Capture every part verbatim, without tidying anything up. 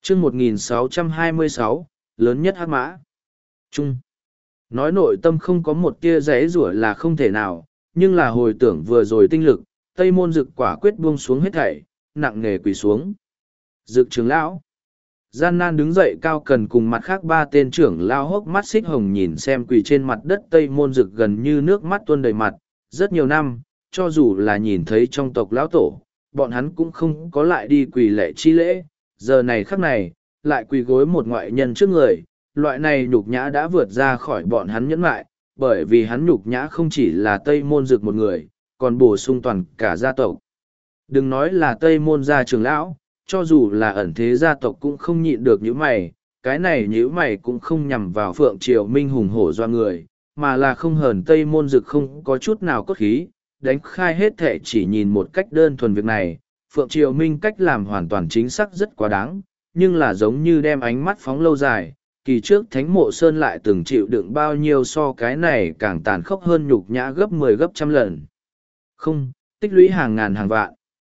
chương một nghìn sáu trăm hai mươi sáu, lớn nhất hắc mã. Trung. Nói nội tâm không có một tia giấy rủa là không thể nào, nhưng là hồi tưởng vừa rồi tinh lực, Tây Môn Dực quả quyết buông xuống hết thảy, nặng nề quỳ xuống. Dực trưởng lão. Gian nan đứng dậy Cao Cần cùng mặt khác ba tên trưởng lao hốc mắt xích hồng nhìn xem quỳ trên mặt đất Tây Môn Dực gần như nước mắt tuôn đầy mặt. Rất nhiều năm, cho dù là nhìn thấy trong tộc lão tổ, bọn hắn cũng không có lại đi quỳ lệ chi lễ. Giờ này khắc này, lại quỳ gối một ngoại nhân trước người, loại này nhục nhã đã vượt ra khỏi bọn hắn nhẫn lại, bởi vì hắn nhục nhã không chỉ là Tây Môn Dực một người, còn bổ sung toàn cả gia tộc. Đừng nói là Tây Môn gia trưởng lão, cho dù là ẩn thế gia tộc cũng không nhịn được những mày, cái này nhíu mày cũng không nhằm vào Phượng Triều Minh hùng hổ doa người, mà là không hờn Tây Môn Dực không có chút nào cốt khí, đánh khai hết thể chỉ nhìn một cách đơn thuần việc này, Phượng Triều Minh cách làm hoàn toàn chính xác rất quá đáng, nhưng là giống như đem ánh mắt phóng lâu dài, kỳ trước Thánh Mộ Sơn lại từng chịu đựng bao nhiêu so cái này càng tàn khốc hơn nhục nhã gấp mười gấp trăm lần. Không, tích lũy hàng ngàn hàng vạn.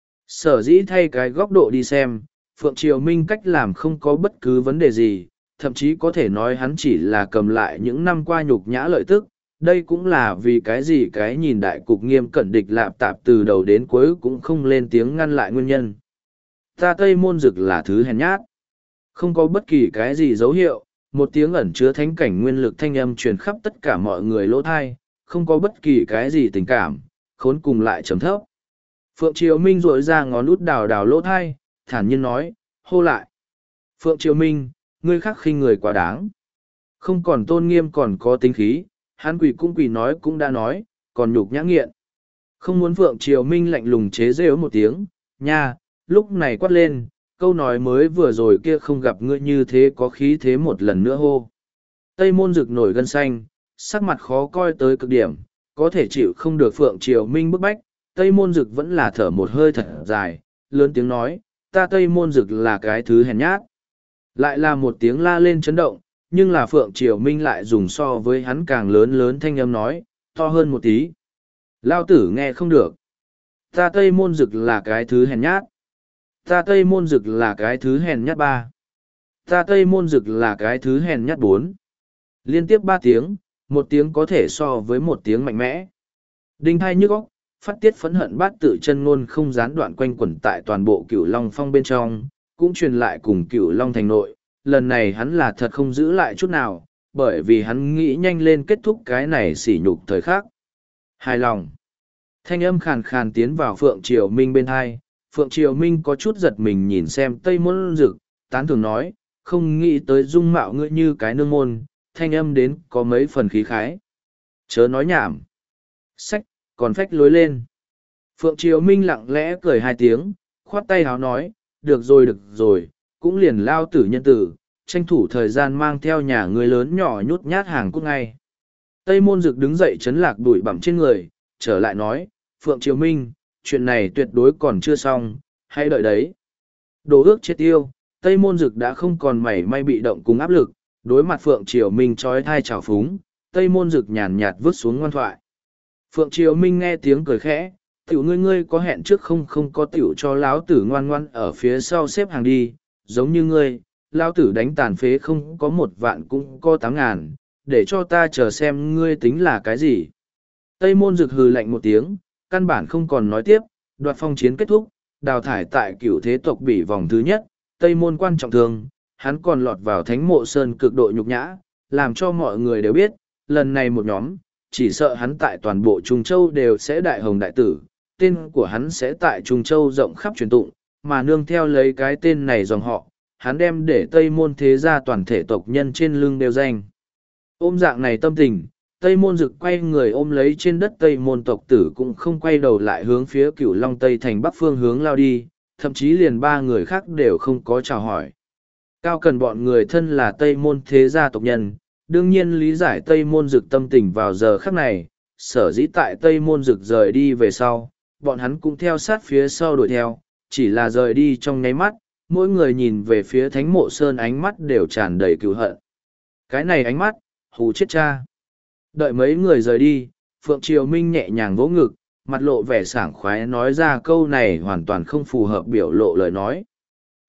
Sở dĩ thay cái góc độ đi xem, Phượng Triều Minh cách làm không có bất cứ vấn đề gì, thậm chí có thể nói hắn chỉ là cầm lại những năm qua nhục nhã lợi tức. Đây cũng là vì cái gì cái nhìn đại cục nghiêm cẩn địch lạp tạp từ đầu đến cuối cũng không lên tiếng ngăn lại nguyên nhân. Ta Tây Môn Dực là thứ hèn nhát. Không có bất kỳ cái gì dấu hiệu, một tiếng ẩn chứa thánh cảnh nguyên lực thanh âm truyền khắp tất cả mọi người lỗ thai, không có bất kỳ cái gì tình cảm, khốn cùng lại trầm thấp. Phượng Triều Minh rội ra ngón út đào đào lỗ thai, thản nhiên nói, hô lại. Phượng Triều Minh, ngươi khắc khinh người quá đáng. Không còn tôn nghiêm còn có tính khí, hắn quỷ cũng quỷ nói cũng đã nói, còn nhục nhã nghiện. Không muốn Phượng Triều Minh lạnh lùng chế rêu một tiếng, nha, lúc này quát lên, câu nói mới vừa rồi kia không gặp ngươi như thế có khí thế một lần nữa hô. Tây Môn Dực nổi gân xanh, sắc mặt khó coi tới cực điểm, có thể chịu không được Phượng Triều Minh bức bách. Tây Môn Dực vẫn là thở một hơi thật dài, lớn tiếng nói, ta Tây Môn Dực là cái thứ hèn nhát. Lại là một tiếng la lên chấn động, nhưng là Phượng Triều Minh lại dùng so với hắn càng lớn lớn thanh âm nói, to hơn một tí. Lao tử nghe không được. Ta Tây Môn Dực là cái thứ hèn nhát. Ta Tây Môn Dực là cái thứ hèn nhát ba. Ta Tây Môn Dực là cái thứ hèn nhát bốn. Liên tiếp ba tiếng, một tiếng có thể so với một tiếng mạnh mẽ. Đinh thai nhức óc, phát tiết phẫn hận bát tự chân ngôn không gián đoạn quanh quẩn tại toàn bộ Cửu Long Phong bên trong, cũng truyền lại cùng Cửu Long thành nội. Lần này hắn là thật không giữ lại chút nào, bởi vì hắn nghĩ nhanh lên kết thúc cái này sỉ nhục thời khắc. Hài lòng. Thanh âm khàn khàn tiến vào Phượng Triều Minh bên hai, Phượng Triều Minh có chút giật mình nhìn xem Tây Môn Dực, tán thường nói, không nghĩ tới dung mạo ngươi như cái nương môn, thanh âm đến có mấy phần khí khái. Chớ nói nhảm. Sách, còn phách lối lên. Phượng Triều Minh lặng lẽ cười hai tiếng, khoát tay háo nói, được rồi được rồi, cũng liền lao tử nhân tử, tranh thủ thời gian mang theo nhà người lớn nhỏ nhút nhát hàng cút ngay. Tây Môn Dực đứng dậy chấn lạc đuổi bặm trên người, trở lại nói, Phượng Triều Minh, chuyện này tuyệt đối còn chưa xong, hãy đợi đấy. Đồ ước chết tiêu, Tây Môn Dực đã không còn mảy may bị động cùng áp lực, đối mặt Phượng Triều Minh trói thai trào phúng, Tây Môn Dực nhàn nhạt vứt xuống ngoan thoại. Phượng Triều Minh nghe tiếng cười khẽ, tiểu ngươi ngươi có hẹn trước không không có tiểu cho lão tử ngoan ngoan ở phía sau xếp hàng đi, giống như ngươi, lão tử đánh tàn phế không có một vạn cũng có tám ngàn, để cho ta chờ xem ngươi tính là cái gì. Tây Môn Dực hừ lạnh một tiếng, căn bản không còn nói tiếp, đoạt phong chiến kết thúc, đào thải tại cửu thế tộc bỉ vòng thứ nhất, Tây Môn quan trọng thương, hắn còn lọt vào Thánh Mộ Sơn cực độ nhục nhã, làm cho mọi người đều biết, lần này một nhóm, chỉ sợ hắn tại toàn bộ Trung Châu đều sẽ đại hồng đại tử, tên của hắn sẽ tại Trung Châu rộng khắp truyền tụng, mà nương theo lấy cái tên này dòng họ, hắn đem để Tây Môn thế gia toàn thể tộc nhân trên lưng đều danh. Ôm dạng này tâm tình, Tây Môn Dực quay người ôm lấy trên đất Tây Môn tộc tử cũng không quay đầu lại hướng phía Cửu Long Tây thành bắc phương hướng lao đi, thậm chí liền ba người khác đều không có chào hỏi. Cao Cần bọn người thân là Tây Môn thế gia tộc nhân, đương nhiên lý giải Tây Môn Dực tâm tình vào giờ khắc này, sở dĩ tại Tây Môn Dực rời đi về sau, bọn hắn cũng theo sát phía sau đuổi theo, chỉ là rời đi trong nháy mắt, mỗi người nhìn về phía Thánh Mộ Sơn ánh mắt đều tràn đầy cừu hận. Cái này ánh mắt, hù chết cha. Đợi mấy người rời đi, Phượng Triều Minh nhẹ nhàng vỗ ngực, mặt lộ vẻ sảng khoái nói ra câu này hoàn toàn không phù hợp biểu lộ lời nói.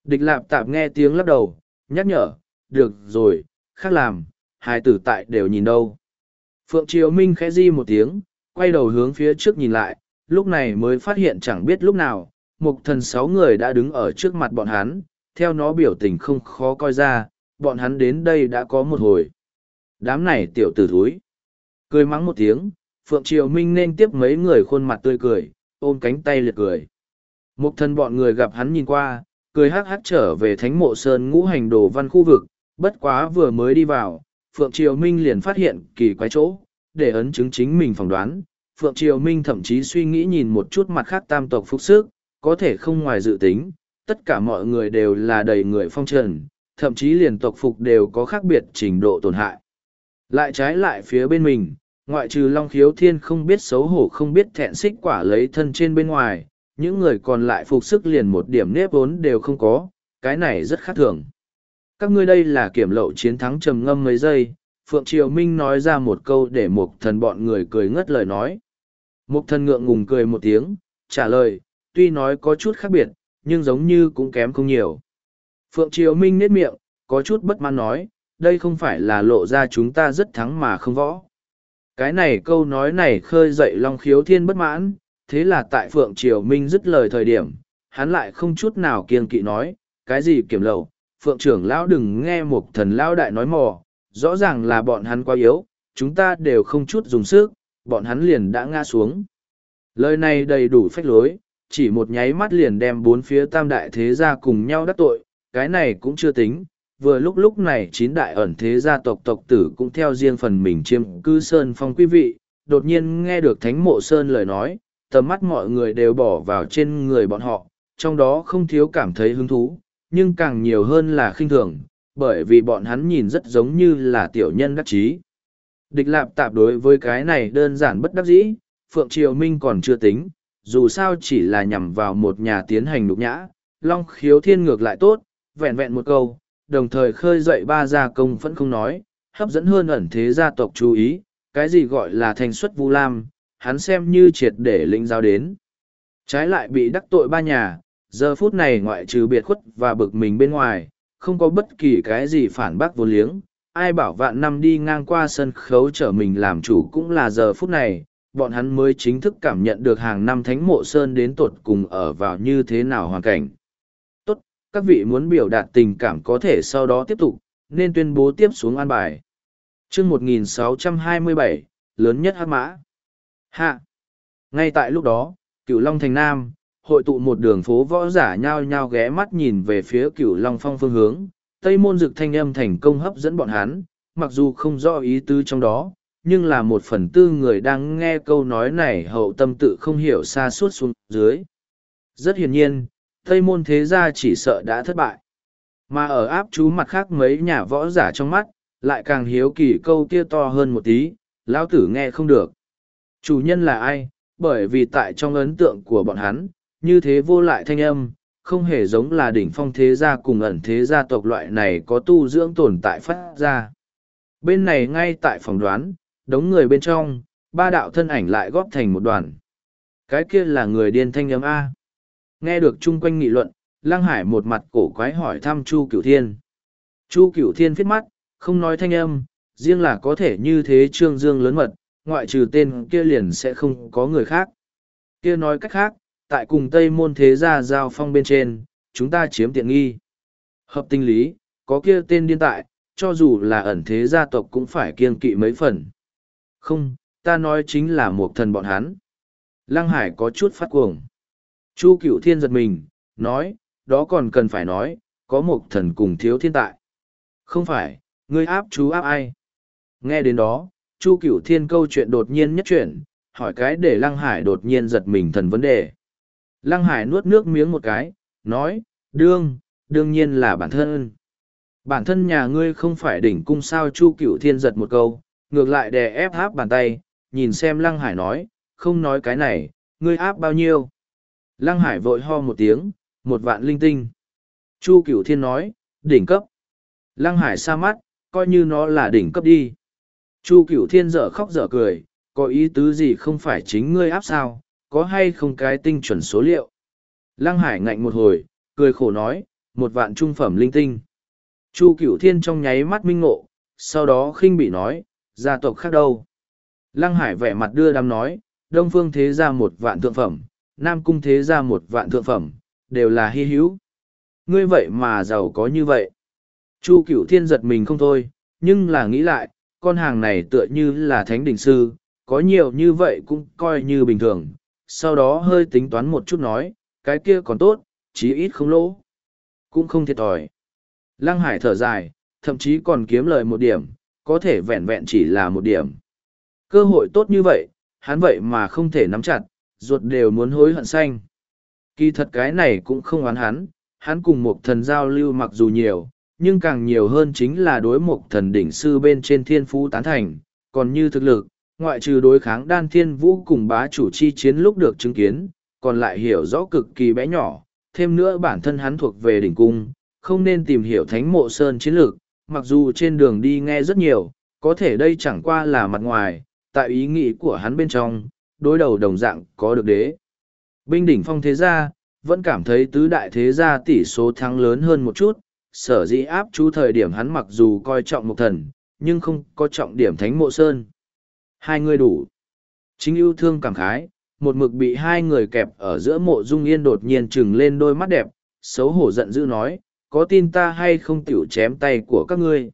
Địch lạp tạp nghe tiếng lắc đầu, nhắc nhở, được rồi, khác làm, hai tử tại đều nhìn đâu. Phượng Triều Minh khẽ di một tiếng, quay đầu hướng phía trước nhìn lại, lúc này mới phát hiện chẳng biết lúc nào, một thần sáu người đã đứng ở trước mặt bọn hắn, theo nó biểu tình không khó coi ra, bọn hắn đến đây đã có một hồi. Đám này tiểu tử thúi. Cười mắng một tiếng, Phượng Triều Minh nên tiếp mấy người khuôn mặt tươi cười, ôm cánh tay liệt cười. Một thần bọn người gặp hắn nhìn qua, cười hắc hắc trở về thánh mộ sơn ngũ hành đồ văn khu vực, bất quá vừa mới đi vào, Phượng Triều Minh liền phát hiện kỳ quái chỗ, để ấn chứng chính mình phỏng đoán. Phượng Triều Minh thậm chí suy nghĩ nhìn một chút mặt khác tam tộc phục sức, có thể không ngoài dự tính, tất cả mọi người đều là đầy người phong trần, thậm chí liền tộc phục đều có khác biệt trình độ tổn hại. Lại trái lại phía bên mình, ngoại trừ Long Khiếu Thiên không biết xấu hổ không biết thẹn xích quả lấy thân trên bên ngoài, những người còn lại phục sức liền một điểm nếp vốn đều không có, cái này rất khác thường. Các ngươi đây là kiểm lậu chiến thắng trầm ngâm mấy giây, Phượng Triều Minh nói ra một câu để Mục Thần bọn người cười ngất lời nói. Mục Thần ngượng ngùng cười một tiếng, trả lời, tuy nói có chút khác biệt, nhưng giống như cũng kém không nhiều. Phượng Triều Minh nhếch miệng, có chút bất mãn nói, đây không phải là lộ ra chúng ta rất thắng mà không võ. Cái này câu nói này khơi dậy Long Khiếu Thiên bất mãn, thế là tại Phượng Triều Minh dứt lời thời điểm, hắn lại không chút nào kiêng kỵ nói, cái gì kiểm lậu, Phượng trưởng lão đừng nghe Mục Thần lão đại nói mò, rõ ràng là bọn hắn quá yếu, chúng ta đều không chút dùng sức, bọn hắn liền đã ngã xuống. Lời này đầy đủ phách lối, chỉ một nháy mắt liền đem bốn phía tam đại thế gia cùng nhau đắc tội, cái này cũng chưa tính. Vừa lúc lúc này chín đại ẩn thế gia tộc tộc tử cũng theo riêng phần mình chiêm cư Sơn Phong quý vị, đột nhiên nghe được Thánh Mộ Sơn lời nói, tầm mắt mọi người đều bỏ vào trên người bọn họ, trong đó không thiếu cảm thấy hứng thú, nhưng càng nhiều hơn là khinh thường, bởi vì bọn hắn nhìn rất giống như là tiểu nhân đắc chí. Địch lạp tạp đối với cái này đơn giản bất đắc dĩ, Phượng Triều Minh còn chưa tính, dù sao chỉ là nhằm vào một nhà tiến hành nhục nhã, Long Khiếu Thiên ngược lại tốt, vẹn vẹn một câu, đồng thời khơi dậy ba gia công vẫn không nói, hấp dẫn hơn ẩn thế gia tộc chú ý, cái gì gọi là thành xuất Vu Lam, hắn xem như triệt để lĩnh giáo đến. Trái lại bị đắc tội ba nhà, giờ phút này ngoại trừ biệt khuất và bực mình bên ngoài, không có bất kỳ cái gì phản bác vô liếng, ai bảo vạn năm đi ngang qua sân khấu trở mình làm chủ cũng là giờ phút này, bọn hắn mới chính thức cảm nhận được hàng năm Thánh Mộ Sơn đến tột cùng ở vào như thế nào hoàn cảnh. Tốt, các vị muốn biểu đạt tình cảm có thể sau đó tiếp tục, nên tuyên bố tiếp xuống an bài. chương một nghìn sáu trăm hai mươi bảy, lớn nhất hắc mã. Hạ. Ngay tại lúc đó, Cửu Long Thành Nam, hội tụ một đường phố võ giả nhao nhao ghé mắt nhìn về phía Cửu Long Phong phương hướng, Tây Môn Dực thanh âm thành công hấp dẫn bọn hắn, mặc dù không rõ ý tứ trong đó, nhưng là một phần tư người đang nghe câu nói này hậu tâm tự không hiểu xa suốt xuống dưới. Rất hiển nhiên, Tây Môn thế gia chỉ sợ đã thất bại. Mà ở áp chú mặt khác mấy nhà võ giả trong mắt, lại càng hiếu kỳ câu kia to hơn một tí, lão tử nghe không được. Chủ nhân là ai? Bởi vì tại trong ấn tượng của bọn hắn, như thế vô lại thanh âm, không hề giống là đỉnh phong thế gia cùng ẩn thế gia tộc loại này có tu dưỡng tồn tại phát ra. Bên này ngay tại phòng đoán, đống người bên trong, ba đạo thân ảnh lại góp thành một đoàn. Cái kia là người điên thanh âm A. Nghe được chung quanh nghị luận, Lăng Hải một mặt cổ quái hỏi thăm Chu Cửu Thiên. Chu Cửu Thiên phết mắt, không nói thanh âm, riêng là có thể như thế trương dương lớn mật, ngoại trừ tên kia liền sẽ không có người khác. Kia nói cách khác, tại cùng Tây Môn thế gia giao phong bên trên, chúng ta chiếm tiện nghi. Hợp tình lý, có kia tên điên tại, cho dù là ẩn thế gia tộc cũng phải kiêng kỵ mấy phần. Không, ta nói chính là một thần bọn hắn. Lăng Hải có chút phát cuồng. Chu Cửu Thiên giật mình, nói, đó còn cần phải nói, có một thần cùng thiếu thiên tại. Không phải, ngươi áp chú áp ai? Nghe đến đó, Chu Cửu Thiên câu chuyện đột nhiên nhất chuyển, hỏi cái để Lăng Hải đột nhiên giật mình thần vấn đề. Lăng Hải nuốt nước miếng một cái, nói, đương, đương nhiên là bản thân. Bản thân nhà ngươi không phải đỉnh cung sao? Chu Cửu Thiên giật một câu, ngược lại đè ép áp bàn tay, nhìn xem Lăng Hải nói, không nói cái này, ngươi áp bao nhiêu? Lăng Hải vội ho một tiếng, một vạn linh tinh. Chu Cửu Thiên nói, đỉnh cấp. Lăng Hải sa mắt, coi như nó là đỉnh cấp đi. Chu Cửu Thiên dở khóc dở cười, có ý tứ gì không phải chính ngươi áp sao, có hay không cái tinh chuẩn số liệu. Lăng Hải ngạnh một hồi, cười khổ nói, một vạn trung phẩm linh tinh. Chu Cửu Thiên trong nháy mắt minh ngộ, sau đó khinh bị nói, gia tộc khác đâu? Lăng Hải vẻ mặt đưa đám nói, Đông Phương thế gia một vạn thượng phẩm, Nam Cung thế gia một vạn thượng phẩm, đều là hy hữu. Ngươi vậy mà giàu có như vậy. Chu Cửu Thiên giật mình không thôi, nhưng là nghĩ lại, con hàng này tựa như là thánh đỉnh sư, có nhiều như vậy cũng coi như bình thường. Sau đó hơi tính toán một chút nói, cái kia còn tốt, chí ít không lỗ, cũng không thiệt thòi. Lăng Hải thở dài, thậm chí còn kiếm lời một điểm, có thể vẹn vẹn chỉ là một điểm. Cơ hội tốt như vậy, hắn vậy mà không thể nắm chặt, ruột đều muốn hối hận xanh. Kỳ thật cái này cũng không oán hắn, hắn cùng một thần giao lưu mặc dù nhiều, nhưng càng nhiều hơn chính là đối một thần đỉnh sư bên trên thiên phú tán thành, còn như thực lực, ngoại trừ đối kháng đan thiên vũ cùng bá chủ chi chiến lúc được chứng kiến, còn lại hiểu rõ cực kỳ bé nhỏ, thêm nữa bản thân hắn thuộc về đỉnh cung, không nên tìm hiểu thánh mộ sơn chiến lược, mặc dù trên đường đi nghe rất nhiều, có thể đây chẳng qua là mặt ngoài, tại ý nghĩ của hắn bên trong, đối đầu đồng dạng có được đế. Binh đỉnh phong thế gia, vẫn cảm thấy tứ đại thế gia tỷ số thắng lớn hơn một chút, sở dĩ áp chú thời điểm hắn mặc dù coi trọng một thần, nhưng không có trọng điểm thánh mộ sơn. Hai người đủ. Chính yêu thương cảm khái, một mực bị hai người kẹp ở giữa Mộ Dung Yên đột nhiên trừng lên đôi mắt đẹp, xấu hổ giận dữ nói, có tin ta hay không tiểu chém tay của các ngươi.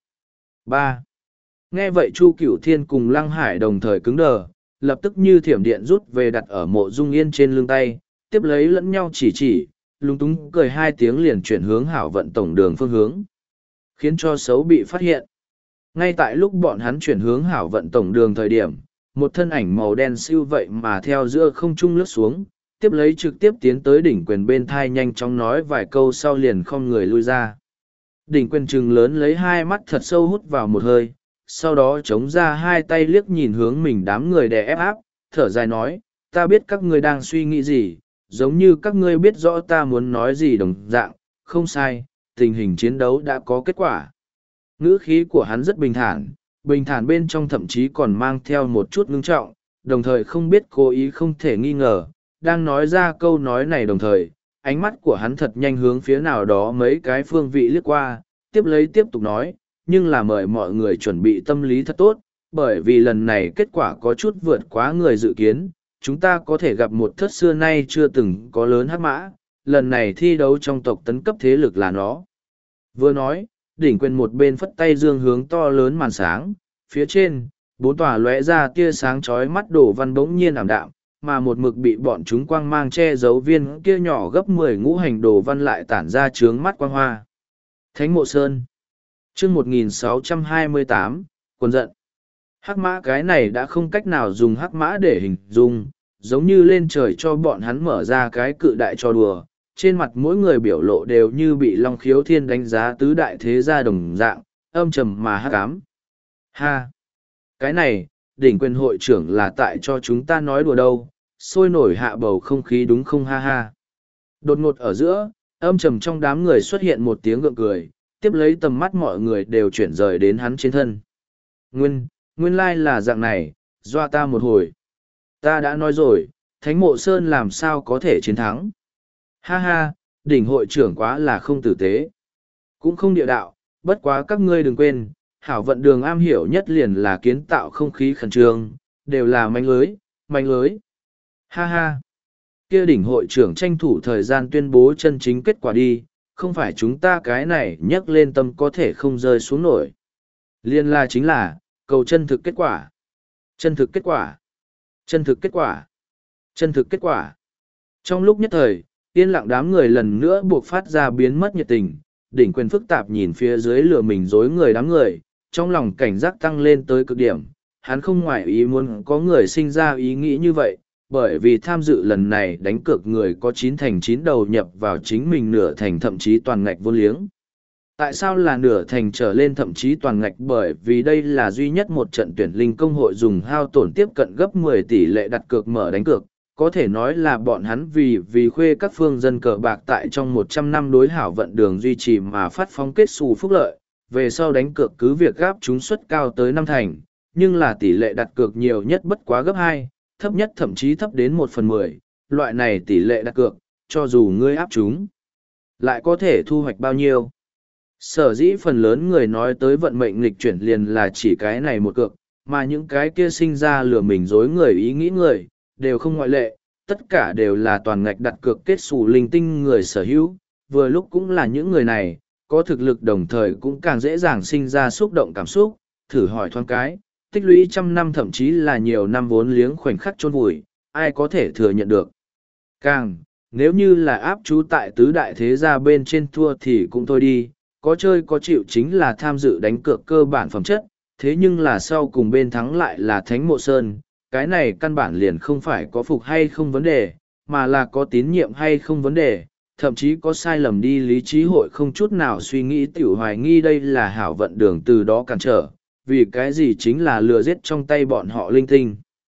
Ba. Nghe vậy Chu Cửu Thiên cùng Lăng Hải đồng thời cứng đờ, lập tức như thiểm điện rút về đặt ở Mộ Dung Yên trên lưng tay, tiếp lấy lẫn nhau chỉ chỉ, lúng túng cười hai tiếng liền chuyển hướng Hảo Vận tổng đường phương hướng, khiến cho xấu bị phát hiện. Ngay tại lúc bọn hắn chuyển hướng Hảo Vận tổng đường thời điểm, một thân ảnh màu đen siêu vậy mà theo giữa không trung lướt xuống, tiếp lấy trực tiếp tiến tới đỉnh quyền bên thai nhanh chóng nói vài câu sau liền không người lui ra. Đỉnh quyền trừng lớn lấy hai mắt thật sâu hút vào một hơi, sau đó chống ra hai tay liếc nhìn hướng mình đám người đè ép áp, thở dài nói, ta biết các ngươi đang suy nghĩ gì, giống như các ngươi biết rõ ta muốn nói gì đồng dạng, không sai, tình hình chiến đấu đã có kết quả. Ngữ khí của hắn rất bình thản, bình thản bên trong thậm chí còn mang theo một chút ngưng trọng, đồng thời không biết cố ý không thể nghi ngờ, đang nói ra câu nói này đồng thời, ánh mắt của hắn thật nhanh hướng phía nào đó mấy cái phương vị liếc qua, tiếp lấy tiếp tục nói, nhưng là mời mọi người chuẩn bị tâm lý thật tốt, bởi vì lần này kết quả có chút vượt quá người dự kiến, chúng ta có thể gặp một thất xưa nay chưa từng có lớn hắc mã, lần này thi đấu trong tộc tấn cấp thế lực là nó. Vừa nói, đỉnh quyền một bên phất tay dương hướng to lớn màn sáng, phía trên, bốn tòa lóe ra tia sáng chói mắt đổ văn bỗng nhiên ảm đạm, mà một mực bị bọn chúng quang mang che giấu viên kia nhỏ gấp mười ngũ hành đồ văn lại tản ra trướng mắt quang hoa. Thánh Mộ Sơn chương một nghìn sáu trăm hai mươi tám, quần giận. Hắc mã cái này đã không cách nào dùng hắc mã để hình dung, giống như lên trời cho bọn hắn mở ra cái cự đại cho đùa. Trên mặt mỗi người biểu lộ đều như bị Long Khiếu Thiên đánh giá tứ đại thế gia đồng dạng, âm trầm mà hắc ám. Ha! Cái này, đỉnh quyền hội trưởng là tại cho chúng ta nói đùa đâu, sôi nổi hạ bầu không khí đúng không ha ha. Đột ngột ở giữa, âm trầm trong đám người xuất hiện một tiếng gượng cười, tiếp lấy tầm mắt mọi người đều chuyển rời đến hắn trên thân. Nguyên, nguyên lai là dạng này, doa ta một hồi. Ta đã nói rồi, Thánh Mộ Sơn làm sao có thể chiến thắng. Ha ha, đỉnh hội trưởng quá là không tử tế. Cũng không địa đạo, bất quá các ngươi đừng quên, Hảo Vận đường am hiểu nhất liền là kiến tạo không khí khẩn trương, đều là manh lưới, manh lưới. Ha ha, kia đỉnh hội trưởng tranh thủ thời gian tuyên bố chân chính kết quả đi, không phải chúng ta cái này nhấc lên tâm có thể không rơi xuống nổi. Liên la chính là, cầu chân thực kết quả. Chân thực kết quả. Chân thực kết quả. Chân thực kết quả. Trong lúc nhất thời, yên lặng đám người lần nữa buộc phát ra biến mất nhiệt tình, đỉnh quyền phức tạp nhìn phía dưới lửa mình dối người đám người, trong lòng cảnh giác tăng lên tới cực điểm. Hắn không ngoại ý muốn có người sinh ra ý nghĩ như vậy, bởi vì tham dự lần này đánh cược người có chín thành chín đầu nhập vào chính mình nửa thành thậm chí toàn ngạch vô liếng. Tại sao là nửa thành trở lên thậm chí toàn ngạch? Bởi vì đây là duy nhất một trận tuyển linh công hội dùng hao tổn tiếp cận gấp mười tỷ lệ đặt cược mở đánh cược. Có thể nói là bọn hắn vì vì khuê các phương dân cờ bạc tại trong một trăm năm đối Hảo Vận đường duy trì mà phát phóng kết xù phúc lợi. Về sau đánh cược cứ việc gáp chúng suất cao tới năm thành, nhưng là tỷ lệ đặt cược nhiều nhất bất quá gấp hai, thấp nhất thậm chí thấp đến một phần mười. Loại này tỷ lệ đặt cược, cho dù ngươi áp chúng lại có thể thu hoạch bao nhiêu. Sở dĩ phần lớn người nói tới vận mệnh nghịch chuyển liền là chỉ cái này một cược, mà những cái kia sinh ra lừa mình dối người ý nghĩ người, đều không ngoại lệ, tất cả đều là toàn ngạch đặt cược kết xù linh tinh người sở hữu, vừa lúc cũng là những người này, có thực lực đồng thời cũng càng dễ dàng sinh ra xúc động cảm xúc, thử hỏi thoáng cái, tích lũy trăm năm thậm chí là nhiều năm vốn liếng khoảnh khắc chôn vùi, ai có thể thừa nhận được. Càng, nếu như là áp chú tại tứ đại thế gia bên trên thua thì cũng thôi đi, có chơi có chịu chính là tham dự đánh cược cơ bản phẩm chất, thế nhưng là sau cùng bên thắng lại là Thánh Mộ Sơn, cái này căn bản liền không phải có phục hay không vấn đề, mà là có tín nhiệm hay không vấn đề, thậm chí có sai lầm đi lý trí hội không chút nào suy nghĩ tiểu hoài nghi đây là hảo vận đường từ đó cản trở, vì cái gì chính là lừa giết trong tay bọn họ linh tinh.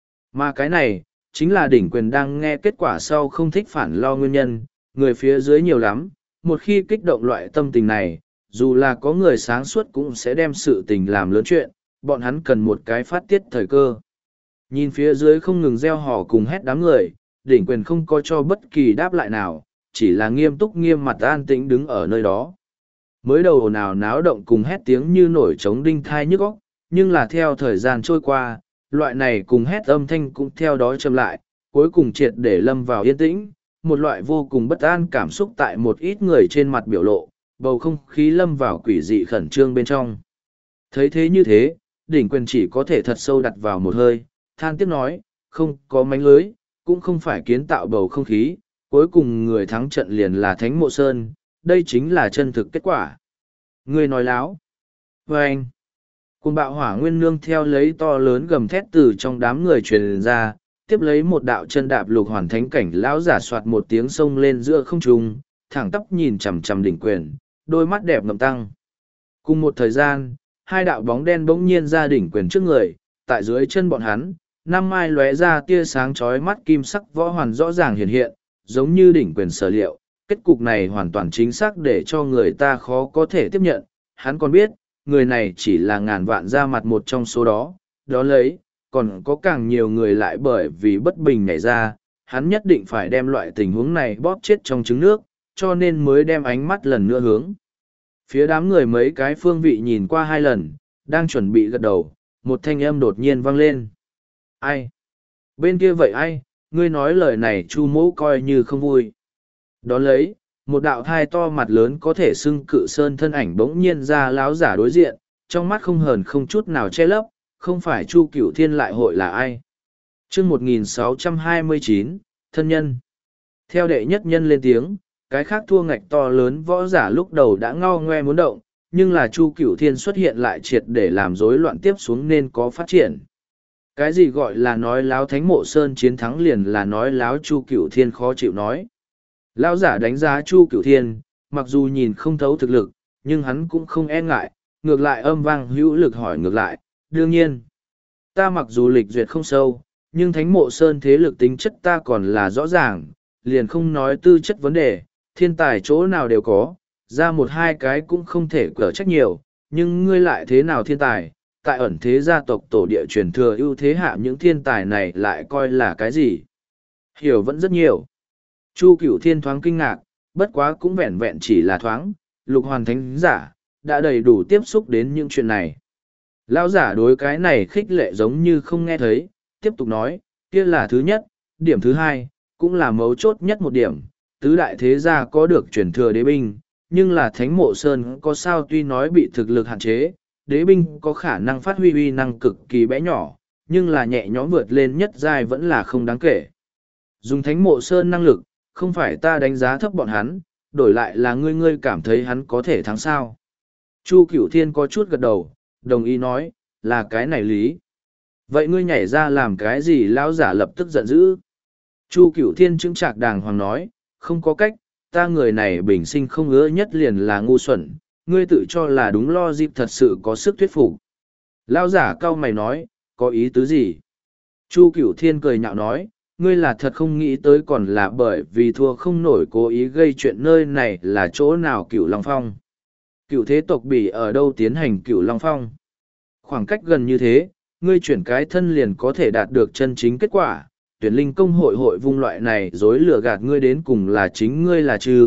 Mà cái này, chính là đỉnh quyền đang nghe kết quả sau không thích phản lo nguyên nhân, người phía dưới nhiều lắm, một khi kích động loại tâm tình này, dù là có người sáng suốt cũng sẽ đem sự tình làm lớn chuyện, bọn hắn cần một cái phát tiết thời cơ. Nhìn phía dưới không ngừng gieo hò cùng hét đám người, đỉnh quyền không có cho bất kỳ đáp lại nào, chỉ là nghiêm túc nghiêm mặt an tĩnh đứng ở nơi đó. Mới đầu ồn ào náo động cùng hét tiếng như nổi trống đinh thai nhức óc, nhưng là theo thời gian trôi qua, loại này cùng hét âm thanh cũng theo đó chậm lại, cuối cùng triệt để lâm vào yên tĩnh, một loại vô cùng bất an cảm xúc tại một ít người trên mặt biểu lộ, bầu không khí lâm vào quỷ dị khẩn trương bên trong. Thấy thế như thế, đỉnh quyền chỉ có thể thật sâu đặt vào một hơi, than tiếc nói, không có mánh lưới, cũng không phải kiến tạo bầu không khí, cuối cùng người thắng trận liền là Thánh Mộ Sơn, đây chính là chân thực kết quả. Người nói láo. Và anh, cùng bạo hỏa nguyên nương theo lấy to lớn gầm thét từ trong đám người truyền ra, tiếp lấy một đạo chân đạp lục hoàn thánh cảnh lão giả soạt một tiếng sông lên giữa không trung, thẳng tắp nhìn chằm chằm đỉnh quyền, đôi mắt đẹp ngậm tăng. Cùng một thời gian, hai đạo bóng đen bỗng nhiên ra đỉnh quyền trước người, tại dưới chân bọn hắn, năm mai lóe ra tia sáng chói mắt kim sắc võ hoàn rõ ràng hiện hiện, giống như đỉnh quyền sở liệu. Kết cục này hoàn toàn chính xác để cho người ta khó có thể tiếp nhận, hắn còn biết, người này chỉ là ngàn vạn ra mặt một trong số đó, đó lấy, còn có càng nhiều người lại bởi vì bất bình nhảy ra, hắn nhất định phải đem loại tình huống này bóp chết trong trứng nước, cho nên mới đem ánh mắt lần nữa hướng. Phía đám người mấy cái phương vị nhìn qua hai lần, đang chuẩn bị gật đầu, một thanh âm đột nhiên vang lên. Ai? Bên kia vậy ai? Ngươi nói lời này Chu Mỗ coi như không vui. Đón lấy, một đạo thai to mặt lớn có thể xưng cự sơn thân ảnh bỗng nhiên ra láo giả đối diện, trong mắt không hờn không chút nào che lấp, không phải Chu Cửu Thiên lại hội là ai. Chương một nghìn sáu trăm hai mươi chín, thân nhân. Theo đệ nhất nhân lên tiếng, cái khác thua ngạch to lớn võ giả lúc đầu đã ngao ngoe muốn động, nhưng là Chu Cửu Thiên xuất hiện lại triệt để làm rối loạn tiếp xuống nên có phát triển. Cái gì gọi là nói láo Thánh Mộ Sơn chiến thắng liền là nói láo Chu Cửu Thiên khó chịu nói. Lão giả đánh giá Chu Cửu Thiên, mặc dù nhìn không thấu thực lực, nhưng hắn cũng không e ngại, ngược lại âm vang hữu lực hỏi ngược lại, đương nhiên. Ta mặc dù lịch duyệt không sâu, nhưng Thánh Mộ Sơn thế lực tính chất ta còn là rõ ràng, liền không nói tư chất vấn đề, thiên tài chỗ nào đều có, ra một hai cái cũng không thể cở trách nhiều, nhưng ngươi lại thế nào thiên tài, tại ẩn thế gia tộc tổ địa truyền thừa ưu thế hạ những thiên tài này lại coi là cái gì? Hiểu vẫn rất nhiều. Chu Cửu Thiên thoáng kinh ngạc, bất quá cũng vẹn vẹn chỉ là thoáng, lục hoàn thánh giả, đã đầy đủ tiếp xúc đến những chuyện này. Lão giả đối cái này khích lệ giống như không nghe thấy, tiếp tục nói, kia là thứ nhất, điểm thứ hai, cũng là mấu chốt nhất một điểm, tứ đại thế gia có được truyền thừa đế binh, nhưng là Thánh Mộ Sơn có sao tuy nói bị thực lực hạn chế, đế binh có khả năng phát huy uy năng cực kỳ bé nhỏ, nhưng là nhẹ nhõm vượt lên nhất giai vẫn là không đáng kể. Dùng Thánh Mộ Sơn năng lực, không phải ta đánh giá thấp bọn hắn, đổi lại là ngươi ngươi cảm thấy hắn có thể thắng sao. Chu Cửu Thiên có chút gật đầu, đồng ý nói, là cái này lý. Vậy ngươi nhảy ra làm cái gì? Lão giả lập tức giận dữ. Chu Cửu Thiên chứng trạc đàng hoàng nói, không có cách, ta người này bình sinh không ngứa nhất liền là ngu xuẩn, ngươi tự cho là đúng lo dịp thật sự có sức thuyết phục. Lão giả cau mày nói, có ý tứ gì? Chu Cửu Thiên cười nhạo nói, ngươi là thật không nghĩ tới còn là bởi vì thua không nổi cố ý gây chuyện nơi này là chỗ nào Cửu Long Phong. Cửu thế tộc bỉ ở đâu tiến hành Cửu Long Phong. Khoảng cách gần như thế, ngươi chuyển cái thân liền có thể đạt được chân chính kết quả. Tuyển linh công hội hội vung loại này dối lừa gạt ngươi đến cùng là chính ngươi là trừ,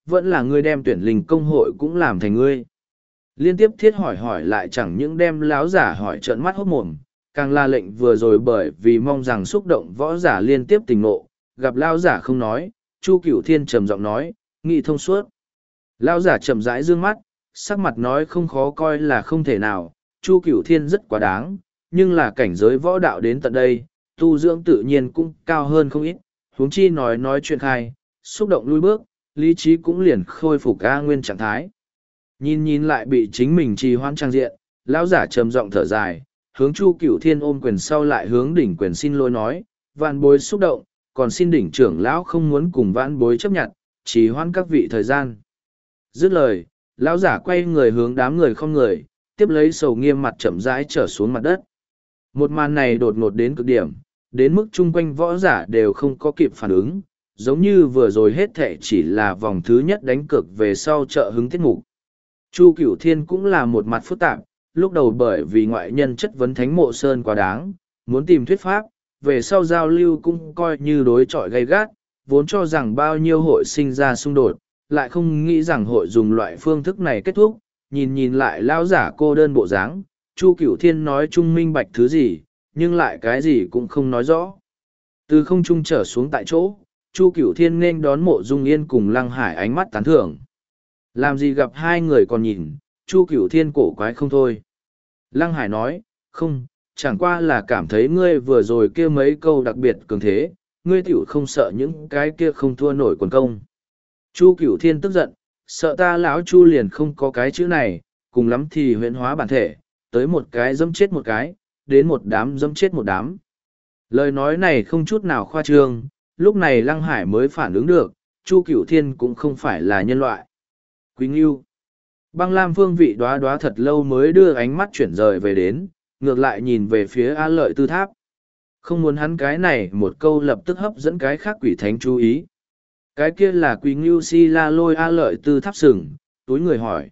vẫn là ngươi đem tuyển linh công hội cũng làm thành ngươi. Liên tiếp thiết hỏi hỏi lại chẳng những đem láo giả hỏi trợn mắt hốt mồm, càng là lệnh vừa rồi bởi vì mong rằng xúc động võ giả liên tiếp tình nộ, gặp lao giả không nói, Chu Cửu Thiên trầm giọng nói, nghị thông suốt. Lao giả chậm rãi dương mắt, sắc mặt nói không khó coi là không thể nào, Chu Cửu Thiên rất quá đáng, nhưng là cảnh giới võ đạo đến tận đây, tu dưỡng tự nhiên cũng cao hơn không ít, huống chi nói nói chuyện khai, xúc động lui bước, lý trí cũng liền khôi phục A nguyên trạng thái. Nhìn nhìn lại bị chính mình trì hoãn trang diện, lão giả trầm giọng thở dài, hướng Chu Cửu Thiên ôm quyền sau lại hướng đỉnh quyền xin lỗi nói, vạn bối xúc động, còn xin đỉnh trưởng lão không muốn cùng vạn bối chấp nhận, trì hoãn các vị thời gian. Dứt lời, lão giả quay người hướng đám người không người, tiếp lấy sầu nghiêm mặt chậm rãi trở xuống mặt đất. Một màn này đột ngột đến cực điểm, đến mức chung quanh võ giả đều không có kịp phản ứng, giống như vừa rồi hết thệ chỉ là vòng thứ nhất đánh cược về sau trợ hứng tiết mục. Chu Cửu Thiên cũng là một mặt phức tạp, lúc đầu bởi vì ngoại nhân chất vấn Thánh Mộ Sơn quá đáng, muốn tìm thuyết pháp, về sau giao lưu cũng coi như đối chọi gay gắt, vốn cho rằng bao nhiêu hội sinh ra xung đột, lại không nghĩ rằng hội dùng loại phương thức này kết thúc, nhìn nhìn lại lão giả cô đơn bộ dáng, Chu Cửu Thiên nói trung minh bạch thứ gì, nhưng lại cái gì cũng không nói rõ. Từ không trung trở xuống tại chỗ, Chu Cửu Thiên nên đón Mộ Dung Yên cùng Lăng Hải ánh mắt tán thưởng. Làm gì gặp hai người còn nhìn, Chu Cửu Thiên cổ quái không thôi. Lăng Hải nói, không, chẳng qua là cảm thấy ngươi vừa rồi kia mấy câu đặc biệt cường thế, ngươi tiểu không sợ những cái kia không thua nổi quần công. Chu Cửu Thiên tức giận, sợ ta lão Chu liền không có cái chữ này, cùng lắm thì huyễn hóa bản thể, tới một cái dẫm chết một cái, đến một đám dẫm chết một đám. Lời nói này không chút nào khoa trương, lúc này Lăng Hải mới phản ứng được, Chu Cửu Thiên cũng không phải là nhân loại. Quý Ngưu. Băng Lam Phương vị đoá đoá thật lâu mới đưa ánh mắt chuyển rời về đến, ngược lại nhìn về phía A Lợi Tư Tháp. Không muốn hắn cái này một câu lập tức hấp dẫn cái khác quỷ thánh chú ý. Cái kia là Quý Ngưu Si La lôi A Lợi Tư Tháp sừng, túi người hỏi.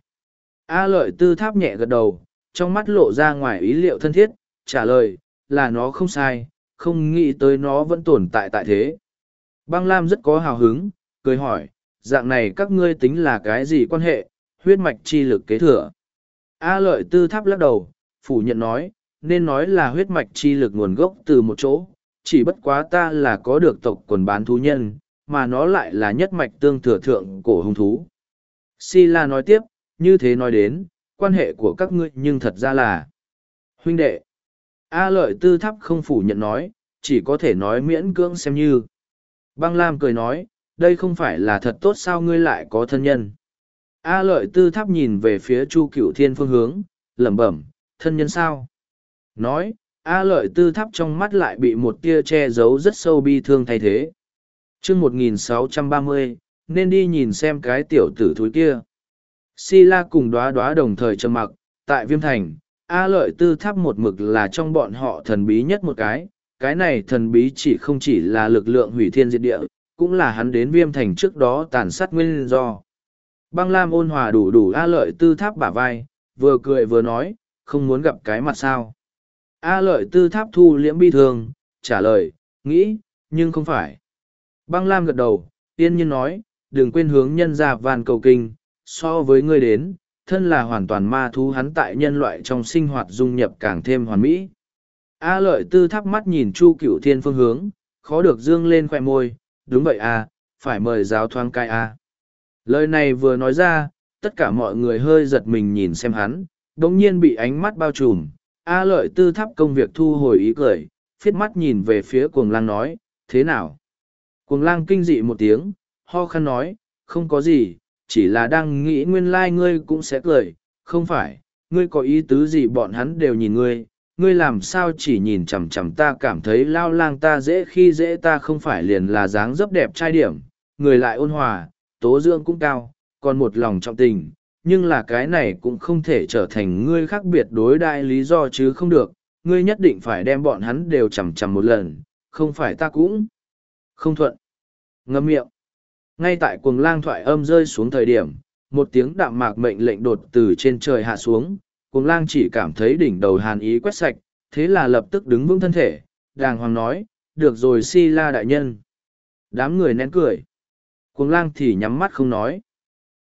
A Lợi Tư Tháp nhẹ gật đầu, trong mắt lộ ra ngoài ý liệu thân thiết, trả lời, là nó không sai, không nghĩ tới nó vẫn tồn tại tại thế. Băng Lam rất có hào hứng, cười hỏi, dạng này các ngươi tính là cái gì quan hệ, huyết mạch chi lực kế thừa. A Lợi Tư Tháp lắc đầu, phủ nhận nói, nên nói là huyết mạch chi lực nguồn gốc từ một chỗ, chỉ bất quá ta là có được tộc quần bán thú nhân, mà nó lại là nhất mạch tương thừa thượng cổ hung thú. Si La nói tiếp, như thế nói đến, quan hệ của các ngươi nhưng thật ra là huynh đệ. A Lợi Tư Tháp không phủ nhận nói, chỉ có thể nói miễn cưỡng xem như. Băng Lam cười nói, đây không phải là thật tốt sao ngươi lại có thân nhân. A Lợi Tư Tháp nhìn về phía Chu Cửu Thiên phương hướng, lẩm bẩm, thân nhân sao? Nói, A Lợi Tư Tháp trong mắt lại bị một tia che giấu rất sâu bi thương thay thế. chương một nghìn sáu trăm ba mươi, nên đi nhìn xem cái tiểu tử thúi kia. Si La cùng Đóa Đóa đồng thời trầm mặc, tại Viêm Thành, A Lợi Tư Tháp một mực là trong bọn họ thần bí nhất một cái, cái này thần bí chỉ không chỉ là lực lượng hủy thiên diệt địa, cũng là hắn đến Viêm Thành trước đó tàn sát nguyên do. Băng Lam ôn hòa đủ đủ A Lợi Tư Tháp bả vai, vừa cười vừa nói, không muốn gặp cái mặt sao. A Lợi Tư Tháp thu liễm bi thương, trả lời, nghĩ, nhưng không phải. Băng Lam gật đầu, yên nhiên nói, đừng quên hướng nhân ra van cầu kinh, so với ngươi đến, thân là hoàn toàn ma thú hắn tại nhân loại trong sinh hoạt dung nhập càng thêm hoàn mỹ. A Lợi Tư Tháp mắt nhìn Chu Cửu Thiên phương hướng, khó được dương lên khoẻ môi, đúng vậy à, phải mời giáo thoáng cai à. Lời này vừa nói ra, tất cả mọi người hơi giật mình nhìn xem hắn, đồng nhiên bị ánh mắt bao trùm. A Lợi Tư Tháp công việc thu hồi ý cười, phiết mắt nhìn về phía Cuồng Lang nói, thế nào? Cuồng Lang kinh dị một tiếng, ho khăn nói, không có gì, chỉ là đang nghĩ nguyên lai like ngươi cũng sẽ cười, không phải, ngươi có ý tứ gì bọn hắn đều nhìn ngươi, ngươi làm sao chỉ nhìn chằm chằm ta cảm thấy lao lang ta dễ khi dễ ta không phải liền là dáng dấp đẹp trai điểm, người lại ôn hòa, tố dưỡng cũng cao, còn một lòng trọng tình, nhưng là cái này cũng không thể trở thành ngươi khác biệt đối đại lý do chứ không được, ngươi nhất định phải đem bọn hắn đều chằm chằm một lần, không phải ta cũng không thuận. Ngâm miệng. Ngay tại Cuồng Lang thoại âm rơi xuống thời điểm, một tiếng đạm mạc mệnh lệnh đột từ trên trời hạ xuống, Cuồng Lang chỉ cảm thấy đỉnh đầu hàn ý quét sạch, thế là lập tức đứng vững thân thể, đàng hoàng nói, được rồi Si La đại nhân. Đám người nén cười. Cuồng Lang thì nhắm mắt không nói.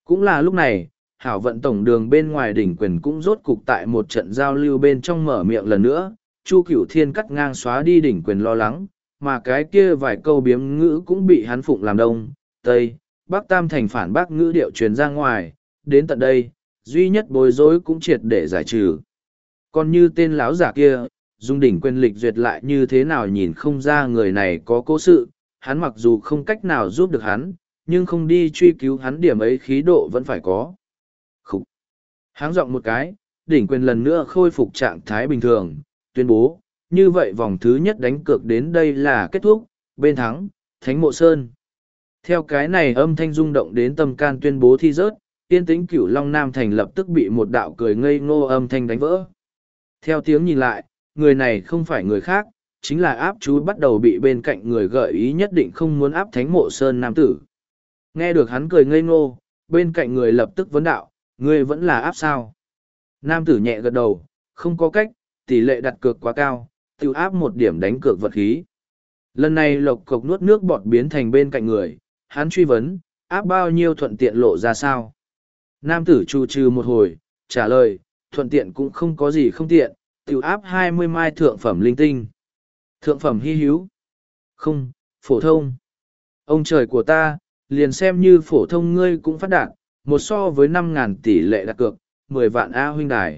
Cũng là lúc này, hảo vận tổng đường bên ngoài đỉnh quyền cũng rốt cục tại một trận giao lưu bên trong mở miệng lần nữa, Chu Cửu Thiên cắt ngang xóa đi đỉnh quyền lo lắng, mà cái kia vài câu biếm ngữ cũng bị hắn phụng làm đông, tây, bắc tam thành phản bác ngữ điệu truyền ra ngoài, đến tận đây, duy nhất bối rối cũng triệt để giải trừ. Còn như tên lão giả kia, dùng đỉnh quyền lịch duyệt lại như thế nào nhìn không ra người này có cố sự, hắn mặc dù không cách nào giúp được hắn, nhưng không đi truy cứu hắn điểm ấy khí độ vẫn phải có. Khúc! Háng giọng một cái, đỉnh quyền lần nữa khôi phục trạng thái bình thường, tuyên bố, như vậy vòng thứ nhất đánh cược đến đây là kết thúc, bên thắng, Thánh Mộ Sơn. Theo cái này âm thanh rung động đến tâm can tuyên bố thi rớt, yên tĩnh Cửu Long Nam Thành lập tức bị một đạo cười ngây ngô âm thanh đánh vỡ. Theo tiếng nhìn lại, người này không phải người khác, chính là áp chú bắt đầu bị bên cạnh người gợi ý nhất định không muốn áp Thánh Mộ Sơn Nam Tử. Nghe được hắn cười ngây ngô, bên cạnh người lập tức vấn đạo, ngươi vẫn là áp sao? Nam Tử nhẹ gật đầu, không có cách, tỷ lệ đặt cược quá cao, tiêu áp một điểm đánh cược vật khí. Lần này lộc cộc nuốt nước bọt biến thành bên cạnh người, hắn truy vấn, áp bao nhiêu thuận tiện lộ ra sao? Nam tử chu trừ một hồi, trả lời, thuận tiện cũng không có gì không tiện, tiêu áp hai mươi mai thượng phẩm linh tinh. Thượng phẩm hy hữu? Không, phổ thông. Ông trời của ta, liền xem như phổ thông ngươi cũng phát đạt, một so với năm ngàn tỷ lệ đặt cược, mười vạn A huynh đài.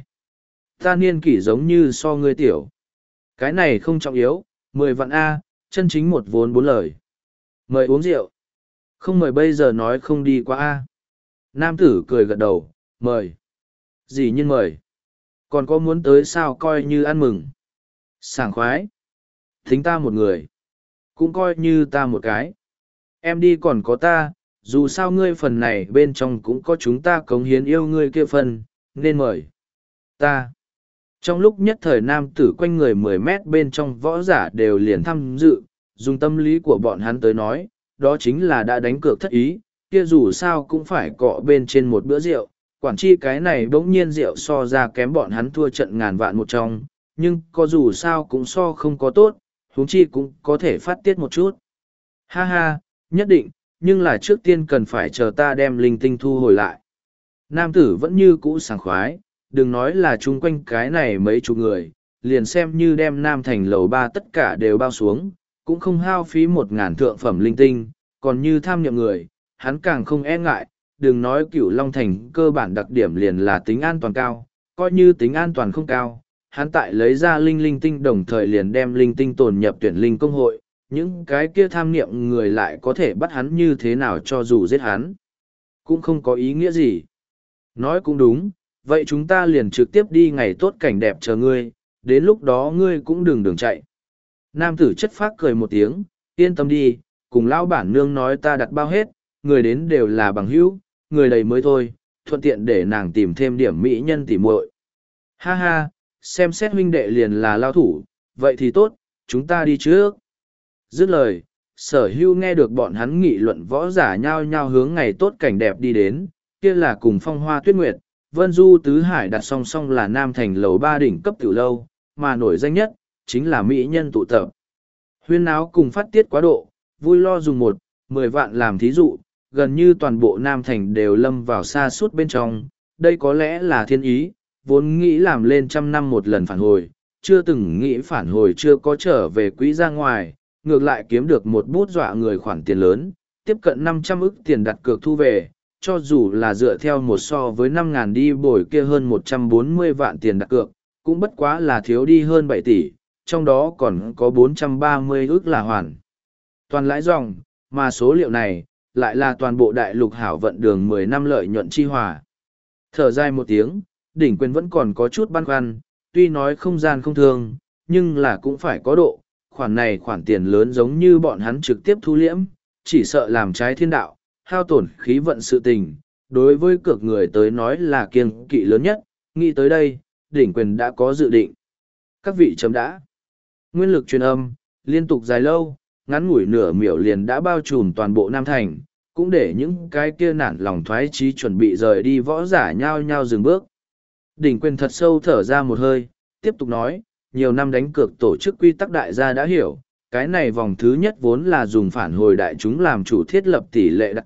Ta niên kỷ giống như so ngươi tiểu. Cái này không trọng yếu, mười vạn A, chân chính một vốn bốn lời. Mời uống rượu. Không mời bây giờ nói không đi qua A. Nam tử cười gật đầu, mời. Dĩ nhiên mời. Còn có muốn tới sao coi như ăn mừng. Sảng khoái. Thính ta một người. Cũng coi như ta một cái. Em đi còn có ta, dù sao ngươi phần này bên trong cũng có chúng ta cống hiến yêu ngươi kia phần, nên mời. Ta. Trong lúc nhất thời nam tử quanh người mười mét bên trong võ giả đều liền tham dự, dùng tâm lý của bọn hắn tới nói, đó chính là đã đánh cược thất ý, kia dù sao cũng phải cọ bên trên một bữa rượu, quản chi cái này bỗng nhiên rượu so ra kém bọn hắn thua trận ngàn vạn một trong, nhưng có dù sao cũng so không có tốt, huống chi cũng có thể phát tiết một chút. Ha ha, nhất định, nhưng là trước tiên cần phải chờ ta đem linh tinh thu hồi lại. Nam tử vẫn như cũ sảng khoái, đừng nói là chung quanh cái này mấy chục người, liền xem như đem Nam Thành lầu ba tất cả đều bao xuống, cũng không hao phí một ngàn thượng phẩm linh tinh, còn như tham nhậm người, hắn càng không e ngại, đừng nói Cửu Long Thành cơ bản đặc điểm liền là tính an toàn cao, coi như tính an toàn không cao, hắn tại lấy ra linh linh tinh đồng thời liền đem linh tinh tồn nhập tuyển linh công hội, những cái kia tham niệm người lại có thể bắt hắn như thế nào cho dù giết hắn, cũng không có ý nghĩa gì. Nói cũng đúng, vậy chúng ta liền trực tiếp đi ngày tốt cảnh đẹp chờ ngươi, đến lúc đó ngươi cũng đừng đường chạy. Nam tử chất phác cười một tiếng, yên tâm đi, cùng lão bản nương nói ta đặt bao hết, người đến đều là bằng hữu, người đầy mới thôi, thuận tiện để nàng tìm thêm điểm mỹ nhân tỉ muội. Ha ha, xem xét huynh đệ liền là lao thủ, vậy thì tốt, chúng ta đi trước. Dứt lời, sở hưu nghe được bọn hắn nghị luận võ giả nhao nhao hướng ngày tốt cảnh đẹp đi đến, kia là cùng phong hoa tuyết nguyệt, vân du tứ hải đặt song song là Nam Thành lầu ba đỉnh cấp tiểu lâu, mà nổi danh nhất, chính là mỹ nhân tụ tập. Huyên náo cùng phát tiết quá độ, vui lo dùng một, mười vạn làm thí dụ, gần như toàn bộ Nam Thành đều lâm vào xa suốt bên trong, đây có lẽ là thiên ý, vốn nghĩ làm lên trăm năm một lần phản hồi, chưa từng nghĩ phản hồi chưa có trở về quỹ ra ngoài, ngược lại kiếm được một bút dọa người khoản tiền lớn, tiếp cận năm trăm ức tiền đặt cược thu về, cho dù là dựa theo một so với năm ngàn đi bồi kia hơn một trăm bốn mươi vạn tiền đặt cược, cũng bất quá là thiếu đi hơn bảy tỷ, trong đó còn có bốn trăm ba mươi ức là hoàn. Toàn lãi dòng, mà số liệu này, lại là toàn bộ đại lục hảo vận đường mười năm lợi nhuận chi hòa. Thở dài một tiếng, đỉnh quyền vẫn còn có chút băn khoăn, tuy nói không gian không thương, nhưng là cũng phải có độ, khoản này khoản tiền lớn giống như bọn hắn trực tiếp thu liễm, chỉ sợ làm trái thiên đạo, hao tổn khí vận sự tình, đối với cược người tới nói là kiêng kỵ lớn nhất, nghĩ tới đây, đỉnh quyền đã có dự định. Các vị chấm đã. Nguyên lực truyền âm, liên tục dài lâu, ngắn ngủi nửa miểu liền đã bao trùm toàn bộ Nam Thành, cũng để những cái kia nản lòng thoái chí chuẩn bị rời đi võ giả nhao nhao dừng bước. Đỉnh quyền thật sâu thở ra một hơi, tiếp tục nói, nhiều năm đánh cược tổ chức quy tắc đại gia đã hiểu, cái này vòng thứ nhất vốn là dùng phản hồi đại chúng làm chủ thiết lập tỷ lệ đặt cược,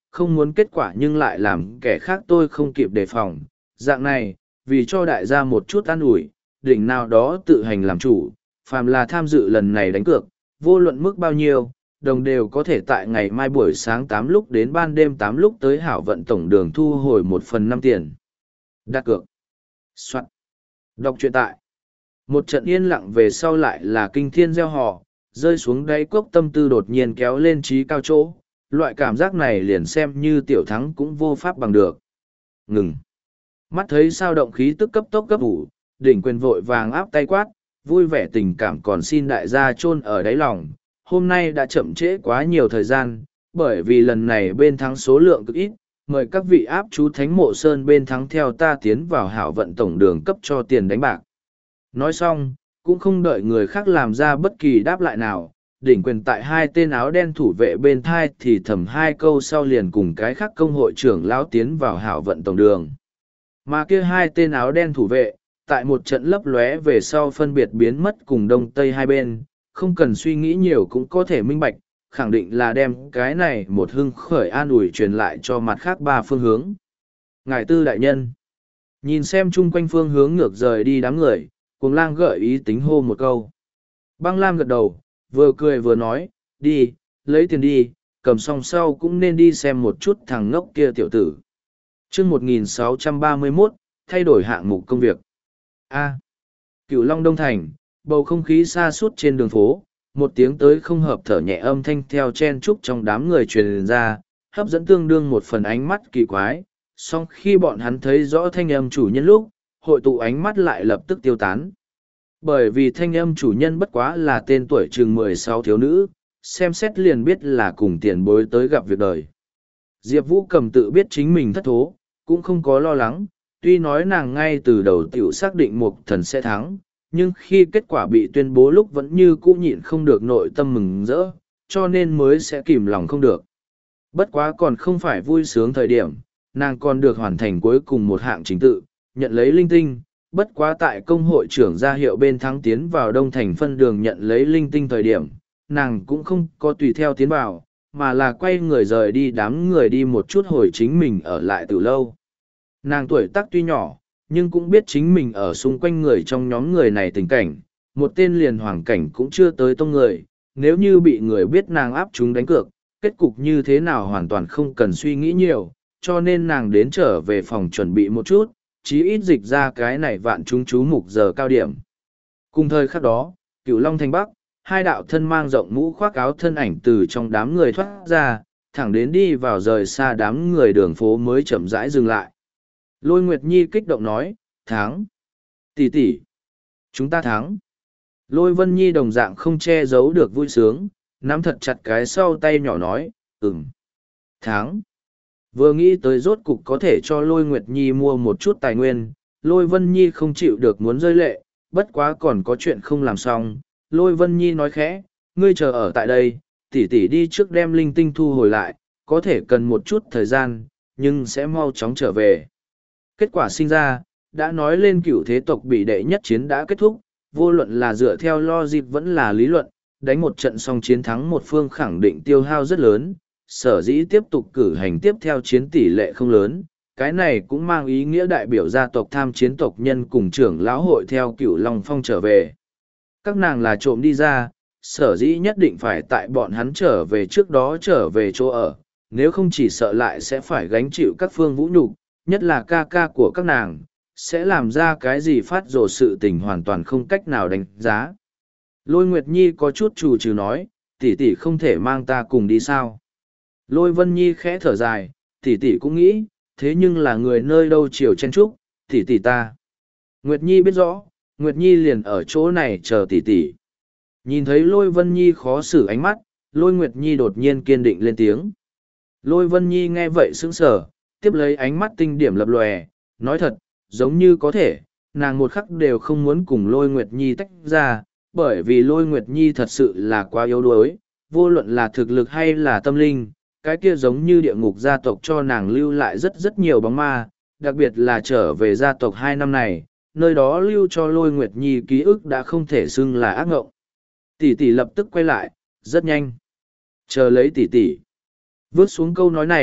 không muốn kết quả nhưng lại làm kẻ khác tôi không kịp đề phòng. Dạng này, vì cho đại gia một chút an ủi, đỉnh nào đó tự hành làm chủ, phàm là tham dự lần này đánh cược, vô luận mức bao nhiêu, đồng đều có thể tại ngày mai buổi sáng tám lúc đến ban đêm tám lúc tới hảo vận tổng đường thu hồi một phần năm tiền. Đặt cược. Soạn. Đọc truyện tại. Một trận yên lặng về sau lại là kinh thiên gieo họ, rơi xuống đáy cốc tâm tư đột nhiên kéo lên trí cao chỗ. Loại cảm giác này liền xem như tiểu thắng cũng vô pháp bằng được. Ngừng. Mắt thấy sao động khí tức cấp tốc cấp ủ, đỉnh quyền vội vàng áp tay quát, vui vẻ tình cảm còn xin đại gia chôn ở đáy lòng. Hôm nay đã chậm trễ quá nhiều thời gian, bởi vì lần này bên thắng số lượng cực ít, mời các vị áp chú Thánh Mộ Sơn bên thắng theo ta tiến vào hảo vận tổng đường cấp cho tiền đánh bạc. Nói xong, cũng không đợi người khác làm ra bất kỳ đáp lại nào, đỉnh quyền tại hai tên áo đen thủ vệ bên thai thì thầm hai câu sau liền cùng cái khác công hội trưởng lão tiến vào hảo vận tổng đường. Mà kia hai tên áo đen thủ vệ, tại một trận lấp lóe về sau phân biệt biến mất cùng đông tây hai bên, không cần suy nghĩ nhiều cũng có thể minh bạch, khẳng định là đem cái này một hưng khởi an ủi truyền lại cho mặt khác ba phương hướng. Ngài tư đại nhân, nhìn xem chung quanh phương hướng ngược rời đi đám người, Cuồng Lang gợi ý tính hô một câu. Băng Lam gật đầu, vừa cười vừa nói, đi, lấy tiền đi, cầm xong sau cũng nên đi xem một chút thằng ngốc kia tiểu tử. chương một nghìn sáu trăm ba mươi mốt, thay đổi hạng mục công việc. A. Cửu Long Đông Thành, bầu không khí xa suốt trên đường phố, một tiếng tới không hợp thở nhẹ âm thanh theo chen trúc trong đám người truyền ra, hấp dẫn tương đương một phần ánh mắt kỳ quái, song khi bọn hắn thấy rõ thanh âm chủ nhân lúc, hội tụ ánh mắt lại lập tức tiêu tán. Bởi vì thanh âm chủ nhân bất quá là tên tuổi chừng mười sáu thiếu nữ, xem xét liền biết là cùng tiền bối tới gặp việc đời. Diệp Vũ Cầm tự biết chính mình thất thố, cũng không có lo lắng, tuy nói nàng ngay từ đầu tiểu xác định Mục Thần sẽ thắng, nhưng khi kết quả bị tuyên bố lúc vẫn như cũ nhịn không được nội tâm mừng rỡ, cho nên mới sẽ kìm lòng không được. Bất quá còn không phải vui sướng thời điểm, nàng còn được hoàn thành cuối cùng một hạng chính tự, nhận lấy linh tinh, bất quá tại công hội trưởng ra hiệu bên thắng tiến vào đông thành phân đường nhận lấy linh tinh thời điểm, nàng cũng không có tùy theo tiến vào, mà là quay người rời đi đám người đi một chút hồi chính mình ở lại từ lâu. Nàng tuổi tác tuy nhỏ, nhưng cũng biết chính mình ở xung quanh người trong nhóm người này tình cảnh, một tên liền hoàng cảnh cũng chưa tới tông người, nếu như bị người biết nàng áp chúng đánh cược, kết cục như thế nào hoàn toàn không cần suy nghĩ nhiều, cho nên nàng đến trở về phòng chuẩn bị một chút, chí ít dịch ra cái này vạn chúng chú mục giờ cao điểm. Cùng thời khắc đó, Cửu Long Thành Bắc, hai đạo thân mang rộng mũ khoác áo thân ảnh từ trong đám người thoát ra, thẳng đến đi vào rời xa đám người đường phố mới chậm rãi dừng lại. Lôi Nguyệt Nhi kích động nói, thắng. Tỷ tỷ, chúng ta thắng. Lôi Vân Nhi đồng dạng không che giấu được vui sướng, nắm thật chặt cái sau tay nhỏ nói, ừm, thắng. Vừa nghĩ tới rốt cục có thể cho Lôi Nguyệt Nhi mua một chút tài nguyên, Lôi Vân Nhi không chịu được muốn rơi lệ, bất quá còn có chuyện không làm xong. Lôi Vân Nhi nói khẽ, ngươi chờ ở tại đây, tỷ tỷ đi trước đem linh tinh thu hồi lại, có thể cần một chút thời gian, nhưng sẽ mau chóng trở về. Kết quả sinh ra, đã nói lên cửu thế tộc bị đệ nhất chiến đã kết thúc, vô luận là dựa theo logic vẫn là lý luận, đánh một trận xong chiến thắng một phương khẳng định tiêu hao rất lớn, sở dĩ tiếp tục cử hành tiếp theo chiến tỷ lệ không lớn, cái này cũng mang ý nghĩa đại biểu gia tộc tham chiến tộc nhân cùng trưởng lão hội theo cửu Long Phong trở về. Các nàng là trộm đi ra, sở dĩ nhất định phải tại bọn hắn trở về trước đó trở về chỗ ở, nếu không chỉ sợ lại sẽ phải gánh chịu các phương vũ nhục, nhất là ca ca của các nàng, sẽ làm ra cái gì phát rồ sự tình hoàn toàn không cách nào đánh giá. Lôi Nguyệt Nhi có chút trù trừ nói, tỷ tỷ không thể mang ta cùng đi sao. Lôi Vân Nhi khẽ thở dài, tỷ tỷ cũng nghĩ, thế nhưng là người nơi đâu chiều chen trúc, tỷ tỷ ta. Nguyệt Nhi biết rõ, Nguyệt Nhi liền ở chỗ này chờ tỷ tỷ. Nhìn thấy Lôi Vân Nhi khó xử ánh mắt, Lôi Nguyệt Nhi đột nhiên kiên định lên tiếng. Lôi Vân Nhi nghe vậy sững sờ, tiếp lấy ánh mắt tinh điểm lập lòe, nói thật, giống như có thể, nàng một khắc đều không muốn cùng Lôi Nguyệt Nhi tách ra, bởi vì Lôi Nguyệt Nhi thật sự là quá yếu đuối, vô luận là thực lực hay là tâm linh, cái kia giống như địa ngục gia tộc cho nàng lưu lại rất rất nhiều bóng ma, đặc biệt là trở về gia tộc hai năm này, nơi đó lưu cho Lôi Nguyệt Nhi ký ức đã không thể xưng là ác ngộng. Tỷ tỷ lập tức quay lại, rất nhanh. Chờ lấy tỷ tỷ. Vớt xuống câu nói này,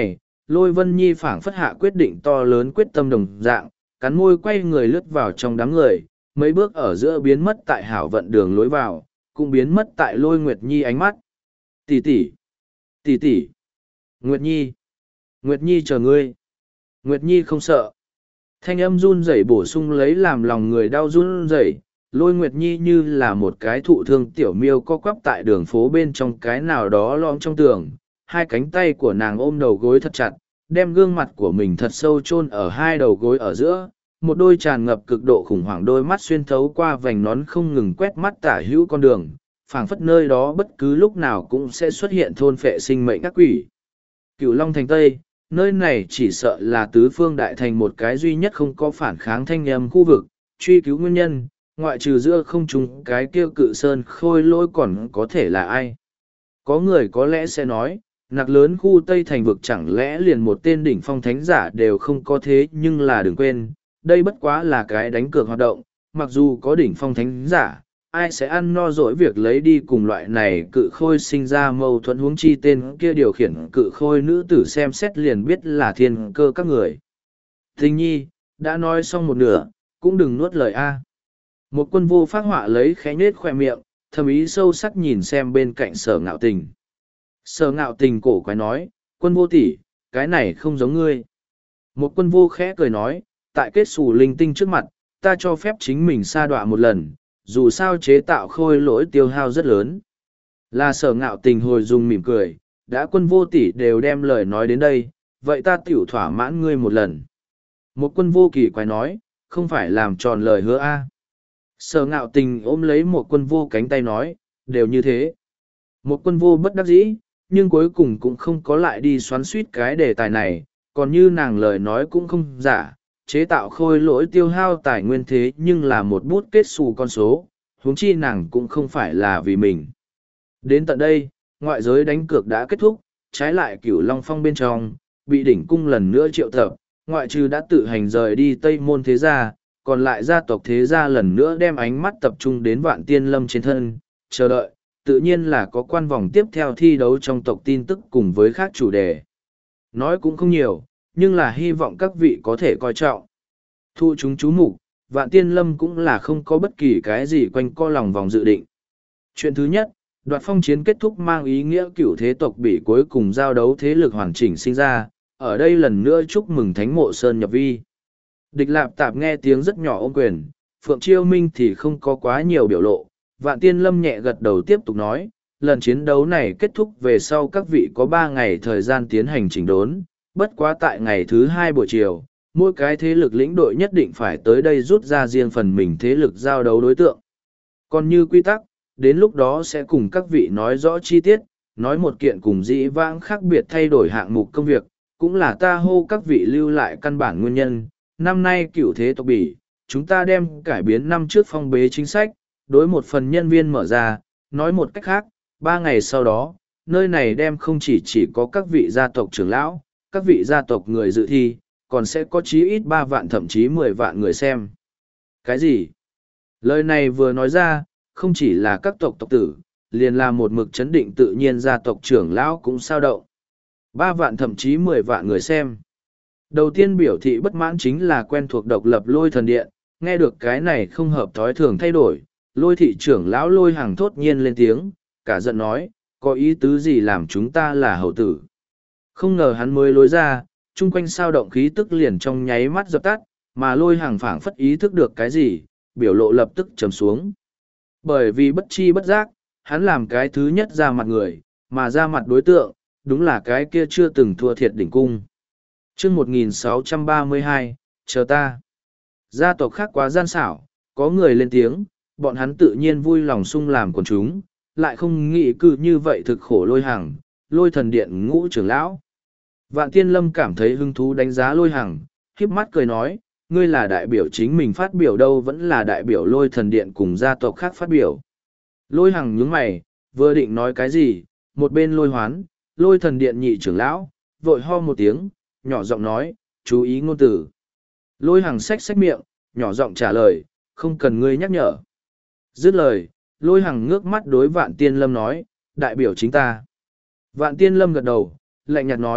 Lôi Vân Nhi phảng phất hạ quyết định to lớn quyết tâm đồng dạng, cắn môi quay người lướt vào trong đám người, mấy bước ở giữa biến mất tại hảo vận đường lối vào, cũng biến mất tại Lôi Nguyệt Nhi ánh mắt. Tỷ tỷ, tỷ tỷ, Nguyệt Nhi, Nguyệt Nhi chờ ngươi. Nguyệt Nhi không sợ. Thanh âm run rẩy bổ sung lấy làm lòng người đau run rẩy. Lôi Nguyệt Nhi như là một cái thụ thương tiểu miêu co quắp tại đường phố bên trong cái nào đó lõm trong tường, hai cánh tay của nàng ôm đầu gối thật chặt, đem gương mặt của mình thật sâu chôn ở hai đầu gối ở giữa, một đôi tràn ngập cực độ khủng hoảng đôi mắt xuyên thấu qua vành nón không ngừng quét mắt tả hữu con đường, phảng phất nơi đó bất cứ lúc nào cũng sẽ xuất hiện thôn phệ sinh mệnh các quỷ. Cửu Long Thành Tây, nơi này chỉ sợ là tứ phương đại thành một cái duy nhất không có phản kháng thanh âm khu vực, truy cứu nguyên nhân, ngoại trừ giữa không trung cái kia cự sơn khôi lỗi còn có thể là ai. Có người có lẽ sẽ nói, nặc lớn khu Tây Thành vực chẳng lẽ liền một tên đỉnh phong thánh giả đều không có thế, nhưng là đừng quên, đây bất quá là cái đánh cược hoạt động, mặc dù có đỉnh phong thánh giả, ai sẽ ăn no dỗi việc lấy đi cùng loại này cự khôi sinh ra mâu thuẫn, huống chi tên kia điều khiển cự khôi nữ tử xem xét liền biết là thiên cơ các người. Thình nhi, đã nói xong một nửa, cũng đừng nuốt lời A. Một quân vô phát họa lấy khẽ nhết khoe miệng, thầm ý sâu sắc nhìn xem bên cạnh Sở Ngạo Tình. Sở Ngạo Tình cổ quái nói, quân vô tỷ, cái này không giống ngươi. Một quân vô khẽ cười nói, tại kết xù linh tinh trước mặt, ta cho phép chính mình sa đọa một lần, dù sao chế tạo khôi lỗi tiêu hao rất lớn. Là Sở Ngạo Tình hồi dùng mỉm cười, đã quân vô tỷ đều đem lời nói đến đây, vậy ta tiểu thỏa mãn ngươi một lần. Một quân vô kỳ quái nói, không phải làm tròn lời hứa A. Sở Ngạo Tình ôm lấy một quân vô cánh tay nói, đều như thế. Một quân vô bất đắc dĩ, nhưng cuối cùng cũng không có lại đi xoắn suýt cái đề tài này, còn như nàng lời nói cũng không giả, chế tạo khôi lỗi tiêu hao tài nguyên thế nhưng là một bút kết xù con số, huống chi nàng cũng không phải là vì mình. Đến tận đây, ngoại giới đánh cược đã kết thúc, trái lại Cửu Long Phong bên trong, bị đỉnh cung lần nữa triệu tập, ngoại trừ đã tự hành rời đi Tây Môn thế gia, còn lại gia tộc thế gia lần nữa đem ánh mắt tập trung đến Vạn Tiên Lâm trên thân, chờ đợi, tự nhiên là có quan vòng tiếp theo thi đấu trong tộc tin tức cùng với khác chủ đề. Nói cũng không nhiều, nhưng là hy vọng các vị có thể coi trọng. Thu chúng chú mục, Vạn Tiên Lâm cũng là không có bất kỳ cái gì quanh co lòng vòng dự định. Chuyện thứ nhất, đoạt phong chiến kết thúc mang ý nghĩa cửu thế tộc bị cuối cùng giao đấu thế lực hoàn chỉnh sinh ra, ở đây lần nữa chúc mừng Thánh Mộ Sơn nhập vi. Địch Lạp Tạp nghe tiếng rất nhỏ ôm quyền, Phượng Chiêu Minh thì không có quá nhiều biểu lộ. Vạn Tiên Lâm nhẹ gật đầu tiếp tục nói, lần chiến đấu này kết thúc về sau các vị có ba ngày thời gian tiến hành chỉnh đốn, bất quá tại ngày thứ hai buổi chiều, mỗi cái thế lực lĩnh đội nhất định phải tới đây rút ra riêng phần mình thế lực giao đấu đối tượng. Còn như quy tắc, đến lúc đó sẽ cùng các vị nói rõ chi tiết, nói một kiện cùng dĩ vãng khác biệt thay đổi hạng mục công việc, cũng là ta hô các vị lưu lại căn bản nguyên nhân. Năm nay cửu thế tộc bỉ, chúng ta đem cải biến năm trước phong bế chính sách, đối một phần nhân viên mở ra, nói một cách khác, ba ngày sau đó, nơi này đem không chỉ chỉ có các vị gia tộc trưởng lão, các vị gia tộc người dự thi, còn sẽ có chí ít ba vạn thậm chí mười vạn người xem. Cái gì? Lời này vừa nói ra, không chỉ là các tộc tộc tử, liền là một mực chấn định tự nhiên gia tộc trưởng lão cũng sao động. Ba vạn thậm chí mười vạn người xem. Đầu tiên biểu thị bất mãn chính là quen thuộc độc lập Lôi Thần Điện, nghe được cái này không hợp thói thường thay đổi, Lôi thị trưởng lão Lôi Hằng thốt nhiên lên tiếng, cả giận nói, có ý tứ gì làm chúng ta là hầu tử. Không ngờ hắn mới lối ra, chung quanh sao động khí tức liền trong nháy mắt dập tắt, mà Lôi Hằng phảng phất ý thức được cái gì, biểu lộ lập tức trầm xuống. Bởi vì bất chi bất giác, hắn làm cái thứ nhất ra mặt người, mà ra mặt đối tượng, đúng là cái kia chưa từng thua thiệt đỉnh cung. chương một nghìn sáu trăm ba mươi hai, chờ ta. Gia tộc khác quá gian xảo, có người lên tiếng, bọn hắn tự nhiên vui lòng sung làm quần chúng, lại không nghĩ cư như vậy thực khổ Lôi Hằng, Lôi Thần Điện ngũ trưởng lão. Vạn Tiên Lâm cảm thấy hứng thú đánh giá Lôi Hằng, khiếp mắt cười nói, ngươi là đại biểu chính mình phát biểu đâu vẫn là đại biểu Lôi Thần Điện cùng gia tộc khác phát biểu. Lôi Hằng nhướng mày, vừa định nói cái gì, một bên Lôi Hoán, Lôi Thần Điện nhị trưởng lão, vội ho một tiếng, nhỏ giọng nói, chú ý ngôn từ. Lôi Hằng xách xách miệng, nhỏ giọng trả lời, không cần ngươi nhắc nhở. Dứt lời, Lôi Hằng ngước mắt đối Vạn Tiên Lâm nói, đại biểu chính ta. Vạn Tiên Lâm gật đầu, lạnh nhạt nói,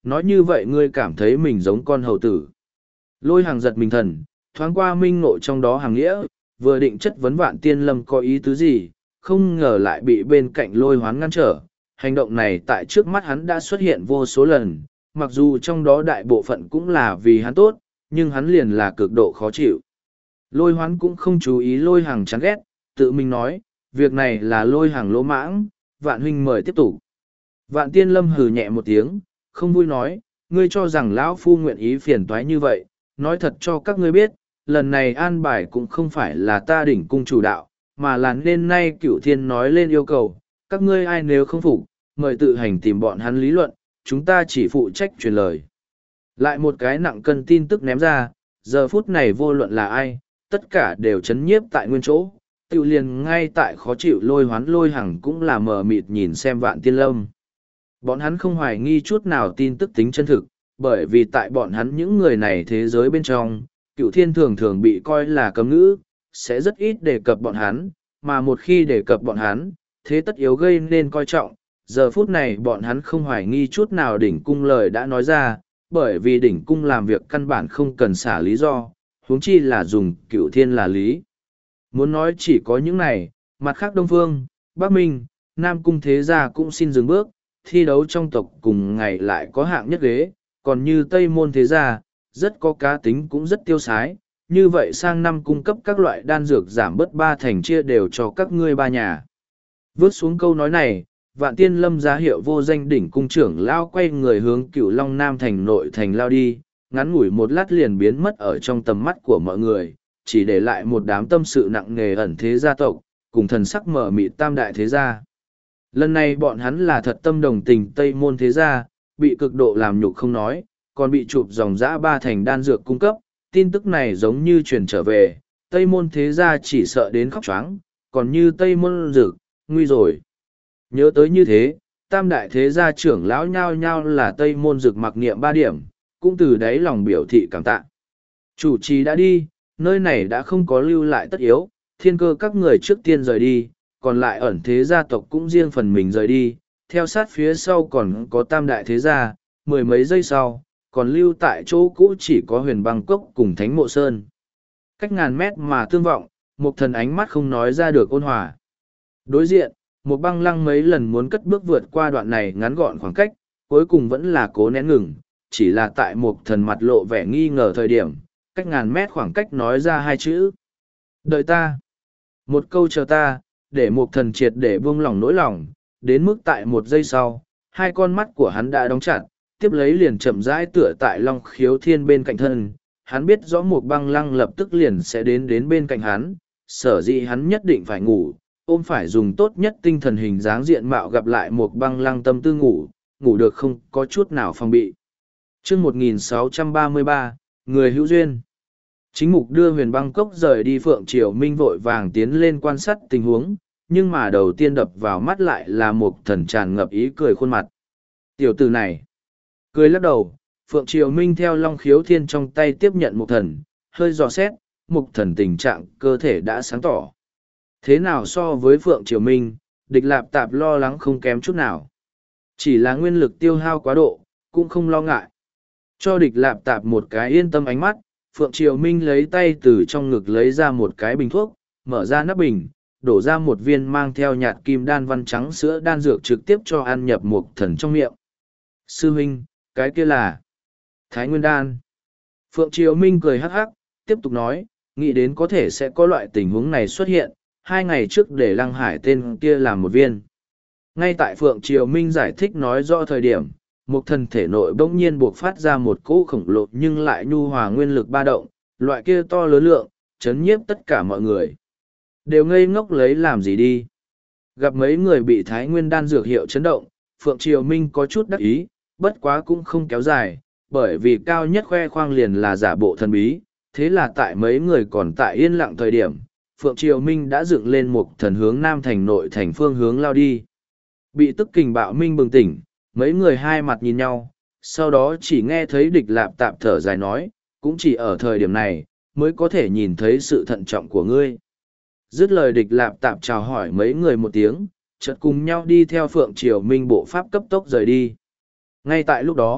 Nói như vậy ngươi cảm thấy mình giống con hầu tử. Lôi hàng giật mình thần, thoáng qua minh ngộ trong đó hàng nghĩa, vừa định chất vấn Vạn Tiên Lâm có ý tứ gì, không ngờ lại bị bên cạnh lôi hoán ngăn trở. Hành động này tại trước mắt hắn đã xuất hiện vô số lần, mặc dù trong đó đại bộ phận cũng là vì hắn tốt, nhưng hắn liền là cực độ khó chịu. Lôi hoán cũng không chú ý lôi hàng chán ghét, tự mình nói, việc này là lôi hàng lỗ mãng, Vạn huynh mời tiếp tục. Vạn Tiên Lâm hừ nhẹ một tiếng, không vui nói, ngươi cho rằng lão phu nguyện ý phiền toái như vậy, nói thật cho các ngươi biết, lần này an bài cũng không phải là ta đỉnh cung chủ đạo, mà là nên nay cửu thiên nói lên yêu cầu, các ngươi ai nếu không phục, mời tự hành tìm bọn hắn lý luận, chúng ta chỉ phụ trách truyền lời. Lại một cái nặng cân tin tức ném ra, giờ phút này vô luận là ai, tất cả đều chấn nhiếp tại nguyên chỗ, tiêu liền ngay tại khó chịu lôi hoán lôi hằng cũng là mờ mịt nhìn xem Vạn Tiên Lâm. Bọn hắn không hoài nghi chút nào tin tức tính chân thực, bởi vì tại bọn hắn những người này thế giới bên trong, cựu thiên thường thường bị coi là cấm ngữ, sẽ rất ít đề cập bọn hắn, mà một khi đề cập bọn hắn, thế tất yếu gây nên coi trọng. Giờ phút này bọn hắn không hoài nghi chút nào đỉnh cung lời đã nói ra, bởi vì đỉnh cung làm việc căn bản không cần xả lý do, huống chi là dùng cựu thiên là lý. Muốn nói chỉ có những này, mặt khác Đông Phương, Bắc Minh, Nam Cung thế gia cũng xin dừng bước, thi đấu trong tộc cùng ngày lại có hạng nhất ghế, còn như Tây Môn thế gia, rất có cá tính cũng rất tiêu sái, như vậy sang năm cung cấp các loại đan dược giảm bớt ba thành chia đều cho các ngươi ba nhà. Vớt xuống câu nói này, Vạn Tiên Lâm giá hiệu vô danh đỉnh cung trưởng lao quay người hướng Cửu Long Nam thành nội thành lao đi, ngắn ngủi một lát liền biến mất ở trong tầm mắt của mọi người, chỉ để lại một đám tâm sự nặng nề ẩn thế gia tộc, cùng thần sắc mở mịt tam đại thế gia. Lần này bọn hắn là thật tâm đồng tình Tây Môn thế gia, bị cực độ làm nhục không nói, còn bị chụp dòng dã ba thành đan dược cung cấp, tin tức này giống như truyền trở về, Tây Môn thế gia chỉ sợ đến khóc choáng, còn như Tây Môn dược, nguy rồi. Nhớ tới như thế, tam đại thế gia trưởng lão nhao nhao là Tây Môn dược mặc niệm ba điểm, cũng từ đáy lòng biểu thị cảm tạ. Chủ trì đã đi, nơi này đã không có lưu lại tất yếu, thiên cơ các người trước tiên rời đi, còn lại ẩn thế gia tộc cũng riêng phần mình rời đi, theo sát phía sau còn có tam đại thế gia, mười mấy giây sau, còn lưu tại chỗ cũ chỉ có huyền băng cốc cùng thánh mộ sơn. Cách ngàn mét mà tương vọng, một thần ánh mắt không nói ra được ôn hòa. Đối diện, một băng lăng mấy lần muốn cất bước vượt qua đoạn này ngắn gọn khoảng cách, cuối cùng vẫn là cố nén ngừng, chỉ là tại một thần mặt lộ vẻ nghi ngờ thời điểm, cách ngàn mét khoảng cách nói ra hai chữ. Đợi ta. Một câu chờ ta, để một thần triệt để buông lỏng nỗi lòng, đến mức tại một giây sau, hai con mắt của hắn đã đóng chặt, tiếp lấy liền chậm rãi tựa tại Long Khiếu Thiên bên cạnh thân. Hắn biết rõ một băng lăng lập tức liền sẽ đến đến bên cạnh hắn, sở dĩ hắn nhất định phải ngủ, ôm phải dùng tốt nhất tinh thần hình dáng diện mạo gặp lại một băng lăng tâm tư ngủ, ngủ được không có chút nào phòng bị. Chương một nghìn sáu trăm ba mươi ba, Người hữu duyên. Chính mục đưa huyền băng cốc rời đi Phượng Triều Minh vội vàng tiến lên quan sát tình huống, nhưng mà đầu tiên đập vào mắt lại là một thần tràn ngập ý cười khuôn mặt. Tiểu tử này, cười lắc đầu, Phượng Triều Minh theo Long Khiếu Thiên trong tay tiếp nhận một thần, hơi dò xét, một thần tình trạng cơ thể đã sáng tỏ. Thế nào so với Phượng Triều Minh, địch lạp tạp lo lắng không kém chút nào. Chỉ là nguyên lực tiêu hao quá độ, cũng không lo ngại. Cho địch lạp tạp một cái yên tâm ánh mắt, Phượng Triều Minh lấy tay từ trong ngực lấy ra một cái bình thuốc, mở ra nắp bình, đổ ra một viên mang theo nhạt kim đan văn trắng sữa đan dược trực tiếp cho ăn nhập một thần trong miệng. Sư huynh, cái kia là Thái Nguyên đan. Phượng Triều Minh cười hắc hắc, tiếp tục nói, nghĩ đến có thể sẽ có loại tình huống này xuất hiện, hai ngày trước để Lăng Hải tên kia làm một viên. Ngay tại Phượng Triều Minh giải thích nói rõ thời điểm, một thần thể nội bỗng nhiên buộc phát ra một cỗ khổng lồ nhưng lại nhu hòa nguyên lực ba động, loại kia to lớn lượng, chấn nhiếp tất cả mọi người. Đều ngây ngốc lấy làm gì đi. Gặp mấy người bị Thái Nguyên đan dược hiệu chấn động, Phượng Triều Minh có chút đắc ý, bất quá cũng không kéo dài, bởi vì cao nhất khoe khoang liền là giả bộ thần bí, thế là tại mấy người còn tại yên lặng thời điểm, Phượng Triều Minh đã dựng lên một thần hướng Nam thành nội thành phương hướng lao đi. Bị tức kình bạo Minh bừng tỉnh, mấy người hai mặt nhìn nhau, sau đó chỉ nghe thấy địch lạp tạp thở dài nói, cũng chỉ ở thời điểm này, mới có thể nhìn thấy sự thận trọng của ngươi. Dứt lời địch lạp tạp chào hỏi mấy người một tiếng, chợt cùng nhau đi theo Phượng Triều Minh bộ pháp cấp tốc rời đi. Ngay tại lúc đó,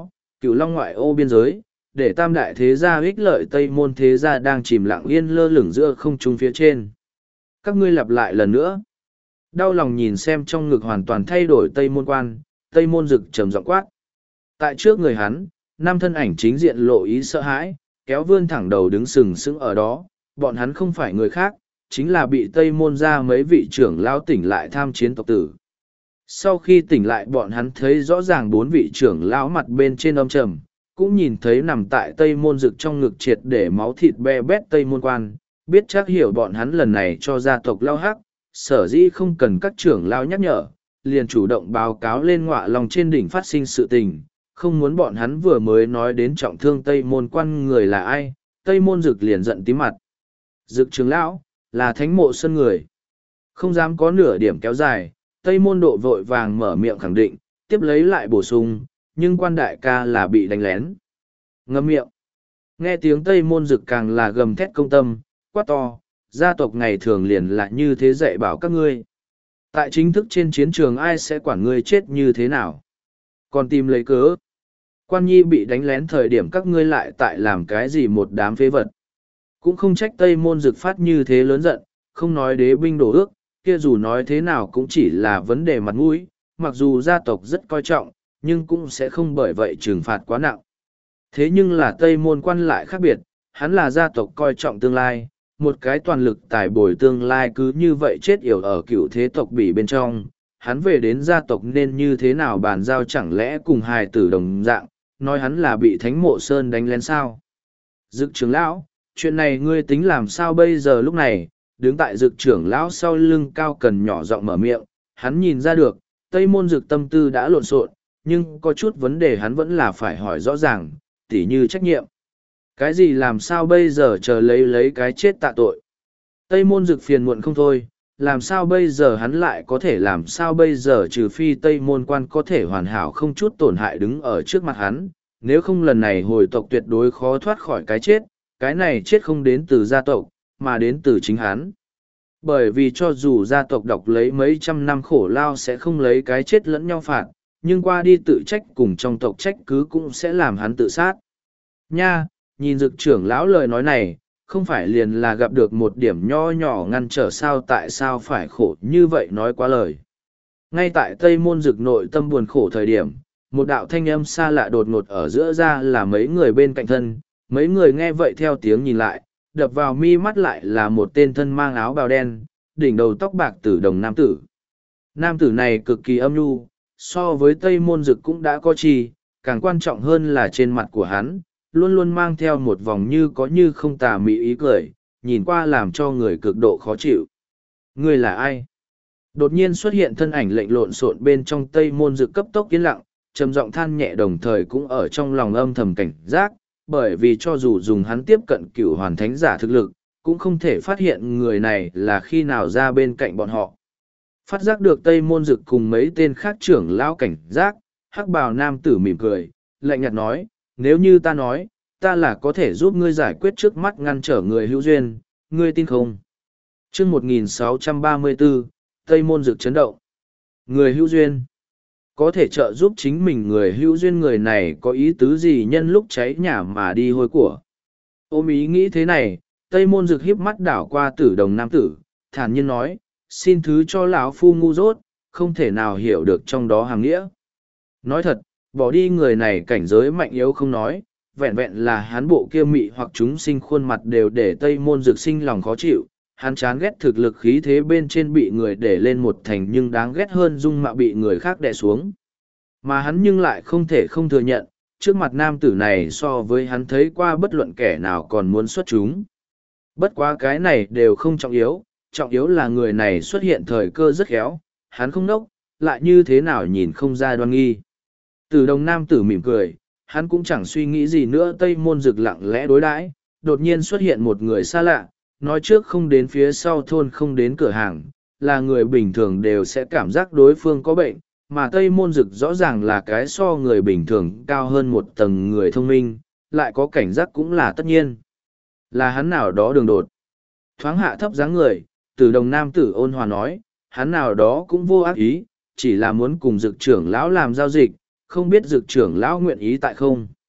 cửu long ngoại ô biên giới, để tam đại thế gia ích lợi Tây Môn thế gia đang chìm lặng yên lơ lửng giữa không trung phía trên. Các ngươi lặp lại lần nữa. Đau lòng nhìn xem trong ngực hoàn toàn thay đổi Tây Môn Quan, Tây Môn Dực trầm giọng quát. Tại trước người hắn, năm thân ảnh chính diện lộ ý sợ hãi, kéo vươn thẳng đầu đứng sừng sững ở đó, bọn hắn không phải người khác, chính là bị Tây Môn ra mấy vị trưởng lao tỉnh lại tham chiến tộc tử. Sau khi tỉnh lại bọn hắn thấy rõ ràng bốn vị trưởng lão mặt bên trên âm trầm, cũng nhìn thấy nằm tại Tây Môn Dực trong ngực triệt để máu thịt be bét Tây Môn Quan, biết chắc hiểu bọn hắn lần này cho gia tộc lao hắc, sở dĩ không cần các trưởng lao nhắc nhở, liền chủ động báo cáo lên Ngọa Long trên đỉnh phát sinh sự tình, không muốn bọn hắn vừa mới nói đến trọng thương Tây Môn Quan người là ai, Tây Môn Dực liền giận tím mặt. Dực trưởng lão, là thánh mộ sơn người. Không dám có nửa điểm kéo dài, Tây Môn Độ vội vàng mở miệng khẳng định, tiếp lấy lại bổ sung, nhưng quan đại ca là bị đánh lén. Ngâm miệng. Nghe tiếng Tây Môn Dực càng là gầm thét công tâm, quát to, gia tộc ngày thường liền là như thế dạy bảo các ngươi. Tại chính thức trên chiến trường ai sẽ quản ngươi chết như thế nào? Còn tìm lấy cớ. Quan nhi bị đánh lén thời điểm các ngươi lại tại làm cái gì một đám phế vật. Cũng không trách Tây Môn Dực phát như thế lớn giận, không nói đế binh đổ ước, kia dù nói thế nào cũng chỉ là vấn đề mặt mũi, mặc dù gia tộc rất coi trọng, nhưng cũng sẽ không bởi vậy trừng phạt quá nặng. Thế nhưng là Tây Môn Quan lại khác biệt, hắn là gia tộc coi trọng tương lai, một cái toàn lực tài bồi tương lai cứ như vậy chết yểu ở cựu thế tộc bỉ bên trong, hắn về đến gia tộc nên như thế nào bàn giao chẳng lẽ cùng hài tử đồng dạng, nói hắn là bị Thánh Mộ Sơn đánh lén sao. Dực trưởng lão, chuyện này ngươi tính làm sao bây giờ lúc này, đứng tại dực trưởng lão sau lưng Cao Cần nhỏ giọng mở miệng, hắn nhìn ra được, Tây Môn Dực tâm tư đã lộn xộn, nhưng có chút vấn đề hắn vẫn là phải hỏi rõ ràng, tỉ như trách nhiệm. Cái gì làm sao bây giờ chờ lấy lấy cái chết tạ tội. Tây Môn Dực phiền muộn không thôi, làm sao bây giờ hắn lại có thể làm sao bây giờ trừ phi Tây Môn Quan có thể hoàn hảo không chút tổn hại đứng ở trước mặt hắn, nếu không lần này hồi tộc tuyệt đối khó thoát khỏi cái chết, cái này chết không đến từ gia tộc, mà đến từ chính hắn. Bởi vì cho dù gia tộc đọc lấy mấy trăm năm khổ lao sẽ không lấy cái chết lẫn nhau phạt, nhưng qua đi tự trách cùng trong tộc trách cứ cũng sẽ làm hắn tự sát. Nha, nhìn dực trưởng lão lời nói này, không phải liền là gặp được một điểm nho nhỏ ngăn trở sao tại sao phải khổ như vậy nói quá lời. Ngay tại Tây Môn Dực nội tâm buồn khổ thời điểm, một đạo thanh âm xa lạ đột ngột ở giữa ra là mấy người bên cạnh thân, mấy người nghe vậy theo tiếng nhìn lại, đập vào mi mắt lại là một tên thân mang áo bào đen, đỉnh đầu tóc bạc tử đồng nam tử. Nam tử này cực kỳ âm nhu, so với Tây Môn Dực cũng đã có chi, càng quan trọng hơn là trên mặt của hắn, luôn luôn mang theo một vòng như có như không tà mị ý cười, nhìn qua làm cho người cực độ khó chịu. Người là ai? Đột nhiên xuất hiện thân ảnh lệnh lộn xộn bên trong Tây Môn Dực cấp tốc yên lặng, trầm giọng than nhẹ đồng thời cũng ở trong lòng âm thầm cảnh giác, bởi vì cho dù dùng hắn tiếp cận cửu hoàn thánh giả thực lực, cũng không thể phát hiện người này là khi nào ra bên cạnh bọn họ. Phát giác được Tây Môn Dực cùng mấy tên khác trưởng lão cảnh giác, hắc bào nam tử mỉm cười, lạnh nhạt nói, nếu như ta nói, ta là có thể giúp ngươi giải quyết trước mắt ngăn trở người hữu duyên, ngươi tin không? Chương một nghìn sáu trăm ba mươi bốn, Tây Môn Dực chấn động. Người hữu duyên. Có thể trợ giúp chính mình người hữu duyên người này có ý tứ gì nhân lúc cháy nhà mà đi hôi của. Ôm ý nghĩ thế này, Tây Môn Dực híp mắt đảo qua tử đồng nam tử, thản nhiên nói, xin thứ cho lão phu ngu dốt, không thể nào hiểu được trong đó hàng nghĩa. Nói thật, bỏ đi người này cảnh giới mạnh yếu không nói, vẹn vẹn là hắn bộ kia mị hoặc chúng sinh khuôn mặt đều để Tây Môn Dực sinh lòng khó chịu, hắn chán ghét thực lực khí thế bên trên bị người để lên một thành nhưng đáng ghét hơn dung mạo bị người khác đè xuống. Mà hắn nhưng lại không thể không thừa nhận, trước mặt nam tử này so với hắn thấy qua bất luận kẻ nào còn muốn xuất chúng. Bất quá cái này đều không trọng yếu, trọng yếu là người này xuất hiện thời cơ rất khéo, hắn không nốc, lại như thế nào nhìn không ra đoan nghi. Từ đồng nam tử mỉm cười, hắn cũng chẳng suy nghĩ gì nữa. Tây Môn Dực lặng lẽ đối đãi, đột nhiên xuất hiện một người xa lạ, nói trước không đến phía sau thôn không đến cửa hàng, là người bình thường đều sẽ cảm giác đối phương có bệnh, mà Tây Môn Dực rõ ràng là cái so người bình thường cao hơn một tầng người thông minh, lại có cảnh giác cũng là tất nhiên. Là hắn nào đó đường đột. Thoáng hạ thấp dáng người, Tử đồng nam tử ôn hòa nói, hắn nào đó cũng vô ác ý, chỉ là muốn cùng dực trưởng lão làm giao dịch, không biết dực trưởng lão nguyện ý tại không.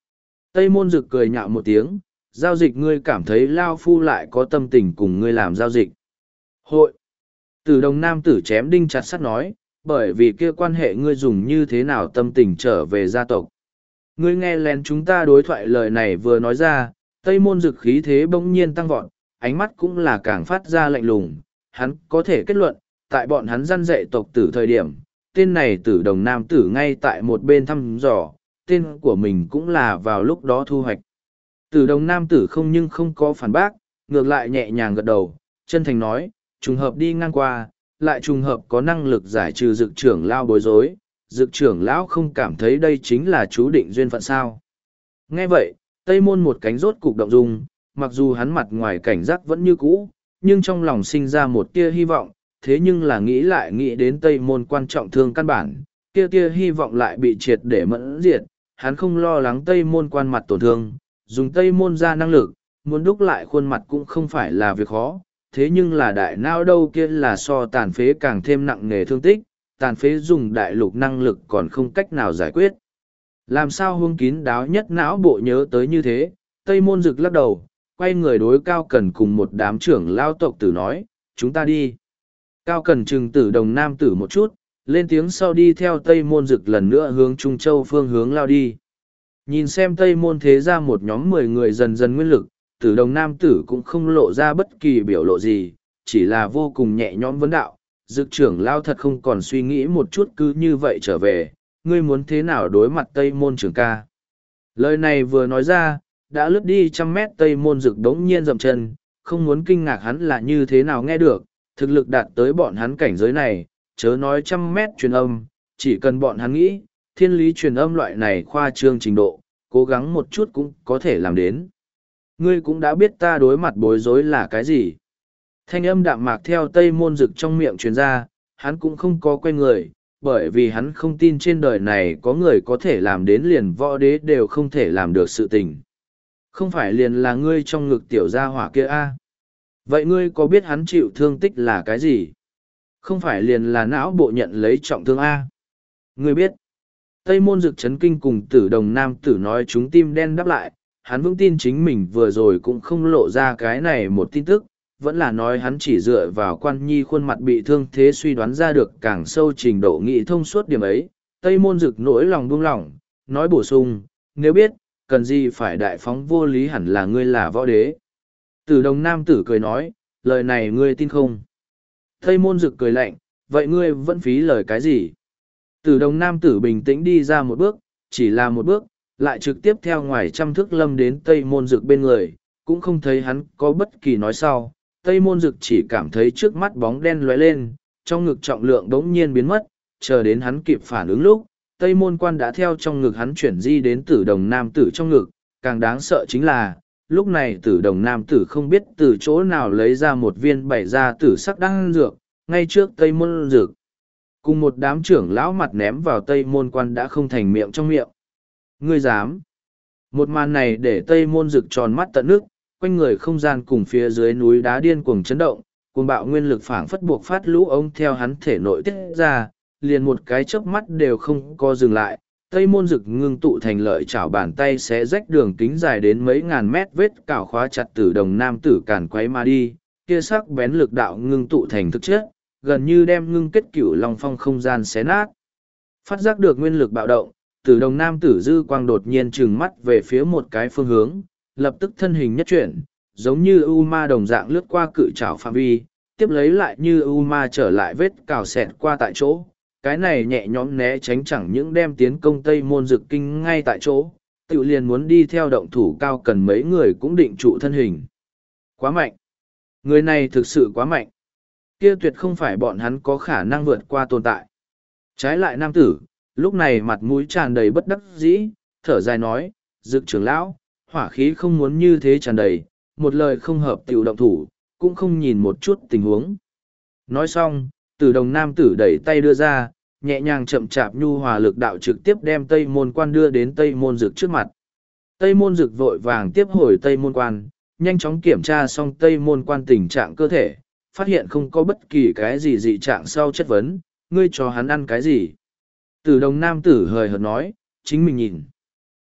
Tây môn dực cười nhạo một tiếng, giao dịch ngươi cảm thấy Lao Phu lại có tâm tình cùng ngươi làm giao dịch. Hội. Tử đồng nam tử chém đinh chặt sắt nói, bởi vì kia quan hệ ngươi dùng như thế nào tâm tình trở về gia tộc. Ngươi nghe lén chúng ta đối thoại lời này vừa nói ra, Tây môn dực khí thế bỗng nhiên tăng vọt, ánh mắt cũng là càng phát ra lạnh lùng. Hắn có thể kết luận, tại bọn hắn răn dạy tộc tử thời điểm, tên này tử đồng nam tử ngay tại một bên thăm dò, tên của mình cũng là vào lúc đó thu hoạch. Tử đồng nam tử không nhưng không có phản bác, ngược lại nhẹ nhàng gật đầu, chân thành nói, trùng hợp đi ngang qua, lại trùng hợp có năng lực giải trừ dực trưởng lao bối rối, dực trưởng lão không cảm thấy đây chính là chú định duyên phận sao. Nghe vậy, Tây môn một cánh rốt cục động dung, mặc dù hắn mặt ngoài cảnh giác vẫn như cũ, nhưng trong lòng sinh ra một tia hy vọng, thế nhưng là nghĩ lại nghĩ đến Tây môn quan trọng thương căn bản, tia tia hy vọng lại bị triệt để mẫn diệt, hắn không lo lắng Tây môn quan mặt tổn thương, dùng Tây môn ra năng lực, muốn đúc lại khuôn mặt cũng không phải là việc khó, thế nhưng là đại não đâu kia là so tàn phế càng thêm nặng nề thương tích, tàn phế dùng đại lục năng lực còn không cách nào giải quyết. Làm sao hung kín đáo nhất não bộ nhớ tới như thế, Tây môn rực lắc đầu, quay người đối Cao Cần cùng một đám trưởng lao tộc tử nói, chúng ta đi. Cao Cần trừng tử đồng nam tử một chút, lên tiếng sau đi theo Tây môn rực lần nữa hướng Trung Châu phương hướng lao đi. Nhìn xem Tây môn thế ra một nhóm mười người dần dần nguyên lực, tử đồng nam tử cũng không lộ ra bất kỳ biểu lộ gì, chỉ là vô cùng nhẹ nhõm vấn đạo. Dực trưởng lao thật không còn suy nghĩ một chút cứ như vậy trở về, ngươi muốn thế nào đối mặt Tây môn trưởng ca. Lời này vừa nói ra, đã lướt đi trăm mét Tây môn rực đống nhiên dậm chân, không muốn kinh ngạc hắn là như thế nào nghe được, thực lực đạt tới bọn hắn cảnh giới này, chớ nói trăm mét truyền âm, chỉ cần bọn hắn nghĩ, thiên lý truyền âm loại này khoa trương trình độ, cố gắng một chút cũng có thể làm đến. Ngươi cũng đã biết ta đối mặt bối rối là cái gì. Thanh âm đạm mạc theo Tây môn rực trong miệng truyền ra, hắn cũng không có quay người, bởi vì hắn không tin trên đời này có người có thể làm đến liền võ đế đều không thể làm được sự tình. Không phải liền là ngươi trong ngực tiểu gia hỏa kia a? Vậy ngươi có biết hắn chịu thương tích là cái gì? Không phải liền là não bộ nhận lấy trọng thương a? Ngươi biết. Tây môn dực chấn kinh cùng tử đồng nam tử nói chúng tim đen đáp lại, hắn vững tin chính mình vừa rồi cũng không lộ ra cái này một tin tức, vẫn là nói hắn chỉ dựa vào quan nhi khuôn mặt bị thương thế suy đoán ra được càng sâu trình độ nghị thông suốt điểm ấy. Tây môn dực nỗi lòng buông lỏng, nói bổ sung, nếu biết, cần gì phải đại phóng vô lý hẳn là ngươi là võ đế. Tử đồng nam tử cười nói, lời này ngươi tin không? Tây môn dực cười lạnh, vậy ngươi vẫn phí lời cái gì? Tử đồng nam tử bình tĩnh đi ra một bước, chỉ là một bước, lại trực tiếp theo ngoài trăm thước lâm đến Tây môn dực bên người, cũng không thấy hắn có bất kỳ nói sau. Tây môn dực chỉ cảm thấy trước mắt bóng đen lóe lên, trong ngực trọng lượng đống nhiên biến mất, chờ đến hắn kịp phản ứng lúc, Tây môn quan đã theo trong ngực hắn chuyển di đến tử đồng nam tử trong ngực, càng đáng sợ chính là, lúc này tử đồng nam tử không biết từ chỗ nào lấy ra một viên bảy da tử sắc đan dược, ngay trước Tây môn dực. Cùng một đám trưởng lão mặt ném vào Tây môn quan đã không thành miệng trong miệng. Ngươi dám! Một màn này để Tây môn dực tròn mắt tận nước, quanh người không gian cùng phía dưới núi đá điên cuồng chấn động, cuồng bạo nguyên lực phảng phất buộc phát lũ ống theo hắn thể nội tiết ra, liền một cái chớp mắt đều không có dừng lại. Tây môn dực ngưng tụ thành lợi chảo bàn tay xé rách đường kính dài đến mấy ngàn mét vết cào khóa chặt tử đồng nam tử càn quấy mà đi, kia sắc bén lực đạo ngưng tụ thành thực chất, gần như đem ngưng kết cửu long phong không gian xé nát. Phát giác được nguyên lực bạo động, tử đồng nam tử dư quang đột nhiên trừng mắt về phía một cái phương hướng, lập tức thân hình nhất chuyển, giống như u ma đồng dạng lướt qua cự trảo phạm vi, tiếp lấy lại như u ma trở lại vết cào xẹt qua tại chỗ. Cái này nhẹ nhõm né tránh chẳng những đem tiến công Tây môn dực kinh ngay tại chỗ, tự liền muốn đi theo động thủ Cao Cần mấy người cũng định trụ thân hình. Quá mạnh! Người này thực sự quá mạnh! Kia tuyệt không phải bọn hắn có khả năng vượt qua tồn tại. Trái lại nam tử, lúc này mặt mũi tràn đầy bất đắc dĩ, thở dài nói, dực trưởng lão, hỏa khí không muốn như thế tràn đầy, một lời không hợp tiểu động thủ, cũng không nhìn một chút tình huống. Nói xong, tử đồng nam tử đẩy tay đưa ra, nhẹ nhàng chậm chạp nhu hòa lực đạo trực tiếp đem Tây môn quan đưa đến Tây môn dực trước mặt. Tây môn dực vội vàng tiếp hồi Tây môn quan, nhanh chóng kiểm tra xong Tây môn quan tình trạng cơ thể, phát hiện không có bất kỳ cái gì dị trạng sau chất vấn, ngươi cho hắn ăn cái gì? Tử đồng nam tử hời hợt nói, chính mình nhìn.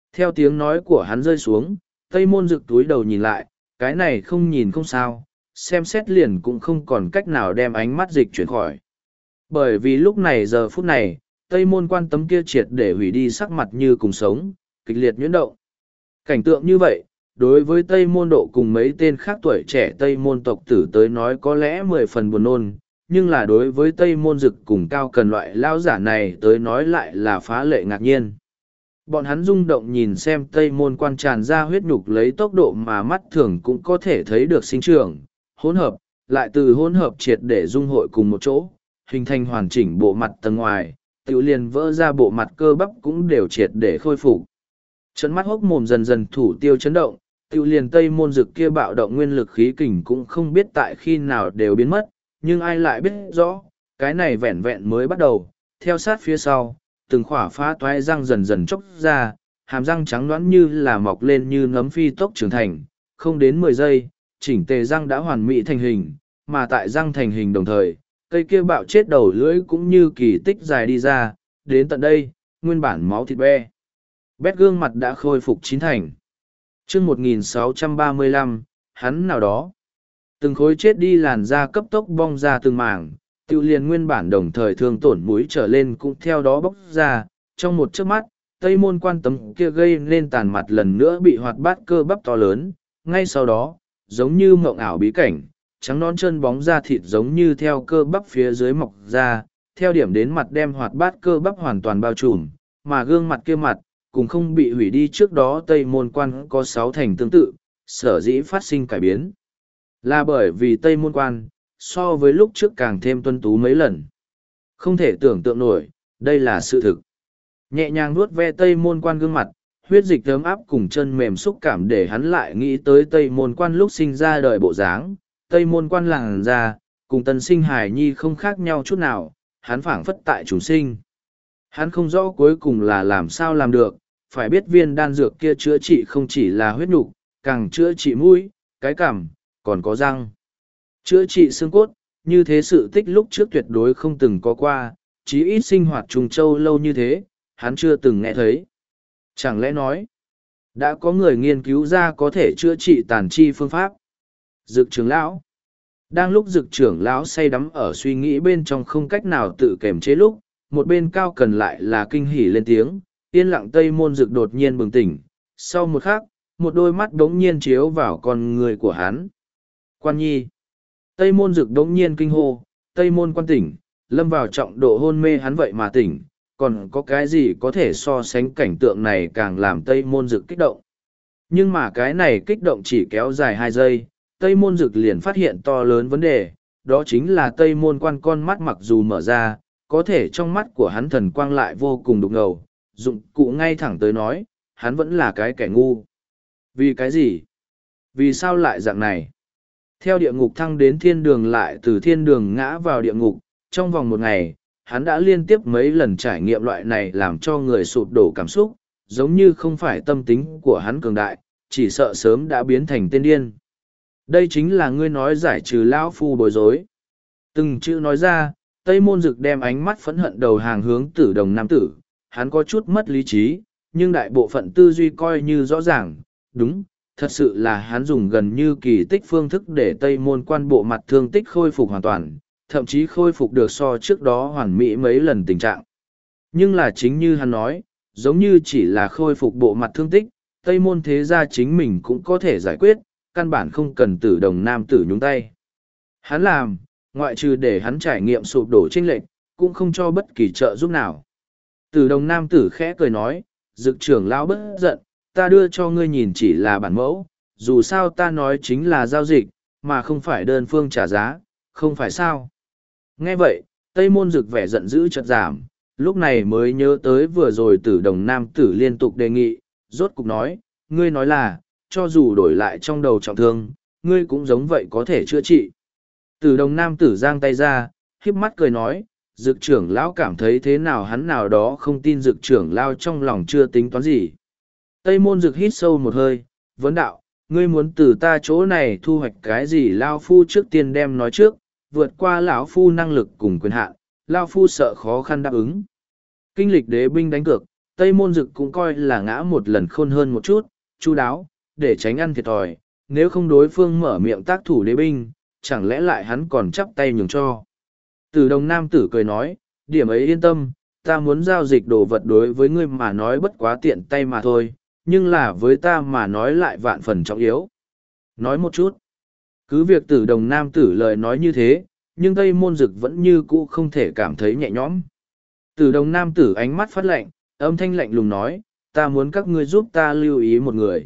Theo tiếng nói của hắn rơi xuống, Tây Môn Dực túi đầu nhìn lại, cái này không nhìn không sao, xem xét liền cũng không còn cách nào đem ánh mắt dịch chuyển khỏi. Bởi vì lúc này giờ phút này, Tây Môn Quan tấm kia triệt để hủy đi sắc mặt như cùng sống, kịch liệt nhuyễn động. Cảnh tượng như vậy, đối với Tây Môn Độ cùng mấy tên khác tuổi trẻ Tây Môn tộc tử tới nói có lẽ mười phần buồn nôn, nhưng là đối với Tây Môn Dực cùng Cao Cần loại lao giả này tới nói lại là phá lệ ngạc nhiên. Bọn hắn rung động nhìn xem Tây Môn Quan tràn ra huyết nhục lấy tốc độ mà mắt thường cũng có thể thấy được sinh trưởng, hỗn hợp, lại từ hỗn hợp triệt để dung hội cùng một chỗ, hình thành hoàn chỉnh bộ mặt tầng ngoài, tự liền vỡ ra bộ mặt cơ bắp cũng đều triệt để khôi phục. Trận mắt hốc mồm dần dần thủ tiêu chấn động, tự liền Tây Môn Dực kia bạo động nguyên lực khí kình cũng không biết tại khi nào đều biến mất, nhưng ai lại biết rõ, cái này vẹn vẹn mới bắt đầu, theo sát phía sau, từng khỏa phá toái răng dần dần chốc ra, hàm răng trắng nõn như là mọc lên như nấm phi tốc trưởng thành, không đến mười giây, chỉnh tề răng đã hoàn mỹ thành hình, mà tại răng thành hình đồng thời, cây kia bạo chết đầu lưỡi cũng như kỳ tích dài đi ra, đến tận đây, nguyên bản máu thịt be. Bét gương mặt đã khôi phục chín thành. chương một nghìn sáu trăm ba mươi lăm, hắn nào đó. Từng khối chết đi làn da cấp tốc bong ra từng mảng, tiêu liền nguyên bản đồng thời thương tổn mũi trở lên cũng theo đó bốc ra. Trong một chớp mắt, Tây Môn Quan tấm kia gây nên tàn mặt lần nữa bị hoạt bát cơ bắp to lớn. Ngay sau đó, giống như mộng ảo bí cảnh, trắng non chân bóng da thịt giống như theo cơ bắp phía dưới mọc ra, theo điểm đến mặt đem hoạt bát cơ bắp hoàn toàn bao trùm, mà gương mặt kia mặt, cùng không bị hủy đi trước đó Tây Môn Quan có sáu thành tương tự, sở dĩ phát sinh cải biến. Là bởi vì Tây Môn Quan, so với lúc trước càng thêm tuân tú mấy lần. Không thể tưởng tượng nổi, đây là sự thực. Nhẹ nhàng nuốt ve Tây Môn Quan gương mặt, huyết dịch ấm áp cùng chân mềm xúc cảm để hắn lại nghĩ tới Tây Môn Quan lúc sinh ra đời bộ dáng. Tây Môn Quan làng ra, cùng tân sinh hài nhi không khác nhau chút nào, hắn phảng phất tại chúng sinh. Hắn không rõ cuối cùng là làm sao làm được, phải biết viên đan dược kia chữa trị không chỉ là huyết nhục, càng chữa trị mũi, cái cằm, còn có răng. Chữa trị xương cốt, như thế sự tích lúc trước tuyệt đối không từng có qua, chí ít sinh hoạt trùng châu lâu như thế, hắn chưa từng nghe thấy. Chẳng lẽ nói, đã có người nghiên cứu ra có thể chữa trị tàn chi phương pháp? Dực trưởng lão. Đang lúc dực trưởng lão say đắm ở suy nghĩ bên trong không cách nào tự kiềm chế lúc, một bên Cao Cần lại là kinh hỉ lên tiếng, yên lặng Tây Môn Dực đột nhiên bừng tỉnh. Sau một khắc, một đôi mắt đống nhiên chiếu vào con người của hắn. Quan nhi. Tây Môn Dực đống nhiên kinh hô, Tây Môn Quan tỉnh, lâm vào trọng độ hôn mê hắn vậy mà tỉnh, còn có cái gì có thể so sánh cảnh tượng này càng làm Tây Môn Dực kích động. Nhưng mà cái này kích động chỉ kéo dài hai giây, Tây Môn Dực liền phát hiện to lớn vấn đề, đó chính là Tây Môn Quan con mắt mặc dù mở ra, có thể trong mắt của hắn thần quang lại vô cùng đục ngầu, dụng cụ ngay thẳng tới nói, hắn vẫn là cái kẻ ngu. Vì cái gì? Vì sao lại dạng này? Theo địa ngục thăng đến thiên đường lại từ thiên đường ngã vào địa ngục, trong vòng một ngày, hắn đã liên tiếp mấy lần trải nghiệm loại này làm cho người sụp đổ cảm xúc, giống như không phải tâm tính của hắn cường đại, chỉ sợ sớm đã biến thành tên điên. Đây chính là ngươi nói giải trừ lão phu bối rối. Từng chữ nói ra, Tây Môn Dực đem ánh mắt phẫn hận đầu hàng hướng Tử Đồng nam tử, hắn có chút mất lý trí, nhưng đại bộ phận tư duy coi như rõ ràng, đúng, thật sự là hắn dùng gần như kỳ tích phương thức để Tây Môn Quan bộ mặt thương tích khôi phục hoàn toàn, thậm chí khôi phục được so trước đó hoàn mỹ mấy lần tình trạng. Nhưng là chính như hắn nói, giống như chỉ là khôi phục bộ mặt thương tích, Tây Môn thế gia chính mình cũng có thể giải quyết, căn bản không cần Tử Đồng nam tử nhúng tay. Hắn làm, ngoại trừ để hắn trải nghiệm sụp đổ chênh lệch, cũng không cho bất kỳ trợ giúp nào. Tử Đồng nam tử khẽ cười nói, Dực trưởng lão bất giận, ta đưa cho ngươi nhìn chỉ là bản mẫu, dù sao ta nói chính là giao dịch, mà không phải đơn phương trả giá, không phải sao. Nghe vậy, Tây Môn Dực vẻ giận dữ chợt giảm, lúc này mới nhớ tới vừa rồi Tử Đồng nam tử liên tục đề nghị, rốt cục nói, ngươi nói là, cho dù đổi lại trong đầu trọng thương, ngươi cũng giống vậy có thể chữa trị. Tử Đồng nam tử giang tay ra, híp mắt cười nói, Dực trưởng lão cảm thấy thế nào hắn nào đó không tin Dực trưởng lão trong lòng chưa tính toán gì. Tây Môn Dực hít sâu một hơi, vấn đạo, ngươi muốn từ ta chỗ này thu hoạch cái gì? Lao phu trước tiên đem nói trước, vượt qua lão phu năng lực cùng quyền hạn, Lao phu sợ khó khăn đáp ứng. Kinh lịch đế binh đánh cược, Tây môn dực cũng coi là ngã một lần khôn hơn một chút, chu đáo, để tránh ăn thiệt thòi, nếu không đối phương mở miệng tác thủ đế binh, chẳng lẽ lại hắn còn chắp tay nhường cho. Tử đồng nam tử cười nói, điểm ấy yên tâm, ta muốn giao dịch đồ vật đối với ngươi mà nói bất quá tiện tay mà thôi, nhưng là với ta mà nói lại vạn phần trọng yếu. Nói một chút, cứ việc tử đồng nam tử lời nói như thế, nhưng Tây môn dực vẫn như cũ không thể cảm thấy nhẹ nhõm. Tử đồng nam tử ánh mắt phát lạnh, âm thanh lạnh lùng nói, ta muốn các ngươi giúp ta lưu ý một người.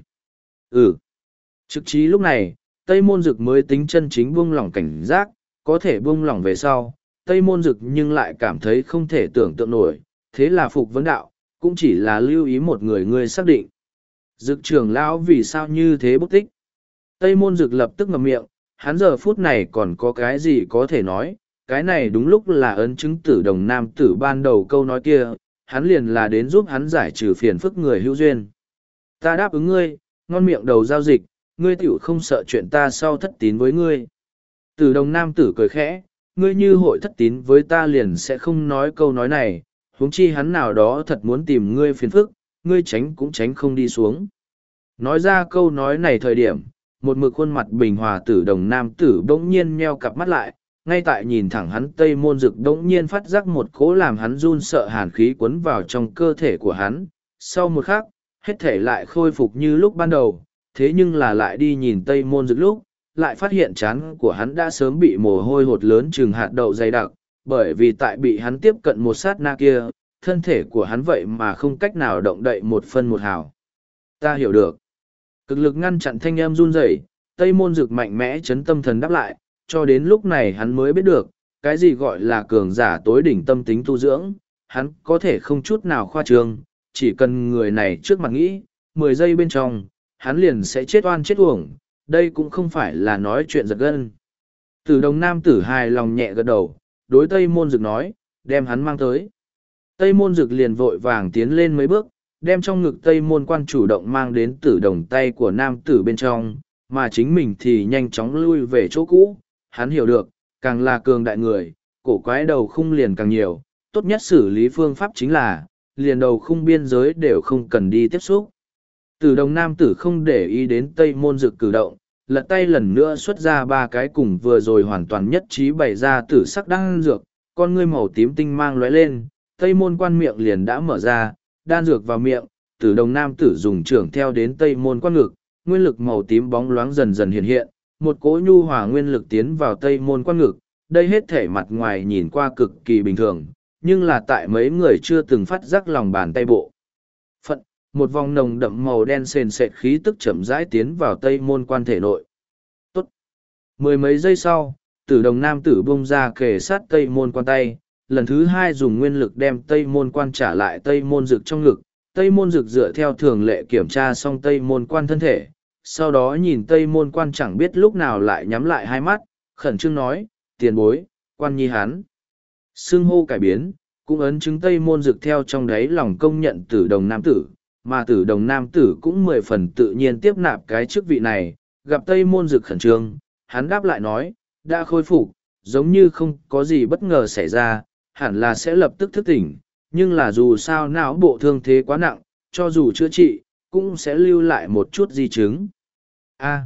Ừ. Trực trí lúc này, Tây môn dực mới tính chân chính buông lỏng cảnh giác, có thể buông lỏng về sau, Tây môn dực nhưng lại cảm thấy không thể tưởng tượng nổi, thế là phục vấn đạo, cũng chỉ là lưu ý một người ngươi xác định. Dực trưởng lão vì sao như thế bút tích? Tây môn dực lập tức ngậm miệng, hắn giờ phút này còn có cái gì có thể nói, cái này đúng lúc là ấn chứng tử đồng nam tử ban đầu câu nói kia, hắn liền là đến giúp hắn giải trừ phiền phức người hữu duyên. Ta đáp ứng ngươi, ngon miệng đầu giao dịch, ngươi tiểu không sợ chuyện ta sau thất tín với ngươi. Tử đồng nam tử cười khẽ, ngươi như hội thất tín với ta liền sẽ không nói câu nói này, huống chi hắn nào đó thật muốn tìm ngươi phiền phức, ngươi tránh cũng tránh không đi xuống. Nói ra câu nói này thời điểm, một mực khuôn mặt bình hòa tử đồng nam tử bỗng nhiên nheo cặp mắt lại, ngay tại nhìn thẳng hắn Tây môn dực bỗng nhiên phát giác một cỗ làm hắn run sợ hàn khí cuốn vào trong cơ thể của hắn. Sau một khắc, hết thể lại khôi phục như lúc ban đầu, thế nhưng là lại đi nhìn Tây môn dực lúc, lại phát hiện trán của hắn đã sớm bị mồ hôi hột lớn chừng hạt đậu dày đặc, bởi vì tại bị hắn tiếp cận một sát na kia, thân thể của hắn vậy mà không cách nào động đậy một phân một hào. Ta hiểu được. Cực lực ngăn chặn thanh âm run rẩy, Tây môn dực mạnh mẽ chấn tâm thần đáp lại, cho đến lúc này hắn mới biết được, cái gì gọi là cường giả tối đỉnh tâm tính tu dưỡng, hắn có thể không chút nào khoa trương, chỉ cần người này trước mặt nghĩ, mười giây bên trong, hắn liền sẽ chết oan chết uổng, đây cũng không phải là nói chuyện giật gân. Tử đồng nam tử hài lòng nhẹ gật đầu, đối Tây môn dực nói, đem hắn mang tới. Tây môn dực liền vội vàng tiến lên mấy bước, đem trong ngực Tây môn quan chủ động mang đến tử đồng tay của nam tử bên trong, mà chính mình thì nhanh chóng lui về chỗ cũ. Hắn hiểu được, càng là cường đại người, cổ quái đầu khung liền càng nhiều, tốt nhất xử lý phương pháp chính là, liền đầu khung biên giới đều không cần đi tiếp xúc. Tử đồng nam tử không để ý đến Tây môn dực cử động, lật tay lần nữa xuất ra ba cái cùng vừa rồi hoàn toàn nhất trí bày ra tử sắc đan dược, con ngươi màu tím tinh mang lóe lên, Tây môn quan miệng liền đã mở ra, đan dược vào miệng, tử đồng nam tử dùng trưởng theo đến Tây môn quan ngực, nguyên lực màu tím bóng loáng dần dần hiện hiện, một cỗ nhu hòa nguyên lực tiến vào Tây môn quan ngực, đây hết thể mặt ngoài nhìn qua cực kỳ bình thường, nhưng là tại mấy người chưa từng phát giác lòng bàn tay bộ. Phận, một vòng nồng đậm màu đen sền sệt khí tức chậm rãi tiến vào Tây môn quan thể nội. Tốt. Mười mấy giây sau, tử đồng nam tử bung ra kề sát Tây môn quan tay, lần thứ hai dùng nguyên lực đem Tây môn quan trả lại Tây môn dực trong ngực. Tây môn dực dựa theo thường lệ kiểm tra xong Tây môn quan thân thể, sau đó nhìn Tây môn quan chẳng biết lúc nào lại nhắm lại hai mắt, khẩn trương nói, tiền bối, quan nhi hắn. Xưng hô cải biến, cũng ấn chứng Tây môn dực theo trong đáy lòng công nhận tử đồng nam tử, mà tử đồng nam tử cũng mười phần tự nhiên tiếp nạp cái chức vị này, gặp Tây môn dực khẩn trương, hắn đáp lại nói, đã khôi phục, giống như không có gì bất ngờ xảy ra, hẳn là sẽ lập tức thức tỉnh, nhưng là dù sao não bộ thương thế quá nặng, cho dù chữa trị, cũng sẽ lưu lại một chút di chứng. A.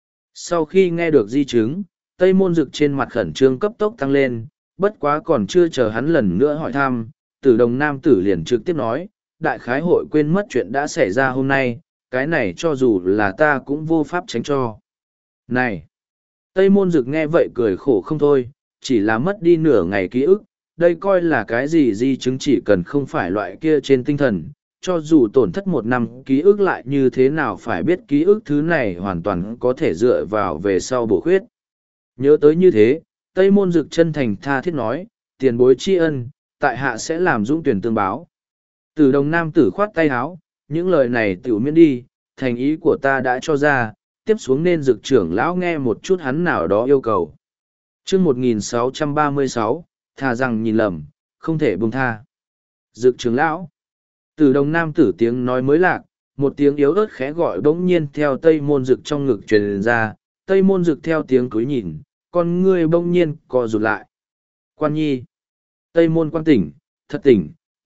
Sau khi nghe được di chứng, Tây môn dực trên mặt khẩn trương cấp tốc tăng lên, bất quá còn chưa chờ hắn lần nữa hỏi thăm, tử đồng nam tử liền trực tiếp nói, đại khái hội quên mất chuyện đã xảy ra hôm nay, cái này cho dù là ta cũng vô pháp tránh cho. Này! Tây môn dực nghe vậy cười khổ không thôi, chỉ là mất đi nửa ngày ký ức, đây coi là cái gì di chứng chỉ cần không phải loại kia trên tinh thần, cho dù tổn thất một năm ký ức lại như thế nào phải biết ký ức thứ này hoàn toàn có thể dựa vào về sau bổ khuyết. Nhớ tới như thế, Tây môn dực chân thành tha thiết nói, tiền bối tri ân, tại hạ sẽ làm dũng tuyển tương báo. Tử đồng nam tử khoát tay áo, những lời này tiểu miễn đi, thành ý của ta đã cho ra, tiếp xuống nên dực trưởng lão nghe một chút hắn nào đó yêu cầu. chương một nghìn sáu trăm ba mươi sáu, thà rằng nhìn lầm, không thể buông tha. Dực trưởng lão. Tử đồng nam tử tiếng nói mới lạc, một tiếng yếu ớt khẽ gọi bỗng nhiên theo Tây môn dực trong ngực truyền ra, Tây môn dực theo tiếng cúi nhìn, con ngươi bỗng nhiên co rụt lại. Quan nhi. Tây môn quan tỉnh, thật tỉnh,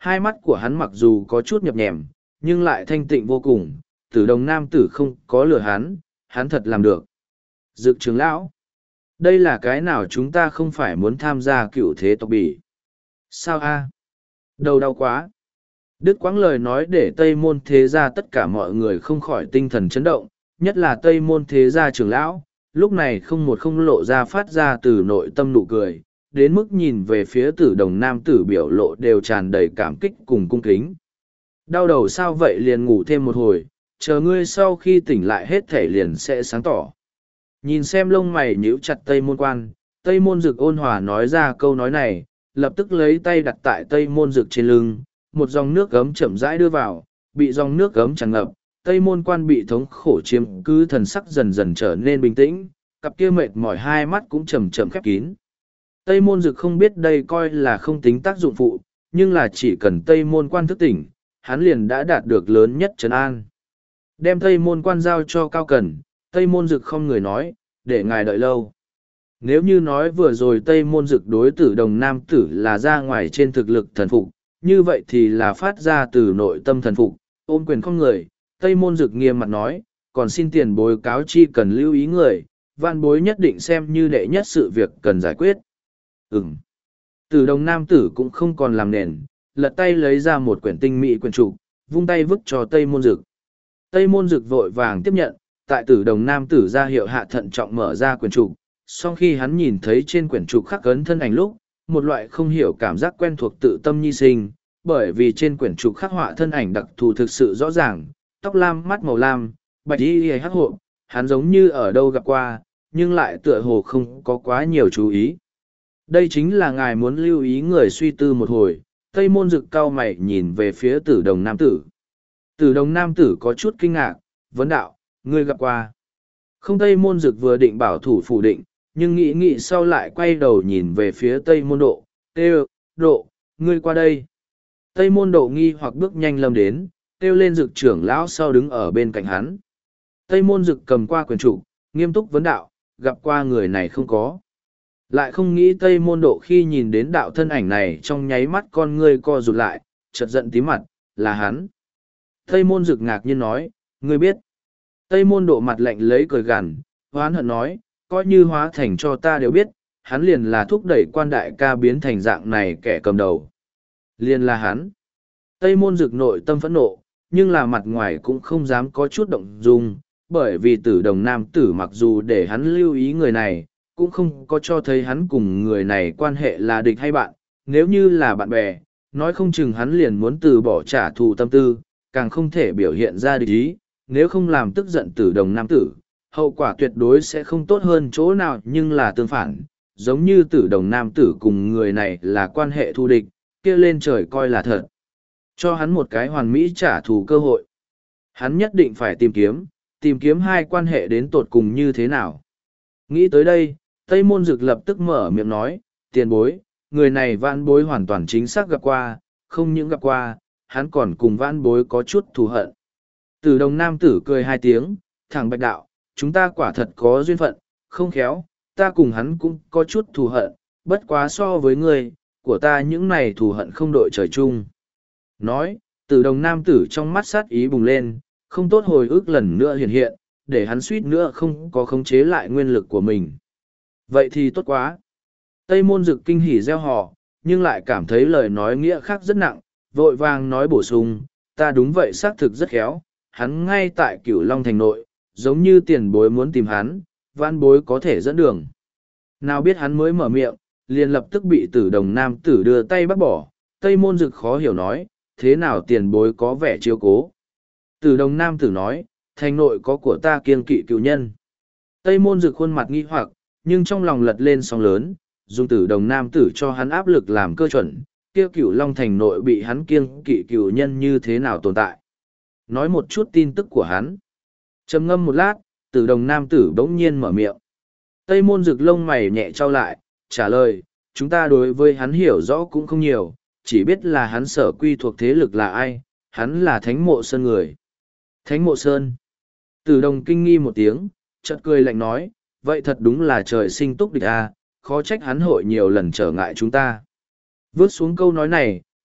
Hai mắt của hắn mặc dù có chút nhập nhèm, nhưng lại thanh tịnh vô cùng, tử đồng nam tử không có lừa hắn, hắn thật làm được. Dực trưởng lão, đây là cái nào chúng ta không phải muốn tham gia cựu thế tộc bỉ? Sao a? Đầu đau quá. Đức Quãng lời nói để Tây Môn Thế Gia tất cả mọi người không khỏi tinh thần chấn động, nhất là Tây Môn Thế Gia trưởng lão, lúc này không một không lộ ra phát ra từ nội tâm nụ cười, đến mức nhìn về phía tử đồng nam tử biểu lộ đều tràn đầy cảm kích cùng cung kính. Đau đầu sao vậy, liền ngủ thêm một hồi, chờ ngươi sau khi tỉnh lại hết thể liền sẽ sáng tỏ. Nhìn xem lông mày nhíu chặt Tây Môn Quan, Tây Môn Dực ôn hòa nói ra câu nói này, lập tức lấy tay đặt tại Tây Môn Dực trên lưng, một dòng nước gấm chậm rãi đưa vào, bị dòng nước gấm tràn ngập, Tây Môn Quan bị thống khổ chiếm cứ, thần sắc dần dần trở nên bình tĩnh, cặp kia mệt mỏi hai mắt cũng chậm chậm khép kín. Tây Môn Dực không biết đây coi là không tính tác dụng phụ, nhưng là chỉ cần Tây Môn Quan thức tỉnh, hắn liền đã đạt được lớn nhất trấn an. Đem Tây Môn Quan giao cho Cao Cần, Tây Môn Dực không người nói, để ngài đợi lâu. Nếu như nói vừa rồi Tây Môn Dực đối tử đồng nam tử là ra ngoài trên thực lực thần phục, như vậy thì là phát ra từ nội tâm thần phục, ôm quyền không người, Tây Môn Dực nghiêm mặt nói, còn xin tiền bối cáo chi cần lưu ý người, vạn bối nhất định xem như đệ nhất sự việc cần giải quyết. Ừm. Tử đồng nam tử cũng không còn làm nền, lật tay lấy ra một quyển tinh mỹ quyển trục, vung tay vứt cho Tây Môn Dực. Tây Môn Dực vội vàng tiếp nhận, tại tử đồng nam tử ra hiệu hạ thận trọng mở ra quyển trục, sau khi hắn nhìn thấy trên quyển trục khắc ấn thân ảnh lúc, một loại không hiểu cảm giác quen thuộc tự tâm nhi sinh, bởi vì trên quyển trục khắc họa thân ảnh đặc thù thực sự rõ ràng, tóc lam, mắt màu lam, bạch y hắc hộ, hắn giống như ở đâu gặp qua, nhưng lại tựa hồ không có quá nhiều chú ý. Đây chính là ngài muốn lưu ý người, suy tư một hồi, Tây Môn Dực cau mày nhìn về phía tử đồng nam tử. Tử đồng nam tử có chút kinh ngạc, vấn đạo, ngươi gặp qua. Không, Tây Môn Dực vừa định bảo thủ phủ định, nhưng nghĩ nghĩ sau lại quay đầu nhìn về phía Tây Môn Độ, kêu, Độ, ngươi qua đây. Tây Môn Độ nghi hoặc bước nhanh lâm đến, kêu lên Dực trưởng lão sau đứng ở bên cạnh hắn. Tây Môn Dực cầm qua quyền trụ, nghiêm túc vấn đạo, gặp qua người này không có. Lại không nghĩ Tây Môn Độ khi nhìn đến đạo thân ảnh này trong nháy mắt con ngươi co rụt lại, chợt giận tí mặt, là hắn. Tây Môn Dực ngạc nhiên nói, ngươi biết. Tây Môn Độ mặt lạnh lấy cười gằn, hoán hận nói, coi như hóa thành cho ta đều biết, hắn liền là thúc đẩy quan đại ca biến thành dạng này kẻ cầm đầu. Liền là hắn. Tây Môn Dực nội tâm phẫn nộ, nhưng là mặt ngoài cũng không dám có chút động dung, bởi vì tử đồng nam tử mặc dù để hắn lưu ý người này, cũng không có cho thấy hắn cùng người này quan hệ là địch hay bạn, nếu như là bạn bè, nói không chừng hắn liền muốn từ bỏ trả thù tâm tư, càng không thể biểu hiện ra địch ý, nếu không làm tức giận tử đồng nam tử, hậu quả tuyệt đối sẽ không tốt hơn chỗ nào, nhưng là tương phản, giống như tử đồng nam tử cùng người này là quan hệ thù địch, kia lên trời coi là thật. Cho hắn một cái hoàn mỹ trả thù cơ hội. Hắn nhất định phải tìm kiếm, tìm kiếm hai quan hệ đến tột cùng như thế nào. Nghĩ tới đây, Tây Môn Dực lập tức mở miệng nói, tiền bối, người này vãn bối hoàn toàn chính xác gặp qua, không những gặp qua, hắn còn cùng vãn bối có chút thù hận. Tử đồng nam tử cười hai tiếng, thẳng bạch đạo, chúng ta quả thật có duyên phận, không khéo, ta cùng hắn cũng có chút thù hận, bất quá so với ngươi, của ta những này thù hận không đội trời chung. Nói, tử đồng nam tử trong mắt sát ý bùng lên, không tốt hồi ức lần nữa hiện hiện, để hắn suýt nữa không có khống chế lại nguyên lực của mình. Vậy thì tốt quá. Tây Môn Dực kinh hỉ reo hò, nhưng lại cảm thấy lời nói nghĩa khác rất nặng, vội vàng nói bổ sung, ta đúng vậy xác thực rất khéo, hắn ngay tại Cửu Long thành nội, giống như tiền bối muốn tìm hắn, vãn bối có thể dẫn đường. Nào biết hắn mới mở miệng, liền lập tức bị tử đồng nam tử đưa tay bắt bỏ, Tây Môn Dực khó hiểu nói, thế nào tiền bối có vẻ chiếu cố. Tử đồng nam tử nói, thành nội có của ta kiêng kỵ cựu nhân. Tây Môn Dực khuôn mặt nghi hoặc, nhưng trong lòng lật lên sóng lớn, dùng tử đồng nam tử cho hắn áp lực làm cơ chuẩn, kia Cửu Long thành nội bị hắn kiêng kỵ cựu nhân như thế nào tồn tại. Nói một chút tin tức của hắn. Trầm ngâm một lát, tử đồng nam tử bỗng nhiên mở miệng. Tây Môn Dực lông mày nhẹ trao lại, trả lời, chúng ta đối với hắn hiểu rõ cũng không nhiều, chỉ biết là hắn sở quy thuộc thế lực là ai, hắn là Thánh Mộ Sơn người. Thánh Mộ Sơn. Tử đồng kinh nghi một tiếng, chợt cười lạnh nói, vậy thật đúng là trời sinh túc địch à, khó trách hắn hội nhiều lần trở ngại chúng ta. Vớt xuống câu nói này,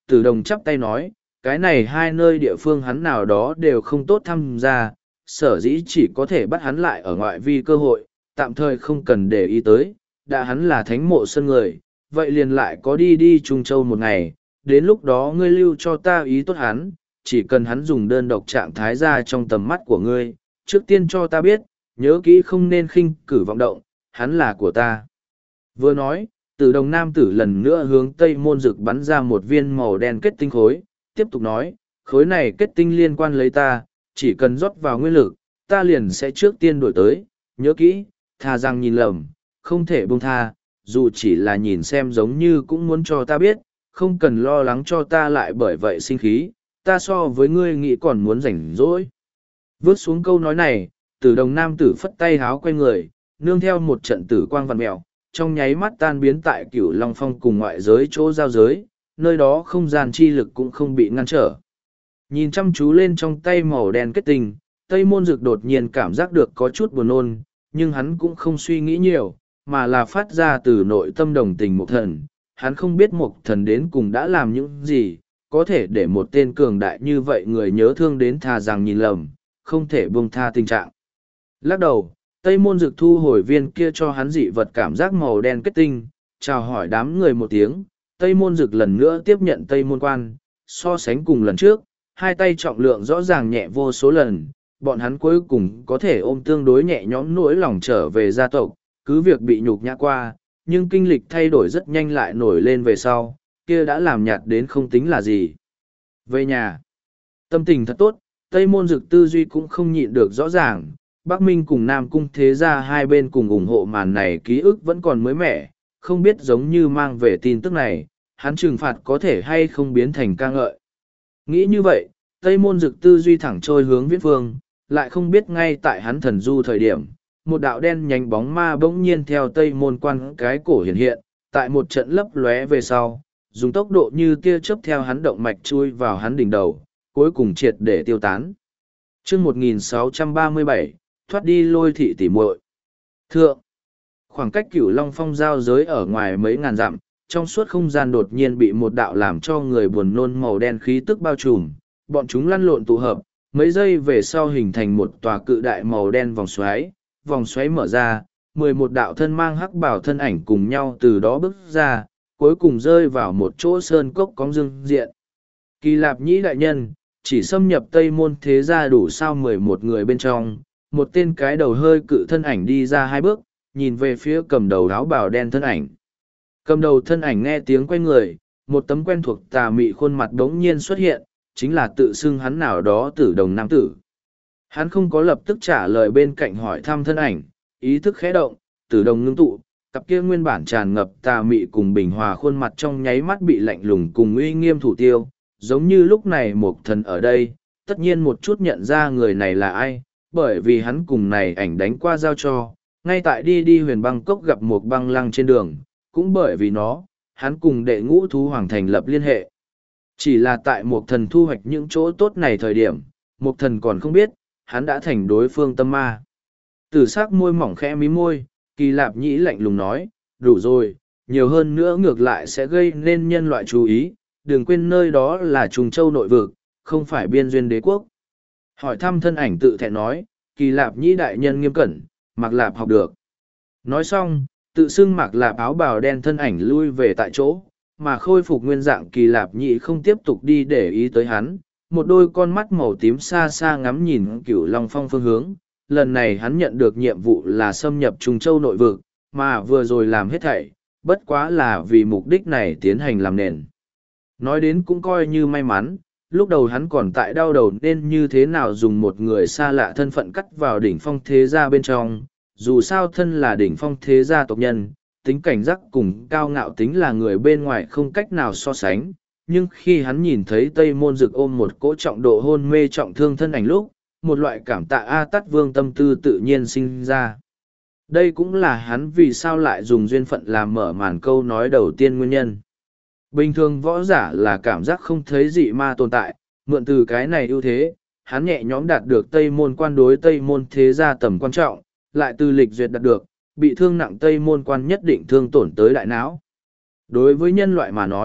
Tử Đồng chắp tay nói, cái này hai nơi địa phương hắn nào đó đều không tốt tham gia, sở dĩ chỉ có thể bắt hắn lại ở ngoại vi cơ hội, tạm thời không cần để ý tới, đã hắn là thánh mộ sân người, vậy liền lại có đi đi Trung Châu một ngày, đến lúc đó ngươi lưu cho ta ý tốt hắn, chỉ cần hắn dùng đơn độc trạng thái ra trong tầm mắt của ngươi, trước tiên cho ta biết, nhớ kỹ không nên khinh cử vọng động, hắn là của ta. Vừa nói, Tử Đồng nam tử lần nữa hướng tây môn dực bắn ra một viên màu đen kết tinh khối, tiếp tục nói, khối này kết tinh liên quan lấy ta, chỉ cần rót vào nguyên lực, ta liền sẽ trước tiên đổi tới, nhớ kỹ, thà rằng nhìn lầm, không thể buông tha, dù chỉ là nhìn xem giống như cũng muốn cho ta biết, không cần lo lắng cho ta lại bởi vậy sinh khí, ta so với ngươi nghĩ còn muốn rảnh rỗi. Vớt xuống câu nói này, Tử Đồng nam tử phất tay háo quay người, nương theo một trận tử quang vằn mèo, trong nháy mắt tan biến tại Cửu Long Phong cùng ngoại giới chỗ giao giới, nơi đó không gian chi lực cũng không bị ngăn trở. Nhìn chăm chú lên trong tay màu đen kết tinh, Tây Môn Dực đột nhiên cảm giác được có chút buồn nôn, nhưng hắn cũng không suy nghĩ nhiều, mà là phát ra từ nội tâm đồng tình Mộc Thần. Hắn không biết Mộc Thần đến cùng đã làm những gì, có thể để một tên cường đại như vậy người nhớ thương đến thà rằng nhìn lầm, không thể buông tha tình trạng. Lắc đầu, Tây Môn Dực thu hồi viên kia cho hắn dị vật cảm giác màu đen kết tinh, chào hỏi đám người một tiếng, Tây Môn Dực lần nữa tiếp nhận Tây Môn Quan, so sánh cùng lần trước, hai tay trọng lượng rõ ràng nhẹ vô số lần, bọn hắn cuối cùng có thể ôm tương đối nhẹ nhõm nỗi lòng trở về gia tộc, cứ việc bị nhục nhã qua, nhưng kinh lịch thay đổi rất nhanh lại nổi lên về sau, kia đã làm nhạt đến không tính là gì. Về nhà, tâm tình thật tốt, Tây Môn Dực tư duy cũng không nhịn được rõ ràng, Bắc Minh cùng Nam Cung thế gia hai bên cùng ủng hộ màn này ký ức vẫn còn mới mẻ, không biết giống như mang về tin tức này, hắn trừng phạt có thể hay không biến thành ca ngợi. Nghĩ như vậy, Tây Môn Dực tư duy thẳng trôi hướng viễn phương, lại không biết ngay tại hắn thần du thời điểm, một đạo đen nhánh bóng ma bỗng nhiên theo Tây Môn Quan cái cổ hiện hiện, tại một trận lấp lóe về sau, dùng tốc độ như tia chớp theo hắn động mạch chui vào hắn đỉnh đầu, cuối cùng triệt để tiêu tán. Chương một nghìn sáu trăm ba mươi bảy, thoát đi Lôi thị tỉ muội. Thượng, khoảng cách Cửu Long Phong giao giới ở ngoài mấy ngàn dặm, trong suốt không gian đột nhiên bị một đạo làm cho người buồn nôn màu đen khí tức bao trùm, bọn chúng lăn lộn tụ hợp, mấy giây về sau hình thành một tòa cự đại màu đen vòng xoáy, vòng xoáy mở ra, mười một đạo thân mang hắc bảo thân ảnh cùng nhau từ đó bước ra, cuối cùng rơi vào một chỗ sơn cốc cóng dương diện. Kỳ Lạp Nhĩ đại nhân, chỉ xâm nhập Tây Môn thế gia đủ sao mười một người bên trong, một tên cái đầu hơi cự thân ảnh đi ra hai bước, nhìn về phía cầm đầu áo bào đen thân ảnh. Cầm đầu thân ảnh nghe tiếng quay người, một tấm quen thuộc tà mị khuôn mặt đống nhiên xuất hiện, chính là tự xưng hắn nào đó Tử Đồng nam tử. Hắn không có lập tức trả lời bên cạnh hỏi thăm thân ảnh, ý thức khẽ động, Tử Đồng ngưng tụ, cặp kia nguyên bản tràn ngập tà mị cùng bình hòa khuôn mặt trong nháy mắt bị lạnh lùng cùng uy nghiêm thủ tiêu, giống như lúc này một thần ở đây, tất nhiên một chút nhận ra người này là ai, bởi vì hắn cùng này ảnh đánh qua giao cho, ngay tại đi đi huyền băng cốc gặp một băng lăng trên đường, cũng bởi vì nó, hắn cùng đệ ngũ thú hoàng thành lập liên hệ. Chỉ là tại một thần thu hoạch những chỗ tốt này thời điểm, một thần còn không biết, hắn đã thành đối phương tâm ma. Tử sắc môi mỏng khẽ mí môi, Kỳ Lạp Nhĩ lạnh lùng nói, đủ rồi, nhiều hơn nữa ngược lại sẽ gây nên nhân loại chú ý, đừng quên nơi đó là Trùng Châu nội vực, không phải biên duyên đế quốc. Hỏi thăm thân ảnh tự thẹn nói, Kỳ Lạp Nhĩ đại nhân nghiêm cẩn, Mạc Lạp học được. Nói xong, tự xưng Mạc Lạp áo bào đen thân ảnh lui về tại chỗ, mà khôi phục nguyên dạng Kỳ Lạp Nhĩ không tiếp tục đi để ý tới hắn, một đôi con mắt màu tím xa xa ngắm nhìn Cửu Long Phong phương hướng. Lần này hắn nhận được nhiệm vụ là xâm nhập Trùng Châu nội vực, mà vừa rồi làm hết thảy, bất quá là vì mục đích này tiến hành làm nền. Nói đến cũng coi như may mắn, lúc đầu hắn còn tại đau đầu nên như thế nào dùng một người xa lạ thân phận cắt vào đỉnh phong thế gia bên trong, dù sao thân là đỉnh phong thế gia tộc nhân, tính cảnh giác cùng cao ngạo tính là người bên ngoài không cách nào so sánh, nhưng khi hắn nhìn thấy Tây Môn Dực ôm một cỗ trọng độ hôn mê trọng thương thân ảnh lúc, một loại cảm tạ A Tát Vương tâm tư tự nhiên sinh ra. Đây cũng là hắn vì sao lại dùng duyên phận làm mở màn câu nói đầu tiên nguyên nhân. Bình thường võ giả là cảm giác không thấy dị ma tồn tại, mượn từ cái này ưu thế, hắn nhẹ nhõm đạt được Tây Môn quan đối Tây Môn thế gia tầm quan trọng, lại từ lịch duyệt đạt được, bị thương nặng Tây Môn quan nhất định thương tổn tới đại não. Đối với nhân loại mà nói,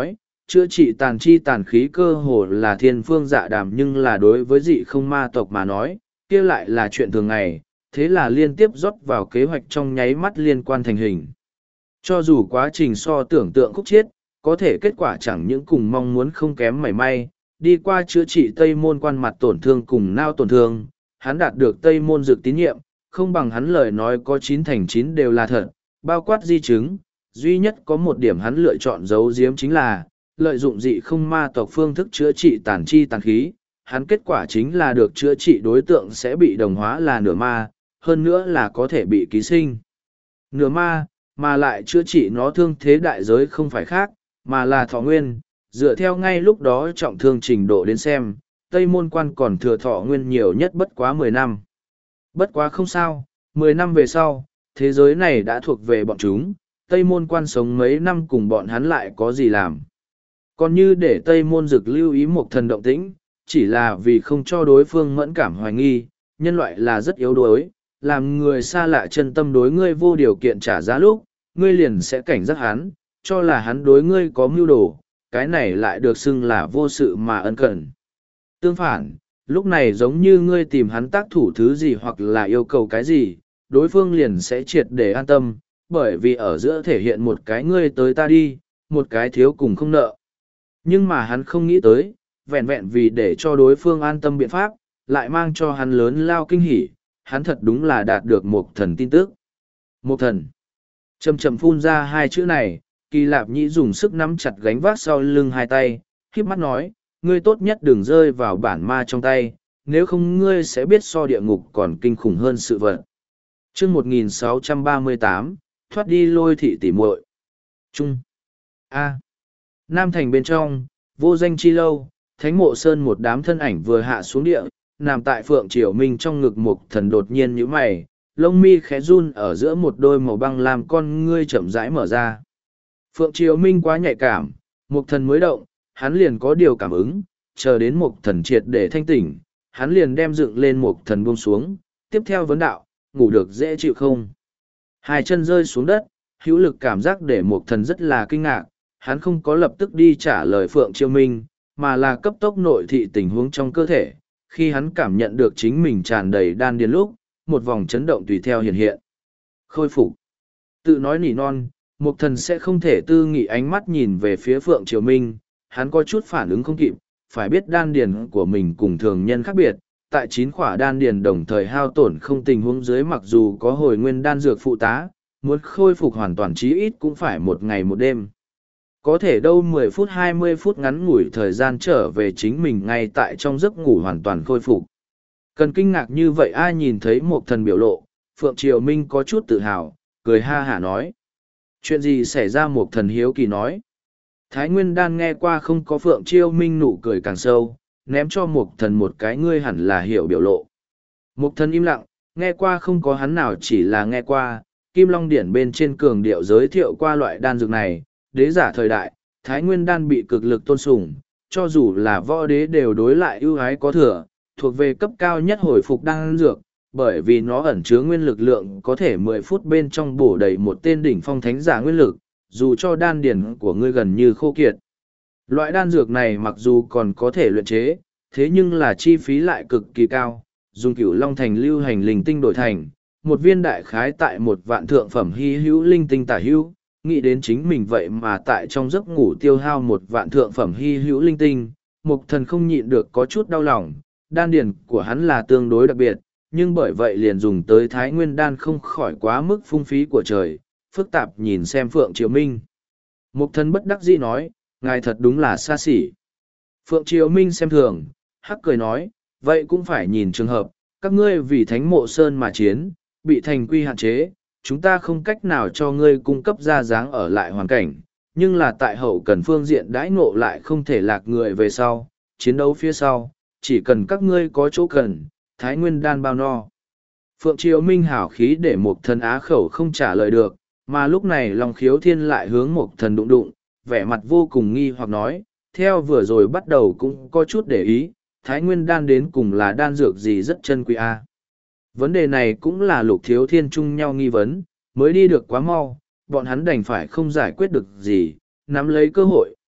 chữa trị tàn chi tàn khí cơ hồ là thiên phương dạ đàm, nhưng là đối với dị không ma tộc mà nói, kia lại là chuyện thường ngày, thế là liên tiếp rót vào kế hoạch trong nháy mắt liên quan thành hình. Cho dù quá trình so tưởng tượng khúc chiết, có thể kết quả chẳng những cùng mong muốn không kém mảy may, đi qua chữa trị Tây Môn Quan mặt tổn thương cùng nao tổn thương, hắn đạt được Tây Môn Dực tín nhiệm, không bằng hắn lời nói có chín thành chín đều là thật, bao quát di chứng, duy nhất có một điểm hắn lựa chọn giấu giếm chính là, lợi dụng dị không ma tộc phương thức chữa trị tàn chi tàn khí, hắn kết quả chính là được chữa trị đối tượng sẽ bị đồng hóa là nửa ma, hơn nữa là có thể bị ký sinh. Nửa ma, mà lại chữa trị nó thương thế đại giới không phải khác, mà là thọ nguyên, dựa theo ngay lúc đó trọng thương trình độ đến xem, Tây Môn Quan còn thừa thọ nguyên nhiều nhất bất quá mười năm. Bất quá không sao, mười năm về sau, thế giới này đã thuộc về bọn chúng, Tây Môn Quan sống mấy năm cùng bọn hắn lại có gì làm. Còn như để Tây Môn Dực lưu ý một thần động tĩnh, chỉ là vì không cho đối phương mẫn cảm hoài nghi, nhân loại là rất yếu đuối, làm người xa lạ chân tâm đối ngươi vô điều kiện trả giá lúc, ngươi liền sẽ cảnh giác hắn, cho là hắn đối ngươi có mưu đồ, cái này lại được xưng là vô sự mà ân cần. Tương phản, lúc này giống như ngươi tìm hắn tác thủ thứ gì hoặc là yêu cầu cái gì, đối phương liền sẽ triệt để an tâm, bởi vì ở giữa thể hiện một cái ngươi tới ta đi, một cái thiếu cùng không nợ. Nhưng mà hắn không nghĩ tới, vẹn vẹn vì để cho đối phương an tâm biện pháp, lại mang cho hắn lớn lao kinh hỉ, hắn thật đúng là đạt được một thần tin tức. Một thần. Chầm chầm phun ra hai chữ này, Kỳ Lạp Nhĩ dùng sức nắm chặt gánh vác sau lưng hai tay, khiếp mắt nói, ngươi tốt nhất đừng rơi vào bản ma trong tay, nếu không ngươi sẽ biết so địa ngục còn kinh khủng hơn sự vật. Chương một nghìn sáu trăm ba mươi tám, thoát đi Lôi thị tỉ muội. Trung. A. Nam thành bên trong, vô danh chi lâu, Thánh Mộ Sơn một đám thân ảnh vừa hạ xuống địa, nằm tại Phượng Triều Minh trong ngực Mục Thần đột nhiên nhíu mày, lông mi khẽ run ở giữa một đôi màu băng làm con ngươi chậm rãi mở ra. Phượng Triều Minh quá nhạy cảm, Mục Thần mới động, hắn liền có điều cảm ứng, chờ đến Mục Thần triệt để thanh tỉnh, hắn liền đem dựng lên Mục Thần buông xuống, tiếp theo vấn đạo, ngủ được dễ chịu không? Hai chân rơi xuống đất, hữu lực cảm giác để Mục Thần rất là kinh ngạc, hắn không có lập tức đi trả lời Phượng Triều Minh, mà là cấp tốc nội thị tình huống trong cơ thể. Khi hắn cảm nhận được chính mình tràn đầy đan điền lúc, một vòng chấn động tùy theo hiện hiện. Khôi phục. Tự nói nỉ non, Mục Thần sẽ không thể tư nghị ánh mắt nhìn về phía Phượng Triều Minh, hắn có chút phản ứng không kịp, phải biết đan điền của mình cùng thường nhân khác biệt, tại chín khỏa đan điền đồng thời hao tổn không tình huống dưới mặc dù có hồi nguyên đan dược phụ tá, muốn khôi phục hoàn toàn chí ít cũng phải một ngày một đêm. Có thể đâu mười phút hai mươi phút ngắn ngủi thời gian trở về chính mình ngay tại trong giấc ngủ hoàn toàn khôi phục. Cần kinh ngạc như vậy ai nhìn thấy một thần biểu lộ, Phượng Triều Minh có chút tự hào, cười ha hả nói. Chuyện gì xảy ra một thần hiếu kỳ nói. Thái Nguyên Đan nghe qua không có Phượng Triều Minh nụ cười càng sâu, ném cho một thần một cái ngươi hẳn là hiểu biểu lộ. Một thần im lặng, nghe qua không có hắn nào chỉ là nghe qua, Kim Long Điển bên trên cường điệu giới thiệu qua loại đan dược này, đế giả thời đại, Thái Nguyên Đan bị cực lực tôn sùng, cho dù là võ đế đều đối lại ưu ái có thừa, thuộc về cấp cao nhất hồi phục đan dược, bởi vì nó ẩn chứa nguyên lực lượng có thể mười phút bên trong bổ đầy một tên đỉnh phong thánh giả nguyên lực, dù cho đan điển của ngươi gần như khô kiệt. Loại đan dược này mặc dù còn có thể luyện chế, thế nhưng là chi phí lại cực kỳ cao, dùng Cửu Long Thành lưu hành linh tinh đổi thành, một viên đại khái tại một vạn thượng phẩm hy hữu linh tinh tả hữu, nghĩ đến chính mình vậy mà tại trong giấc ngủ tiêu hao một vạn thượng phẩm hy hữu linh tinh, Mục Thần không nhịn được có chút đau lòng, đan điền của hắn là tương đối đặc biệt, nhưng bởi vậy liền dùng tới Thái Nguyên Đan không khỏi quá mức phung phí của trời, phức tạp nhìn xem Phượng Triều Minh. Mục Thần bất đắc dĩ nói, ngài thật đúng là xa xỉ. Phượng Triều Minh xem thường, hắc cười nói, vậy cũng phải nhìn trường hợp, các ngươi vì Thánh Mộ Sơn mà chiến, bị thành quy hạn chế, chúng ta không cách nào cho ngươi cung cấp ra dáng ở lại hoàn cảnh, nhưng là tại hậu cần phương diện đãi ngộ lại không thể lạc người về sau, chiến đấu phía sau, chỉ cần các ngươi có chỗ cần, Thái Nguyên Đan bao no. Phượng Triều Minh hảo khí để một thần á khẩu không trả lời được, mà lúc này Long Khiếu Thiên lại hướng một thần đụng đụng, vẻ mặt vô cùng nghi hoặc nói, theo vừa rồi bắt đầu cũng có chút để ý, Thái Nguyên Đan đến cùng là đan dược gì rất chân quý a. Vấn đề này cũng là Lục Thiếu Thiên chung nhau nghi vấn, mới đi được quá mau, bọn hắn đành phải không giải quyết được gì, nắm lấy cơ hội,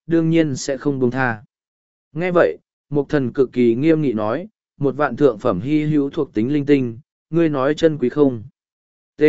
đương nhiên sẽ không buông tha. Nghe vậy, Mục Thần cực kỳ nghiêm nghị nói, một vạn thượng phẩm hy hữu thuộc tính linh tinh, ngươi nói chân quý không? T.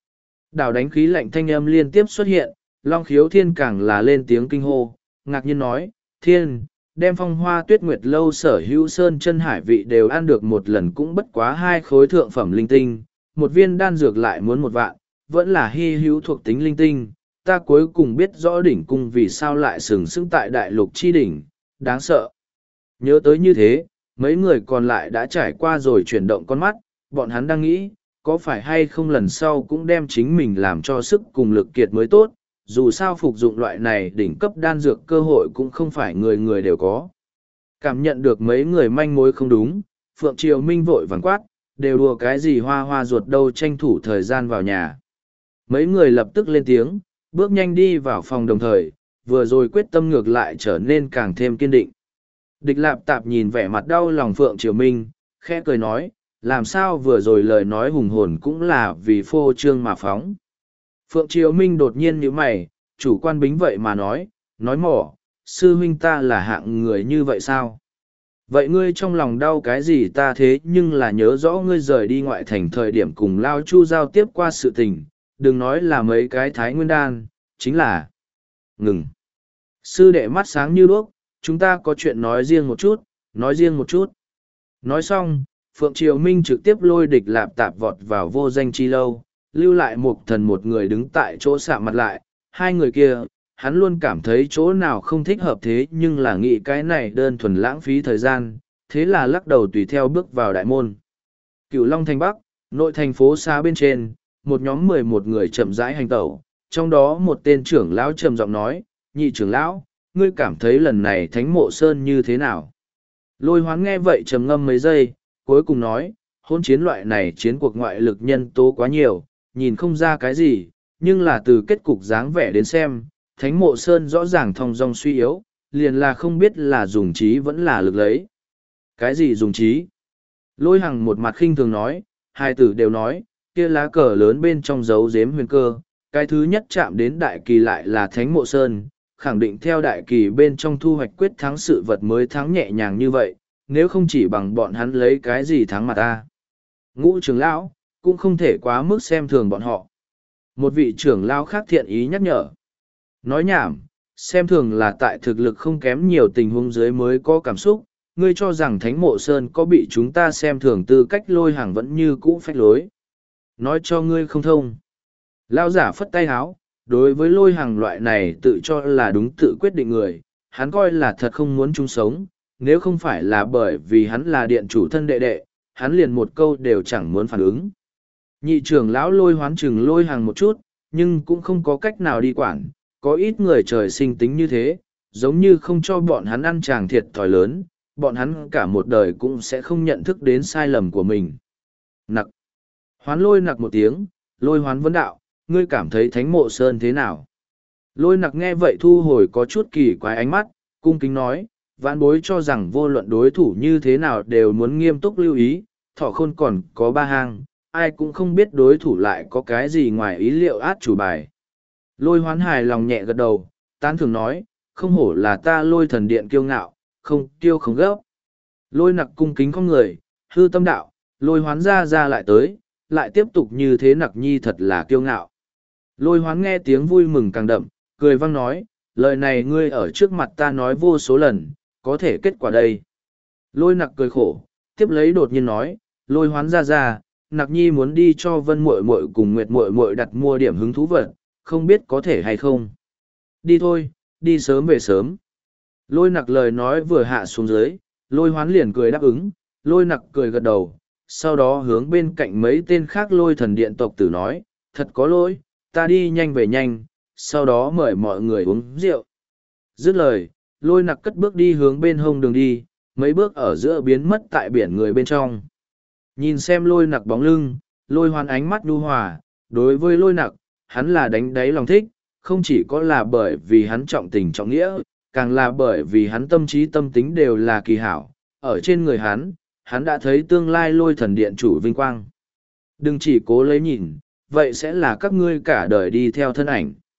Đảo đánh khí lạnh thanh âm liên tiếp xuất hiện, Long Khiếu Thiên càng là lên tiếng kinh hô, ngạc nhiên nói, Thiên, đem Phong Hoa Tuyết Nguyệt lâu sở hữu sơn chân hải vị đều ăn được một lần cũng bất quá hai khối thượng phẩm linh tinh, một viên đan dược lại muốn một vạn, vẫn là hy hữu thuộc tính linh tinh, ta cuối cùng biết rõ đỉnh cung vì sao lại sừng sững tại đại lục chi đỉnh, đáng sợ. Nhớ tới như thế, mấy người còn lại đã trải qua rồi chuyển động con mắt, bọn hắn đang nghĩ, có phải hay không lần sau cũng đem chính mình làm cho sức cùng lực kiệt mới tốt, dù sao phục dụng loại này đỉnh cấp đan dược cơ hội cũng không phải người người đều có. Cảm nhận được mấy người manh mối không đúng, Phượng Triều Minh vội vàng quát, đều đùa cái gì hoa hoa ruột đâu, tranh thủ thời gian vào nhà. Mấy người lập tức lên tiếng, bước nhanh đi vào phòng đồng thời, vừa rồi quyết tâm ngược lại trở nên càng thêm kiên định. Địch Lạp Tạp nhìn vẻ mặt đau lòng Phượng Triều Minh, khẽ cười nói, làm sao vừa rồi lời nói hùng hồn cũng là vì phô trương mà phóng. Phượng Triều Minh đột nhiên nhíu mày, chủ quan bính vậy mà nói, nói mỏ, sư huynh ta là hạng người như vậy sao? Vậy ngươi trong lòng đau cái gì ta thế nhưng là nhớ rõ ngươi rời đi ngoại thành thời điểm cùng Lao Chu giao tiếp qua sự tình, đừng nói là mấy cái thái nguyên đan, chính là... Ngừng. Sư đệ mắt sáng như đuốc, chúng ta có chuyện nói riêng một chút, nói riêng một chút. Nói xong, Phượng Triều Minh trực tiếp lôi Địch Lạp Tạp vọt vào vô danh chi lâu, lưu lại một thần một người đứng tại chỗ xạ mặt lại, hai người kia, hắn luôn cảm thấy chỗ nào không thích hợp thế nhưng là nghĩ cái này đơn thuần lãng phí thời gian, thế là lắc đầu tùy theo bước vào đại môn. Cửu Long Thành Bắc, nội thành phố xa bên trên, một nhóm mười một người chậm rãi hành tẩu, trong đó một tên trưởng lão trầm giọng nói, nhị trưởng lão, ngươi cảm thấy lần này Thánh Mộ Sơn như thế nào? Lôi Hoán nghe vậy trầm ngâm mấy giây, cuối cùng nói, hôn chiến loại này chiến cuộc ngoại lực nhân tố quá nhiều, nhìn không ra cái gì, nhưng là từ kết cục dáng vẻ đến xem, Thánh Mộ Sơn rõ ràng thong dong suy yếu, liền là không biết là dùng trí vẫn là lực lấy. Cái gì dùng trí? Lôi Hằng một mặt khinh thường nói, hai tử đều nói, kia lá cờ lớn bên trong dấu giếm huyền cơ, cái thứ nhất chạm đến đại kỳ lại là Thánh Mộ Sơn, khẳng định theo đại kỳ bên trong thu hoạch quyết thắng sự vật mới thắng nhẹ nhàng như vậy, nếu không chỉ bằng bọn hắn lấy cái gì thắng mà ta. Ngũ trưởng lão, cũng không thể quá mức xem thường bọn họ. Một vị trưởng lão khác thiện ý nhắc nhở. Nói nhảm, xem thường là tại thực lực không kém nhiều tình huống dưới mới có cảm xúc, ngươi cho rằng Thánh Mộ Sơn có bị chúng ta xem thường tư cách Lôi Hàng vẫn như cũ phách lối. Nói cho ngươi không thông. Lão giả phất tay háo, đối với Lôi Hàng loại này tự cho là đúng tự quyết định người, hắn coi là thật không muốn chung sống, nếu không phải là bởi vì hắn là điện chủ thân đệ đệ, hắn liền một câu đều chẳng muốn phản ứng. Nhị trưởng lão Lôi Hoán chừng Lôi Hàng một chút, nhưng cũng không có cách nào đi quản, có ít người trời sinh tính như thế, giống như không cho bọn hắn ăn tràng thiệt thòi lớn, bọn hắn cả một đời cũng sẽ không nhận thức đến sai lầm của mình. Nặc. Hoán Lôi nặc một tiếng, Lôi Hoán vấn đạo, ngươi cảm thấy Thánh Mộ Sơn thế nào? Lôi nặc nghe vậy thu hồi có chút kỳ quái ánh mắt, cung kính nói, vãn bối cho rằng vô luận đối thủ như thế nào đều muốn nghiêm túc lưu ý, thọ khôn còn có ba hang, ai cũng không biết đối thủ lại có cái gì ngoài ý liệu át chủ bài. Lôi Hoán hài lòng nhẹ gật đầu, tán thường nói, không hổ là ta Lôi Thần Điện kiêu ngạo, không kiêu không gấp. Lôi nặc cung kính con người, hư tâm đạo, Lôi Hoán ra ra lại tới, lại tiếp tục như thế nặc nhi thật là kiêu ngạo. Lôi Hoán nghe tiếng vui mừng càng đậm, cười vang nói, lời này ngươi ở trước mặt ta nói vô số lần, có thể kết quả đây. Lôi nặc cười khổ, tiếp lấy đột nhiên nói, Lôi Hoán ra ra, nặc nhi muốn đi cho Vân muội muội cùng Nguyệt muội muội đặt mua điểm hứng thú vật, không biết có thể hay không. Đi thôi, đi sớm về sớm. Lôi nặc lời nói vừa hạ xuống dưới, Lôi Hoán liền cười đáp ứng, Lôi nặc cười gật đầu, sau đó hướng bên cạnh mấy tên khác Lôi Thần Điện tộc tử nói, thật có lỗi, ta đi nhanh về nhanh, sau đó mời mọi người uống rượu. Dứt lời, Lôi nặc cất bước đi hướng bên hông đường đi, mấy bước ở giữa biến mất tại biển người bên trong. Nhìn xem Lôi nặc bóng lưng, Lôi Hoán ánh mắt nhu hòa, đối với Lôi nặc, hắn là đánh đáy lòng thích, không chỉ có là bởi vì hắn trọng tình trọng nghĩa, càng là bởi vì hắn tâm trí tâm tính đều là kỳ hảo, ở trên người hắn, hắn đã thấy tương lai Lôi Thần Điện chủ vinh quang. Đừng chỉ cố lấy nhìn, vậy sẽ là các ngươi cả đời đi theo thân ảnh.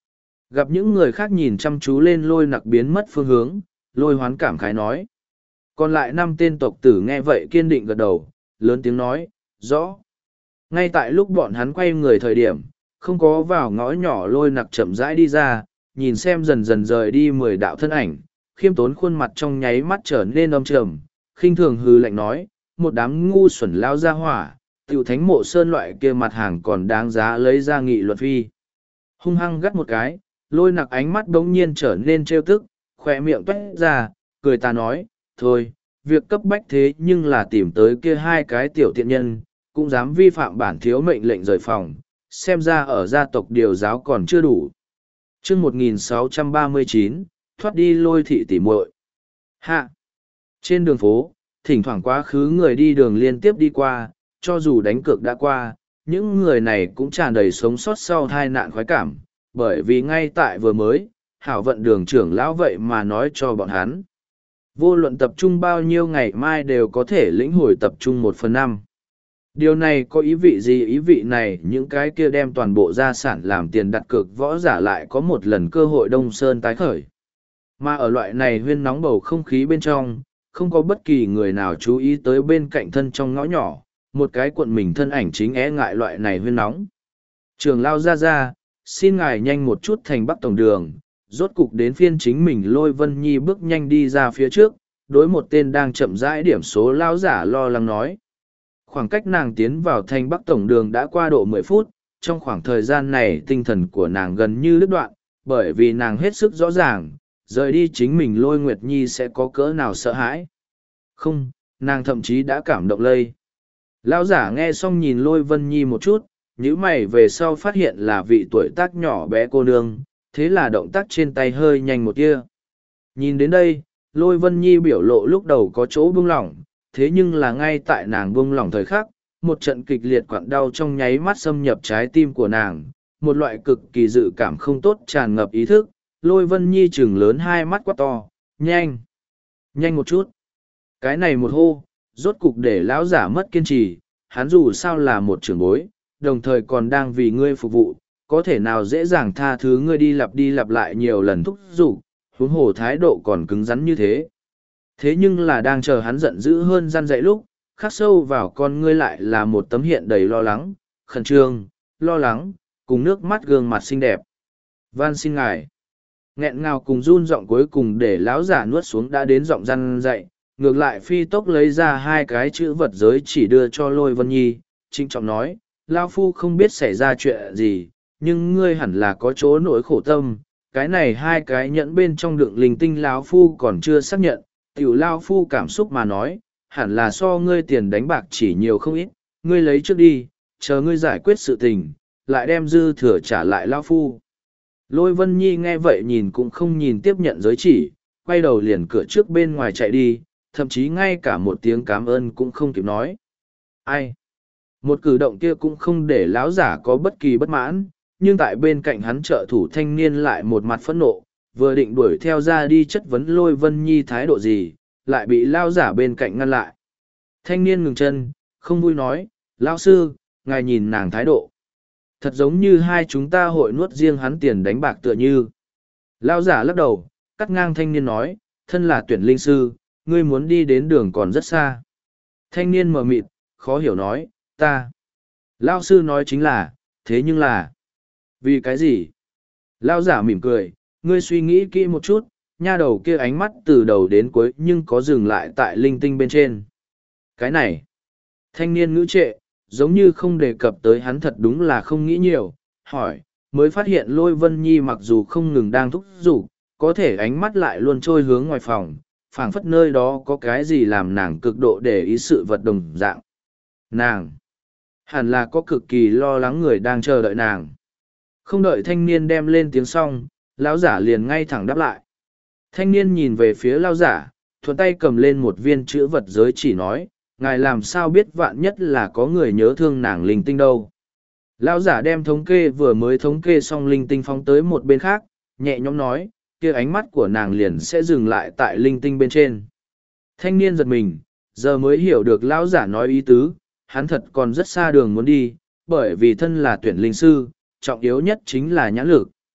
Gặp những người khác nhìn chăm chú lên lôi nặc biến mất phương hướng, lôi hoán cảm khái nói. Còn lại năm tên tộc tử nghe vậy kiên định gật đầu, lớn tiếng nói, rõ. Ngay tại lúc bọn hắn quay người thời điểm, không có vào ngõ nhỏ lôi nặc chậm rãi đi ra, nhìn xem dần dần rời đi mười đạo thân ảnh, khiêm tốn khuôn mặt trong nháy mắt trở nên âm trầm, khinh thường hư lạnh nói, một đám ngu xuẩn lao ra hỏa, tiểu thánh mộ sơn loại kia mặt hàng còn đáng giá lấy ra nghị luật phi. Hung hăng gắt một cái, lôi nặc ánh mắt bỗng nhiên trở nên trêu tức, khỏe miệng toét ra, cười ta nói, thôi, việc cấp bách thế nhưng là tìm tới kia hai cái tiểu tiện nhân, cũng dám vi phạm bản thiếu mệnh lệnh rời phòng, xem ra ở gia tộc điều giáo còn chưa đủ. chương một nghìn sáu trăm ba mươi chín, thoát đi lôi thị tỉ muội. Hạ! Trên đường phố, thỉnh thoảng quá khứ người đi đường liên tiếp đi qua, cho dù đánh cược đã qua, những người này cũng tràn đầy sống sót sau tai nạn khoái cảm, bởi vì ngay tại vừa mới, hảo vận đường trưởng lão vậy mà nói cho bọn hắn. Vô luận tập trung bao nhiêu ngày mai đều có thể lĩnh hồi tập trung một phần năm. Điều này có ý vị gì? Ý vị này những cái kia đem toàn bộ gia sản làm tiền đặt cược võ giả lại có một lần cơ hội Đông Sơn tái khởi. Mà ở loại này huyên nóng bầu không khí bên trong, không có bất kỳ người nào chú ý tới bên cạnh thân trong ngõ nhỏ, một cái cuộn mình thân ảnh chính é ngại loại này huyên nóng. Trường lao ra ra, xin ngài nhanh một chút thành bắc tổng đường, rốt cục đến phiên chính mình Lôi Vân Nhi bước nhanh đi ra phía trước, đối một tên đang chậm rãi điểm số lao giả lo lắng nói. Khoảng cách nàng tiến vào thành bắc tổng đường đã qua độ mười phút, trong khoảng thời gian này tinh thần của nàng gần như đứt đoạn, bởi vì nàng hết sức rõ ràng, rời đi chính mình Lôi Nguyệt Nhi sẽ có cỡ nào sợ hãi. Không, nàng thậm chí đã cảm động lây. Lão giả nghe xong nhìn Lôi Vân Nhi một chút, nhíu mày về sau phát hiện là vị tuổi tác nhỏ bé cô nương, thế là động tác trên tay hơi nhanh một tia. Nhìn đến đây, Lôi Vân Nhi biểu lộ lúc đầu có chỗ buông lỏng, thế nhưng là ngay tại nàng buông lỏng thời khắc, một trận kịch liệt quặn đau trong nháy mắt xâm nhập trái tim của nàng, một loại cực kỳ dự cảm không tốt tràn ngập ý thức. Lôi Vân Nhi trừng lớn hai mắt quát to, nhanh, nhanh một chút. Cái này một hô, rốt cục để lão giả mất kiên trì, hắn dù sao là một trưởng bối, đồng thời còn đang vì ngươi phục vụ, có thể nào dễ dàng tha thứ ngươi đi lặp đi lặp lại nhiều lần thúc giục, huống hồ thái độ còn cứng rắn như thế. Thế nhưng là đang chờ hắn giận dữ hơn răn dậy lúc, khắc sâu vào con ngươi lại là một tấm hiện đầy lo lắng, khẩn trương, lo lắng, cùng nước mắt gương mặt xinh đẹp. Van xin ngài. Nghẹn ngào cùng run giọng cuối cùng để lão giả nuốt xuống đã đến giọng răn dậy, ngược lại phi tốc lấy ra hai cái chữ vật giới chỉ đưa cho Lôi Vân Nhi, trinh trọng nói, Lao Phu không biết xảy ra chuyện gì, nhưng ngươi hẳn là có chỗ nỗi khổ tâm, cái này hai cái nhẫn bên trong đựng linh tinh Lao Phu còn chưa xác nhận, tiểu Lao Phu cảm xúc mà nói, hẳn là so ngươi tiền đánh bạc chỉ nhiều không ít, ngươi lấy trước đi, chờ ngươi giải quyết sự tình, lại đem dư thừa trả lại Lao Phu. Lôi Vân Nhi nghe vậy nhìn cũng không nhìn tiếp nhận giới chỉ, quay đầu liền cửa trước bên ngoài chạy đi, thậm chí ngay cả một tiếng cảm ơn cũng không kịp nói. Ai? Một cử động kia cũng không để lão giả có bất kỳ bất mãn, nhưng tại bên cạnh hắn trợ thủ thanh niên lại một mặt phẫn nộ, vừa định đuổi theo ra đi chất vấn Lôi Vân Nhi thái độ gì, lại bị lão giả bên cạnh ngăn lại. Thanh niên ngừng chân, không vui nói, lão sư, ngài nhìn nàng thái độ. Thật giống như hai chúng ta hội nuốt riêng hắn tiền đánh bạc tựa như. Lão giả lắc đầu, cắt ngang thanh niên nói, thân là tuyển linh sư, ngươi muốn đi đến đường còn rất xa. Thanh niên mờ mịt, khó hiểu nói, ta. Lão sư nói chính là, thế nhưng là, vì cái gì? Lão giả mỉm cười, ngươi suy nghĩ kỹ một chút, nha đầu kia ánh mắt từ đầu đến cuối nhưng có dừng lại tại linh tinh bên trên. Cái này, thanh niên ngữ trệ, giống như không đề cập tới hắn thật đúng là không nghĩ nhiều, hỏi, mới phát hiện Lôi Vân Nhi mặc dù không ngừng đang thúc giục, có thể ánh mắt lại luôn trôi hướng ngoài phòng, phảng phất nơi đó có cái gì làm nàng cực độ để ý sự vật đồng dạng. Nàng, hẳn là có cực kỳ lo lắng người đang chờ đợi nàng. Không đợi thanh niên đem lên tiếng xong, lão giả liền ngay thẳng đáp lại. Thanh niên nhìn về phía lão giả, thuận tay cầm lên một viên chữ vật giới chỉ nói, ngài làm sao biết vạn nhất là có người nhớ thương nàng linh tinh đâu. Lão giả đem thống kê vừa mới thống kê xong linh tinh phóng tới một bên khác, nhẹ nhõm nói, kia ánh mắt của nàng liền sẽ dừng lại tại linh tinh bên trên. Thanh niên giật mình, giờ mới hiểu được lão giả nói ý tứ, hắn thật còn rất xa đường muốn đi, bởi vì thân là tuyển linh sư, trọng yếu nhất chính là nhãn lực.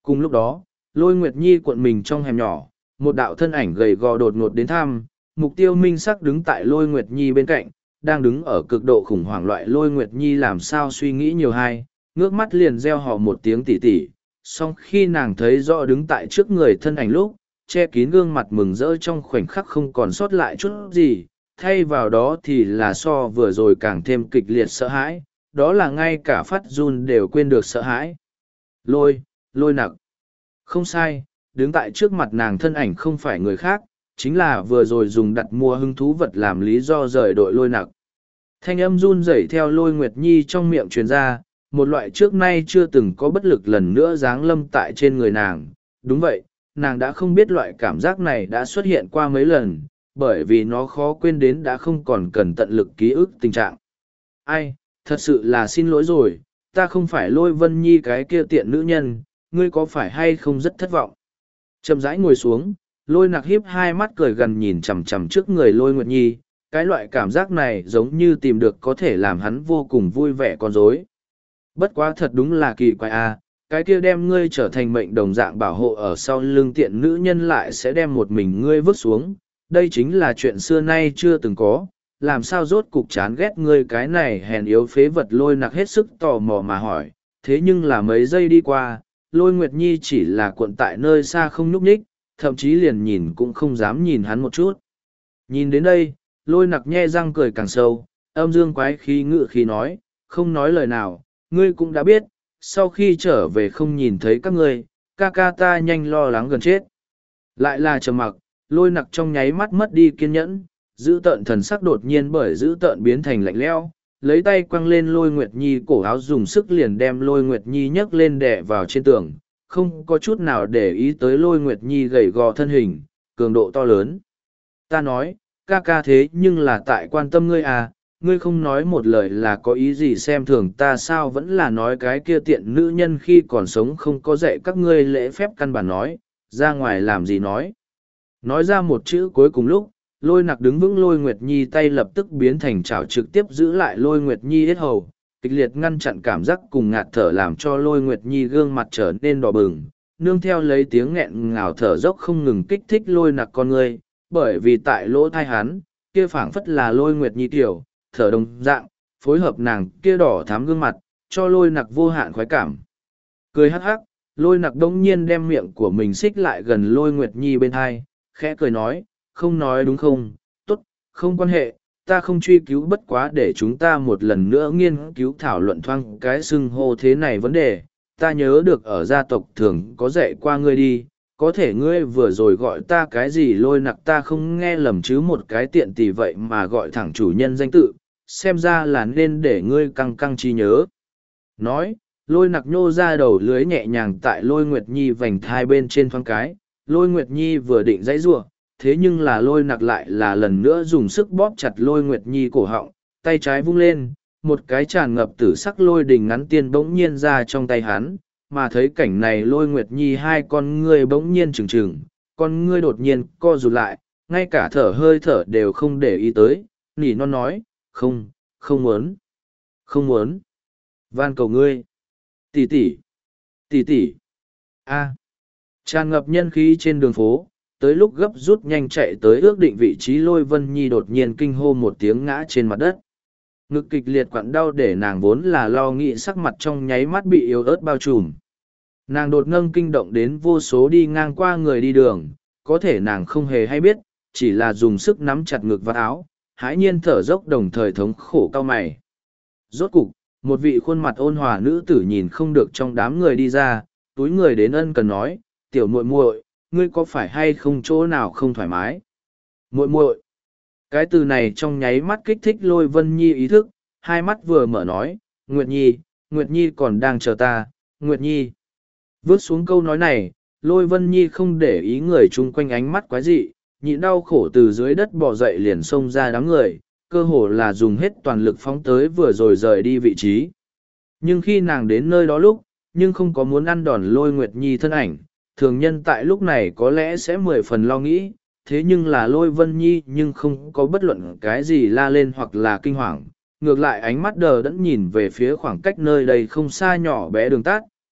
Cùng lúc đó, Lôi Nguyệt Nhi cuộn mình trong hẻm nhỏ, một đạo thân ảnh gầy gò đột ngột đến thăm, mục tiêu minh sắc đứng tại Lôi Nguyệt Nhi bên cạnh, đang đứng ở cực độ khủng hoảng loại. Lôi Nguyệt Nhi làm sao suy nghĩ nhiều hai, ngước mắt liền reo hò một tiếng tỉ tỉ, song khi nàng thấy rõ đứng tại trước người thân ảnh lúc, che kín gương mặt mừng rỡ trong khoảnh khắc không còn sót lại chút gì, thay vào đó thì là so vừa rồi càng thêm kịch liệt sợ hãi, đó là ngay cả phát run đều quên được sợ hãi. Lôi, lôi nặc. Không sai, đứng tại trước mặt nàng thân ảnh không phải người khác, chính là vừa rồi dùng đặt mua hứng thú vật làm lý do rời đội Lôi nặc. Thanh âm run rẩy theo Lôi Nguyệt Nhi trong miệng truyền ra, một loại trước nay chưa từng có bất lực lần nữa giáng lâm tại trên người nàng. Đúng vậy, nàng đã không biết loại cảm giác này đã xuất hiện qua mấy lần, bởi vì nó khó quên đến đã không còn cần tận lực ký ức tình trạng. Ai, thật sự là xin lỗi rồi, ta không phải Lôi Vân Nhi cái kia tiện nữ nhân, ngươi có phải hay không rất thất vọng. Chậm rãi ngồi xuống, Lôi nặc hiếp hai mắt cười gần nhìn chằm chằm trước người Lôi Nguyệt Nhi, cái loại cảm giác này giống như tìm được có thể làm hắn vô cùng vui vẻ con rối. Bất quá thật đúng là kỳ quái a, cái kia đem ngươi trở thành mệnh đồng dạng bảo hộ ở sau lưng tiện nữ nhân lại sẽ đem một mình ngươi vứt xuống, đây chính là chuyện xưa nay chưa từng có, làm sao rốt cục chán ghét ngươi cái này hèn yếu phế vật. Lôi nặc hết sức tò mò mà hỏi, thế nhưng là mấy giây đi qua, Lôi Nguyệt Nhi chỉ là cuộn tại nơi xa không nhúc nhích, thậm chí liền nhìn cũng không dám nhìn hắn một chút. Nhìn đến đây, Lôi nặc nhe răng cười càng sâu, âm dương quái khí ngự khí nói, không nói lời nào, ngươi cũng đã biết, sau khi trở về không nhìn thấy các ngươi, ca ca ta nhanh lo lắng gần chết. Lại là trầm mặc, Lôi nặc trong nháy mắt mất đi kiên nhẫn, giữ tợn thần sắc đột nhiên bởi giữ tợn biến thành lạnh lẽo, lấy tay quăng lên Lôi Nguyệt Nhi cổ áo, dùng sức liền đem Lôi Nguyệt Nhi nhấc lên đè vào trên tường, không có chút nào để ý tới Lôi Nguyệt Nhi gầy gò thân hình, cường độ to lớn. Ta nói, ca ca thế nhưng là tại quan tâm ngươi à, ngươi không nói một lời là có ý gì xem thường ta sao? Vẫn là nói cái kia tiện nữ nhân khi còn sống không có dạy các ngươi lễ phép căn bản nói, ra ngoài làm gì nói. Nói ra một chữ cuối cùng lúc, Lôi nặc đứng vững Lôi Nguyệt Nhi tay lập tức biến thành chảo trực tiếp giữ lại Lôi Nguyệt Nhi yết hầu, kịch liệt ngăn chặn cảm giác cùng ngạt thở làm cho Lôi Nguyệt Nhi gương mặt trở nên đỏ bừng, nương theo lấy tiếng nghẹn ngào thở dốc không ngừng kích thích Lôi nặc con ngươi, bởi vì tại lỗ thai hắn, kia phảng phất là Lôi Nguyệt Nhi tiểu, thở đồng dạng, phối hợp nàng kia đỏ thắm gương mặt, cho Lôi nặc vô hạn khoái cảm. Cười hắc hắc, Lôi nặc đông nhiên đem miệng của mình xích lại gần Lôi Nguyệt Nhi bên hai, khẽ cười nói, không nói đúng không, tốt, không quan hệ, ta không truy cứu, bất quá để chúng ta một lần nữa nghiên cứu thảo luận thoáng cái xưng hô thế này vấn đề. Ta nhớ được ở gia tộc thường có dạy qua ngươi đi, có thể ngươi vừa rồi gọi ta cái gì? Lôi nặc ta không nghe lầm chứ, một cái tiện tỷ vậy mà gọi thẳng chủ nhân danh tự, xem ra là nên để ngươi căng căng trí nhớ. Nói, Lôi nặc nhô ra đầu lưới nhẹ nhàng tại Lôi Nguyệt Nhi vành thai bên trên thoáng cái, Lôi Nguyệt Nhi vừa định dãy giụa, thế nhưng là Lôi nặc lại là lần nữa dùng sức bóp chặt Lôi Nguyệt Nhi cổ họng, tay trái vung lên, một cái tràn ngập tử sắc lôi đình ngắn tiên bỗng nhiên ra trong tay hắn, mà thấy cảnh này Lôi Nguyệt Nhi hai con ngươi bỗng nhiên trừng trừng, con ngươi đột nhiên co rụt lại, ngay cả thở hơi thở đều không để ý tới, nỉ non nói, không, không muốn, không muốn, van cầu ngươi, tỷ tỷ, tỷ tỷ, a, tràn ngập nhân khí trên đường phố, tới lúc gấp rút nhanh chạy tới ước định vị trí Lôi Vân Nhi đột nhiên kinh hô một tiếng ngã trên mặt đất. Ngực kịch liệt quặn đau để nàng vốn là lo nghĩ sắc mặt trong nháy mắt bị yếu ớt bao trùm. Nàng đột ngâng kinh động đến vô số đi ngang qua người đi đường, có thể nàng không hề hay biết, chỉ là dùng sức nắm chặt ngực và áo, hãi nhiên thở dốc đồng thời thống khổ cao mày. Rốt cục, một vị khuôn mặt ôn hòa nữ tử nhìn không được trong đám người đi ra, túi người đến ân cần nói, tiểu muội muội, ngươi có phải hay không chỗ nào không thoải mái? Muội muội. Cái từ này trong nháy mắt kích thích Lôi Vân Nhi ý thức, hai mắt vừa mở nói, Nguyệt Nhi, Nguyệt Nhi còn đang chờ ta, Nguyệt Nhi. Vớt xuống câu nói này, Lôi Vân Nhi không để ý người chung quanh ánh mắt quái dị, nhịn đau khổ từ dưới đất bò dậy liền xông ra đám người, cơ hồ là dùng hết toàn lực phóng tới vừa rồi rời đi vị trí. Nhưng khi nàng đến nơi đó lúc, nhưng không có muốn ăn đòn Lôi Nguyệt Nhi thân ảnh, thường nhân tại lúc này có lẽ sẽ mười phần lo nghĩ, thế nhưng là Lôi Vân Nhi nhưng không có bất luận cái gì la lên hoặc là kinh hoàng, ngược lại ánh mắt đờ đẫn nhìn về phía khoảng cách nơi đây không xa nhỏ bé đường tát,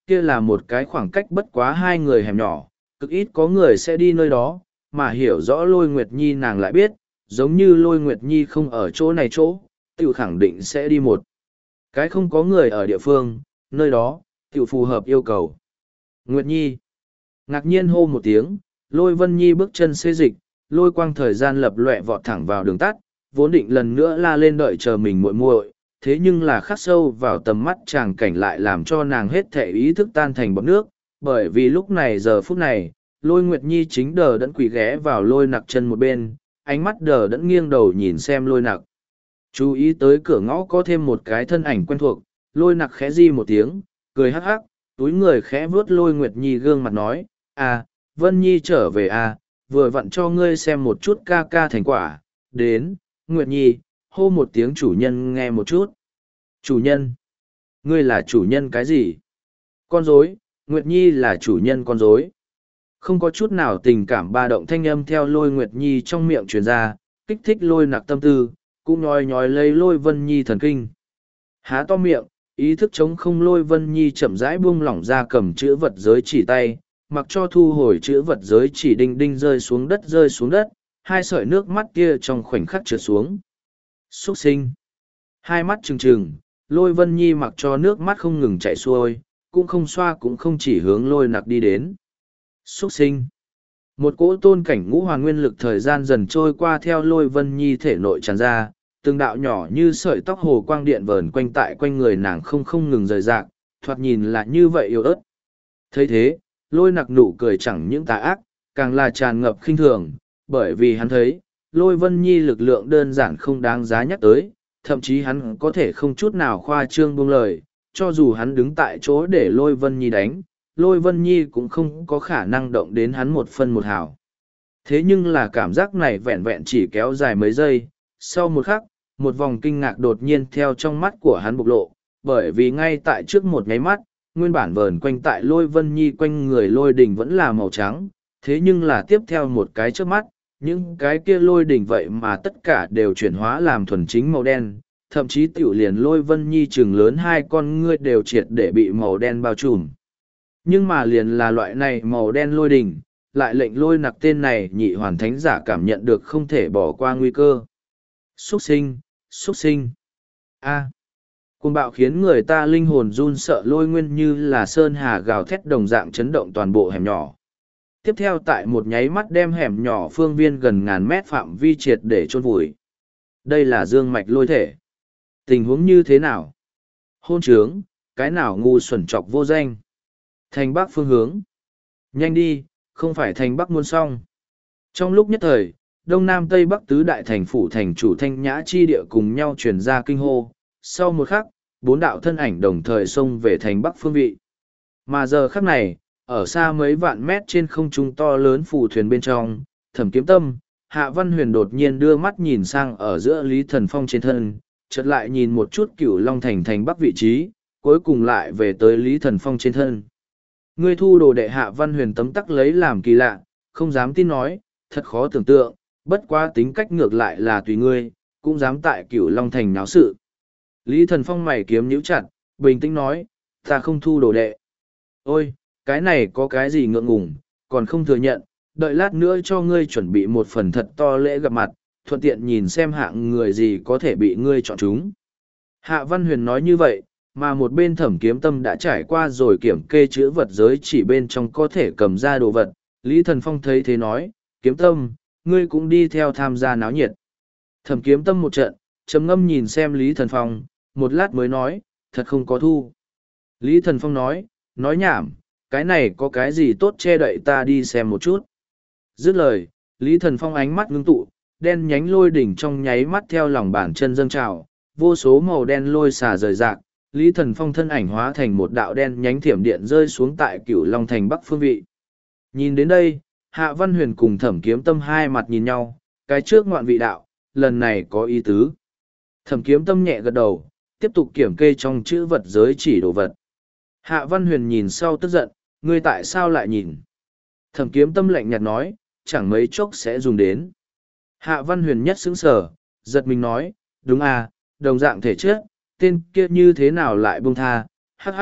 kia là một cái khoảng cách bất quá hai người hẻm nhỏ, cực ít có người sẽ đi nơi đó, mà hiểu rõ Lôi Nguyệt Nhi nàng lại biết, giống như Lôi Nguyệt Nhi không ở chỗ này chỗ, tiểu khẳng định sẽ đi một cái không có người ở địa phương, nơi đó, tiểu phù hợp yêu cầu. Nguyệt Nhi ngạc nhiên hô một tiếng, Lôi Vân Nhi bước chân xê dịch, lôi quang thời gian lập lọe vọt thẳng vào đường tắt, vốn định lần nữa la lên đợi chờ mình muội muội, thế nhưng là khắc sâu vào tầm mắt chàng cảnh lại làm cho nàng hết thể ý thức tan thành bọt nước, bởi vì lúc này giờ phút này, Lôi Nguyệt Nhi chính đờ đẫn quỳ ghé vào Lôi Nặc chân một bên, ánh mắt đờ đẫn nghiêng đầu nhìn xem Lôi Nặc. Chú ý tới cửa ngõ có thêm một cái thân ảnh quen thuộc, Lôi Nặc khẽ di một tiếng, cười hắc hắc, túi người khẽ vuốt Lôi Nguyệt Nhi gương mặt nói, à, Vân Nhi trở về à, vừa vặn cho ngươi xem một chút ca ca thành quả, đến, Nguyệt Nhi, hô một tiếng chủ nhân nghe một chút. Chủ nhân? Ngươi là chủ nhân cái gì? Con rối, Nguyệt Nhi là chủ nhân con rối. Không có chút nào tình cảm ba động thanh âm theo Lôi Nguyệt Nhi trong miệng truyền ra, kích thích Lôi Nặc tâm tư, cũng nhói nhói lấy Lôi Vân Nhi thần kinh. Há to miệng, ý thức chống không Lôi Vân Nhi chậm rãi buông lỏng ra cầm chữ vật giới chỉ tay, mặc cho thu hồi chữ vật giới chỉ đinh đinh rơi xuống đất rơi xuống đất, hai sợi nước mắt kia trong khoảnh khắc trượt xuống. Xuất sinh. Hai mắt trừng trừng, Lôi Vân Nhi mặc cho nước mắt không ngừng chảy xuôi, cũng không xoa cũng không chỉ hướng Lôi Nặc đi đến. Xuất sinh. Một cỗ tôn cảnh ngũ hoàn nguyên lực thời gian dần trôi qua theo Lôi Vân Nhi thể nội tràn ra, từng đạo nhỏ như sợi tóc hồ quang điện vờn quanh tại quanh người nàng không không ngừng rời rạc, thoạt nhìn là như vậy yếu ớt. Thấy thế, Lôi Nặc nụ cười chẳng những tà ác, càng là tràn ngập khinh thường, bởi vì hắn thấy, Lôi Vân Nhi lực lượng đơn giản không đáng giá nhắc tới, thậm chí hắn có thể không chút nào khoa trương buông lời, cho dù hắn đứng tại chỗ để Lôi Vân Nhi đánh, Lôi Vân Nhi cũng không có khả năng động đến hắn một phân một hào. Thế nhưng là cảm giác này vẹn vẹn chỉ kéo dài mấy giây, sau một khắc, một vòng kinh ngạc đột nhiên theo trong mắt của hắn bộc lộ, bởi vì ngay tại trước một nháy mắt, nguyên bản vờn quanh tại Lôi Vân Nhi quanh người lôi đỉnh vẫn là màu trắng, thế nhưng là tiếp theo một cái trước mắt, những cái kia lôi đỉnh vậy mà tất cả đều chuyển hóa làm thuần chính màu đen, thậm chí tiểu liền Lôi Vân Nhi chừng lớn hai con ngươi đều triệt để bị màu đen bao trùm. Nhưng mà liền là loại này màu đen lôi đỉnh, lại lệnh Lôi Nặc tên này nhị hoàn thánh giả cảm nhận được không thể bỏ qua nguy cơ. Xuất sinh, xuất sinh. A. Cuồng bạo khiến người ta linh hồn run sợ Lôi nguyên như là sơn hà gào thét đồng dạng chấn động toàn bộ hẻm nhỏ. Tiếp theo tại một nháy mắt đem hẻm nhỏ phương viên gần ngàn mét phạm vi triệt để chôn vùi. Đây là dương mạch lôi thể. Tình huống như thế nào? Hôn trướng, cái nào ngu xuẩn chọc vô danh? Thành Bắc phương hướng. Nhanh đi, không phải thành Bắc muôn xong. Trong lúc nhất thời, Đông Nam Tây Bắc tứ đại thành phủ thành chủ Thanh Nhã chi địa cùng nhau truyền ra kinh hô. Sau một khắc, bốn đạo thân ảnh đồng thời xông về thành Bắc phương vị. Mà giờ khắc này, ở xa mấy vạn mét trên không trung to lớn phù thuyền bên trong, Thẩm Kiếm Tâm, Hạ Văn Huyền đột nhiên đưa mắt nhìn sang ở giữa Lý Thần Phong trên thân, chợt lại nhìn một chút Cửu Long thành thành Bắc vị trí, cuối cùng lại về tới Lý Thần Phong trên thân. Ngươi thu đồ đệ Hạ Văn Huyền tấm tắc lấy làm kỳ lạ, không dám tin nói, thật khó tưởng tượng, bất quá tính cách ngược lại là tùy ngươi, cũng dám tại Cửu Long thành náo sự. Lý Thần Phong mày kiếm nhíu chặt, bình tĩnh nói, ta không thu đồ đệ. Ôi, cái này có cái gì ngượng ngùng, còn không thừa nhận, đợi lát nữa cho ngươi chuẩn bị một phần thật to lễ gặp mặt, thuận tiện nhìn xem hạng người gì có thể bị ngươi chọn chúng. Hạ Văn Huyền nói như vậy, mà một bên Thẩm Kiếm Tâm đã trải qua rồi kiểm kê chữ vật giới chỉ bên trong có thể cầm ra đồ vật. Lý Thần Phong thấy thế nói, Kiếm Tâm, ngươi cũng đi theo tham gia náo nhiệt. Thẩm Kiếm Tâm một trận, trầm ngâm nhìn xem Lý Thần Phong, một lát mới nói, thật không có thu. Lý Thần Phong nói, nói nhảm, cái này có cái gì tốt che đậy ta đi xem một chút. Dứt lời, Lý Thần Phong ánh mắt ngưng tụ, đen nhánh lôi đỉnh trong nháy mắt theo lòng bàn chân dâng trào, vô số màu đen lôi xả rời rạc, Lý Thần Phong thân ảnh hóa thành một đạo đen nhánh thiểm điện rơi xuống tại Cửu Long thành Bắc phương vị. Nhìn đến đây, Hạ Văn Huyền cùng Thẩm Kiếm Tâm hai mặt nhìn nhau, cái trước ngoạn vị đạo, lần này có ý tứ. Thẩm Kiếm Tâm nhẹ gật đầu, tiếp tục kiểm kê trong chữ vật giới chỉ đồ vật. Hạ Văn Huyền nhìn sau tức giận, ngươi tại sao lại nhìn? Thẩm Kiếm Tâm lạnh nhạt nói, chẳng mấy chốc sẽ dùng đến. Hạ Văn Huyền nhất sững sờ, giật mình nói, đúng à, đồng dạng thể chất, tên kia như thế nào lại buông tha, hắc hắc,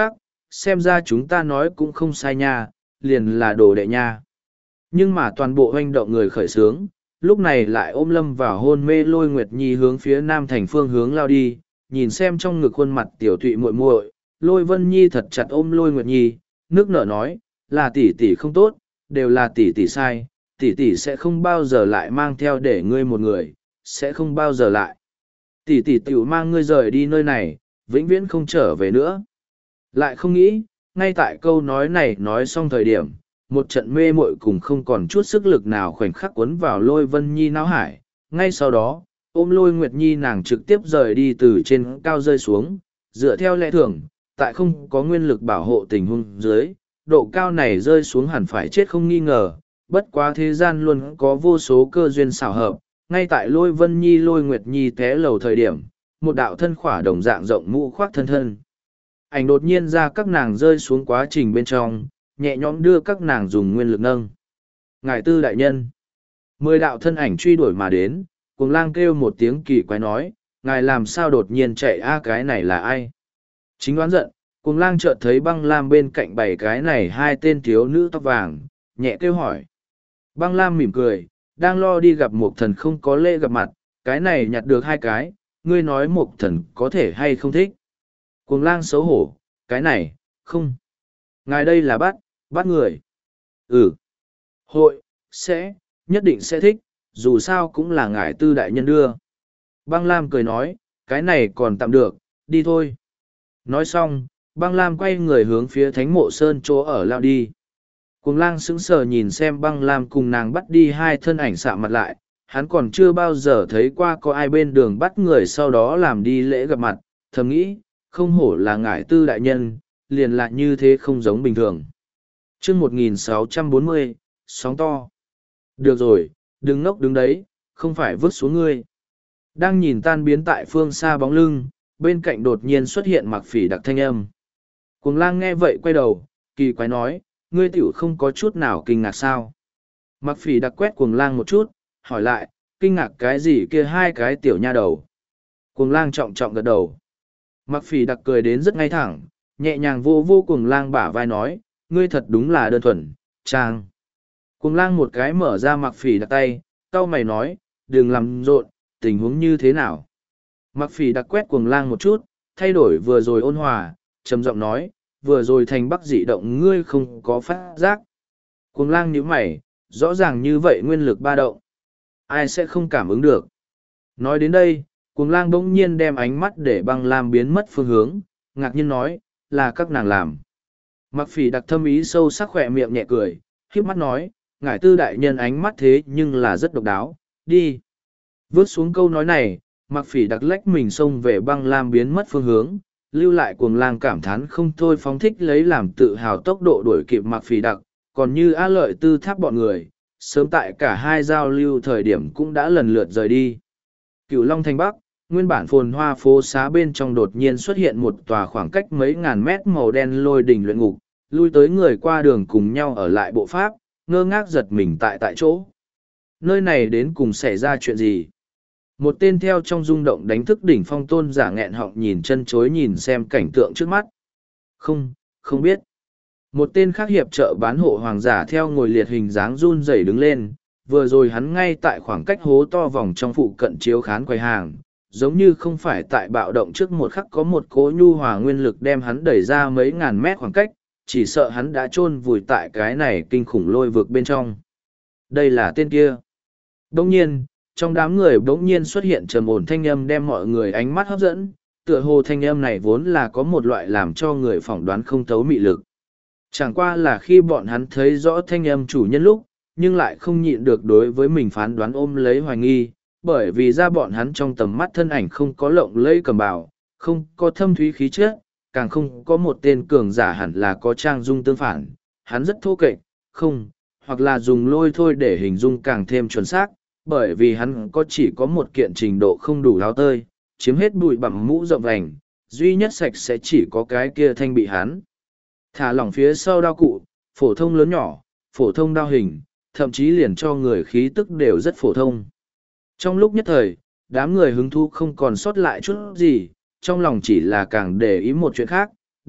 xem ra chúng ta nói cũng không sai nha, liền là đồ đệ nha. Nhưng mà toàn bộ hoành động người khởi sướng, lúc này lại ôm lâm vào hôn mê Lôi Nguyệt Nhi hướng phía nam thành phương hướng lao đi, nhìn xem trong ngực khuôn mặt tiểu tụy muội muội, Lôi Vân Nhi thật chặt ôm Lôi Nguyệt Nhi, nước nở nói, là tỷ tỷ không tốt, đều là tỷ tỷ sai, tỷ tỷ sẽ không bao giờ lại mang theo để ngươi một người, sẽ không bao giờ lại. Tỷ tỷ tiểu mang ngươi rời đi nơi này, vĩnh viễn không trở về nữa. Lại không nghĩ, ngay tại câu nói này nói xong thời điểm, một trận mê muội cùng không còn chút sức lực nào khoảnh khắc cuốn vào Lôi Vân Nhi não hải. Ngay sau đó, ôm Lôi Nguyệt Nhi nàng trực tiếp rời đi từ trên cao rơi xuống, dựa theo lẽ thường, tại không có nguyên lực bảo hộ tình huống dưới, độ cao này rơi xuống hẳn phải chết không nghi ngờ, bất quá thế gian luôn có vô số cơ duyên xảo hợp, ngay tại Lôi Vân Nhi Lôi Nguyệt Nhi té lầu thời điểm, một đạo thân khỏa đồng dạng rộng mũ khoác thân thân. Ảnh đột nhiên ra các nàng rơi xuống quá trình bên trong, nhẹ nhõm đưa các nàng dùng nguyên lực nâng. Ngài tư đại nhân. Mười đạo thân ảnh truy đuổi mà đến, cuồng lang kêu một tiếng kỳ quái nói, ngài làm sao đột nhiên chạy a cái này là ai? Chính đoán giận, cuồng lang chợt thấy băng lam bên cạnh bảy cái này hai tên thiếu nữ tóc vàng, nhẹ kêu hỏi. Băng lam mỉm cười, đang lo đi gặp một thần không có lễ gặp mặt, cái này nhặt được hai cái, ngươi nói một thần có thể hay không thích. Cuồng lang xấu hổ, cái này, không. Ngài đây là bắt, bắt người. Ừ. Hội, sẽ, nhất định sẽ thích, dù sao cũng là ngài tư đại nhân đưa. Băng lam cười nói, cái này còn tạm được, đi thôi. Nói xong, băng lam quay người hướng phía thánh mộ sơn chỗ ở lao đi. Cuồng lang sững sờ nhìn xem băng lam cùng nàng bắt đi hai thân ảnh xạ mặt lại, hắn còn chưa bao giờ thấy qua có ai bên đường bắt người sau đó làm đi lễ gặp mặt, thầm nghĩ, không hổ là ngải tư đại nhân, liền lại như thế không giống bình thường. chương một nghìn sáu trăm bốn mươi, sóng to. Được rồi, đừng ngốc đứng đấy, không phải vứt xuống ngươi. Đang nhìn tan biến tại phương xa bóng lưng, bên cạnh đột nhiên xuất hiện mặc phỉ đặc thanh âm. Cuồng lang nghe vậy quay đầu, kỳ quái nói, ngươi tiểu không có chút nào kinh ngạc sao. Mặc phỉ đặc quét cuồng lang một chút, hỏi lại, kinh ngạc cái gì kia hai cái tiểu nha đầu. Cuồng lang trọng trọng gật đầu. Mặc phỉ đặc cười đến rất ngay thẳng, nhẹ nhàng vô vô cuồng lang bả vai nói, ngươi thật đúng là đơn thuần, trang. Cuồng lang một cái mở ra mặc phỉ đặc tay, cau mày nói, đừng làm rộn, tình huống như thế nào. Mặc phỉ đặc quét cuồng lang một chút, thay đổi vừa rồi ôn hòa, trầm giọng nói, vừa rồi thành bắc dị động ngươi không có phát giác. Cuồng lang nhíu mày, rõ ràng như vậy nguyên lực ba động. Ai sẽ không cảm ứng được. Nói đến đây, cuồng lang bỗng nhiên đem ánh mắt để băng lam biến mất phương hướng, ngạc nhiên nói, là các nàng làm. Mặc phỉ đặc thâm ý sâu sắc khỏe miệng nhẹ cười, khiếp mắt nói, ngải tư đại nhân ánh mắt thế nhưng là rất độc đáo, đi. Vớt xuống câu nói này, mặc phỉ đặc lách mình xông về băng lam biến mất phương hướng, lưu lại cuồng lang cảm thán không thôi phóng thích lấy làm tự hào tốc độ đuổi kịp mặc phỉ đặc, còn như á lợi tư tháp bọn người, sớm tại cả hai giao lưu thời điểm cũng đã lần lượt rời đi. Cửu Long Thành Bắc, nguyên bản phồn hoa phố xá bên trong đột nhiên xuất hiện một tòa khoảng cách mấy ngàn mét màu đen lôi đỉnh luyện ngục, lui tới người qua đường cùng nhau ở lại bộ pháp, ngơ ngác giật mình tại tại chỗ. Nơi này đến cùng xảy ra chuyện gì? Một tên theo trong rung động đánh thức đỉnh phong tôn giả nghẹn họng nhìn chân chối nhìn xem cảnh tượng trước mắt. Không, không biết. Một tên khác hiệp trợ bán hộ hoàng giả theo ngồi liệt hình dáng run rẩy đứng lên, vừa rồi hắn ngay tại khoảng cách hố to vòng trong phụ cận chiếu khán quầy hàng, giống như không phải tại bạo động trước một khắc có một cỗ nhu hòa nguyên lực đem hắn đẩy ra mấy ngàn mét khoảng cách, chỉ sợ hắn đã chôn vùi tại cái này kinh khủng lôi vực bên trong. Đây là tên kia. Đông nhiên, trong đám người bỗng nhiên xuất hiện trầm ổn thanh âm đem mọi người ánh mắt hấp dẫn, tựa hồ thanh âm này vốn là có một loại làm cho người phỏng đoán không thấu mị lực. Chẳng qua là khi bọn hắn thấy rõ thanh âm chủ nhân lúc, nhưng lại không nhịn được đối với mình phán đoán ôm lấy hoài nghi, bởi vì ra bọn hắn trong tầm mắt thân ảnh không có lộng lẫy cầm bào, không có thâm thúy khí chất, càng không có một tên cường giả hẳn là có trang dung tương phản, hắn rất thô kệch, không, hoặc là dùng lôi thôi để hình dung càng thêm chuẩn xác, bởi vì hắn có chỉ có một kiện trình độ không đủ áo tơi, chiếm hết bụi bặm mũ rộng vành, duy nhất sạch sẽ chỉ có cái kia thanh bị hắn. Thả lỏng phía sau đao cụ, phổ thông lớn nhỏ, phổ thông đao hình, thậm chí liền cho người khí tức đều rất phổ thông. Trong lúc nhất thời, đám người hứng thú không còn sót lại chút gì, trong lòng chỉ là càng để ý một chuyện khác,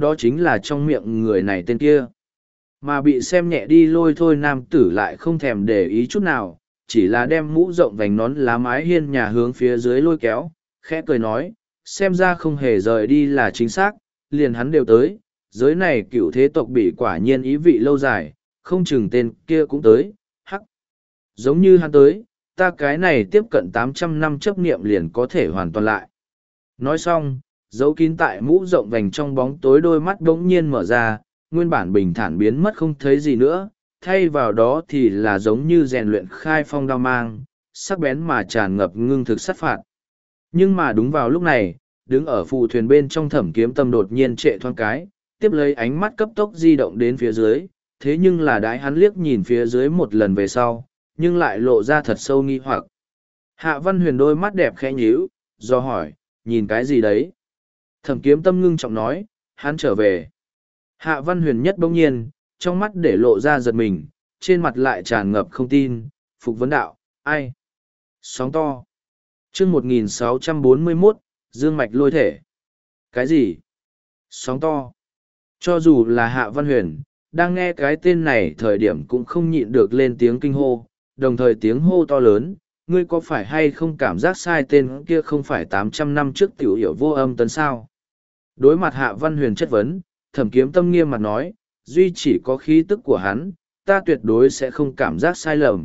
đó chính là trong miệng người này tên kia. Mà bị xem nhẹ đi lôi thôi nam tử lại không thèm để ý chút nào, chỉ là đem mũ rộng vành nón lá mái hiên nhà hướng phía dưới lôi kéo, khẽ cười nói, xem ra không hề rời đi là chính xác, liền hắn đều tới, giới này cựu thế tộc bị quả nhiên ý vị lâu dài, không chừng tên kia cũng tới, hắc. Giống như hắn tới, ta cái này tiếp cận tám trăm năm chấp niệm liền có thể hoàn toàn lại. Nói xong, giấu kín tại mũ rộng vành trong bóng tối đôi mắt bỗng nhiên mở ra, nguyên bản bình thản biến mất không thấy gì nữa, thay vào đó thì là giống như rèn luyện khai phong đao mang, sắc bén mà tràn ngập ngưng thực sát phạt. Nhưng mà đúng vào lúc này, đứng ở phù thuyền bên trong Thẩm Kiếm Tâm đột nhiên trệ thoáng cái, tiếp lấy ánh mắt cấp tốc di động đến phía dưới, thế nhưng là đái hắn liếc nhìn phía dưới một lần về sau, nhưng lại lộ ra thật sâu nghi hoặc. Hạ Văn Huyền đôi mắt đẹp khẽ nhíu, do hỏi, nhìn cái gì đấy? Thẩm Kiếm Tâm ngưng trọng nói, hắn trở về. Hạ Văn Huyền nhất bỗng nhiên, trong mắt để lộ ra giật mình, trên mặt lại tràn ngập không tin, phục vấn đạo, ai? Sóng to. chương một nghìn sáu trăm bốn mươi mốt, Dương Mạch lôi thể. Cái gì? Sóng to. Cho dù là Hạ Văn Huyền, đang nghe cái tên này thời điểm cũng không nhịn được lên tiếng kinh hô, đồng thời tiếng hô to lớn, ngươi có phải hay không cảm giác sai tên kia không phải tám trăm năm trước tiểu hiểu vô âm tấn sao? Đối mặt Hạ Văn Huyền chất vấn, Thẩm Kiếm Tâm nghiêm mặt nói, duy chỉ có khí tức của hắn, ta tuyệt đối sẽ không cảm giác sai lầm.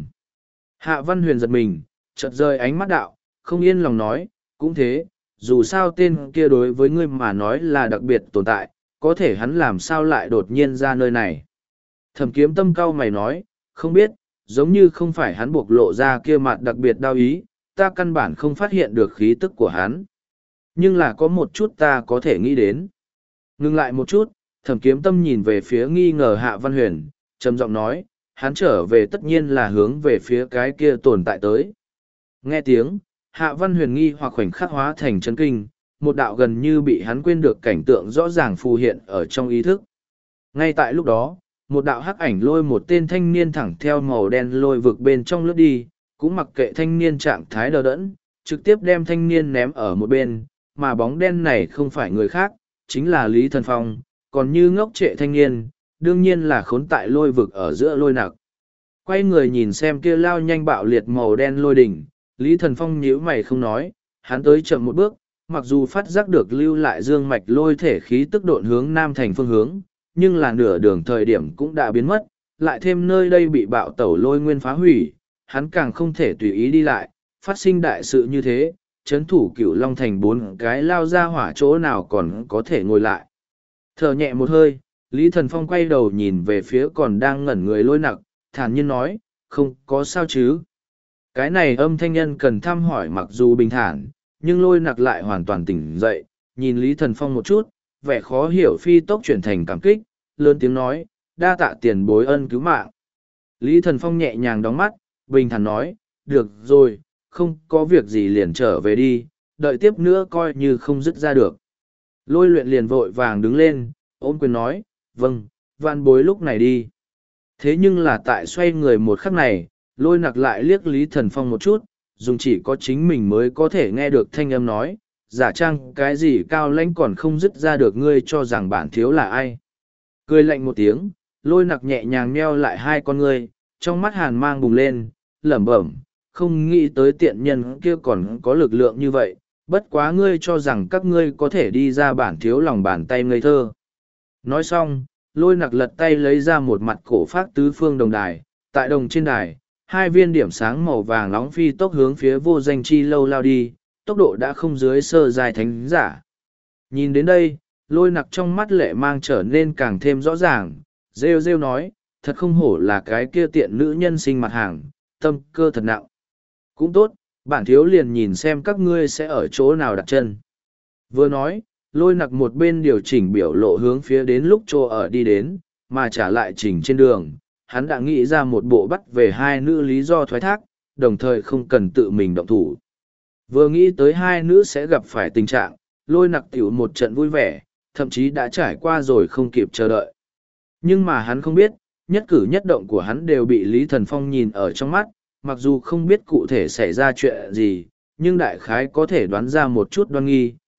Hạ Văn Huyền giật mình, chợt rơi ánh mắt đạo, không yên lòng nói, cũng thế, dù sao tên kia đối với ngươi mà nói là đặc biệt tồn tại, có thể hắn làm sao lại đột nhiên ra nơi này. Thẩm Kiếm Tâm cau mày nói, không biết, giống như không phải hắn buộc lộ ra kia mặt đặc biệt đau ý, ta căn bản không phát hiện được khí tức của hắn. Nhưng là có một chút ta có thể nghĩ đến. Ngừng lại một chút, Thẩm Kiếm Tâm nhìn về phía nghi ngờ Hạ Văn Huyền, trầm giọng nói, hắn trở về tất nhiên là hướng về phía cái kia tồn tại tới. Nghe tiếng, Hạ Văn Huyền nghi hoặc khoảnh khắc hóa thành chấn kinh, một đạo gần như bị hắn quên được cảnh tượng rõ ràng phù hiện ở trong ý thức. Ngay tại lúc đó, một đạo hắc ảnh lôi một tên thanh niên thẳng theo màu đen lôi vực bên trong lướt đi, cũng mặc kệ thanh niên trạng thái đờ đẫn, trực tiếp đem thanh niên ném ở một bên, mà bóng đen này không phải người khác, chính là Lý Thần Phong, còn như ngốc trệ thanh niên, đương nhiên là khốn tại lôi vực ở giữa lôi nặc. Quay người nhìn xem kia lao nhanh bạo liệt màu đen lôi đỉnh, Lý Thần Phong nhíu mày không nói, hắn tới chậm một bước, mặc dù phát giác được lưu lại dương mạch lôi thể khí tức độn hướng nam thành phương hướng, nhưng là nửa đường thời điểm cũng đã biến mất, lại thêm nơi đây bị bạo tẩu lôi nguyên phá hủy, hắn càng không thể tùy ý đi lại, phát sinh đại sự như thế, chấn thủ cửu long thành bốn cái lao ra hỏa chỗ nào còn có thể ngồi lại. Thở nhẹ một hơi, Lý Thần Phong quay đầu nhìn về phía còn đang ngẩn người lôi nặc, thản nhiên nói, không có sao chứ. Cái này âm thanh nhân cần thăm hỏi mặc dù bình thản, nhưng lôi nặc lại hoàn toàn tỉnh dậy, nhìn Lý Thần Phong một chút, vẻ khó hiểu phi tốc chuyển thành cảm kích, lớn tiếng nói, đa tạ tiền bối ân cứu mạng. Lý Thần Phong nhẹ nhàng đóng mắt, bình thản nói, được rồi, không có việc gì liền trở về đi, đợi tiếp nữa coi như không dứt ra được. Lôi luyện liền vội vàng đứng lên, ôm quyền nói, vâng, vạn bối lúc này đi. Thế nhưng là tại xoay người một khắc này, lôi nặc lại liếc Lý Thần Phong một chút, dùng chỉ có chính mình mới có thể nghe được thanh âm nói, giả trang cái gì cao lãnh còn không dứt ra được ngươi cho rằng bản thiếu là ai. Cười lạnh một tiếng, lôi nặc nhẹ nhàng nheo lại hai con ngươi, trong mắt hàn mang bùng lên, lẩm bẩm, không nghĩ tới tiện nhân kia còn có lực lượng như vậy, bất quá ngươi cho rằng các ngươi có thể đi ra bản thiếu lòng bàn tay ngây thơ. Nói xong, lôi nặc lật tay lấy ra một mặt cổ phát tứ phương đồng đài, tại đồng trên đài, hai viên điểm sáng màu vàng nóng phi tốc hướng phía vô danh chi lâu lao đi, tốc độ đã không dưới sơ dài thánh giả. Nhìn đến đây, lôi nặc trong mắt lệ mang trở nên càng thêm rõ ràng, rêu rêu nói, thật không hổ là cái kia tiện nữ nhân sinh mặt hàng, tâm cơ thật nặng. Cũng tốt, bản thiếu liền nhìn xem các ngươi sẽ ở chỗ nào đặt chân. Vừa nói, lôi nặc một bên điều chỉnh biểu lộ hướng phía đến lúc chỗ ở đi đến, mà trả lại chỉnh trên đường, hắn đã nghĩ ra một bộ bắt về hai nữ lý do thoái thác, đồng thời không cần tự mình động thủ. Vừa nghĩ tới hai nữ sẽ gặp phải tình trạng, lôi nặc tiểu một trận vui vẻ, thậm chí đã trải qua rồi không kịp chờ đợi. Nhưng mà hắn không biết, nhất cử nhất động của hắn đều bị Lý Thần Phong nhìn ở trong mắt, mặc dù không biết cụ thể xảy ra chuyện gì, nhưng đại khái có thể đoán ra một chút đoan nghi,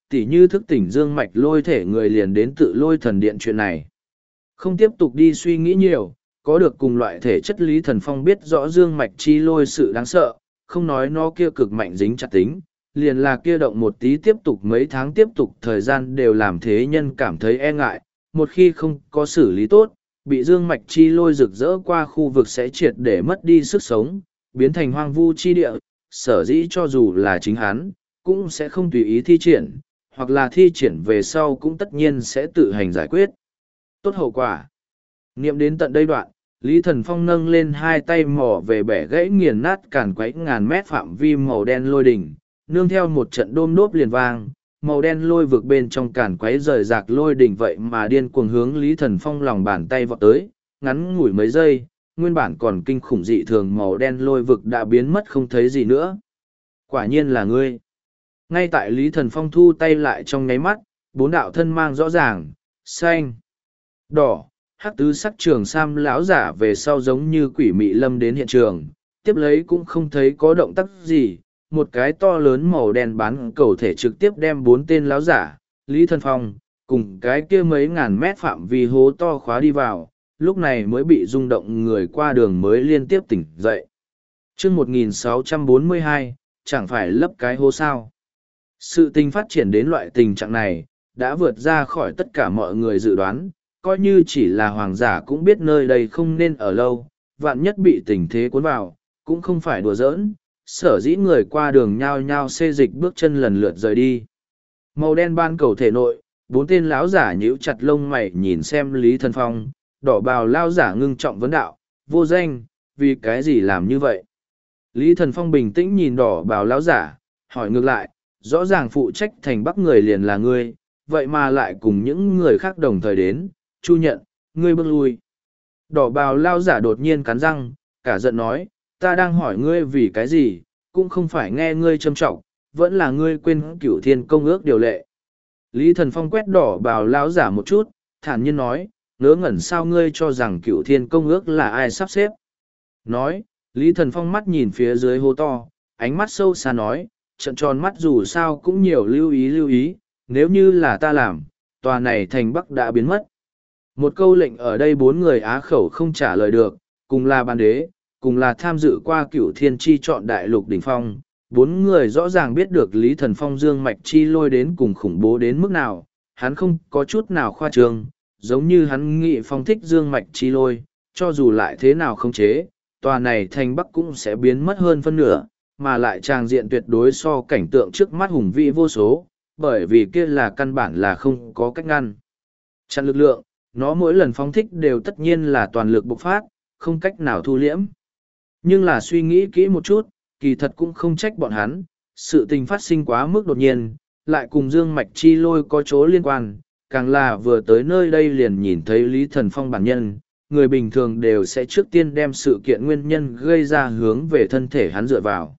tỉ như thức tỉnh dương mạch lôi thể người liền đến tự lôi thần điện chuyện này. Không tiếp tục đi suy nghĩ nhiều, có được cùng loại thể chất Lý Thần Phong biết rõ dương mạch chi lôi sự đáng sợ, không nói nó kia cực mạnh dính chặt tính, liền là kia động một tí tiếp tục mấy tháng tiếp tục thời gian đều làm thế nhân cảm thấy e ngại, một khi không có xử lý tốt, bị dương mạch chi lôi rực rỡ qua khu vực sẽ triệt để mất đi sức sống, biến thành hoang vu chi địa, sở dĩ cho dù là chính hắn, cũng sẽ không tùy ý thi triển, hoặc là thi triển về sau cũng tất nhiên sẽ tự hành giải quyết. Tốt hậu quả. Niệm đến tận đây đoạn, Lý Thần Phong nâng lên hai tay mò về bẻ gãy nghiền nát càn quấy ngàn mét phạm vi màu đen lôi đỉnh, nương theo một trận đôm đốp liền vang, màu đen lôi vực bên trong càn quấy rời rạc lôi đỉnh vậy mà điên cuồng hướng Lý Thần Phong lòng bàn tay vọt tới, ngắn ngủi mấy giây, nguyên bản còn kinh khủng dị thường màu đen lôi vực đã biến mất không thấy gì nữa. Quả nhiên là ngươi. Ngay tại Lý Thần Phong thu tay lại trong nháy mắt, bốn đạo thân mang rõ ràng, xanh, đỏ, hắc tứ sắc trường sam lão giả về sau giống như quỷ mị lâm đến hiện trường, tiếp lấy cũng không thấy có động tác gì, một cái to lớn màu đen bán cầu thể trực tiếp đem bốn tên lão giả, Lý Thần Phong, cùng cái kia mấy ngàn mét phạm vi hố to khóa đi vào, lúc này mới bị rung động người qua đường mới liên tiếp tỉnh dậy. Trước một nghìn sáu trăm bốn mươi hai, chẳng phải lấp cái hố sao. Sự tình phát triển đến loại tình trạng này, đã vượt ra khỏi tất cả mọi người dự đoán, coi như chỉ là hoàng giả cũng biết nơi đây không nên ở lâu, vạn nhất bị tình thế cuốn vào, cũng không phải đùa giỡn, sở dĩ người qua đường nhao nhao xê dịch bước chân lần lượt rời đi. Màu đen ban cầu thể nội, bốn tên lão giả nhíu chặt lông mày nhìn xem Lý Thần Phong, đỏ bào lao giả ngưng trọng vấn đạo, vô danh, vì cái gì làm như vậy? Lý Thần Phong bình tĩnh nhìn đỏ bào lão giả, hỏi ngược lại, rõ ràng phụ trách thành bắc người liền là ngươi, vậy mà lại cùng những người khác đồng thời đến, Chu Nhận, ngươi bước lui. Đỏ bào lao giả đột nhiên cắn răng, cả giận nói, ta đang hỏi ngươi vì cái gì, cũng không phải nghe ngươi châm trọng, vẫn là ngươi quên cửu thiên công ước điều lệ. Lý Thần Phong quét đỏ bào lao giả một chút, thản nhiên nói, ngớ ngẩn sao ngươi cho rằng cửu thiên công ước là ai sắp xếp. Nói, Lý Thần Phong mắt nhìn phía dưới hố to, ánh mắt sâu xa nói, trận tròn mắt dù sao cũng nhiều lưu ý lưu ý, nếu như là ta làm, tòa này thành bắc đã biến mất. Một câu lệnh ở đây bốn người á khẩu không trả lời được, cùng là ban đế, cùng là tham dự qua cửu thiên chi chọn đại lục đỉnh phong. Bốn người rõ ràng biết được Lý Thần Phong dương mạch chi lôi đến cùng khủng bố đến mức nào, hắn không có chút nào khoa trương, giống như hắn nghĩ phong thích dương mạch chi lôi, cho dù lại thế nào không chế, tòa này thành bắc cũng sẽ biến mất hơn phân nửa, mà lại tràng diện tuyệt đối so cảnh tượng trước mắt hùng vĩ vô số, bởi vì kia là căn bản là không có cách ngăn. Chặn lực lượng, nó mỗi lần phóng thích đều tất nhiên là toàn lực bộc phát, không cách nào thu liễm. Nhưng là suy nghĩ kỹ một chút, kỳ thật cũng không trách bọn hắn, sự tình phát sinh quá mức đột nhiên, lại cùng dương mạch chi lôi có chỗ liên quan, càng là vừa tới nơi đây liền nhìn thấy Lý Thần Phong bản nhân, người bình thường đều sẽ trước tiên đem sự kiện nguyên nhân gây ra hướng về thân thể hắn dựa vào.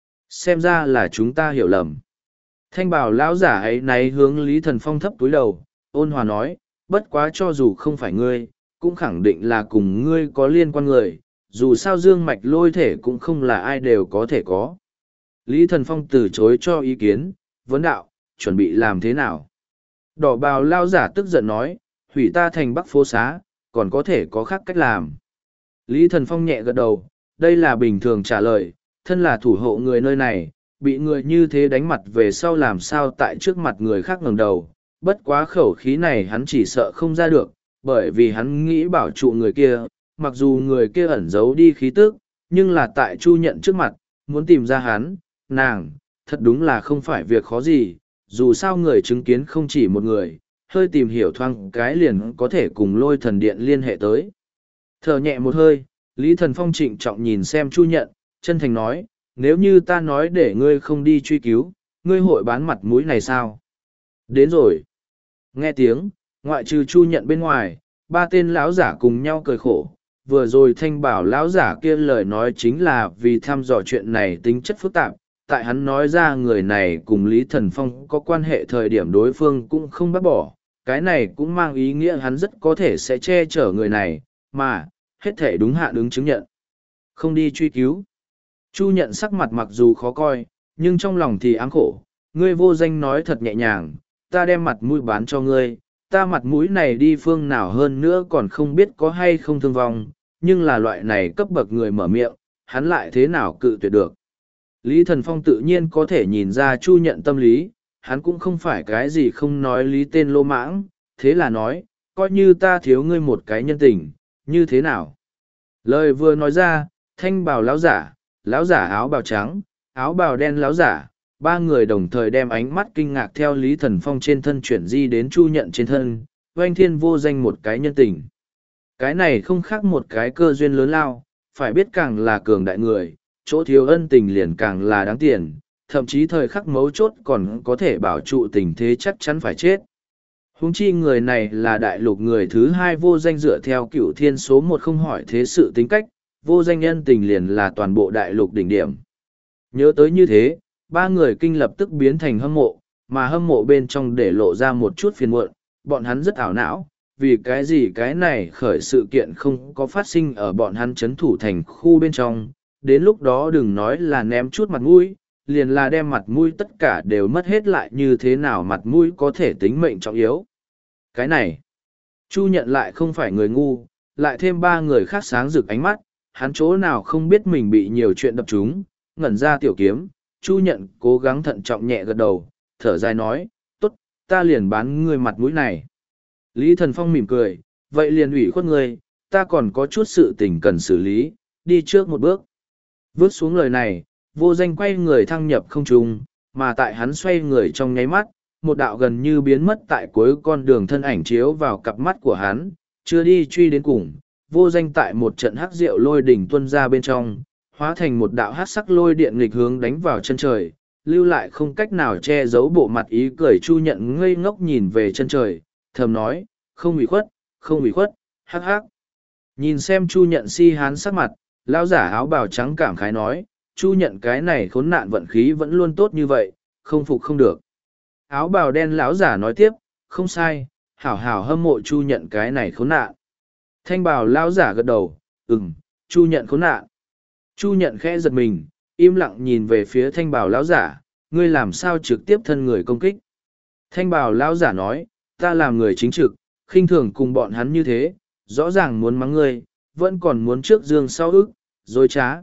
Xem ra là chúng ta hiểu lầm. Thanh bảo lão giả ấy náy hướng Lý Thần Phong thấp túi đầu, ôn hòa nói, bất quá cho dù không phải ngươi, cũng khẳng định là cùng ngươi có liên quan người, dù sao dương mạch lôi thể cũng không là ai đều có thể có. Lý Thần Phong từ chối cho ý kiến, vấn đạo, chuẩn bị làm thế nào? Đỏ bào lao giả tức giận nói, hủy ta thành bắc phố xá, còn có thể có khác cách làm. Lý Thần Phong nhẹ gật đầu, đây là bình thường trả lời, thân là thủ hộ người nơi này, bị người như thế đánh mặt về sau làm sao tại trước mặt người khác ngẩng đầu, bất quá khẩu khí này hắn chỉ sợ không ra được, bởi vì hắn nghĩ bảo trụ người kia, mặc dù người kia ẩn giấu đi khí tức, nhưng là tại Chu Nhận trước mặt, muốn tìm ra hắn, nàng, thật đúng là không phải việc khó gì, dù sao người chứng kiến không chỉ một người, hơi tìm hiểu thoáng cái liền có thể cùng lôi thần điện liên hệ tới. Thở nhẹ một hơi, Lý Thần Phong trịnh trọng nhìn xem Chu Nhận, chân thành nói, nếu như ta nói để ngươi không đi truy cứu, ngươi hội bán mặt mũi này sao? Đến rồi. Nghe tiếng, ngoại trừ Chu Nhận bên ngoài, ba tên lão giả cùng nhau cười khổ. Vừa rồi thanh bảo lão giả kia lời nói chính là vì thăm dò chuyện này tính chất phức tạp. Tại hắn nói ra người này cùng Lý Thần Phong có quan hệ thời điểm đối phương cũng không bác bỏ. Cái này cũng mang ý nghĩa hắn rất có thể sẽ che chở người này, mà, hết thể đúng hạn ứng chứng nhận. Không đi truy cứu. Chu Nhận sắc mặt mặc dù khó coi, nhưng trong lòng thì ám khổ, ngươi vô danh nói thật nhẹ nhàng, ta đem mặt mũi bán cho ngươi, ta mặt mũi này đi phương nào hơn nữa còn không biết có hay không thương vong, nhưng là loại này cấp bậc người mở miệng, hắn lại thế nào cự tuyệt được. Lý Thần Phong tự nhiên có thể nhìn ra Chu Nhận tâm lý, hắn cũng không phải cái gì không nói lý tên lô mãng, thế là nói, coi như ta thiếu ngươi một cái nhân tình, như thế nào? Lời vừa nói ra, thanh bào lão giả, lão giả áo bào trắng, áo bào đen lão giả, ba người đồng thời đem ánh mắt kinh ngạc theo Lý Thần Phong trên thân chuyển di đến Chu Nhận trên thân, oanh thiên vô danh một cái nhân tình. Cái này không khác một cái cơ duyên lớn lao, phải biết càng là cường đại người, chỗ thiếu ân tình liền càng là đáng tiền, thậm chí thời khắc mấu chốt còn có thể bảo trụ tình thế chắc chắn phải chết. Huống chi người này là đại lục người thứ hai vô danh dựa theo cựu thiên số một không hỏi thế sự tính cách, vô danh ân tình liền là toàn bộ đại lục đỉnh điểm. Nhớ tới như thế, ba người kinh lập tức biến thành hâm mộ, mà hâm mộ bên trong để lộ ra một chút phiền muộn, bọn hắn rất ảo não, vì cái gì cái này khởi sự kiện không có phát sinh ở bọn hắn chấn thủ thành khu bên trong, đến lúc đó đừng nói là ném chút mặt mũi, liền là đem mặt mũi tất cả đều mất hết lại như thế nào mặt mũi có thể tính mệnh trọng yếu. Cái này, Chu Nhận lại không phải người ngu, lại thêm ba người khác sáng rực ánh mắt, hắn chỗ nào không biết mình bị nhiều chuyện đập trúng, ngẩn ra tiểu kiếm, Chu Nhận cố gắng thận trọng nhẹ gật đầu, thở dài nói, tốt, ta liền bán ngươi mặt mũi này. Lý Thần Phong mỉm cười, vậy liền ủy khuất ngươi, ta còn có chút sự tình cần xử lý, đi trước một bước. Vớt xuống lời này, vô danh quay người thăng nhập không trung, mà tại hắn xoay người trong nháy mắt, một đạo gần như biến mất tại cuối con đường thân ảnh chiếu vào cặp mắt của hắn, chưa đi truy đến cùng, vô danh tại một trận hắc diệu lôi đỉnh tuân ra bên trong, hóa thành một đạo hắc sắc lôi điện nghịch hướng đánh vào chân trời, lưu lại không cách nào che giấu bộ mặt ý cười. Chu Nhận ngây ngốc nhìn về chân trời, thầm nói, không ủy khuất, không ủy khuất, hắc hắc. Nhìn xem Chu Nhận si hán sắc mặt, lão giả áo bào trắng cảm khái nói, Chu Nhận cái này khốn nạn vận khí vẫn luôn tốt như vậy, không phục không được. Áo bào đen lão giả nói tiếp, không sai, hảo hảo hâm mộ Chu Nhận cái này khốn nạn. Thanh bào lão giả gật đầu, ừm, Chu Nhận khốn nạn. Chu Nhận khẽ giật mình, im lặng nhìn về phía thanh bào lão giả, ngươi làm sao trực tiếp thân người công kích. Thanh bào lão giả nói, ta làm người chính trực, khinh thường cùng bọn hắn như thế, rõ ràng muốn mắng ngươi, vẫn còn muốn trước dương sau ức, dối trá.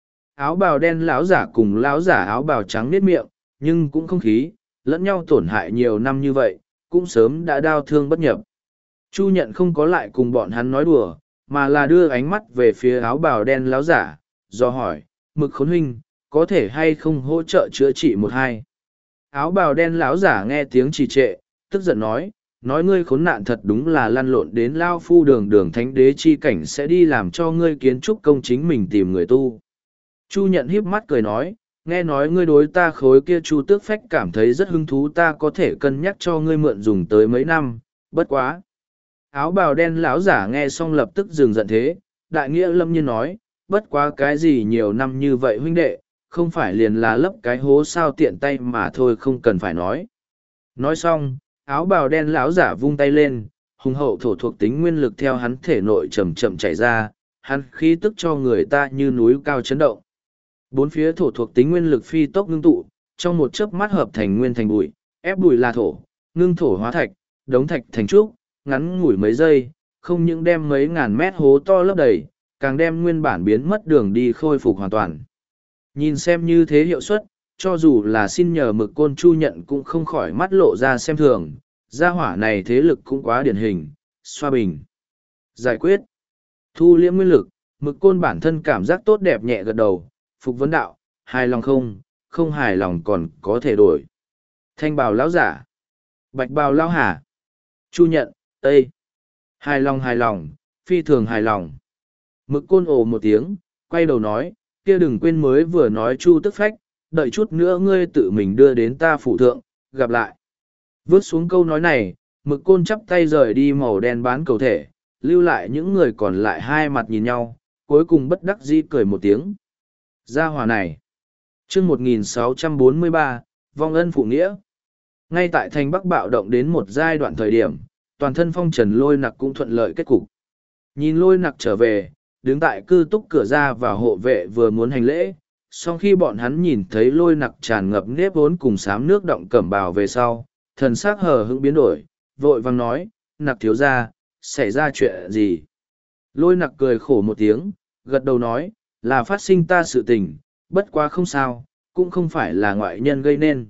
Áo bào đen lão giả cùng lão giả áo bào trắng niết miệng, nhưng cũng không khí, lẫn nhau tổn hại nhiều năm như vậy, cũng sớm đã đau thương bất nhập. Chu Nhận không có lại cùng bọn hắn nói đùa, mà là đưa ánh mắt về phía áo bào đen lão giả, do hỏi, Mực Khốn huynh, có thể hay không hỗ trợ chữa trị một hai. Áo bào đen lão giả nghe tiếng trì trệ, tức giận nói, nói ngươi khốn nạn thật đúng là lăn lộn đến lao phu đường đường thánh đế chi cảnh sẽ đi làm cho ngươi kiến trúc công chính mình tìm người tu. Chu Nhận híp mắt cười nói, nghe nói ngươi đối ta khối kia Chu Tước Phách cảm thấy rất hứng thú, ta có thể cân nhắc cho ngươi mượn dùng tới mấy năm, bất quá. Áo bào đen lão giả nghe xong lập tức dừng giận thế, đại nghĩa lâm nhiên nói, bất quá cái gì nhiều năm như vậy huynh đệ, không phải liền là lấp cái hố sao tiện tay mà thôi, không cần phải nói. Nói xong, áo bào đen lão giả vung tay lên, hùng hậu thổ thuộc tính nguyên lực theo hắn thể nội chậm chậm chảy ra, hắn khí tức cho người ta như núi cao chấn động. Bốn phía thổ thuộc tính nguyên lực phi tốc ngưng tụ, trong một chớp mắt hợp thành nguyên thành bụi, ép bụi là thổ, ngưng thổ hóa thạch, đống thạch thành trúc, ngắn ngủi mấy giây, không những đem mấy ngàn mét hố to lấp đầy, càng đem nguyên bản biến mất đường đi khôi phục hoàn toàn. Nhìn xem như thế hiệu suất, cho dù là xin nhờ Mực Côn Chu Nhận cũng không khỏi mắt lộ ra xem thường, gia hỏa này thế lực cũng quá điển hình, xoa bình. Giải quyết. Thu liễm nguyên lực, Mực Côn bản thân cảm giác tốt đẹp nhẹ gật đầu, phục vấn đạo, hài lòng không, không hài lòng còn có thể đổi. Thanh bào lão giả. Bạch bào lão hà. Chu Nhận, Tây. Hài lòng hài lòng, phi thường hài lòng. Mực Côn ồ một tiếng, quay đầu nói, kia đừng quên mới vừa nói Chu Tước Phách, đợi chút nữa ngươi tự mình đưa đến ta phủ thượng, gặp lại. Vớt xuống câu nói này, Mực Côn chắp tay rời đi màu đen bán cầu thể, lưu lại những người còn lại hai mặt nhìn nhau, cuối cùng bất đắc dĩ cười một tiếng. Gia hỏa này. Chương một nghìn sáu trăm bốn mươi ba, vong ân phụ nghĩa. Ngay tại thành Bắc bạo động đến một giai đoạn thời điểm, toàn thân phong trần Lôi Nặc cũng thuận lợi kết cục. Nhìn Lôi Nặc trở về, đứng tại cư túc cửa ra và hộ vệ vừa muốn hành lễ, Sau khi bọn hắn nhìn thấy lôi nặc tràn ngập nếp vốn cùng xám nước động cẩm bào về sau, thần s ắ c hờ hững biến đổi, vội vàng nói, nặc thiếu ra, xảy ra chuyện gì? Lôi nặc cười khổ một tiếng, gật đầu nói, là phát sinh ta sự tình, bất quá không sao, cũng không phải là ngoại nhân gây nên.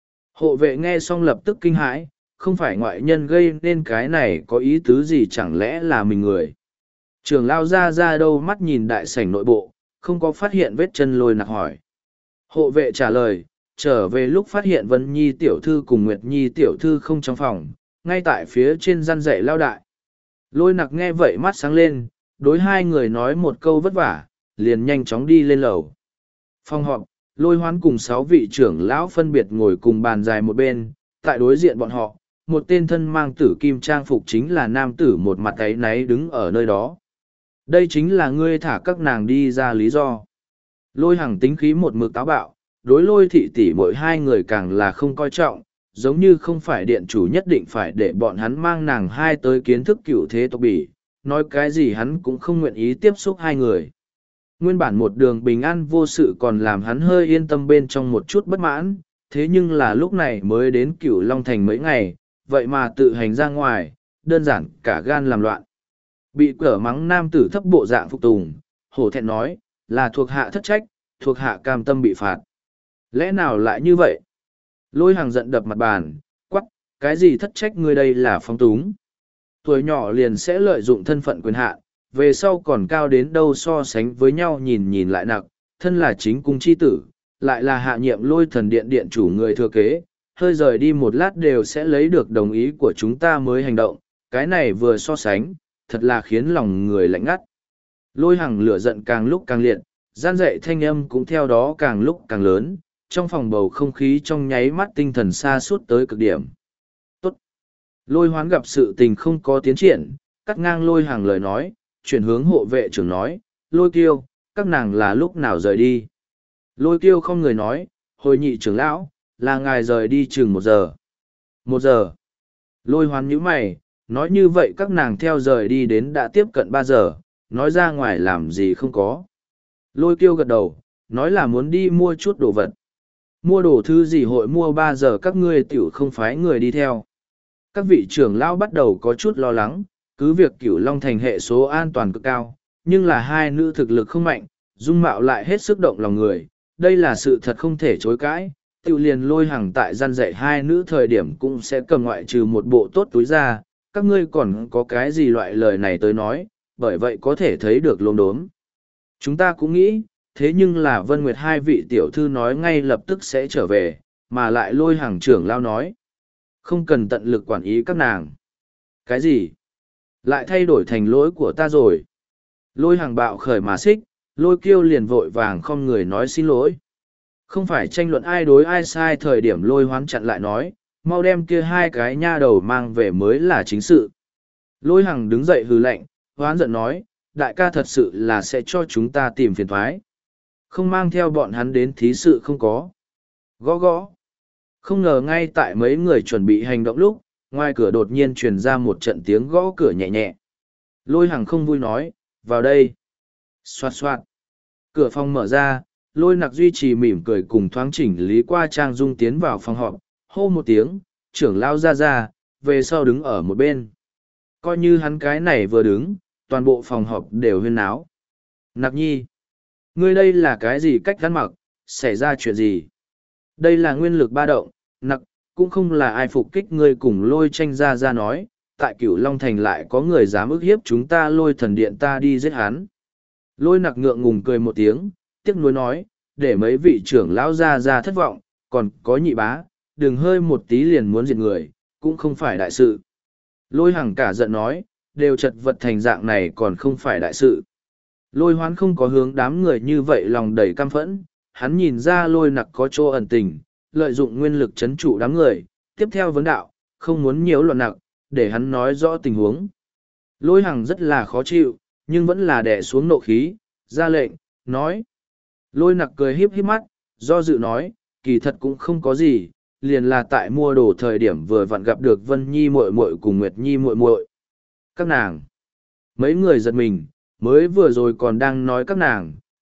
Hộ vệ nghe xong lập tức kinh hãi, không phải ngoại nhân gây nên cái này có ý tứ gì, chẳng lẽ là mình người. Trường lao ra ra đâu mắt nhìn đại sảnh nội bộ, không có phát hiện vết chân. Lôi nặc hỏi. Hộ vệ trả lời, trở về lúc phát hiện Vân Nhi tiểu thư cùng Nguyệt Nhi tiểu thư không trong phòng, ngay tại phía trên gian dạy lao đại. Lôi nặc nghe vậy mắt sáng lên, đối hai người nói một câu vất vả, liền nhanh chóng đi lên lầu. Phòng họp, lôi hoán cùng sáu vị trưởng lão phân biệt ngồi cùng bàn dài một bên, tại đối diện bọn họ, một tên thân mang tử kim trang phục chính là nam tử một mặt áy náy đứng ở nơi đó. Đây chính là ngươi thả các nàng đi ra lý do. Lôi Hằng tính khí một mực táo bạo, đối lôi thị tỷ mỗi hai người càng là không coi trọng, giống như không phải điện chủ nhất định phải để bọn hắn mang nàng hai tới kiến thức cựu thế tộc bỉ, nói cái gì hắn cũng không nguyện ý tiếp xúc hai người. Nguyên bản một đường bình an vô sự còn làm hắn hơi yên tâm bên trong một chút bất mãn, thế nhưng là lúc này mới đến Cửu Long Thành mấy ngày, vậy mà tự hành ra ngoài, đơn giản cả gan làm loạn. Bị cở mắng nam tử thấp bộ dạng phục tùng, hổ thẹn nói, là thuộc hạ thất trách, thuộc hạ cam tâm bị phạt. Lẽ nào lại như vậy? Lôi Hàng giận đập mặt bàn, quắc, cái gì thất trách ngươi đây là phóng túng. Tuổi nhỏ liền sẽ lợi dụng thân phận quyền hạn, về sau còn cao đến đâu so sánh với nhau nhìn nhìn lại nặng, thân là chính cung chi tử, lại là hạ nhiệm lôi thần điện điện chủ người thừa kế, hơi rời đi một lát đều sẽ lấy được đồng ý của chúng ta mới hành động, cái này vừa so sánh, thật là khiến lòng người lạnh ngắt. Lôi Hằng lửa giận càng lúc càng liệt, gian dậy thanh âm cũng theo đó càng lúc càng lớn, trong phòng bầu không khí trong nháy mắt tinh thần xa suốt tới cực điểm. Tốt! Lôi Hoán gặp sự tình không có tiến triển, cắt ngang Lôi Hằng lời nói, chuyển hướng hộ vệ trưởng nói, Lôi Kiêu, các nàng là lúc nào rời đi? Lôi Kiêu không người nói, hồi nhị trưởng lão, là ngài rời đi chừng một giờ. Một giờ. Lôi Hoán nhíu mày, nói như vậy các nàng theo rời đi đến đã tiếp cận ba giờ, nói ra ngoài làm gì không có. Lôi Kiêu gật đầu, nói là muốn đi mua chút đồ vật. Mua đồ thư gì hội mua ba giờ các ngươi tiểu không phái người đi theo. Các vị trưởng lão bắt đầu có chút lo lắng, cứ việc Cửu Long Thành hệ số an toàn cực cao, nhưng là hai nữ thực lực không mạnh, dung mạo lại hết sức động lòng người, đây là sự thật không thể chối cãi. Tiểu liền Lôi Hằng tại gian dạy hai nữ thời điểm cũng sẽ cầm ngoại trừ một bộ tốt túi ra, các ngươi còn có cái gì loại lời này tới nói, bởi vậy có thể thấy được lốm đốm. Chúng ta cũng nghĩ, thế nhưng là Vân Nguyệt hai vị tiểu thư nói ngay lập tức sẽ trở về, mà lại Lôi Hằng trưởng lao nói. Không cần tận lực quản ý các nàng. Cái gì? Lại thay đổi thành lỗi của ta rồi. Lôi Hằng bạo khởi mà xích, Lôi Kiêu liền vội vàng không người nói xin lỗi. Không phải tranh luận ai đối ai sai thời điểm Lôi Hoán chặn lại nói, mau đem kia hai cái nha đầu mang về mới là chính sự. Lôi Hằng đứng dậy hừ lạnh, Hoán giận nói, đại ca thật sự là sẽ cho chúng ta tìm phiền thoái. Không mang theo bọn hắn đến thí sự không có. Gõ gõ. Không ngờ ngay tại mấy người chuẩn bị hành động lúc, ngoài cửa đột nhiên truyền ra một trận tiếng gõ cửa nhẹ nhẹ. Lôi Hằng không vui nói, vào đây. Xoạt xoạt. Cửa phòng mở ra, Lôi Nặc duy trì mỉm cười cùng thoáng chỉnh lý qua trang dung tiến vào phòng họp, hô một tiếng, trưởng lao ra ra, về sau đứng ở một bên. Coi như hắn cái này vừa đứng, toàn bộ phòng họp đều huyên náo. Nặc nhi, ngươi đây là cái gì cách gắn mặc, xảy ra chuyện gì? Đây là nguyên lực ba động, nặc, cũng không là ai phục kích ngươi cùng Lôi tranh ra ra nói, tại Cửu Long Thành lại có người dám ức hiếp chúng ta Lôi thần điện ta đi giết hắn. Lôi Nặc ngượng ngùng cười một tiếng, tiếc nuối nói, để mấy vị trưởng lão ra ra thất vọng, còn có nhị bá, đừng hơi một tí liền muốn diệt người, cũng không phải đại sự. Lôi Hằng cả giận nói, đều chật vật thành dạng này còn không phải đại sự. Lôi Hoán không có hướng đám người như vậy lòng đầy căm phẫn, hắn nhìn ra Lôi Nặc có chỗ ẩn tình, lợi dụng nguyên lực chấn trụ đám người, tiếp theo vấn đạo, không muốn nhiễu loạn nặc, để hắn nói rõ tình huống. Lôi Hằng rất là khó chịu, nhưng vẫn là đè xuống nộ khí, ra lệnh, nói. Lôi Nặc cười híp híp mắt, do dự nói, kỳ thật cũng không có gì, liền là tại mua đồ thời điểm vừa vặn gặp được Vân Nhi muội muội cùng Nguyệt Nhi muội muội. Các nàng. Mấy người giật mình, mới vừa rồi còn đang nói các nàng,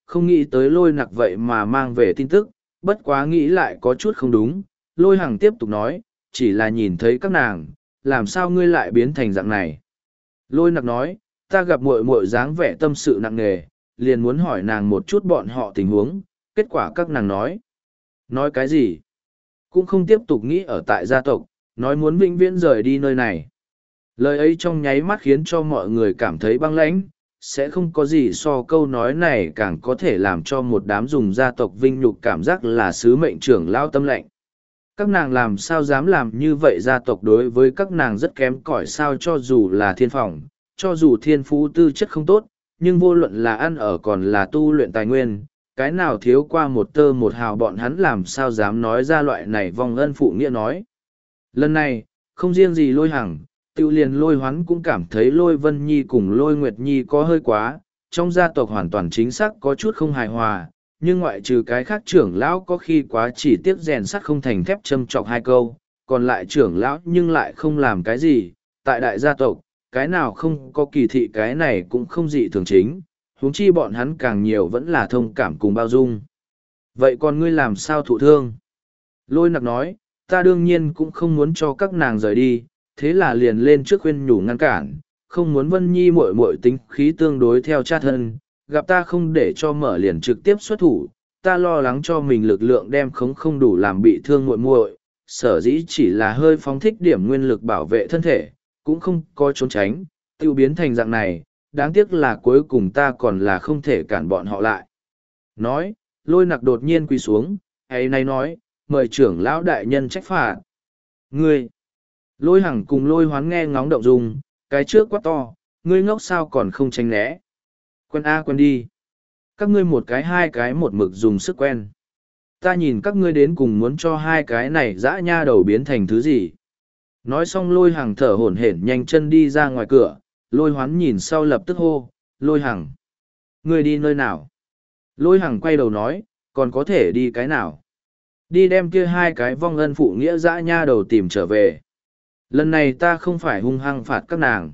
không nghĩ tới lôi nặc vậy mà mang về tin tức, bất quá nghĩ lại có chút không đúng. Lôi Hằng tiếp tục nói, chỉ là nhìn thấy các nàng, làm sao ngươi lại biến thành dạng này. Lôi nặc nói, ta gặp muội muội dáng vẻ tâm sự nặng nề, liền muốn hỏi nàng một chút bọn họ tình huống, kết quả các nàng nói. Nói cái gì? Cũng không tiếp tục nghĩ ở tại gia tộc, nói muốn vĩnh viễn rời đi nơi này. Lời ấy trong nháy mắt khiến cho mọi người cảm thấy băng lãnh, sẽ không có gì so câu nói này càng có thể làm cho một đám dùng gia tộc vinh nhục cảm giác là sứ mệnh trưởng lao tâm lệnh. Các nàng làm sao dám làm như vậy, gia tộc đối với các nàng rất kém cỏi sao, cho dù là thiên phòng, cho dù thiên phú tư chất không tốt, nhưng vô luận là ăn ở còn là tu luyện tài nguyên, cái nào thiếu qua một tơ một hào, bọn hắn làm sao dám nói ra loại này vong ân phụ nghĩa nói. Lần này, không riêng gì Lôi Hằng, tự liền Lôi Hoán cũng cảm thấy Lôi Vân Nhi cùng Lôi Nguyệt Nhi có hơi quá, trong gia tộc hoàn toàn chính xác có chút không hài hòa, nhưng ngoại trừ cái khác trưởng lão có khi quá chỉ tiếc rèn sắt không thành thép châm chọc hai câu, còn lại trưởng lão nhưng lại không làm cái gì, tại đại gia tộc, cái nào không có kỳ thị cái này cũng không dị thường chính, huống chi bọn hắn càng nhiều vẫn là thông cảm cùng bao dung. Vậy còn ngươi làm sao thụ thương? Lôi nặc nói, ta đương nhiên cũng không muốn cho các nàng rời đi, thế là liền lên trước khuyên nhủ ngăn cản, không muốn Vân Nhi muội muội tính khí tương đối theo cha thân, gặp ta không để cho mở liền trực tiếp xuất thủ, ta lo lắng cho mình lực lượng đem khống không đủ làm bị thương muội muội, sở dĩ chỉ là hơi phóng thích điểm nguyên lực bảo vệ thân thể, cũng không có trốn tránh, tiêu biến thành dạng này, đáng tiếc là cuối cùng ta còn là không thể cản bọn họ lại. Nói, Lôi nặc đột nhiên quỳ xuống, ấy nay nói, mời trưởng lão đại nhân trách phạt. Ngươi! Lôi Hằng cùng Lôi Hoán nghe ngóng động dung, cái trước quá to, ngươi ngốc sao còn không tránh né. Quen a quen đi. Các ngươi một cái hai cái một mực dùng sức quen. Ta nhìn các ngươi đến cùng muốn cho hai cái này dã nha đầu biến thành thứ gì. Nói xong Lôi Hằng thở hổn hển nhanh chân đi ra ngoài cửa, Lôi Hoán nhìn sau lập tức hô, Lôi Hằng. Ngươi đi nơi nào? Lôi Hằng quay đầu nói, còn có thể đi cái nào? Đi đem kia hai cái vong ân phụ nghĩa dã nha đầu tìm trở về. Lần này ta không phải hung hăng phạt các nàng.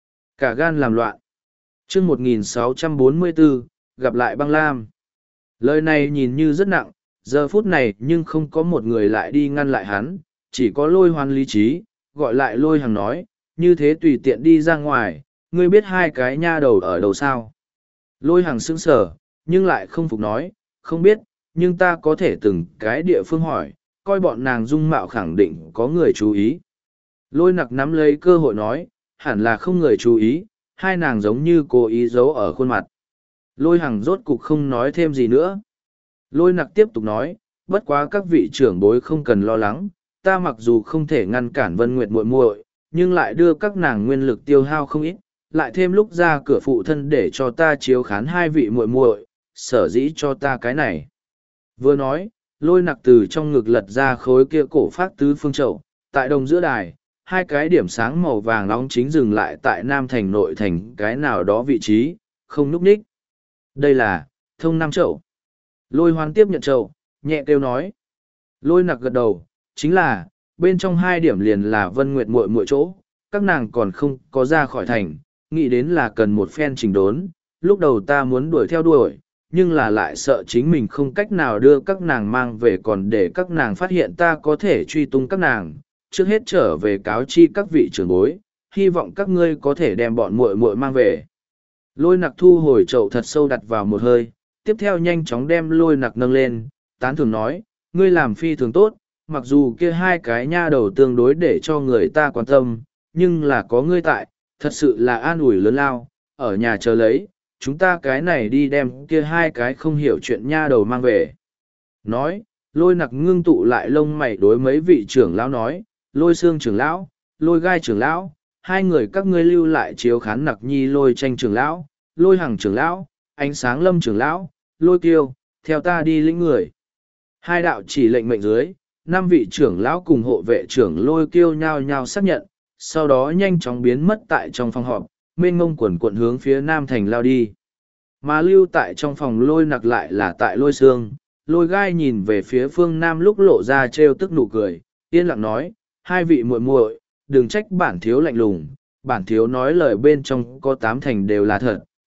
Cả gan làm loạn. chương một nghìn sáu trăm bốn mươi bốn, gặp lại băng lam. Lời này nhìn như rất nặng, giờ phút này nhưng không có một người lại đi ngăn lại hắn, chỉ có Lôi Hoán lý trí, gọi lại Lôi Hằng nói, như thế tùy tiện đi ra ngoài, ngươi biết hai cái nha đầu ở đâu sao? Lôi Hằng sững sờ, nhưng lại không phục nói, không biết, nhưng ta có thể từng cái địa phương hỏi, coi bọn nàng dung mạo khẳng định có người chú ý. Lôi nặc nắm lấy cơ hội nói, hẳn là không người chú ý, hai nàng giống như cố ý giấu ở khuôn mặt. Lôi Hằng rốt cục không nói thêm gì nữa. Lôi nặc tiếp tục nói, bất quá các vị trưởng bối không cần lo lắng, ta mặc dù không thể ngăn cản Vân Nguyệt muội muội, nhưng lại đưa các nàng nguyên lực tiêu hao không ít, lại thêm lúc ra cửa phụ thân để cho ta chiếu khán hai vị muội muội, sở dĩ cho ta cái này. Vừa nói, Lôi nặc từ trong ngực lật ra khối kia cổ phát tứ phương chậu, tại đồng giữa đài, hai cái điểm sáng màu vàng nóng chính dừng lại tại Nam Thành nội thành cái nào đó vị trí, không núp ních. Đây là, thông nam chậu. Lôi Hoán tiếp nhận chậu, nhẹ kêu nói. Lôi nặc gật đầu, chính là, bên trong hai điểm liền là Vân Nguyệt muội muội chỗ, các nàng còn không có ra khỏi thành, nghĩ đến là cần một phen chỉnh đốn, lúc đầu ta muốn đuổi theo đuổi, nhưng là lại sợ chính mình không cách nào đưa các nàng mang về, còn để các nàng phát hiện ta có thể truy tung các nàng, trước hết trở về cáo chi các vị trưởng bối, hy vọng các ngươi có thể đem bọn muội muội mang về. Lôi nặc thu hồi chậu thật sâu đặt vào một hơi, tiếp theo nhanh chóng đem Lôi nặc nâng lên, tán thường nói, ngươi làm phi thường tốt, mặc dù kia hai cái nha đầu tương đối để cho người ta quan tâm, nhưng là có ngươi tại, thật sự là an ủi lớn lao, ở nhà chờ lấy, chúng ta cái này đi đem kia hai cái không hiểu chuyện nha đầu mang về. Nói, Lôi nặc ngưng tụ lại lông mày đối mấy vị trưởng lão nói, Lôi xương trưởng lão, Lôi gai trưởng lão, hai người các ngươi lưu lại chiếu khán nặc nhi Lôi tranh trưởng lão, Lôi hằng trưởng lão, ánh sáng lâm trưởng lão, Lôi kiêu, theo ta đi lĩnh người. Hai đạo chỉ lệnh mệnh dưới, năm vị trưởng lão cùng hộ vệ trưởng Lôi kiêu nhao nhao xác nhận, sau đó nhanh chóng biến mất tại trong phòng họp, mênh ngông quần quận hướng phía Nam Thành lao đi. Mà lưu tại trong phòng Lôi nặc lại là tại Lôi xương. Lôi gai nhìn về phía phương Nam lúc lộ ra trêu tức nụ cười, yên lặng nói, hai vị muội muội, đừng trách bản thiếu lạnh lùng, bản thiếu nói lời bên trong có tám thành đều là thật,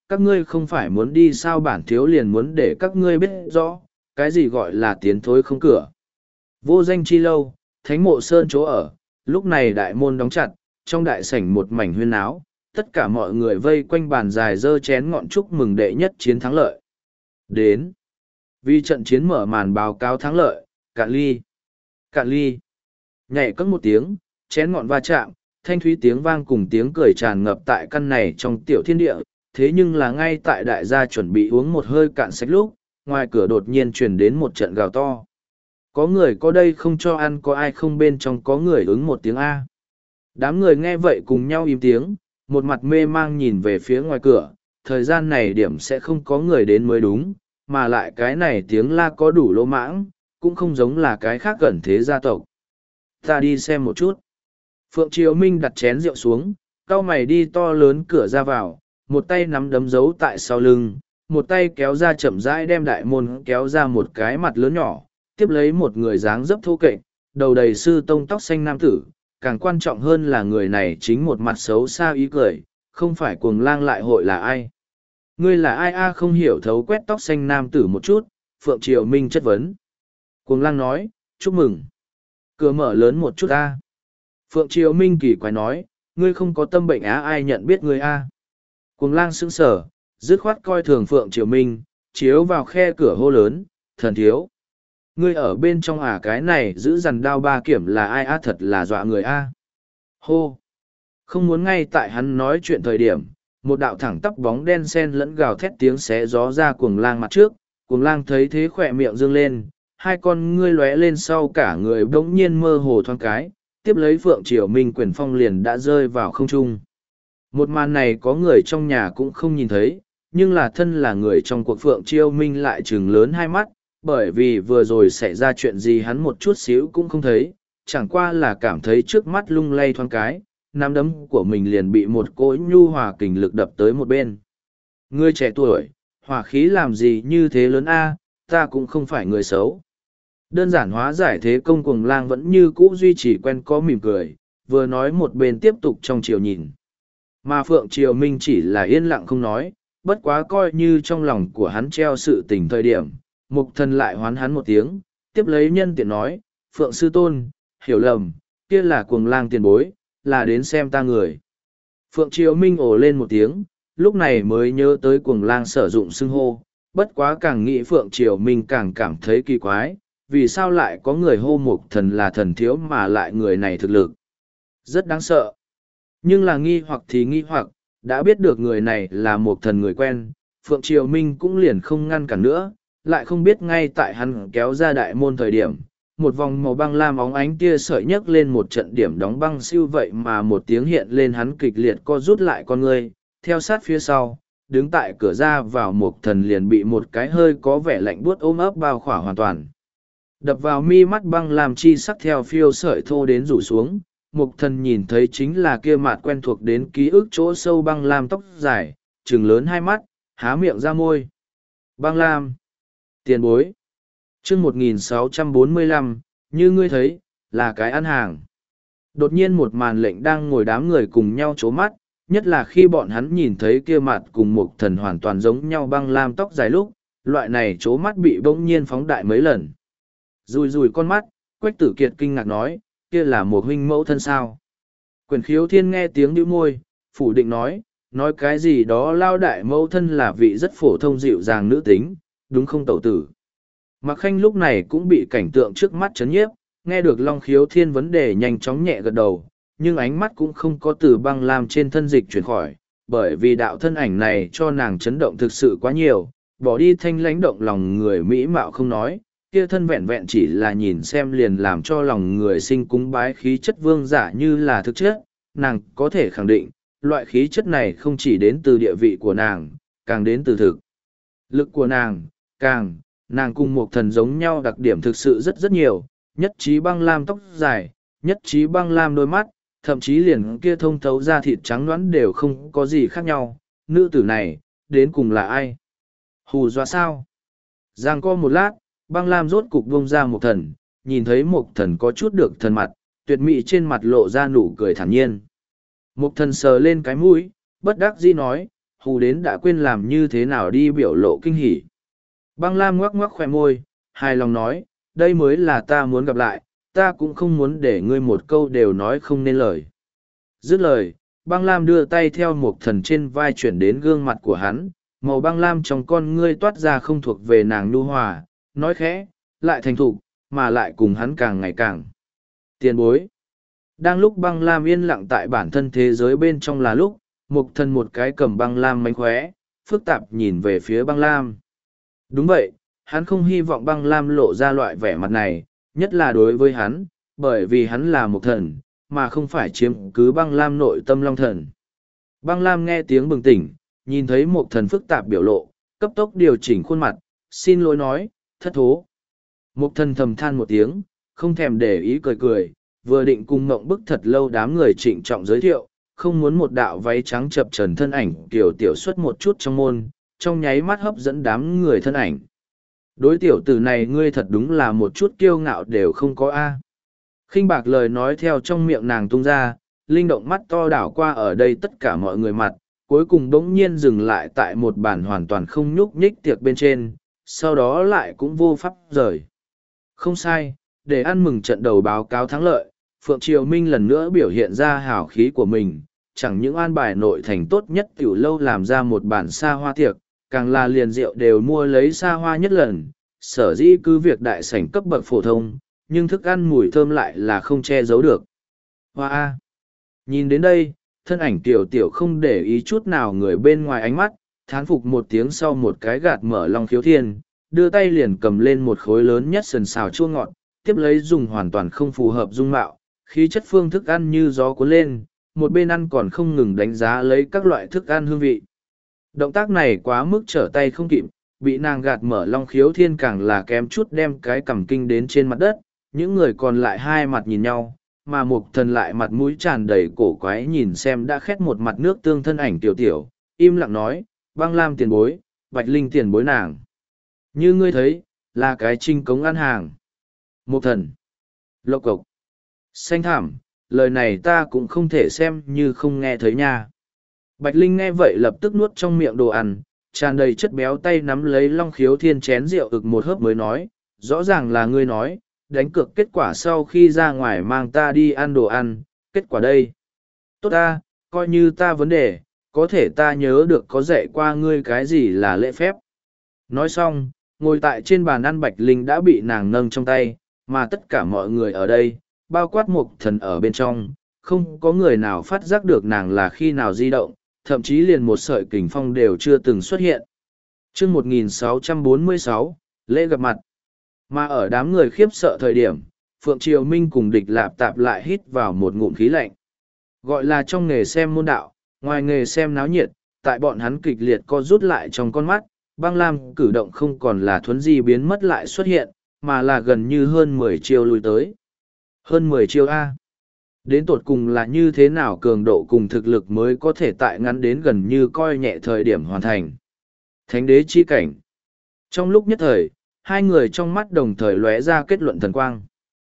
các ngươi không phải muốn đi sao bản thiếu liền muốn để các ngươi biết rõ, cái gì gọi là tiến thối không cửa. Vô danh chi lâu, thánh mộ sơn chỗ ở, lúc này đại môn đóng chặt, trong đại sảnh một mảnh huyên áo, tất cả mọi người vây quanh bàn dài dơ chén ngọn chúc mừng đệ nhất chiến thắng lợi. Đến. Vì trận chiến mở màn báo cáo thắng lợi, cạn ly. Cạn ly. Nhảy cất một tiếng, chén ngọn va chạm, thanh thúy tiếng vang cùng tiếng cười tràn ngập tại căn này trong tiểu thiên địa. Thế nhưng là ngay tại đại gia chuẩn bị uống một hơi cạn sạch lúc, ngoài cửa đột nhiên truyền đến một trận gào to. Có người có đây không cho ăn, có ai không bên trong có người ứng một tiếng A. Đám người nghe vậy cùng nhau im tiếng, một mặt mê mang nhìn về phía ngoài cửa, thời gian này điểm sẽ không có người đến mới đúng, mà lại cái này tiếng la có đủ lỗ mãng, cũng không giống là cái khác gần thế gia tộc. Ta đi xem một chút. Phượng Triều Minh đặt chén rượu xuống, cau mày đi to lớn cửa ra vào, một tay nắm đấm giấu tại sau lưng, một tay kéo ra chậm rãi đem đại môn kéo ra một cái mặt lớn nhỏ, tiếp lấy một người dáng dấp thô kệch, đầu đầy sư tông tóc xanh nam tử, càng quan trọng hơn là người này chính một mặt xấu xa ý cười, không phải cuồng lang lại hội là ai. Ngươi là ai a? Không hiểu thấu quét tóc xanh nam tử một chút, Phượng Triều Minh chất vấn. Cuồng lang nói, chúc mừng. Cửa mở lớn một chút a. Phượng Triều Minh kỳ quái nói, ngươi không có tâm bệnh á, ai nhận biết ngươi a? Cuồng lang sững sờ, dứt khoát coi thường Phượng Triều Minh, chiếu vào khe cửa hô lớn, thần thiếu. Ngươi ở bên trong à, cái này giữ dằn đao ba kiểm là ai á, thật là dọa người a. Hô. Không muốn ngay tại hắn nói chuyện thời điểm, một đạo thẳng tắp bóng đen sen lẫn gào thét tiếng xé gió ra cuồng lang mặt trước, cuồng lang thấy thế khỏe miệng dương lên, hai con ngươi lóe lên sau cả người bỗng nhiên mơ hồ thoáng cái, tiếp lấy Phượng Triều Minh quyền phong liền đã rơi vào không trung. Một màn này có người trong nhà cũng không nhìn thấy, nhưng là thân là người trong cuộc Phượng Triều Minh lại trừng lớn hai mắt, bởi vì vừa rồi xảy ra chuyện gì hắn một chút xíu cũng không thấy, chẳng qua là cảm thấy trước mắt lung lay thoáng cái, nắm đấm của mình liền bị một cỗ nhu hòa kình lực đập tới một bên. Ngươi trẻ tuổi, hỏa khí làm gì như thế lớn a, ta cũng không phải người xấu. Đơn giản hóa giải thế công cuồng lang vẫn như cũ duy trì quen có mỉm cười, vừa nói một bên tiếp tục trong chiều nhìn. Mà Phượng Triều Minh chỉ là yên lặng không nói, bất quá coi như trong lòng của hắn treo sự tình thời điểm, mục thần lại hoán hắn một tiếng, tiếp lấy nhân tiện nói, Phượng Sư Tôn, hiểu lầm, kia là cuồng lang tiền bối, là đến xem ta người. Phượng Triều Minh ồ lên một tiếng, lúc này mới nhớ tới cuồng lang sử dụng xưng hô, bất quá càng nghĩ Phượng Triều Minh càng cảm thấy kỳ quái, vì sao lại có người hô mục thần là thần thiếu mà lại người này thực lực. Rất đáng sợ. Nhưng là nghi hoặc thì nghi hoặc, đã biết được người này là một thần người quen, Phượng Triều Minh cũng liền không ngăn cản nữa, lại không biết ngay tại hắn kéo ra đại môn thời điểm, một vòng màu băng lam óng ánh tia sợi nhấc lên một trận điểm đóng băng siêu vậy mà một tiếng hiện lên hắn kịch liệt co rút lại con người, theo sát phía sau, đứng tại cửa ra vào một thần liền bị một cái hơi có vẻ lạnh buốt ôm ấp bao khỏa hoàn toàn. Đập vào mi mắt băng làm chi sắc theo phiêu sợi thô đến rủ xuống, mục thần nhìn thấy chính là kia mặt quen thuộc đến ký ức chỗ sâu băng lam tóc dài, trừng lớn hai mắt, há miệng ra môi. Băng lam. Tiền bối. chương một nghìn sáu trăm bốn mươi lăm, như ngươi thấy, là cái ăn hàng. Đột nhiên một màn lệnh đang ngồi đám người cùng nhau chố mắt, nhất là khi bọn hắn nhìn thấy kia mặt cùng mục thần hoàn toàn giống nhau băng lam tóc dài lúc, loại này chố mắt bị bỗng nhiên phóng đại mấy lần. Rùi rùi con mắt, Quách Tử Kiệt kinh ngạc nói, kia là một huynh mẫu thân sao. Quyền Khiếu Thiên nghe tiếng nhíu môi, phủ định nói, nói cái gì đó lao đại mẫu thân là vị rất phổ thông dịu dàng nữ tính, đúng không tẩu tử. Mạc Khanh lúc này cũng bị cảnh tượng trước mắt chấn nhiếp, nghe được Long Khiếu Thiên vấn đề nhanh chóng nhẹ gật đầu, nhưng ánh mắt cũng không có từ băng lam trên thân dịch chuyển khỏi, bởi vì đạo thân ảnh này cho nàng chấn động thực sự quá nhiều, bỏ đi thanh lãnh động lòng người mỹ mạo không nói, kia thân vẹn vẹn chỉ là nhìn xem liền làm cho lòng người sinh cúng bái khí chất vương giả như là thực chất, nàng có thể khẳng định, loại khí chất này không chỉ đến từ địa vị của nàng, càng đến từ thực lực của nàng, càng, nàng cùng một thần giống nhau đặc điểm thực sự rất rất nhiều, nhất trí băng lam tóc dài, nhất trí băng lam đôi mắt, thậm chí liền kia thông thấu da thịt trắng nõn đều không có gì khác nhau, nữ tử này, đến cùng là ai? Hù dọa sao? Giang co một lát, băng lam rốt cục bông ra một thần, nhìn thấy một thần có chút được thần mặt, tuyệt mỹ trên mặt lộ ra nụ cười thản nhiên. Một thần sờ lên cái mũi, bất đắc dĩ nói, hù đến đã quên làm như thế nào đi biểu lộ kinh hỉ. Băng Lam ngoắc ngoắc khoe môi, hài lòng nói, đây mới là ta muốn gặp lại, ta cũng không muốn để ngươi một câu đều nói không nên lời. Dứt lời, băng lam đưa tay theo một thần trên vai chuyển đến gương mặt của hắn, màu băng lam trong con ngươi toát ra không thuộc về nàng nhu hòa, nói khẽ, lại thành thục, mà lại cùng hắn càng ngày càng. Tiền bối. Đang lúc băng lam yên lặng tại bản thân thế giới bên trong là lúc, một thần một cái cầm băng lam mánh khóe, phức tạp nhìn về phía băng lam. Đúng vậy, hắn không hy vọng băng lam lộ ra loại vẻ mặt này, nhất là đối với hắn, bởi vì hắn là một thần, mà không phải chiếm cứ băng lam nội tâm long thần. Băng lam nghe tiếng bừng tỉnh, nhìn thấy một thần phức tạp biểu lộ, cấp tốc điều chỉnh khuôn mặt, xin lỗi nói, thất thố. Một thần thầm than một tiếng, không thèm để ý cười cười, vừa định cùng mộng bức thật lâu đám người trịnh trọng giới thiệu, không muốn một đạo váy trắng chập trần thân ảnh tiểu tiểu xuất một chút trong môn, trong nháy mắt hấp dẫn đám người thân ảnh. Đối tiểu tử này ngươi thật đúng là một chút kiêu ngạo đều không có a. Khinh bạc lời nói theo trong miệng nàng tung ra, linh động mắt to đảo qua ở đây tất cả mọi người mặt, cuối cùng đống nhiên dừng lại tại một bản hoàn toàn không nhúc nhích tiệc bên trên, sau đó lại cũng vô pháp rời. Không sai, để ăn mừng trận đầu báo cáo thắng lợi, Phượng Triều Minh lần nữa biểu hiện ra hào khí của mình, chẳng những an bài nội thành tốt nhất tiểu lâu làm ra một bản xa hoa tiệc, càng là liền rượu đều mua lấy xa hoa nhất lần, sở dĩ cứ việc đại sảnh cấp bậc phổ thông, nhưng thức ăn mùi thơm lại là không che giấu được. Hoa! Wow. Nhìn đến đây, thân ảnh tiểu tiểu không để ý chút nào người bên ngoài ánh mắt, thán phục một tiếng sau một cái gạt mở lòng khiếu thiên, đưa tay liền cầm lên một khối lớn nhất sần xào chua ngọt, tiếp lấy dùng hoàn toàn không phù hợp dung mạo, khí chất phương thức ăn như gió cuốn lên, một bên ăn còn không ngừng đánh giá lấy các loại thức ăn hương vị. Động tác này quá mức trở tay không kịp, bị nàng gạt mở long khiếu thiên càng là kém chút đem cái cằm kinh đến trên mặt đất, những người còn lại hai mặt nhìn nhau, mà mục thần lại mặt mũi tràn đầy cổ quái nhìn xem đã khét một mặt nước tương thân ảnh tiểu tiểu, im lặng nói, băng lam tiền bối, bạch linh tiền bối nàng. Như ngươi thấy, là cái trinh cống ăn hàng. Mục thần. Lộc cộc. Xanh thảm, lời này ta cũng không thể xem như không nghe thấy nha. Bạch Linh nghe vậy lập tức nuốt trong miệng đồ ăn, tràn đầy chất béo tay nắm lấy long khiếu thiên chén rượu ực một hớp mới nói, rõ ràng là ngươi nói, đánh cược kết quả sau khi ra ngoài mang ta đi ăn đồ ăn, kết quả đây. Tốt ta, coi như ta vấn đề, có thể ta nhớ được có dạy qua ngươi cái gì là lễ phép. Nói xong, ngồi tại trên bàn ăn Bạch Linh đã bị nàng nâng trong tay, mà tất cả mọi người ở đây, bao quát một thần ở bên trong, không có người nào phát giác được nàng là khi nào di động, thậm chí liền một sợi kình phong đều chưa từng xuất hiện. Chương một nghìn sáu trăm bốn mươi sáu, lễ gặp mặt. Mà ở đám người khiếp sợ thời điểm, Phượng Triều Minh cùng địch lạp tạp lại hít vào một ngụm khí lạnh. Gọi là trong nghề xem môn đạo, ngoài nghề xem náo nhiệt, tại bọn hắn kịch liệt co rút lại trong con mắt, băng lam cử động không còn là thuấn di biến mất lại xuất hiện, mà là gần như hơn mười chiêu lui tới. Hơn mười chiêu A. Đến tột cùng là như thế nào cường độ cùng thực lực mới có thể tại ngắn đến gần như coi nhẹ thời điểm hoàn thành. Thánh đế chi cảnh. Trong lúc nhất thời, hai người trong mắt đồng thời lóe ra kết luận thần quang.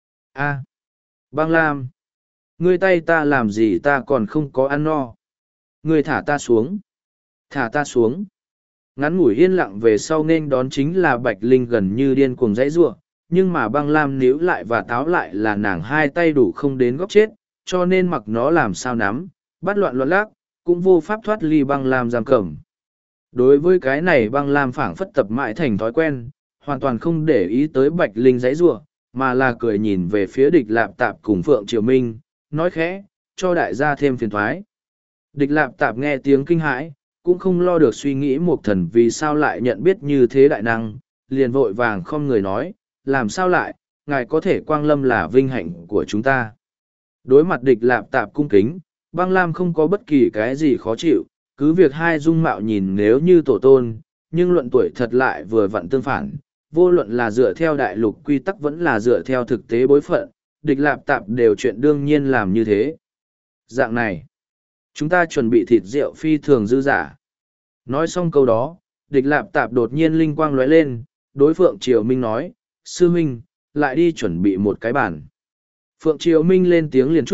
A. Băng Lam. Ngươi tay ta làm gì ta còn không có ăn no. Ngươi thả ta xuống. Thả ta xuống. Ngắn ngủi yên lặng về sau nên đón chính là Bạch Linh gần như điên cuồng dãy giụa, nhưng mà băng lam níu lại và táo lại là nàng hai tay đủ không đến góc chết, cho nên mặc nó làm sao nắm, bắt loạn loạn lác, cũng vô pháp thoát ly băng lam giam cầm. Đối với cái này băng lam phảng phất tập mãi thành thói quen, hoàn toàn không để ý tới Bạch Linh dãy giụa, mà là cười nhìn về phía địch lạp tạp cùng Phượng Triều Minh, nói khẽ, cho đại gia thêm phiền thoái. Địch lạp tạp nghe tiếng kinh hãi, cũng không lo được suy nghĩ một thần vì sao lại nhận biết như thế đại năng, liền vội vàng không người nói, làm sao lại, ngài có thể quang lâm là vinh hạnh của chúng ta. Đối mặt địch lạp tạp cung kính, băng lam không có bất kỳ cái gì khó chịu, cứ việc hai dung mạo nhìn nếu như tổ tôn, nhưng luận tuổi thật lại vừa vặn tương phản, vô luận là dựa theo đại lục quy tắc vẫn là dựa theo thực tế bối phận, địch lạp tạp đều chuyện đương nhiên làm như thế. Dạng này, chúng ta chuẩn bị thịt rượu phi thường dư giả. Nói xong câu đó, địch lạp tạp đột nhiên linh quang lóe lên, đối Phượng Triều Minh nói, sư minh, lại đi chuẩn bị một cái bàn. Phượng Triều Minh lên tiếng liền chút,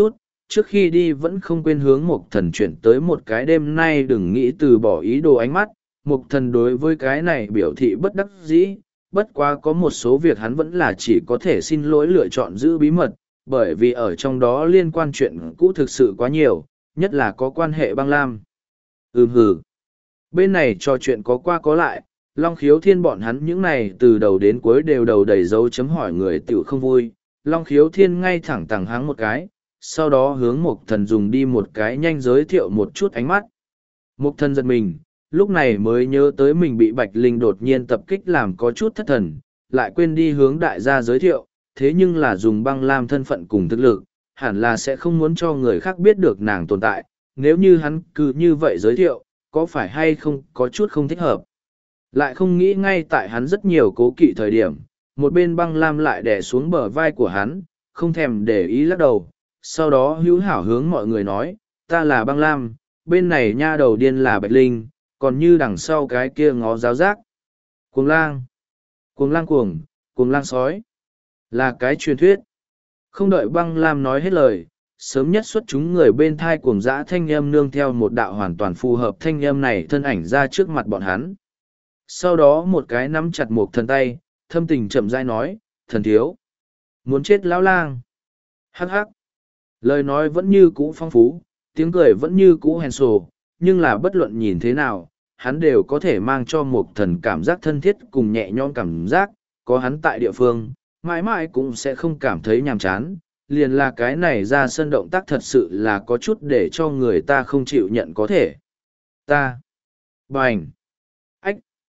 trước khi đi vẫn không quên hướng Mục Thần chuyển tới một cái đêm nay đừng nghĩ từ bỏ ý đồ ánh mắt. Mục Thần đối với cái này biểu thị bất đắc dĩ, bất quá có một số việc hắn vẫn là chỉ có thể xin lỗi lựa chọn giữ bí mật, bởi vì ở trong đó liên quan chuyện cũ thực sự quá nhiều, nhất là có quan hệ băng lam. Ừm hừ. Bên này trò chuyện có qua có lại, Long Khiếu Thiên bọn hắn những này từ đầu đến cuối đều đầu đầy dấu chấm hỏi người tiểu không vui. Long Khiếu Thiên ngay thẳng tàng háng một cái, sau đó hướng Mục Thần dùng đi một cái nhanh giới thiệu một chút ánh mắt. Mục Thần giật mình, lúc này mới nhớ tới mình bị Bạch Linh đột nhiên tập kích làm có chút thất thần, lại quên đi hướng đại gia giới thiệu, thế nhưng là dùng băng lam thân phận cùng thực lực, hẳn là sẽ không muốn cho người khác biết được nàng tồn tại, nếu như hắn cứ như vậy giới thiệu, có phải hay không có chút không thích hợp. Lại không nghĩ ngay tại hắn rất nhiều cố kỵ thời điểm, một bên băng lam lại đè xuống bờ vai của hắn, không thèm để ý lắc đầu, sau đó hữu hảo hướng mọi người nói, ta là băng lam, bên này nha đầu điên là Bạch Linh, còn như đằng sau cái kia ngó giáo giác. Cuồng lang, cuồng lang cuồng, cuồng lang sói, là cái truyền thuyết. Không đợi băng lam nói hết lời, sớm nhất xuất chúng người bên thai cuồng dã thanh âm nương theo một đạo hoàn toàn phù hợp thanh âm này thân ảnh ra trước mặt bọn hắn. Sau đó một cái nắm chặt một thần tay, thâm tình chậm rãi nói, thần thiếu, muốn chết lão lang. Hắc hắc. Lời nói vẫn như cũ phong phú, tiếng cười vẫn như cũ hèn sổ, nhưng là bất luận nhìn thế nào, hắn đều có thể mang cho một thần cảm giác thân thiết cùng nhẹ nhõm cảm giác, có hắn tại địa phương, mãi mãi cũng sẽ không cảm thấy nhàm chán. Liền là cái này ra sân động tác thật sự là có chút để cho người ta không chịu nhận có thể. Ta. Bành. Ách.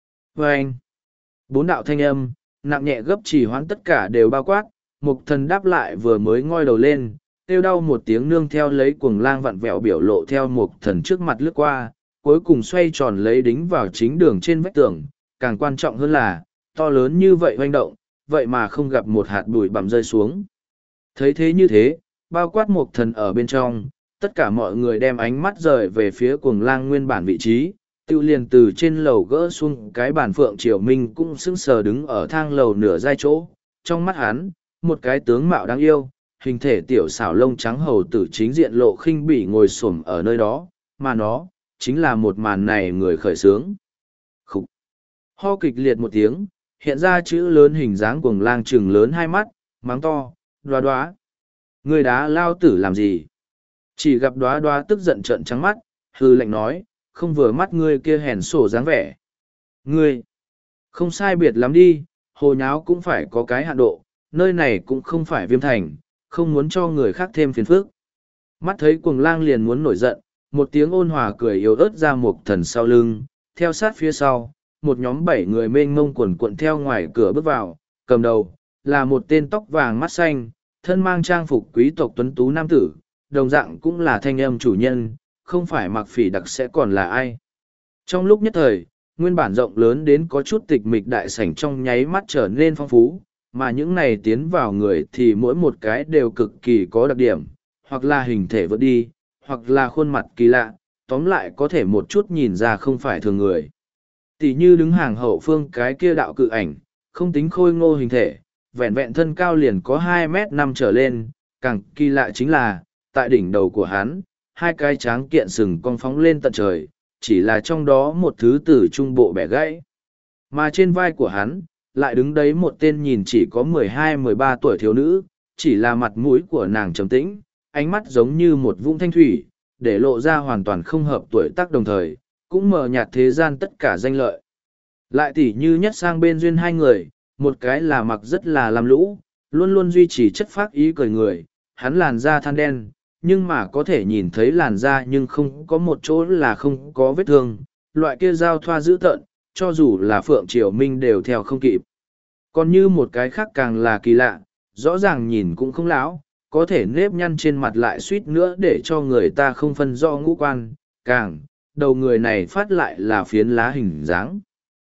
Bành. Bốn đạo thanh âm, nặng nhẹ gấp chỉ hoãn tất cả đều bao quát, mục thần đáp lại vừa mới ngoi đầu lên, kêu đau một tiếng nương theo lấy cuồng lang vặn vẹo biểu lộ theo mục thần trước mặt lướt qua, cuối cùng xoay tròn lấy đính vào chính đường trên vách tường, càng quan trọng hơn là, to lớn như vậy hoành động, vậy mà không gặp một hạt bụi bặm rơi xuống. Thấy thế như thế, bao quát mục thần ở bên trong, tất cả mọi người đem ánh mắt rời về phía cuồng lang nguyên bản vị trí, tiêu liền từ trên lầu gỡ xuống cái bàn phượng triều minh cũng sững sờ đứng ở thang lầu nửa giai chỗ, trong mắt hắn, một cái tướng mạo đáng yêu, hình thể tiểu xảo lông trắng hầu tử chính diện lộ khinh bỉ ngồi xổm ở nơi đó, mà nó, chính là một màn này người khởi sướng. Khúc! Ho kịch liệt một tiếng, hiện ra chữ lớn hình dáng cuồng lang trừng lớn hai mắt, mắng to, đoá đoá. Người đá lao tử làm gì? Chỉ gặp đoá đoá tức giận trợn trắng mắt, hư lệnh nói, không vừa mắt ngươi kia hèn sổ dáng vẻ. Ngươi! Không sai biệt lắm đi, hồ nháo cũng phải có cái hạn độ, nơi này cũng không phải viêm thành, không muốn cho người khác thêm phiền phức. Mắt thấy cuồng lang liền muốn nổi giận, một tiếng ôn hòa cười yếu ớt ra một thần sau lưng, theo sát phía sau, một nhóm bảy người mênh mông quần cuộn theo ngoài cửa bước vào, cầm đầu, là một tên tóc vàng mắt xanh, thân mang trang phục quý tộc tuấn tú nam tử, đồng dạng cũng là thanh âm chủ nhân, không phải mặc phỉ đặc sẽ còn là ai. Trong lúc nhất thời, nguyên bản rộng lớn đến có chút tịch mịch đại sảnh trong nháy mắt trở nên phong phú, mà những này tiến vào người thì mỗi một cái đều cực kỳ có đặc điểm, hoặc là hình thể vượt đi, hoặc là khuôn mặt kỳ lạ, tóm lại có thể một chút nhìn ra không phải thường người. Tỷ như đứng hàng hậu phương cái kia đạo cự ảnh, không tính khôi ngô hình thể, vẹn vẹn thân cao liền có hai mét năm trở lên, càng kỳ lạ chính là, tại đỉnh đầu của hắn, hai cái tráng kiện sừng cong phóng lên tận trời, chỉ là trong đó một thứ từ trung bộ bẻ gãy. Mà trên vai của hắn, lại đứng đấy một tên nhìn chỉ có mười hai mười ba tuổi thiếu nữ, chỉ là mặt mũi của nàng trầm tĩnh, ánh mắt giống như một vũng thanh thủy, để lộ ra hoàn toàn không hợp tuổi tác đồng thời, cũng mờ nhạt thế gian tất cả danh lợi. Lại tỉ như nhất sang bên duyên hai người, một cái là mặc rất là làm lũ, luôn luôn duy trì chất phác ý cười người, hắn làn da than đen, nhưng mà có thể nhìn thấy làn da nhưng không có một chỗ là không có vết thương, loại kia giao thoa dữ tợn, cho dù là Phượng Triều Minh đều theo không kịp. Còn như một cái khác càng là kỳ lạ, rõ ràng nhìn cũng không lão, có thể nếp nhăn trên mặt lại suýt nữa để cho người ta không phân rõ ngũ quan, càng, đầu người này phát lại là phiến lá hình dáng.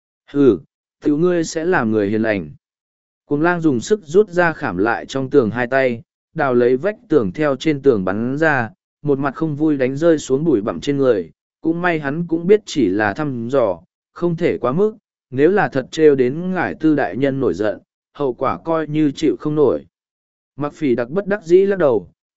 Hừ, tiểu ngươi sẽ làm người hiền lành. Cuồng lang dùng sức rút ra khảm lại trong tường hai tay, đào lấy vách tường theo trên tường bắn ra, một mặt không vui đánh rơi xuống bụi bặm trên người, cũng may hắn cũng biết chỉ là thăm dò, không thể quá mức, nếu là thật trêu đến ngải tư đại nhân nổi giận, hậu quả coi như chịu không nổi. Mặc phỉ đặc bất đắc dĩ lắc đầu,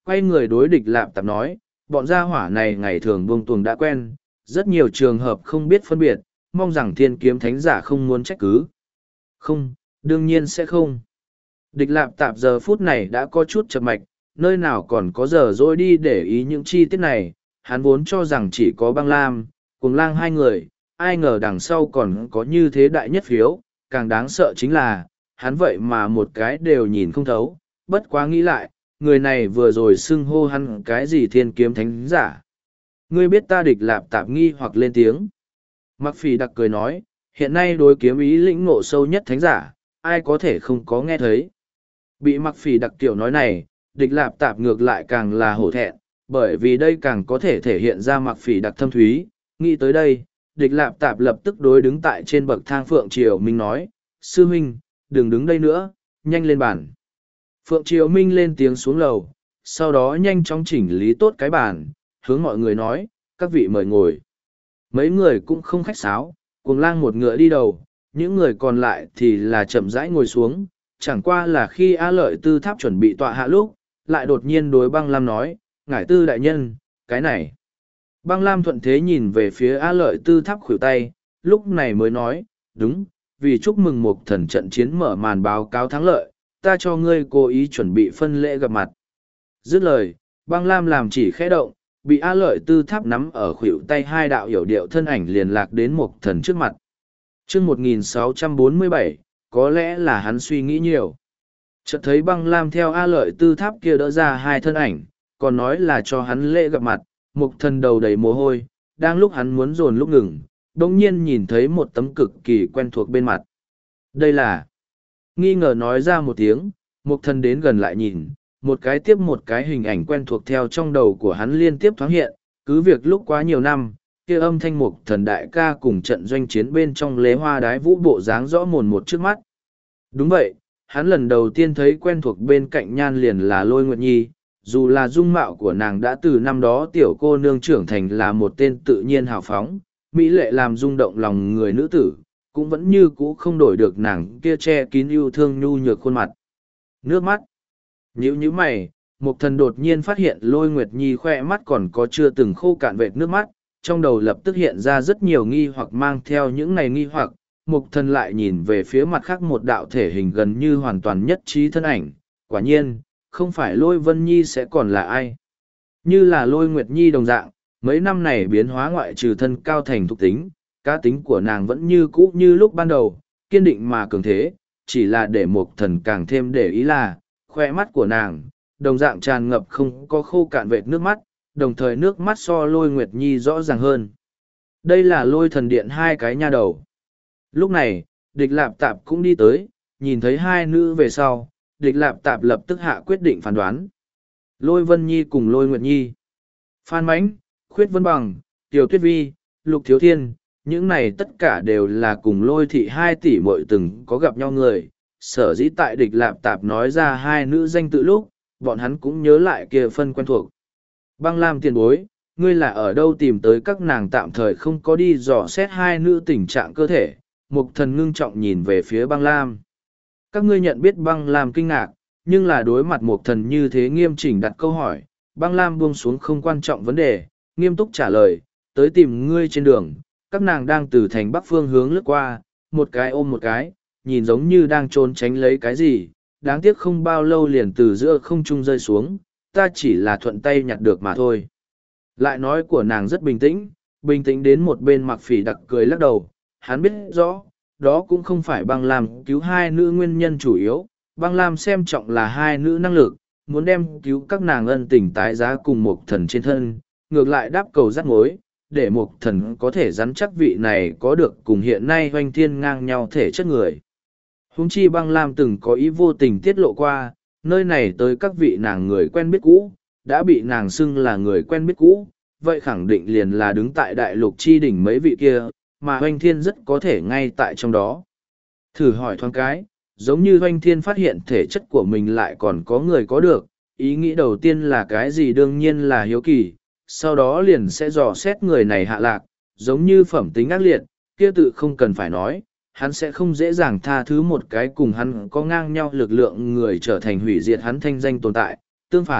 quay người đối địch lạp tạp nói, bọn gia hỏa này ngày thường buông tuồng đã quen, rất nhiều trường hợp không biết phân biệt, mong rằng thiên kiếm thánh giả không muốn trách cứ. Không, đương nhiên sẽ không. Địch lạp tạp giờ phút này đã có chút chập mạch, nơi nào còn có giờ dỗi đi để ý những chi tiết này, hắn vốn cho rằng chỉ có băng lam, cuồng lang hai người, ai ngờ đằng sau còn có như thế đại nhất phiếu, càng đáng sợ chính là, hắn vậy mà một cái đều nhìn không thấu, bất quá nghĩ lại, người này vừa rồi xưng hô hắn cái gì thiên kiếm thánh giả. Ngươi biết ta địch lạp tạp nghi hoặc lên tiếng. Mặc phỉ đặc cười nói, hiện nay đối kiếm ý lĩnh ngộ sâu nhất thánh giả, ai có thể không có nghe thấy. Bị mặc phỉ đặc tiểu nói này, địch lạp tạp ngược lại càng là hổ thẹn, bởi vì đây càng có thể thể hiện ra mặc phỉ đặc thâm thúy. Nghĩ tới đây, địch lạp tạp lập tức đối đứng tại trên bậc thang Phượng Triều Minh nói, sư huynh, đừng đứng đây nữa, nhanh lên bàn. Phượng Triều Minh lên tiếng xuống lầu, sau đó nhanh chóng chỉnh lý tốt cái bàn, hướng mọi người nói, các vị mời ngồi. Mấy người cũng không khách sáo, cuồng lang một ngựa đi đầu, những người còn lại thì là chậm rãi ngồi xuống, chẳng qua là khi A Lợi Tư Tháp chuẩn bị tọa hạ lúc, lại đột nhiên đối băng lam nói, ngải tư đại nhân, cái này. Băng lam thuận thế nhìn về phía A Lợi Tư Tháp khuỷu tay, lúc này mới nói, đúng, vì chúc mừng một thần trận chiến mở màn báo cáo thắng lợi, ta cho ngươi cố ý chuẩn bị phân lễ gặp mặt. Dứt lời, băng lam làm chỉ khẽ động, bị A Lợi Tư Tháp nắm ở khuỷu tay hai đạo hiểu điệu thân ảnh liền lạc đến một thần trước mặt. chương một nghìn sáu trăm bốn mươi bảy, có lẽ là hắn suy nghĩ nhiều. Chợt thấy băng lam theo A Lợi Tư Tháp kia đỡ ra hai thân ảnh, còn nói là cho hắn lễ gặp mặt, một thần đầu đầy mồ hôi, đang lúc hắn muốn dồn lúc ngừng, đồng nhiên nhìn thấy một tấm cực kỳ quen thuộc bên mặt. Đây là... Nghi ngờ nói ra một tiếng, một thần đến gần lại nhìn, một cái tiếp một cái hình ảnh quen thuộc theo trong đầu của hắn liên tiếp thoáng hiện, cứ việc lúc quá nhiều năm, kia âm thanh mục thần đại ca cùng trận doanh chiến bên trong lế hoa đái vũ bộ dáng rõ mồn một trước mắt. Đúng vậy, hắn lần đầu tiên thấy quen thuộc bên cạnh nhan liền là Lôi Nguyệt Nhi, dù là dung mạo của nàng đã từ năm đó tiểu cô nương trưởng thành là một tên tự nhiên hào phóng, mỹ lệ làm rung động lòng người nữ tử, cũng vẫn như cũ không đổi được nàng kia che kín yêu thương nhu nhược khuôn mặt. Nước mắt. Nhíu nhíu mày, Mục thần đột nhiên phát hiện Lôi Nguyệt Nhi khoe mắt còn có chưa từng khô cạn vệt nước mắt, trong đầu lập tức hiện ra rất nhiều nghi hoặc mang theo những này nghi hoặc, Mục thần lại nhìn về phía mặt khác một đạo thể hình gần như hoàn toàn nhất trí thân ảnh, quả nhiên, không phải Lôi Vân Nhi sẽ còn là ai. Như là Lôi Nguyệt Nhi đồng dạng, mấy năm này biến hóa ngoại trừ thân cao thành thục tính, cá tính của nàng vẫn như cũ như lúc ban đầu, kiên định mà cường thế, chỉ là để Mục thần càng thêm để ý là, khoe mắt của nàng, đồng dạng tràn ngập không có khô cạn vệt nước mắt, đồng thời nước mắt so Lôi Nguyệt Nhi rõ ràng hơn. Đây là Lôi thần điện hai cái nha đầu. Lúc này, địch lạp tạp cũng đi tới, nhìn thấy hai nữ về sau, địch lạp tạp lập tức hạ quyết định phán đoán. Lôi Vân Nhi cùng Lôi Nguyệt Nhi, Phan Mãnh, Khuyết Vân Bằng, Tiểu Tuyết Vi, Lục Thiếu Thiên, những này tất cả đều là cùng Lôi thị hai tỷ muội từng có gặp nhau người. Sở dĩ tại địch lạp tạp nói ra hai nữ danh tự lúc, bọn hắn cũng nhớ lại kia phân quen thuộc. Băng Lam tiền bối, ngươi là ở đâu tìm tới các nàng tạm thời không có đi dò xét hai nữ tình trạng cơ thể. Mục thần ngưng trọng nhìn về phía băng Lam. Các ngươi nhận biết băng Lam kinh ngạc, nhưng là đối mặt mục thần như thế nghiêm chỉnh đặt câu hỏi. Băng Lam buông xuống không quan trọng vấn đề, nghiêm túc trả lời, tới tìm ngươi trên đường, các nàng đang từ thành bắc phương hướng lướt qua, một cái ôm một cái, nhìn giống như đang trốn tránh lấy cái gì, đáng tiếc không bao lâu liền từ giữa không trung rơi xuống, ta chỉ là thuận tay nhặt được mà thôi. Lại nói của nàng rất bình tĩnh, bình tĩnh đến một bên Mặc Phỉ đặc cười lắc đầu, hắn biết rõ, đó cũng không phải băng Lam cứu hai nữ nguyên nhân chủ yếu, băng Lam xem trọng là hai nữ năng lực, muốn đem cứu các nàng ân tình tái giá cùng một thần trên thân, ngược lại đáp cầu dắt mối, để một thần có thể rắn chắc vị này có được cùng hiện nay hoanh thiên ngang nhau thể chất người. Húng chi băng Lam từng có ý vô tình tiết lộ qua, nơi này tới các vị nàng người quen biết cũ, đã bị nàng xưng là người quen biết cũ, vậy khẳng định liền là đứng tại đại lục chi đỉnh mấy vị kia, mà hoanh thiên rất có thể ngay tại trong đó. Thử hỏi thoáng cái, giống như hoanh thiên phát hiện thể chất của mình lại còn có người có được, ý nghĩ đầu tiên là cái gì đương nhiên là hiếu kỳ, sau đó liền sẽ dò xét người này hạ lạc, giống như phẩm tính ác liệt, kia tự không cần phải nói. Hắn sẽ không dễ dàng tha thứ một cái cùng hắn có ngang nhau lực lượng người trở thành hủy diệt hắn thanh danh tồn tại. Tương phản,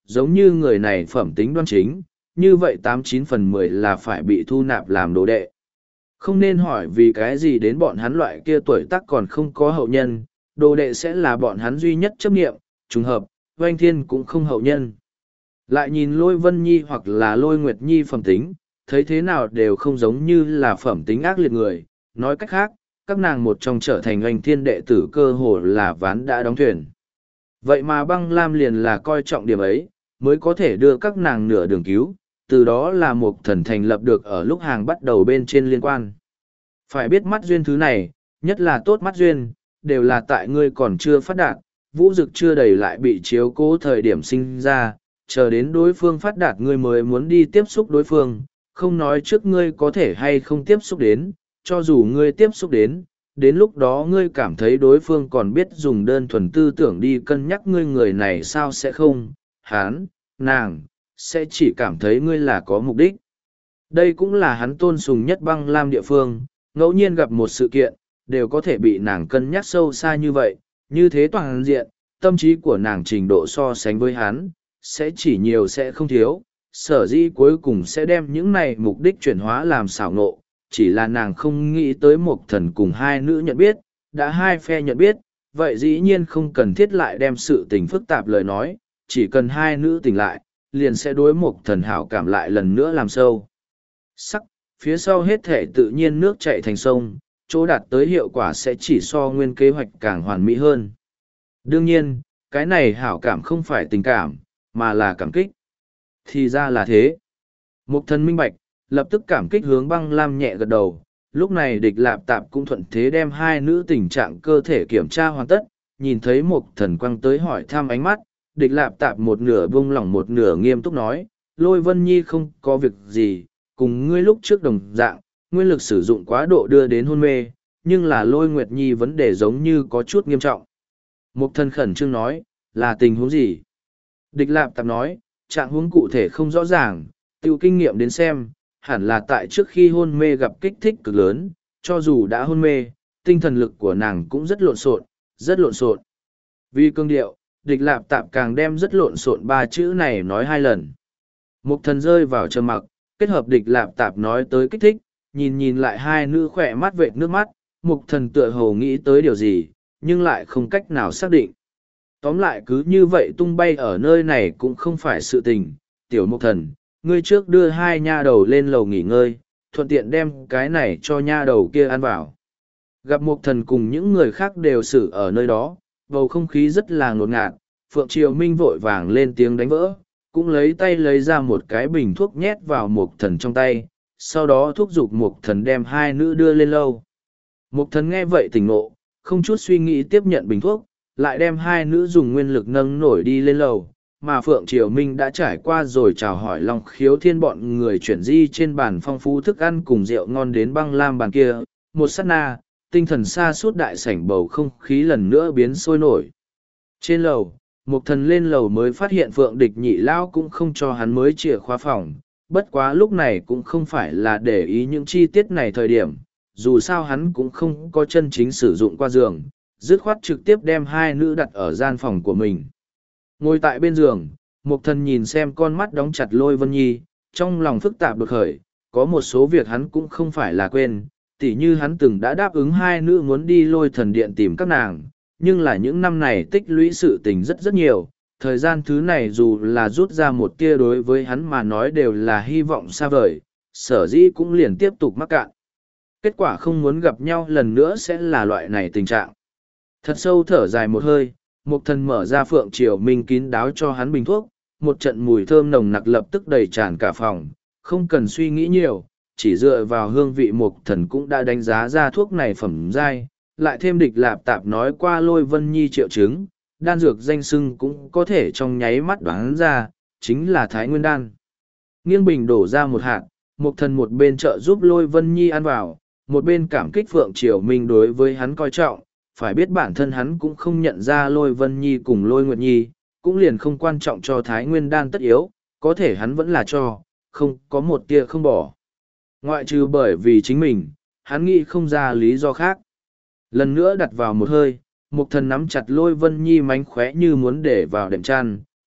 giống như người này phẩm tính đoan chính, như vậy tám chín phần mười là phải bị thu nạp làm đồ đệ. Không nên hỏi vì cái gì đến bọn hắn loại kia tuổi tác còn không có hậu nhân, đồ đệ sẽ là bọn hắn duy nhất chấp nghiệm, trùng hợp, Oanh Thiên cũng không hậu nhân. Lại nhìn Lôi Vân Nhi hoặc là Lôi Nguyệt Nhi phẩm tính, thấy thế nào đều không giống như là phẩm tính ác liệt người, nói cách khác, các nàng một trong trở thành Oanh Thiên đệ tử cơ hồ là ván đã đóng thuyền. Vậy mà băng lam liền là coi trọng điểm ấy, mới có thể đưa các nàng nửa đường cứu, từ đó là một thần thành lập được ở lúc hàng bắt đầu bên trên liên quan. Phải biết mắt duyên thứ này, nhất là tốt mắt duyên, đều là tại ngươi còn chưa phát đạt, vũ dực chưa đầy lại bị chiếu cố thời điểm sinh ra, chờ đến đối phương phát đạt ngươi mới muốn đi tiếp xúc đối phương, không nói trước ngươi có thể hay không tiếp xúc đến, cho dù ngươi tiếp xúc đến, đến lúc đó ngươi cảm thấy đối phương còn biết dùng đơn thuần tư tưởng đi cân nhắc ngươi người này sao sẽ không, hán, nàng, sẽ chỉ cảm thấy ngươi là có mục đích. Đây cũng là hắn tôn sùng nhất băng lam địa phương, ngẫu nhiên gặp một sự kiện, đều có thể bị nàng cân nhắc sâu xa như vậy, như thế toàn diện, tâm trí của nàng trình độ so sánh với hắn, sẽ chỉ nhiều sẽ không thiếu, sở dĩ cuối cùng sẽ đem những này mục đích chuyển hóa làm xảo nộ, chỉ là nàng không nghĩ tới một thần cùng hai nữ nhận biết, đã hai phe nhận biết, vậy dĩ nhiên không cần thiết lại đem sự tình phức tạp lời nói, chỉ cần hai nữ tỉnh lại, liền sẽ đối một thần hảo cảm lại lần nữa làm sâu. Sắc, phía sau hết thể tự nhiên nước chảy thành sông, chỗ đạt tới hiệu quả sẽ chỉ so nguyên kế hoạch càng hoàn mỹ hơn. Đương nhiên, cái này hảo cảm không phải tình cảm, mà là cảm kích. Thì ra là thế. Mục thần minh bạch, lập tức cảm kích hướng băng lam nhẹ gật đầu. Lúc này địch lạp tạp cũng thuận thế đem hai nữ tình trạng cơ thể kiểm tra hoàn tất, nhìn thấy mục thần quăng tới hỏi thăm ánh mắt, địch lạp tạp một nửa buông lỏng một nửa nghiêm túc nói, Lôi Vân Nhi không có việc gì, cùng ngươi lúc trước đồng dạng, nguyên lực sử dụng quá độ đưa đến hôn mê, nhưng là Lôi Nguyệt Nhi vấn đề giống như có chút nghiêm trọng. Mục thần khẩn trương nói, là tình huống gì? Địch lạp tạp nói, trạng huống cụ thể không rõ ràng, tiêu kinh nghiệm đến xem, hẳn là tại trước khi hôn mê gặp kích thích cực lớn, cho dù đã hôn mê, tinh thần lực của nàng cũng rất lộn xộn, rất lộn xộn. Vì cương điệu, địch lạp tạp càng đem rất lộn xộn ba chữ này nói hai lần. Mục thần rơi vào trầm mặc, kết hợp địch lạp tạp nói tới kích thích, nhìn nhìn lại hai nữ khỏe mắt vệt nước mắt, mục thần tựa hồ nghĩ tới điều gì, nhưng lại không cách nào xác định. Tóm lại cứ như vậy tung bay ở nơi này cũng không phải sự tình, tiểu mục thần, ngươi trước đưa hai nha đầu lên lầu nghỉ ngơi, thuận tiện đem cái này cho nha đầu kia ăn vào. Gặp mục thần cùng những người khác đều xử ở nơi đó, bầu không khí rất là ngột ngạt, Phượng Triều Minh vội vàng lên tiếng đánh vỡ, cũng lấy tay lấy ra một cái bình thuốc nhét vào mục thần trong tay, sau đó thúc giục mục thần đem hai nữ đưa lên lâu. Mục thần nghe vậy tỉnh ngộ, không chút suy nghĩ tiếp nhận bình thuốc, lại đem hai nữ dùng nguyên lực nâng nổi đi lên lầu, mà Phượng Triều Minh đã trải qua rồi chào hỏi Long Khiếu Thiên bọn người chuyển di trên bàn phong phú thức ăn cùng rượu ngon đến băng lam bàn kia, một sát na, tinh thần xa suốt đại sảnh bầu không khí lần nữa biến sôi nổi. Trên lầu, Mục thần lên lầu mới phát hiện Phượng Địch Nhị Lão cũng không cho hắn mới chìa khóa phòng, bất quá lúc này cũng không phải là để ý những chi tiết này thời điểm, dù sao hắn cũng không có chân chính sử dụng qua giường, dứt khoát trực tiếp đem hai nữ đặt ở gian phòng của mình. Ngồi tại bên giường, Mục thần nhìn xem con mắt đóng chặt Lôi Vân Nhi, trong lòng phức tạp đột khởi, có một số việc hắn cũng không phải là quên, tỉ như hắn từng đã đáp ứng hai nữ muốn đi Lôi Thần Điện tìm các nàng, nhưng là những năm này tích lũy sự tình rất rất nhiều, thời gian thứ này dù là rút ra một tia đối với hắn mà nói đều là hy vọng xa vời, sở dĩ cũng liền tiếp tục mắc cạn. Kết quả không muốn gặp nhau lần nữa sẽ là loại này tình trạng. Thật sâu thở dài một hơi, Mục thần mở ra Phượng Triều Minh kín đáo cho hắn bình thuốc, một trận mùi thơm nồng nặc lập tức đầy tràn cả phòng, không cần suy nghĩ nhiều, chỉ dựa vào hương vị Mục thần cũng đã đánh giá ra thuốc này phẩm giai, lại thêm địch lạp tạp nói qua Lôi Vân Nhi triệu chứng, đan dược danh sưng cũng có thể trong nháy mắt đoán ra, chính là Thái Nguyên đan. Nghiêng bình đổ ra một hạt, Mục thần một bên trợ giúp Lôi Vân Nhi ăn vào, một bên cảm kích Phượng Triều Minh đối với hắn coi trọng, phải biết bản thân hắn cũng không nhận ra Lôi Vân Nhi cùng Lôi Nguyệt Nhi, cũng liền không quan trọng cho Thái Nguyên đan tất yếu, có thể hắn vẫn là cho, không có một tia không bỏ. Ngoại trừ bởi vì chính mình, hắn nghĩ không ra lý do khác. Lần nữa đặt vào một hơi, Mục thần nắm chặt Lôi Vân Nhi mánh khóe như muốn để vào đệm chăn,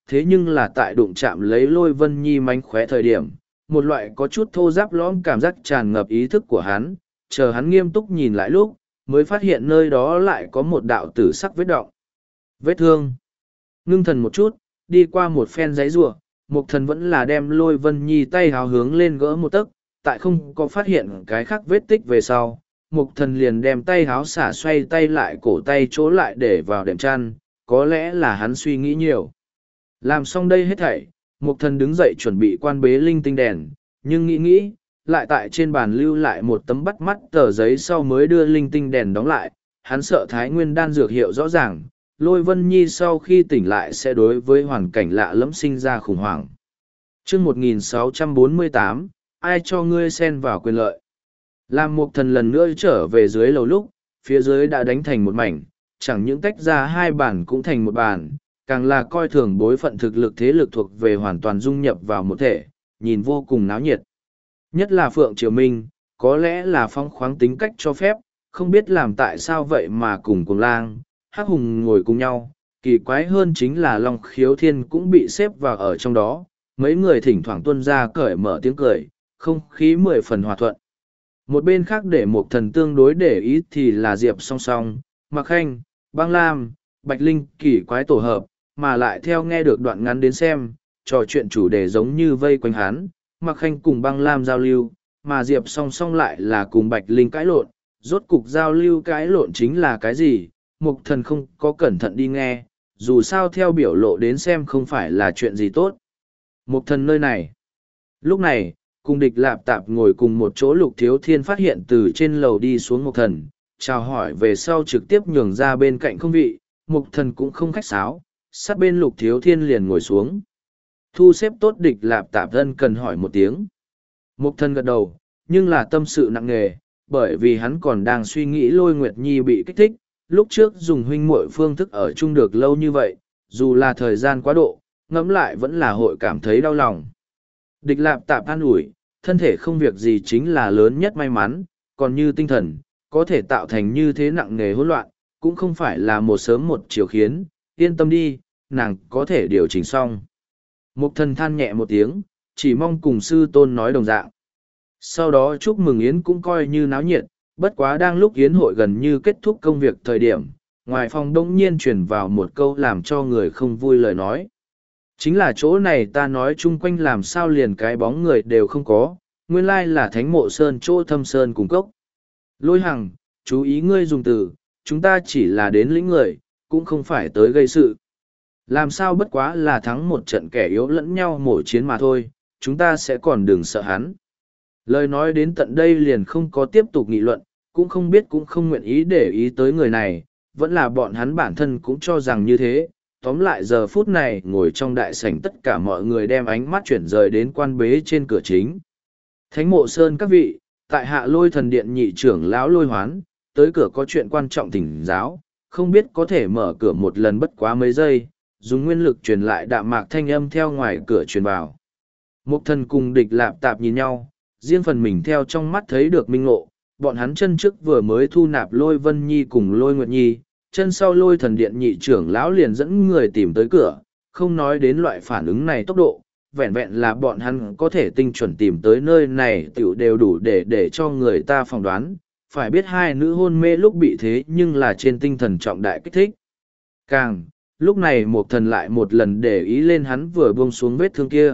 thế nhưng là tại đụng chạm lấy Lôi Vân Nhi mánh khóe thời điểm, một loại có chút thô ráp lõm cảm giác tràn ngập ý thức của hắn, chờ hắn nghiêm túc nhìn lại lúc, mới phát hiện nơi đó lại có một đạo tử sắc vết đọng. Vết thương. Ngưng thần một chút, đi qua một phen giấy rùa, Mục Thần vẫn là đem Lôi Vân Nhi tay háo hướng lên gỡ một tấc, tại không có phát hiện cái khác vết tích về sau. Mục Thần liền đem tay háo xả xoay tay lại cổ tay chỗ lại để vào đệm chăn, có lẽ là hắn suy nghĩ nhiều. Làm xong đây hết thảy, Mục Thần đứng dậy chuẩn bị quan bế linh tinh đèn, nhưng nghĩ nghĩ, lại tại trên bàn lưu lại một tấm bắt mắt tờ giấy sau mới đưa linh tinh đèn đóng lại. Hắn sợ Thái Nguyên đan dược hiệu rõ ràng, Lôi Vân Nhi sau khi tỉnh lại sẽ đối với hoàn cảnh lạ lẫm sinh ra khủng hoảng. Chương một nghìn sáu trăm bốn mươi tám, ai cho ngươi xen vào quyền lợi. Làm Mục Thần lần nữa trở về dưới lầu lúc, phía dưới đã đánh thành một mảnh, chẳng những tách ra hai bàn cũng thành một bàn, càng là coi thường bối phận thực lực thế lực thuộc về hoàn toàn dung nhập vào một thể, nhìn vô cùng náo nhiệt. Nhất là Phượng Triều Minh, có lẽ là phong khoáng tính cách cho phép, không biết làm tại sao vậy mà cùng Cuồng Lang, Hắc Hùng ngồi cùng nhau, kỳ quái hơn chính là Long Khiếu Thiên cũng bị xếp vào ở trong đó, mấy người thỉnh thoảng tuân ra cởi mở tiếng cười, không khí mười phần hòa thuận. Một bên khác để Mục Thần tương đối để ý thì là Diệp Song Song, Mạc Khanh, Băng Lam, Bạch Linh kỳ quái tổ hợp, mà lại theo nghe được đoạn ngắn đến xem, trò chuyện chủ đề giống như vây quanh hắn, Mạc Khanh cùng Băng Lam giao lưu, mà Diệp Song Song lại là cùng Bạch Linh cãi lộn, rốt cục giao lưu cãi lộn chính là cái gì, Mục Thần không có cẩn thận đi nghe, dù sao theo biểu lộ đến xem không phải là chuyện gì tốt. Mục Thần nơi này. Lúc này, cùng Địch Lạp Tạp ngồi cùng một chỗ Lục Thiếu Thiên phát hiện từ trên lầu đi xuống Mục Thần, chào hỏi về sau trực tiếp nhường ra bên cạnh không vị, Mục Thần cũng không khách sáo, sát bên Lục Thiếu Thiên liền ngồi xuống. Thu xếp tốt Địch Lạp Tạp thân cần hỏi một tiếng. Mục Thần gật đầu, nhưng là tâm sự nặng nề, bởi vì hắn còn đang suy nghĩ Lôi Nguyệt Nhi bị kích thích, lúc trước dùng huynh muội phương thức ở chung được lâu như vậy, dù là thời gian quá độ, ngẫm lại vẫn là hội cảm thấy đau lòng. Địch Lạp Tạp an ủi, thân thể không việc gì chính là lớn nhất may mắn, còn như tinh thần, có thể tạo thành như thế nặng nề hỗn loạn, cũng không phải là một sớm một chiều khiến, yên tâm đi, nàng có thể điều chỉnh xong. Mục Thần than nhẹ một tiếng, chỉ mong cùng sư tôn nói đồng dạng. Sau đó chúc mừng Yến cũng coi như náo nhiệt, bất quá đang lúc Yến hội gần như kết thúc công việc thời điểm, ngoài phòng đông nhiên truyền vào một câu làm cho người không vui lời nói. Chính là chỗ này ta nói chung quanh làm sao liền cái bóng người đều không có, nguyên lai là Thánh Mộ Sơn chỗ Thâm Sơn cùng cốc. Lôi Hằng, chú ý ngươi dùng từ, chúng ta chỉ là đến lĩnh người, cũng không phải tới gây sự. Làm sao bất quá là thắng một trận kẻ yếu lẫn nhau mổ chiến mà thôi, chúng ta sẽ còn đừng sợ hắn. Lời nói đến tận đây liền không có tiếp tục nghị luận, cũng không biết cũng không nguyện ý để ý tới người này, vẫn là bọn hắn bản thân cũng cho rằng như thế. Tóm lại giờ phút này ngồi trong đại sảnh tất cả mọi người đem ánh mắt chuyển rời đến quan bế trên cửa chính. Thánh Mộ Sơn các vị, tại hạ Lôi Thần Điện nhị trưởng lão Lôi Hoán, tới cửa có chuyện quan trọng thỉnh giáo, không biết có thể mở cửa một lần bất quá mấy giây, dùng nguyên lực truyền lại đạm mạc thanh âm theo ngoài cửa truyền vào. Mục Thần cùng Địch Lạp Tạp nhìn nhau, riêng phần mình theo trong mắt thấy được minh ngộ, bọn hắn chân trước vừa mới thu nạp Lôi Vân Nhi cùng Lôi Nguyệt Nhi, chân sau Lôi Thần Điện nhị trưởng lão liền dẫn người tìm tới cửa, không nói đến loại phản ứng này tốc độ, vẹn vẹn là bọn hắn có thể tinh chuẩn tìm tới nơi này tiểu đều đủ để để cho người ta phỏng đoán, phải biết hai nữ hôn mê lúc bị thế nhưng là trên tinh thần trọng đại kích thích. Càng, lúc này Mục Thần lại một lần để ý lên hắn vừa buông xuống vết thương kia.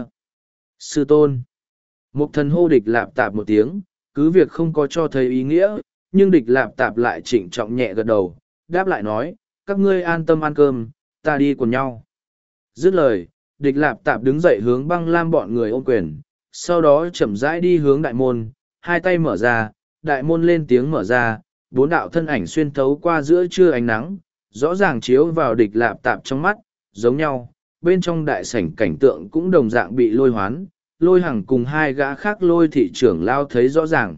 Sư tôn. Mục Thần hô Địch Lạp Tạp một tiếng, cứ việc không có cho thấy ý nghĩa, nhưng Địch Lạp Tạp lại trịnh trọng nhẹ gật đầu, đáp lại nói, các ngươi an tâm ăn cơm, ta đi cùng nhau. Dứt lời, Địch Lạp Tạp đứng dậy hướng Băng Lam bọn người ôm quyền, sau đó chậm rãi đi hướng đại môn, hai tay mở ra, đại môn lên tiếng mở ra, bốn đạo thân ảnh xuyên thấu qua giữa trưa ánh nắng, rõ ràng chiếu vào Địch Lạp Tạp trong mắt, giống nhau, bên trong đại sảnh cảnh tượng cũng đồng dạng bị Lôi Hoán, Lôi Hằng cùng hai gã khác Lôi thị trưởng lao thấy rõ ràng.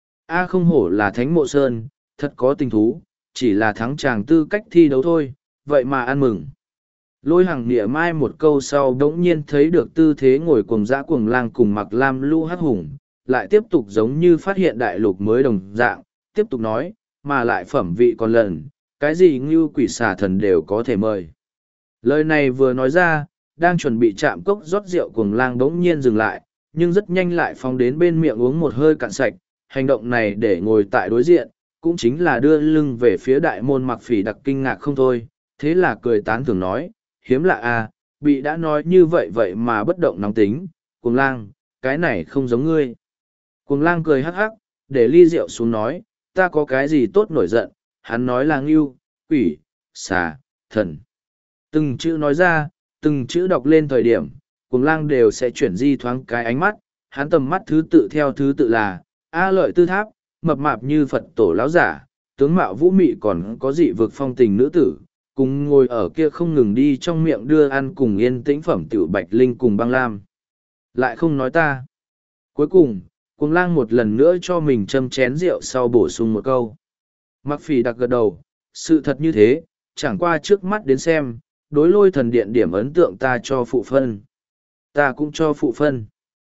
A không hổ là Thánh Mộ Sơn, thật có tình thú, chỉ là thắng chàng tư cách thi đấu thôi, vậy mà ăn mừng. Lôi Hằng nịa mai một câu sau đống nhiên thấy được tư thế ngồi cuồng dã cuồng lang cùng Mặc Lam Lu Hắc Hùng, lại tiếp tục giống như phát hiện đại lục mới đồng dạng, tiếp tục nói, mà lại phẩm vị còn lần, cái gì như quỷ xà thần đều có thể mời. Lời này vừa nói ra, đang chuẩn bị chạm cốc rót rượu cuồng lang bỗng nhiên dừng lại, nhưng rất nhanh lại phóng đến bên miệng uống một hơi cạn sạch. Hành động này để ngồi tại đối diện, cũng chính là đưa lưng về phía đại môn Mặc Phỉ Đặc kinh ngạc không thôi, thế là cười tán thưởng nói, hiếm lạ à, bị đã nói như vậy vậy mà bất động nóng tính, cuồng lang, cái này không giống ngươi. Cuồng lang cười hắc hắc, để ly rượu xuống nói, ta có cái gì tốt nổi giận, hắn nói là ngưu, quỷ, xà, thần. Từng chữ nói ra, từng chữ đọc lên thời điểm, cuồng lang đều sẽ chuyển di thoáng cái ánh mắt, hắn tầm mắt thứ tự theo thứ tự là, A Lợi Tư Tháp, mập mạp như Phật tổ lão giả, tướng mạo vũ mị còn có dị vực phong tình nữ tử, cùng ngồi ở kia không ngừng đi trong miệng đưa ăn cùng yên tĩnh phẩm tiểu Bạch Linh cùng băng lam. Lại không nói ta. Cuối cùng, cuồng lang một lần nữa cho mình châm chén rượu sau bổ sung một câu. Mặc Phỉ Đặc gật đầu, sự thật như thế, chẳng qua trước mắt đến xem, đối Lôi Thần Điện điểm ấn tượng ta cho phụ phân. Ta cũng cho phụ phân.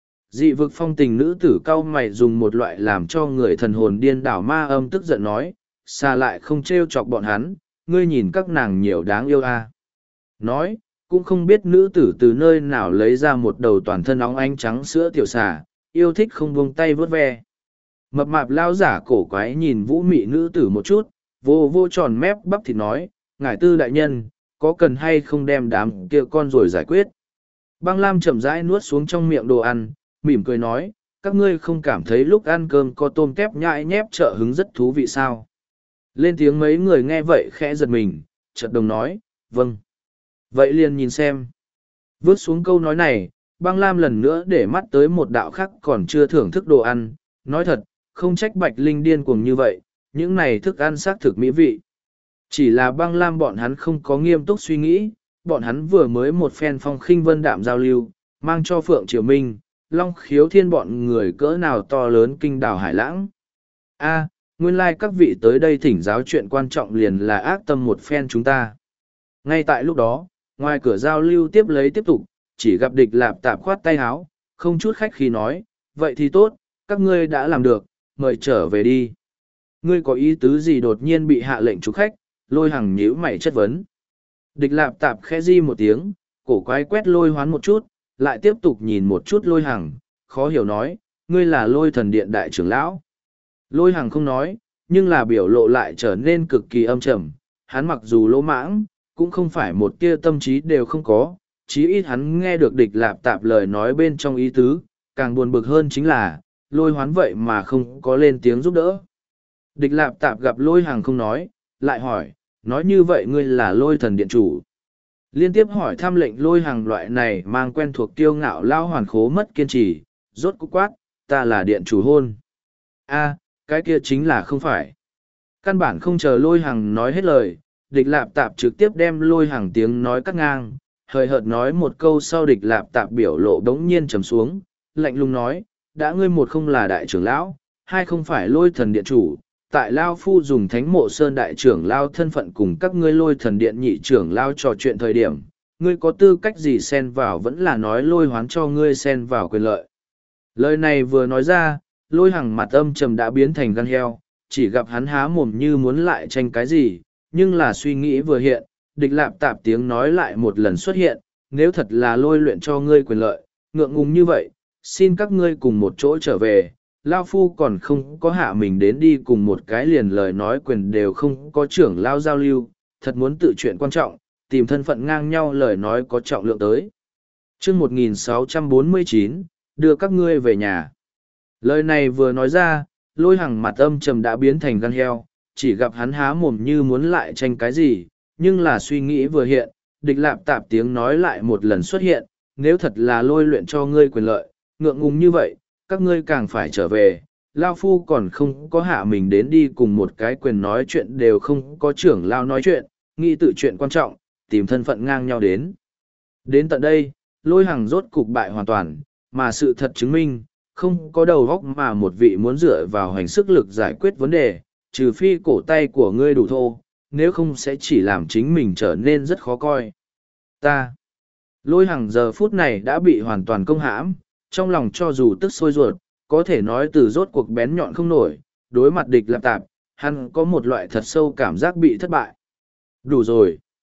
Dị vực phong tình nữ tử cau mày dùng một loại làm cho người thần hồn điên đảo ma âm tức giận nói, xa lại không trêu chọc bọn hắn, ngươi nhìn các nàng nhiều đáng yêu a. À. Nói, cũng không biết nữ tử từ nơi nào lấy ra một đầu toàn thân óng ánh trắng sữa tiểu xà, yêu thích không buông tay vớt ve. Mập mạp lao giả cổ quái nhìn vũ mị nữ tử một chút, vô vô tròn mép bắp thịt nói, ngải tư đại nhân, có cần hay không đem đám kia con rồi giải quyết. Băng Lam chậm rãi nuốt xuống trong miệng đồ ăn, mỉm cười nói, các ngươi không cảm thấy lúc ăn cơm có tôm kép nhại nhép trợ hứng rất thú vị sao. Lên tiếng mấy người nghe vậy khẽ giật mình, chợt đồng nói, vâng. Vậy liền nhìn xem. Vớt xuống câu nói này, Băng Lam lần nữa để mắt tới một đạo khác còn chưa thưởng thức đồ ăn, nói thật, không trách Bạch Linh điên cuồng như vậy, những này thức ăn xác thực mỹ vị. Chỉ là Băng Lam bọn hắn không có nghiêm túc suy nghĩ, bọn hắn vừa mới một phen phong khinh vân đạm giao lưu, mang cho Phượng Triều Minh, Long Khiếu Thiên bọn người cỡ nào to lớn kinh đảo Hải Lãng. A, nguyên lai like các vị tới đây thỉnh giáo chuyện quan trọng liền là ác tâm một phen chúng ta. Ngay tại lúc đó, ngoài cửa giao lưu tiếp lấy tiếp tục, chỉ gặp Địch Lạp Tạp khoát tay háo, không chút khách khí nói, vậy thì tốt, các ngươi đã làm được, mời trở về đi. Ngươi có ý tứ gì đột nhiên bị hạ lệnh trục khách, Lôi Hằng nhíu mày chất vấn. Địch Lạp Tạp khẽ di một tiếng, cổ quái quét Lôi Hoán một chút, lại tiếp tục nhìn một chút Lôi Hằng, khó hiểu nói, ngươi là Lôi Thần Điện đại trưởng lão. Lôi Hằng không nói, nhưng là biểu lộ lại trở nên cực kỳ âm trầm, hắn mặc dù lỗ mãng, cũng không phải một tia tâm trí đều không có, chí ít hắn nghe được Địch Lạp Tạp lời nói bên trong ý tứ, càng buồn bực hơn chính là, Lôi Hoán vậy mà không có lên tiếng giúp đỡ. Địch Lạp Tạp gặp Lôi Hằng không nói, lại hỏi, nói như vậy ngươi là Lôi Thần Điện chủ. Liên tiếp hỏi thăm lệnh Lôi Hằng loại này mang quen thuộc tiêu ngạo lao hoàn khố mất kiên trì, rốt cục quát, ta là điện chủ hôn. A, cái kia chính là không phải. Căn bản không chờ Lôi Hằng nói hết lời, Địch Lạp Tạp trực tiếp đem Lôi Hằng tiếng nói cắt ngang, hời hợt nói một câu sau Địch Lạp Tạp biểu lộ đống nhiên trầm xuống, lạnh lùng nói, đã ngươi một không là đại trưởng lão, hai không phải Lôi Thần Điện chủ, tại Lao Phu dùng Thánh Mộ Sơn đại trưởng lao thân phận cùng các ngươi Lôi Thần Điện nhị trưởng lao trò chuyện thời điểm, ngươi có tư cách gì xen vào vẫn là nói Lôi Hoán cho ngươi xen vào quyền lợi. Lời này vừa nói ra, Lôi Hằng mặt âm trầm đã biến thành gan heo, chỉ gặp hắn há mồm như muốn lại tranh cái gì, nhưng là suy nghĩ vừa hiện, Địch Lạp Tạp tiếng nói lại một lần xuất hiện, nếu thật là Lôi luyện cho ngươi quyền lợi, ngượng ngùng như vậy, xin các ngươi cùng một chỗ trở về. Lao Phu còn không có hạ mình đến đi cùng một cái liền lời nói quyền đều không có trưởng lao giao lưu, thật muốn tự chuyện quan trọng, tìm thân phận ngang nhau lời nói có trọng lượng tới. chương một nghìn sáu trăm bốn mươi chín, đưa các ngươi về nhà. Lời này vừa nói ra, Lôi Hằng mặt âm trầm đã biến thành gan heo, chỉ gặp hắn há mồm như muốn lại tranh cái gì, nhưng là suy nghĩ vừa hiện, Địch Lạp Tạp tiếng nói lại một lần xuất hiện, nếu thật là Lôi luyện cho ngươi quyền lợi, ngượng ngùng như vậy, các ngươi càng phải trở về, Lao Phu còn không có hạ mình đến đi cùng một cái quyền nói chuyện đều không có trưởng Lao nói chuyện, nghĩ tự chuyện quan trọng, tìm thân phận ngang nhau đến. Đến tận đây, Lôi Hằng rốt cục bại hoàn toàn, mà sự thật chứng minh, không có đầu góc mà một vị muốn dựa vào hành sức lực giải quyết vấn đề, trừ phi cổ tay của ngươi đủ thô, nếu không sẽ chỉ làm chính mình trở nên rất khó coi. Ta, Lôi Hằng giờ phút này đã bị hoàn toàn công hãm, trong lòng cho dù tức sôi ruột, có thể nói từ rốt cuộc bén nhọn không nổi, đối mặt Địch Lạp Tạp, hắn có một loại thật sâu cảm giác bị thất bại. Đủ rồi.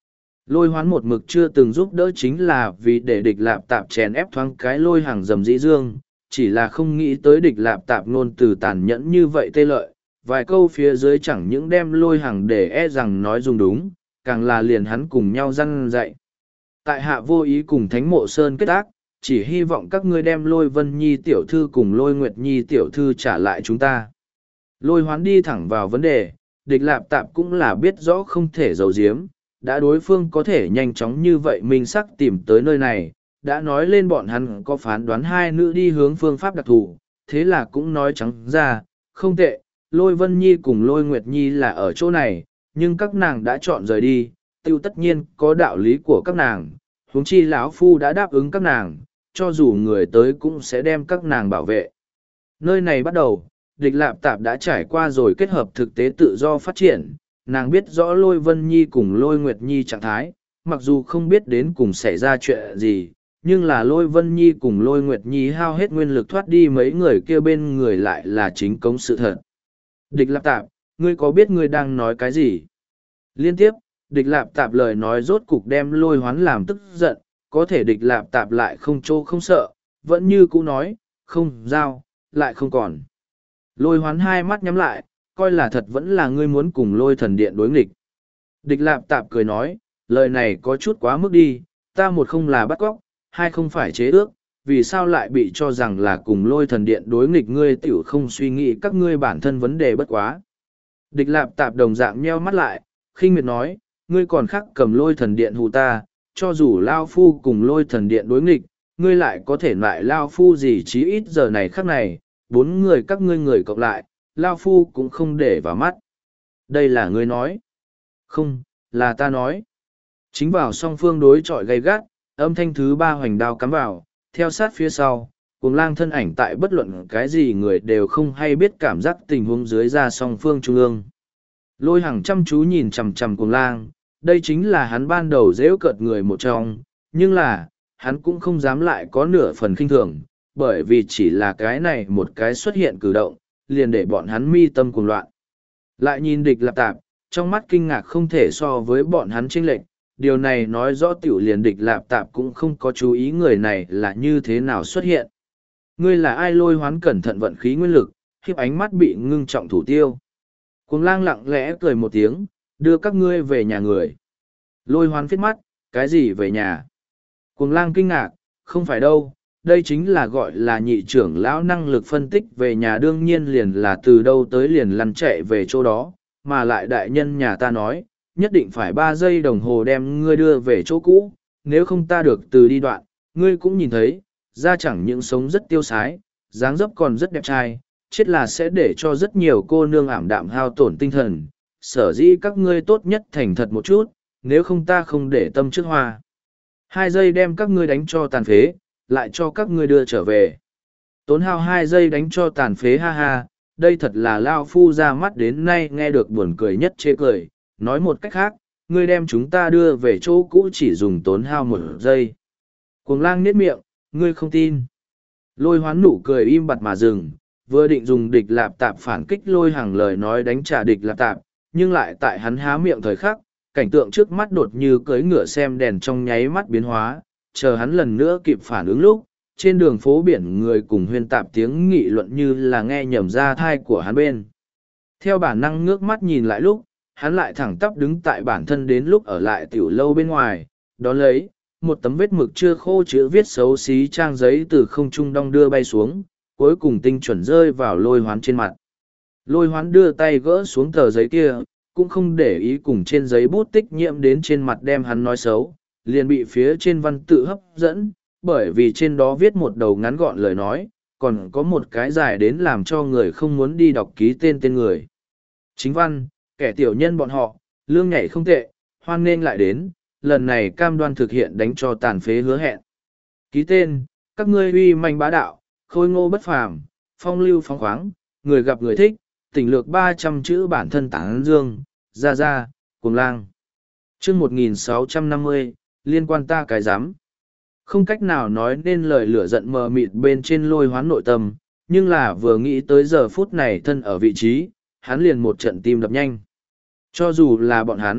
Lôi hoán một mực chưa từng giúp đỡ chính là vì để địch lạp tạp chèn ép thoáng cái lôi hàng dầm dĩ dương, chỉ là không nghĩ tới địch lạp tạp ngôn từ tàn nhẫn như vậy tê lợi, vài câu phía dưới chẳng những đem lôi hàng để e rằng nói dùng đúng, càng là liền hắn cùng nhau răn dạy. Tại hạ vô ý cùng Thánh Mộ Sơn kết ác, chỉ hy vọng các ngươi đem lôi Vân Nhi tiểu thư cùng lôi Nguyệt Nhi tiểu thư trả lại chúng ta. Lôi hoán đi thẳng vào vấn đề, địch lạp tạp cũng là biết rõ không thể giấu giếm, đã đối phương có thể nhanh chóng như vậy minh sắc tìm tới nơi này, đã nói lên bọn hắn có phán đoán hai nữ đi hướng phương pháp đặc thù, thế là cũng nói trắng ra, không tệ, lôi Vân Nhi cùng lôi Nguyệt Nhi là ở chỗ này, nhưng các nàng đã chọn rời đi, tiêu tất nhiên có đạo lý của các nàng, huống chi lão phu đã đáp ứng các nàng, cho dù người tới cũng sẽ đem các nàng bảo vệ. Nơi này bắt đầu, địch lạp tạp đã trải qua rồi kết hợp thực tế tự do phát triển, nàng biết rõ lôi Vân Nhi cùng lôi Nguyệt Nhi trạng thái, mặc dù không biết đến cùng xảy ra chuyện gì, nhưng là lôi Vân Nhi cùng lôi Nguyệt Nhi hao hết nguyên lực thoát đi mấy người kia bên người lại là chính cống sự thật. Địch lạp tạp, ngươi có biết ngươi đang nói cái gì? Liên tiếp, địch lạp tạp lời nói rốt cục đem lôi hoán làm tức giận, có thể địch lạp tạp lại không trô không sợ, vẫn như cũ nói, không giao, lại không còn. Lôi hoán hai mắt nhắm lại, coi là thật vẫn là ngươi muốn cùng lôi thần điện đối nghịch. Địch lạp tạp cười nói, lời này có chút quá mức đi, ta một không là bắt cóc, hai không phải chế ước, vì sao lại bị cho rằng là cùng lôi thần điện đối nghịch ngươi tiểu không suy nghĩ các ngươi bản thân vấn đề bất quá. Địch lạp tạp đồng dạng nheo mắt lại, khinh miệt nói, ngươi còn khắc cầm lôi thần điện hù ta, cho dù Lao Phu cùng lôi thần điện đối nghịch, ngươi lại có thể lại Lao Phu gì chí ít giờ này khắc này, bốn người các ngươi người cộng lại, Lao Phu cũng không để vào mắt. Đây là ngươi nói. Không, là ta nói. Chính vào song phương đối chọi gay gắt, âm thanh thứ ba hoành đao cắm vào, theo sát phía sau, cuồng lang thân ảnh tại bất luận cái gì người đều không hay biết cảm giác tình huống dưới ra song phương trung ương. Lôi Hằng chăm chú nhìn chằm chằm cuồng lang, đây chính là hắn ban đầu dễu cợt người một trong, nhưng là, hắn cũng không dám lại có nửa phần khinh thường, bởi vì chỉ là cái này một cái xuất hiện cử động, liền để bọn hắn mi tâm cuồng loạn. Lại nhìn địch lạp tạp, trong mắt kinh ngạc không thể so với bọn hắn chênh lệch, điều này nói rõ tiểu liền địch lạp tạp cũng không có chú ý người này là như thế nào xuất hiện. Ngươi là ai? Lôi hoán cẩn thận vận khí nguyên lực, khiếp ánh mắt bị ngưng trọng thủ tiêu. Cuồng lang lặng lẽ cười một tiếng, đưa các ngươi về nhà người. Lôi hoán phết mắt, cái gì về nhà? Cuồng lang kinh ngạc, không phải đâu, đây chính là gọi là nhị trưởng lão năng lực phân tích về nhà, đương nhiên liền là từ đâu tới liền lăn chạy về chỗ đó, mà lại đại nhân nhà ta nói, nhất định phải ba giây đồng hồ đem ngươi đưa về chỗ cũ, nếu không ta được từ đi đoạn, ngươi cũng nhìn thấy, da chẳng những sống rất tiêu sái, dáng dấp còn rất đẹp trai, chết là sẽ để cho rất nhiều cô nương ảm đạm hao tổn tinh thần, sở dĩ các ngươi tốt nhất thành thật một chút, nếu không ta không để tâm trước hoa. Hai giây đem các ngươi đánh cho tàn phế, lại cho các ngươi đưa trở về. Tốn hao hai giây đánh cho tàn phế, ha ha, đây thật là Lao Phu ra mắt đến nay nghe được buồn cười nhất chê cười. Nói một cách khác, ngươi đem chúng ta đưa về chỗ cũ chỉ dùng tốn hao một giây. Cuồng lang niết miệng, ngươi không tin. Lôi hoán nụ cười im bặt mà dừng, vừa định dùng địch lạp tạp phản kích lôi hàng lời nói đánh trả địch lạp tạp, nhưng lại tại hắn há miệng thời khắc, cảnh tượng trước mắt đột như cưỡi ngựa xem đèn trong nháy mắt biến hóa, chờ hắn lần nữa kịp phản ứng lúc, trên đường phố biển người cùng huyên tạp tiếng nghị luận như là nghe nhầm ra thai của hắn bên. Theo bản năng ngước mắt nhìn lại lúc, hắn lại thẳng tắp đứng tại bản thân đến lúc ở lại tiểu lâu bên ngoài, đón lấy, một tấm vết mực chưa khô chữ viết xấu xí trang giấy từ không trung đong đưa bay xuống, cuối cùng tinh chuẩn rơi vào lôi hoán trên mặt. Lôi hoán đưa tay gỡ xuống tờ giấy kia, cũng không để ý cùng trên giấy bút tích nhiễm đến trên mặt đem hắn nói xấu, liền bị phía trên văn tự hấp dẫn, bởi vì trên đó viết một đầu ngắn gọn lời nói, còn có một cái dài đến làm cho người không muốn đi đọc ký tên tên người. Chính văn, kẻ tiểu nhân bọn họ, lương nhảy không tệ, hoan nên lại đến, lần này cam đoan thực hiện đánh cho tàn phế hứa hẹn. Ký tên, các ngươi uy manh bá đạo, khôi ngô bất phàm, phong lưu phóng khoáng, người gặp người thích, tỉnh lược ba trăm chữ bản thân tán dương, ra ra, cuồng lang. chương một nghìn sáu trăm năm mươi, liên quan ta cái giám. Không cách nào nói nên lời lửa giận mờ mịt bên trên lôi hoán nội tâm, nhưng là vừa nghĩ tới giờ phút này thân ở vị trí, hắn liền một trận tim đập nhanh. Cho dù là bọn hắn,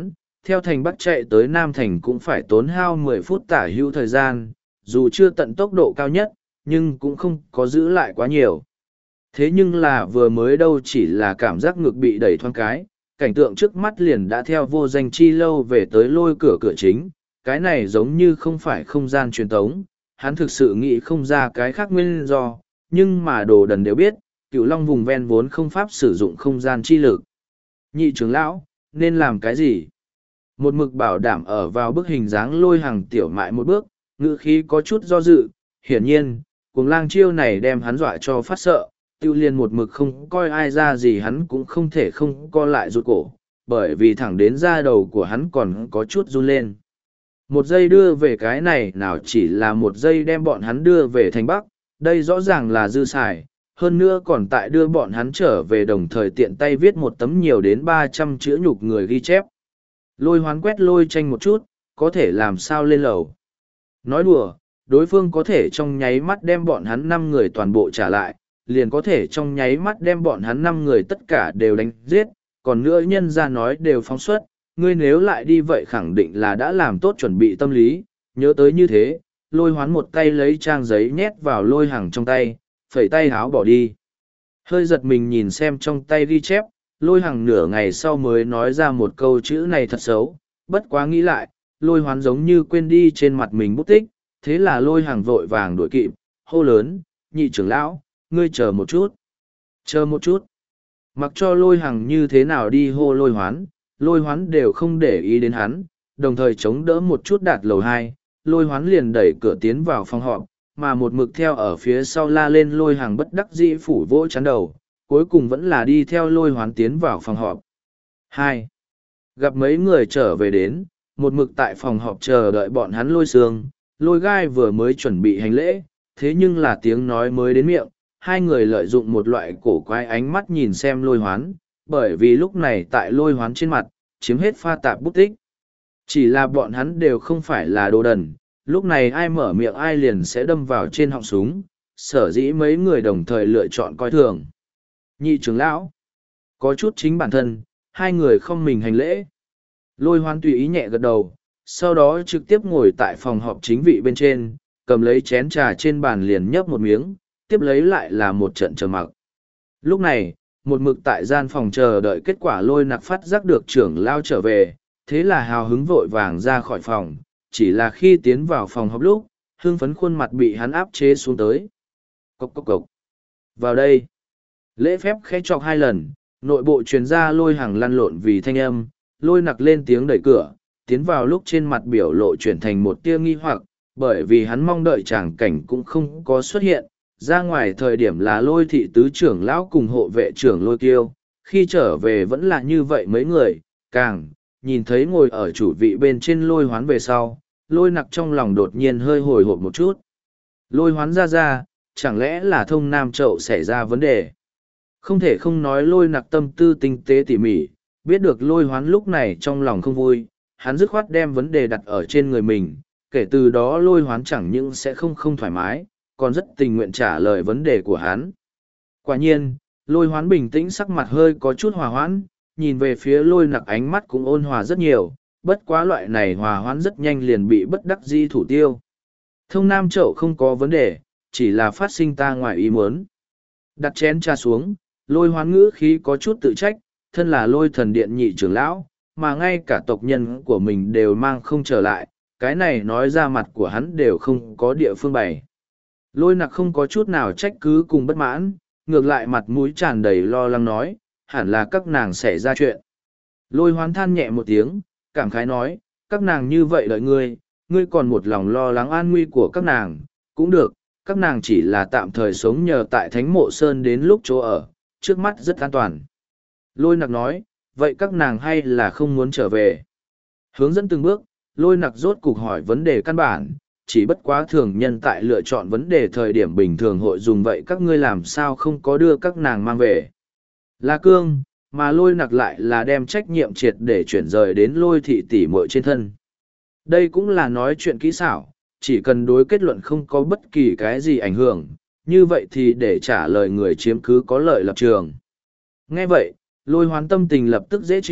theo thành Bắc chạy tới Nam Thành cũng phải tốn hao mười phút tả hữu thời gian, dù chưa tận tốc độ cao nhất, nhưng cũng không có giữ lại quá nhiều. Thế nhưng là vừa mới đâu chỉ là cảm giác ngược bị đẩy thoáng cái, cảnh tượng trước mắt liền đã theo vô danh chi lâu về tới lôi cửa cửa chính, cái này giống như không phải không gian truyền tống, hắn thực sự nghĩ không ra cái khác nguyên do, nhưng mà đồ đần đều biết, cựu long vùng ven vốn không pháp sử dụng không gian chi lực. Nhị trưởng lão, nên làm cái gì? Một mực bảo đảm ở vào bức hình dáng lôi hàng tiểu mại một bước, ngữ khí có chút do dự, hiển nhiên, cuồng lang chiêu này đem hắn dọa cho phát sợ, tiêu liền một mực không coi ai ra gì hắn cũng không thể không co lại rụt cổ, bởi vì thẳng đến da đầu của hắn còn có chút run lên. Một giây đưa về cái này nào chỉ là một giây đem bọn hắn đưa về thành Bắc, đây rõ ràng là dư xài, hơn nữa còn tại đưa bọn hắn trở về đồng thời tiện tay viết một tấm nhiều đến ba trăm chữ nhục người ghi chép. Lôi hoán quét lôi tranh một chút, có thể làm sao lên lầu. Nói đùa, đối phương có thể trong nháy mắt đem bọn hắn năm người toàn bộ trả lại, liền có thể trong nháy mắt đem bọn hắn năm người tất cả đều đánh giết, còn nữa nhân ra nói đều phóng xuất, ngươi nếu lại đi vậy khẳng định là đã làm tốt chuẩn bị tâm lý, nhớ tới như thế, lôi hoán một tay lấy trang giấy nhét vào lôi hàng trong tay, phẩy tay háo bỏ đi. Hơi giật mình nhìn xem trong tay ghi chép, lôi hàng nửa ngày sau mới nói ra một câu chữ này thật xấu, bất quá nghĩ lại, lôi hoán giống như quên đi trên mặt mình bút tích, thế là lôi hàng vội vàng đuổi kịp, hô lớn, nhị trưởng lão, ngươi chờ một chút, chờ một chút. Mặc cho lôi hàng như thế nào đi hô lôi hoán, lôi hoán đều không để ý đến hắn, đồng thời chống đỡ một chút đạt lầu hai, lôi hoán liền đẩy cửa tiến vào phòng họp, mà một mực theo ở phía sau la lên lôi hàng bất đắc dĩ phủ vỗ chán đầu, cuối cùng vẫn là đi theo lôi hoán tiến vào phòng họp. Hai, gặp mấy người trở về đến, một mực tại phòng họp chờ đợi bọn hắn lôi sương, lôi gai vừa mới chuẩn bị hành lễ, thế nhưng là tiếng nói mới đến miệng, hai người lợi dụng một loại cổ quái ánh mắt nhìn xem lôi hoán, bởi vì lúc này tại lôi hoán trên mặt, chiếm hết pha tạp bút tích. Chỉ là bọn hắn đều không phải là đồ đần, lúc này ai mở miệng ai liền sẽ đâm vào trên họng súng, sở dĩ mấy người đồng thời lựa chọn coi thường. Nhị trưởng lão, có chút chính bản thân, hai người không mình hành lễ. Lôi hoán tùy ý nhẹ gật đầu, sau đó trực tiếp ngồi tại phòng họp chính vị bên trên, cầm lấy chén trà trên bàn liền nhấp một miếng, tiếp lấy lại là một trận chờ mặc. Lúc này, một mực tại gian phòng chờ đợi kết quả lôi nặc phát giác được trưởng lao trở về, thế là hào hứng vội vàng ra khỏi phòng, chỉ là khi tiến vào phòng họp lúc, hưng phấn khuôn mặt bị hắn áp chế xuống tới. Cốc cốc cốc. Vào đây. Lễ phép khẽ chọc hai lần, nội bộ truyền ra lôi hàng lăn lộn vì thanh âm, lôi nặc lên tiếng đẩy cửa, tiến vào lúc trên mặt biểu lộ chuyển thành một tia nghi hoặc, bởi vì hắn mong đợi tràng cảnh cũng không có xuất hiện, ra ngoài thời điểm là lôi thị tứ trưởng lão cùng hộ vệ trưởng lôi kiêu, khi trở về vẫn là như vậy mấy người, càng, nhìn thấy ngồi ở chủ vị bên trên lôi hoán về sau, lôi nặc trong lòng đột nhiên hơi hồi hộp một chút. Lôi hoán ra ra, chẳng lẽ là thông nam trậu xảy ra vấn đề? Không thể không nói lôi nặc tâm tư tinh tế tỉ mỉ, biết được lôi hoán lúc này trong lòng không vui, hắn dứt khoát đem vấn đề đặt ở trên người mình, kể từ đó lôi hoán chẳng những sẽ không không thoải mái, còn rất tình nguyện trả lời vấn đề của hắn. Quả nhiên, lôi hoán bình tĩnh sắc mặt hơi có chút hòa hoãn, nhìn về phía lôi nặc ánh mắt cũng ôn hòa rất nhiều, bất quá loại này hòa hoãn rất nhanh liền bị bất đắc di thủ tiêu. Thông nam chậu không có vấn đề, chỉ là phát sinh ta ngoài ý muốn. Đặt chén trà xuống, lôi hoán ngữ khí có chút tự trách, thân là lôi thần điện nhị trưởng lão, mà ngay cả tộc nhân của mình đều mang không trở lại, cái này nói ra mặt của hắn đều không có địa phương bày. Lôi nặc không có chút nào trách cứ cùng bất mãn, ngược lại mặt mũi tràn đầy lo lắng nói, hẳn là các nàng xảy ra chuyện. Lôi hoán than nhẹ một tiếng, cảm khái nói, các nàng như vậy đợi ngươi, ngươi còn một lòng lo lắng an nguy của các nàng, cũng được, các nàng chỉ là tạm thời sống nhờ tại Thánh Mộ Sơn đến lúc chỗ ở, trước mắt rất an toàn. Lôi nặc nói, vậy các nàng hay là không muốn trở về? Hướng dẫn từng bước, lôi nặc rốt cục hỏi vấn đề căn bản, chỉ bất quá thường nhân tại lựa chọn vấn đề thời điểm bình thường hội dùng vậy các ngươi làm sao không có đưa các nàng mang về. Là cương, mà lôi nặc lại là đem trách nhiệm triệt để chuyển rời đến lôi thị tỷ muội trên thân. Đây cũng là nói chuyện kỹ xảo, chỉ cần đối kết luận không có bất kỳ cái gì ảnh hưởng, như vậy thì để trả lời người chiếm cứ có lợi lập trường. Nghe vậy, lôi hoán tâm tình lập tức dễ chịu,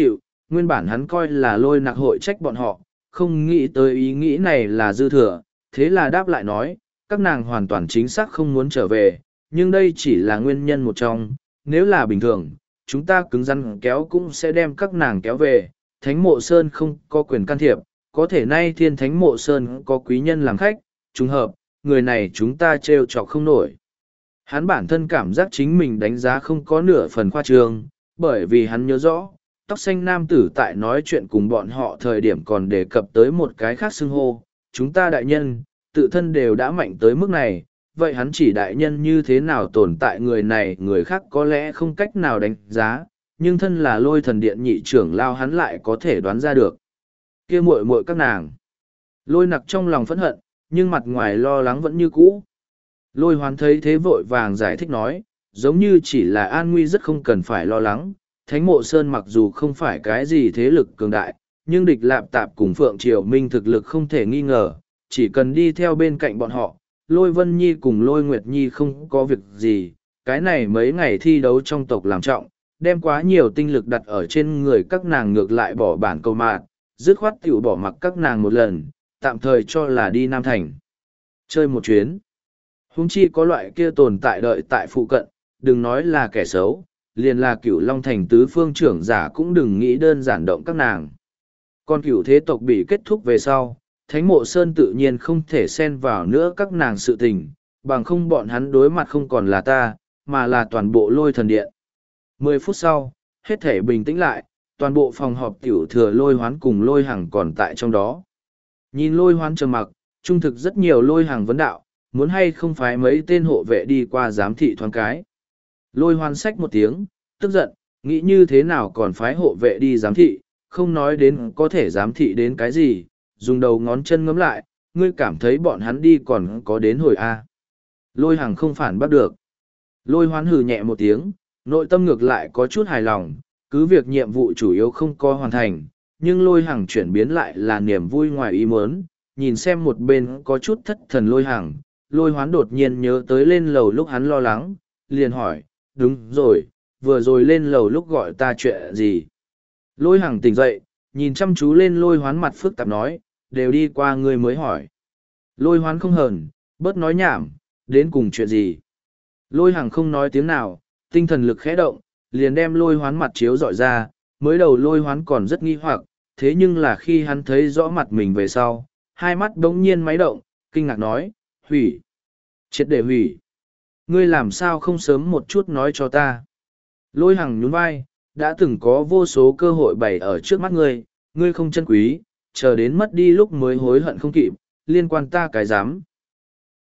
nguyên bản hắn coi là lôi nặc hội trách bọn họ, không nghĩ tới ý nghĩ này là dư thừa, thế là đáp lại nói, các nàng hoàn toàn chính xác không muốn trở về, nhưng đây chỉ là nguyên nhân một trong, nếu là bình thường, chúng ta cứng rắn kéo cũng sẽ đem các nàng kéo về, Thánh Mộ Sơn không có quyền can thiệp, có thể nay Thiên Thánh Mộ Sơn có quý nhân làm khách, trùng hợp, người này chúng ta trêu chọc không nổi. Hắn bản thân cảm giác chính mình đánh giá không có nửa phần khoa trương, bởi vì hắn nhớ rõ, tóc xanh nam tử tại nói chuyện cùng bọn họ thời điểm còn đề cập tới một cái khác xưng hô, chúng ta đại nhân, tự thân đều đã mạnh tới mức này, vậy hắn chỉ đại nhân như thế nào tồn tại người này người khác có lẽ không cách nào đánh giá, nhưng thân là lôi thần điện nhị trưởng lao hắn lại có thể đoán ra được. Kia muội muội các nàng. Lôi nặc trong lòng phẫn hận, nhưng mặt ngoài lo lắng vẫn như cũ. Lôi hoán thấy thế vội vàng giải thích nói, giống như chỉ là an nguy rất không cần phải lo lắng. Thánh Mộ Sơn mặc dù không phải cái gì thế lực cường đại, nhưng địch lạp tạp cùng Phượng Triều Minh thực lực không thể nghi ngờ, chỉ cần đi theo bên cạnh bọn họ, Lôi Vân Nhi cùng Lôi Nguyệt Nhi không có việc gì. Cái này mấy ngày thi đấu trong tộc làm trọng, đem quá nhiều tinh lực đặt ở trên người các nàng ngược lại bỏ bản câu mạn, dứt khoát tiểu bỏ mặc các nàng một lần, tạm thời cho là đi Nam Thành. Chơi một chuyến. Huống chi có loại kia tồn tại đợi tại phụ cận, đừng nói là kẻ xấu, liền là cửu Long Thành tứ phương trưởng giả cũng đừng nghĩ đơn giản động các nàng. Còn cửu thế tộc bị kết thúc về sau, Thánh Mộ Sơn tự nhiên không thể xen vào nữa các nàng sự tình, bằng không bọn hắn đối mặt không còn là ta, mà là toàn bộ lôi thần điện. Mười phút sau, hết thể bình tĩnh lại, toàn bộ phòng họp tiểu thừa lôi hoán cùng lôi hằng còn tại trong đó. Nhìn lôi hoán trầm mặc, trung thực rất nhiều lôi hằng vấn đạo, muốn hay không phải mấy tên hộ vệ đi qua giám thị thoáng cái. Lôi hoán xách một tiếng, tức giận, nghĩ như thế nào còn phái hộ vệ đi giám thị, không nói đến có thể giám thị đến cái gì, dùng đầu ngón chân ngấm lại, ngươi cảm thấy bọn hắn đi còn có đến hồi A. Lôi hằng không phản bắt được. Lôi hoán hừ nhẹ một tiếng, nội tâm ngược lại có chút hài lòng, cứ việc nhiệm vụ chủ yếu không có hoàn thành, nhưng lôi hằng chuyển biến lại là niềm vui ngoài ý muốn, nhìn xem một bên có chút thất thần lôi hằng, lôi hoán đột nhiên nhớ tới lên lầu lúc hắn lo lắng, liền hỏi, đúng rồi, vừa rồi lên lầu lúc gọi ta chuyện gì. Lôi hằng tỉnh dậy, nhìn chăm chú lên lôi hoán mặt phức tạp nói, đều đi qua ngươi mới hỏi. Lôi hoán không hờn, bớt nói nhảm, đến cùng chuyện gì. Lôi hằng không nói tiếng nào, tinh thần lực khẽ động, liền đem lôi hoán mặt chiếu dọi ra, mới đầu lôi hoán còn rất nghi hoặc, thế nhưng là khi hắn thấy rõ mặt mình về sau, hai mắt đống nhiên máy động, kinh ngạc nói, hủy, triệt để hủy. Ngươi làm sao không sớm một chút nói cho ta. Lôi hằng nhún vai, đã từng có vô số cơ hội bày ở trước mắt ngươi, ngươi không chân quý, chờ đến mất đi lúc mới hối hận không kịp, liên quan ta cái dám.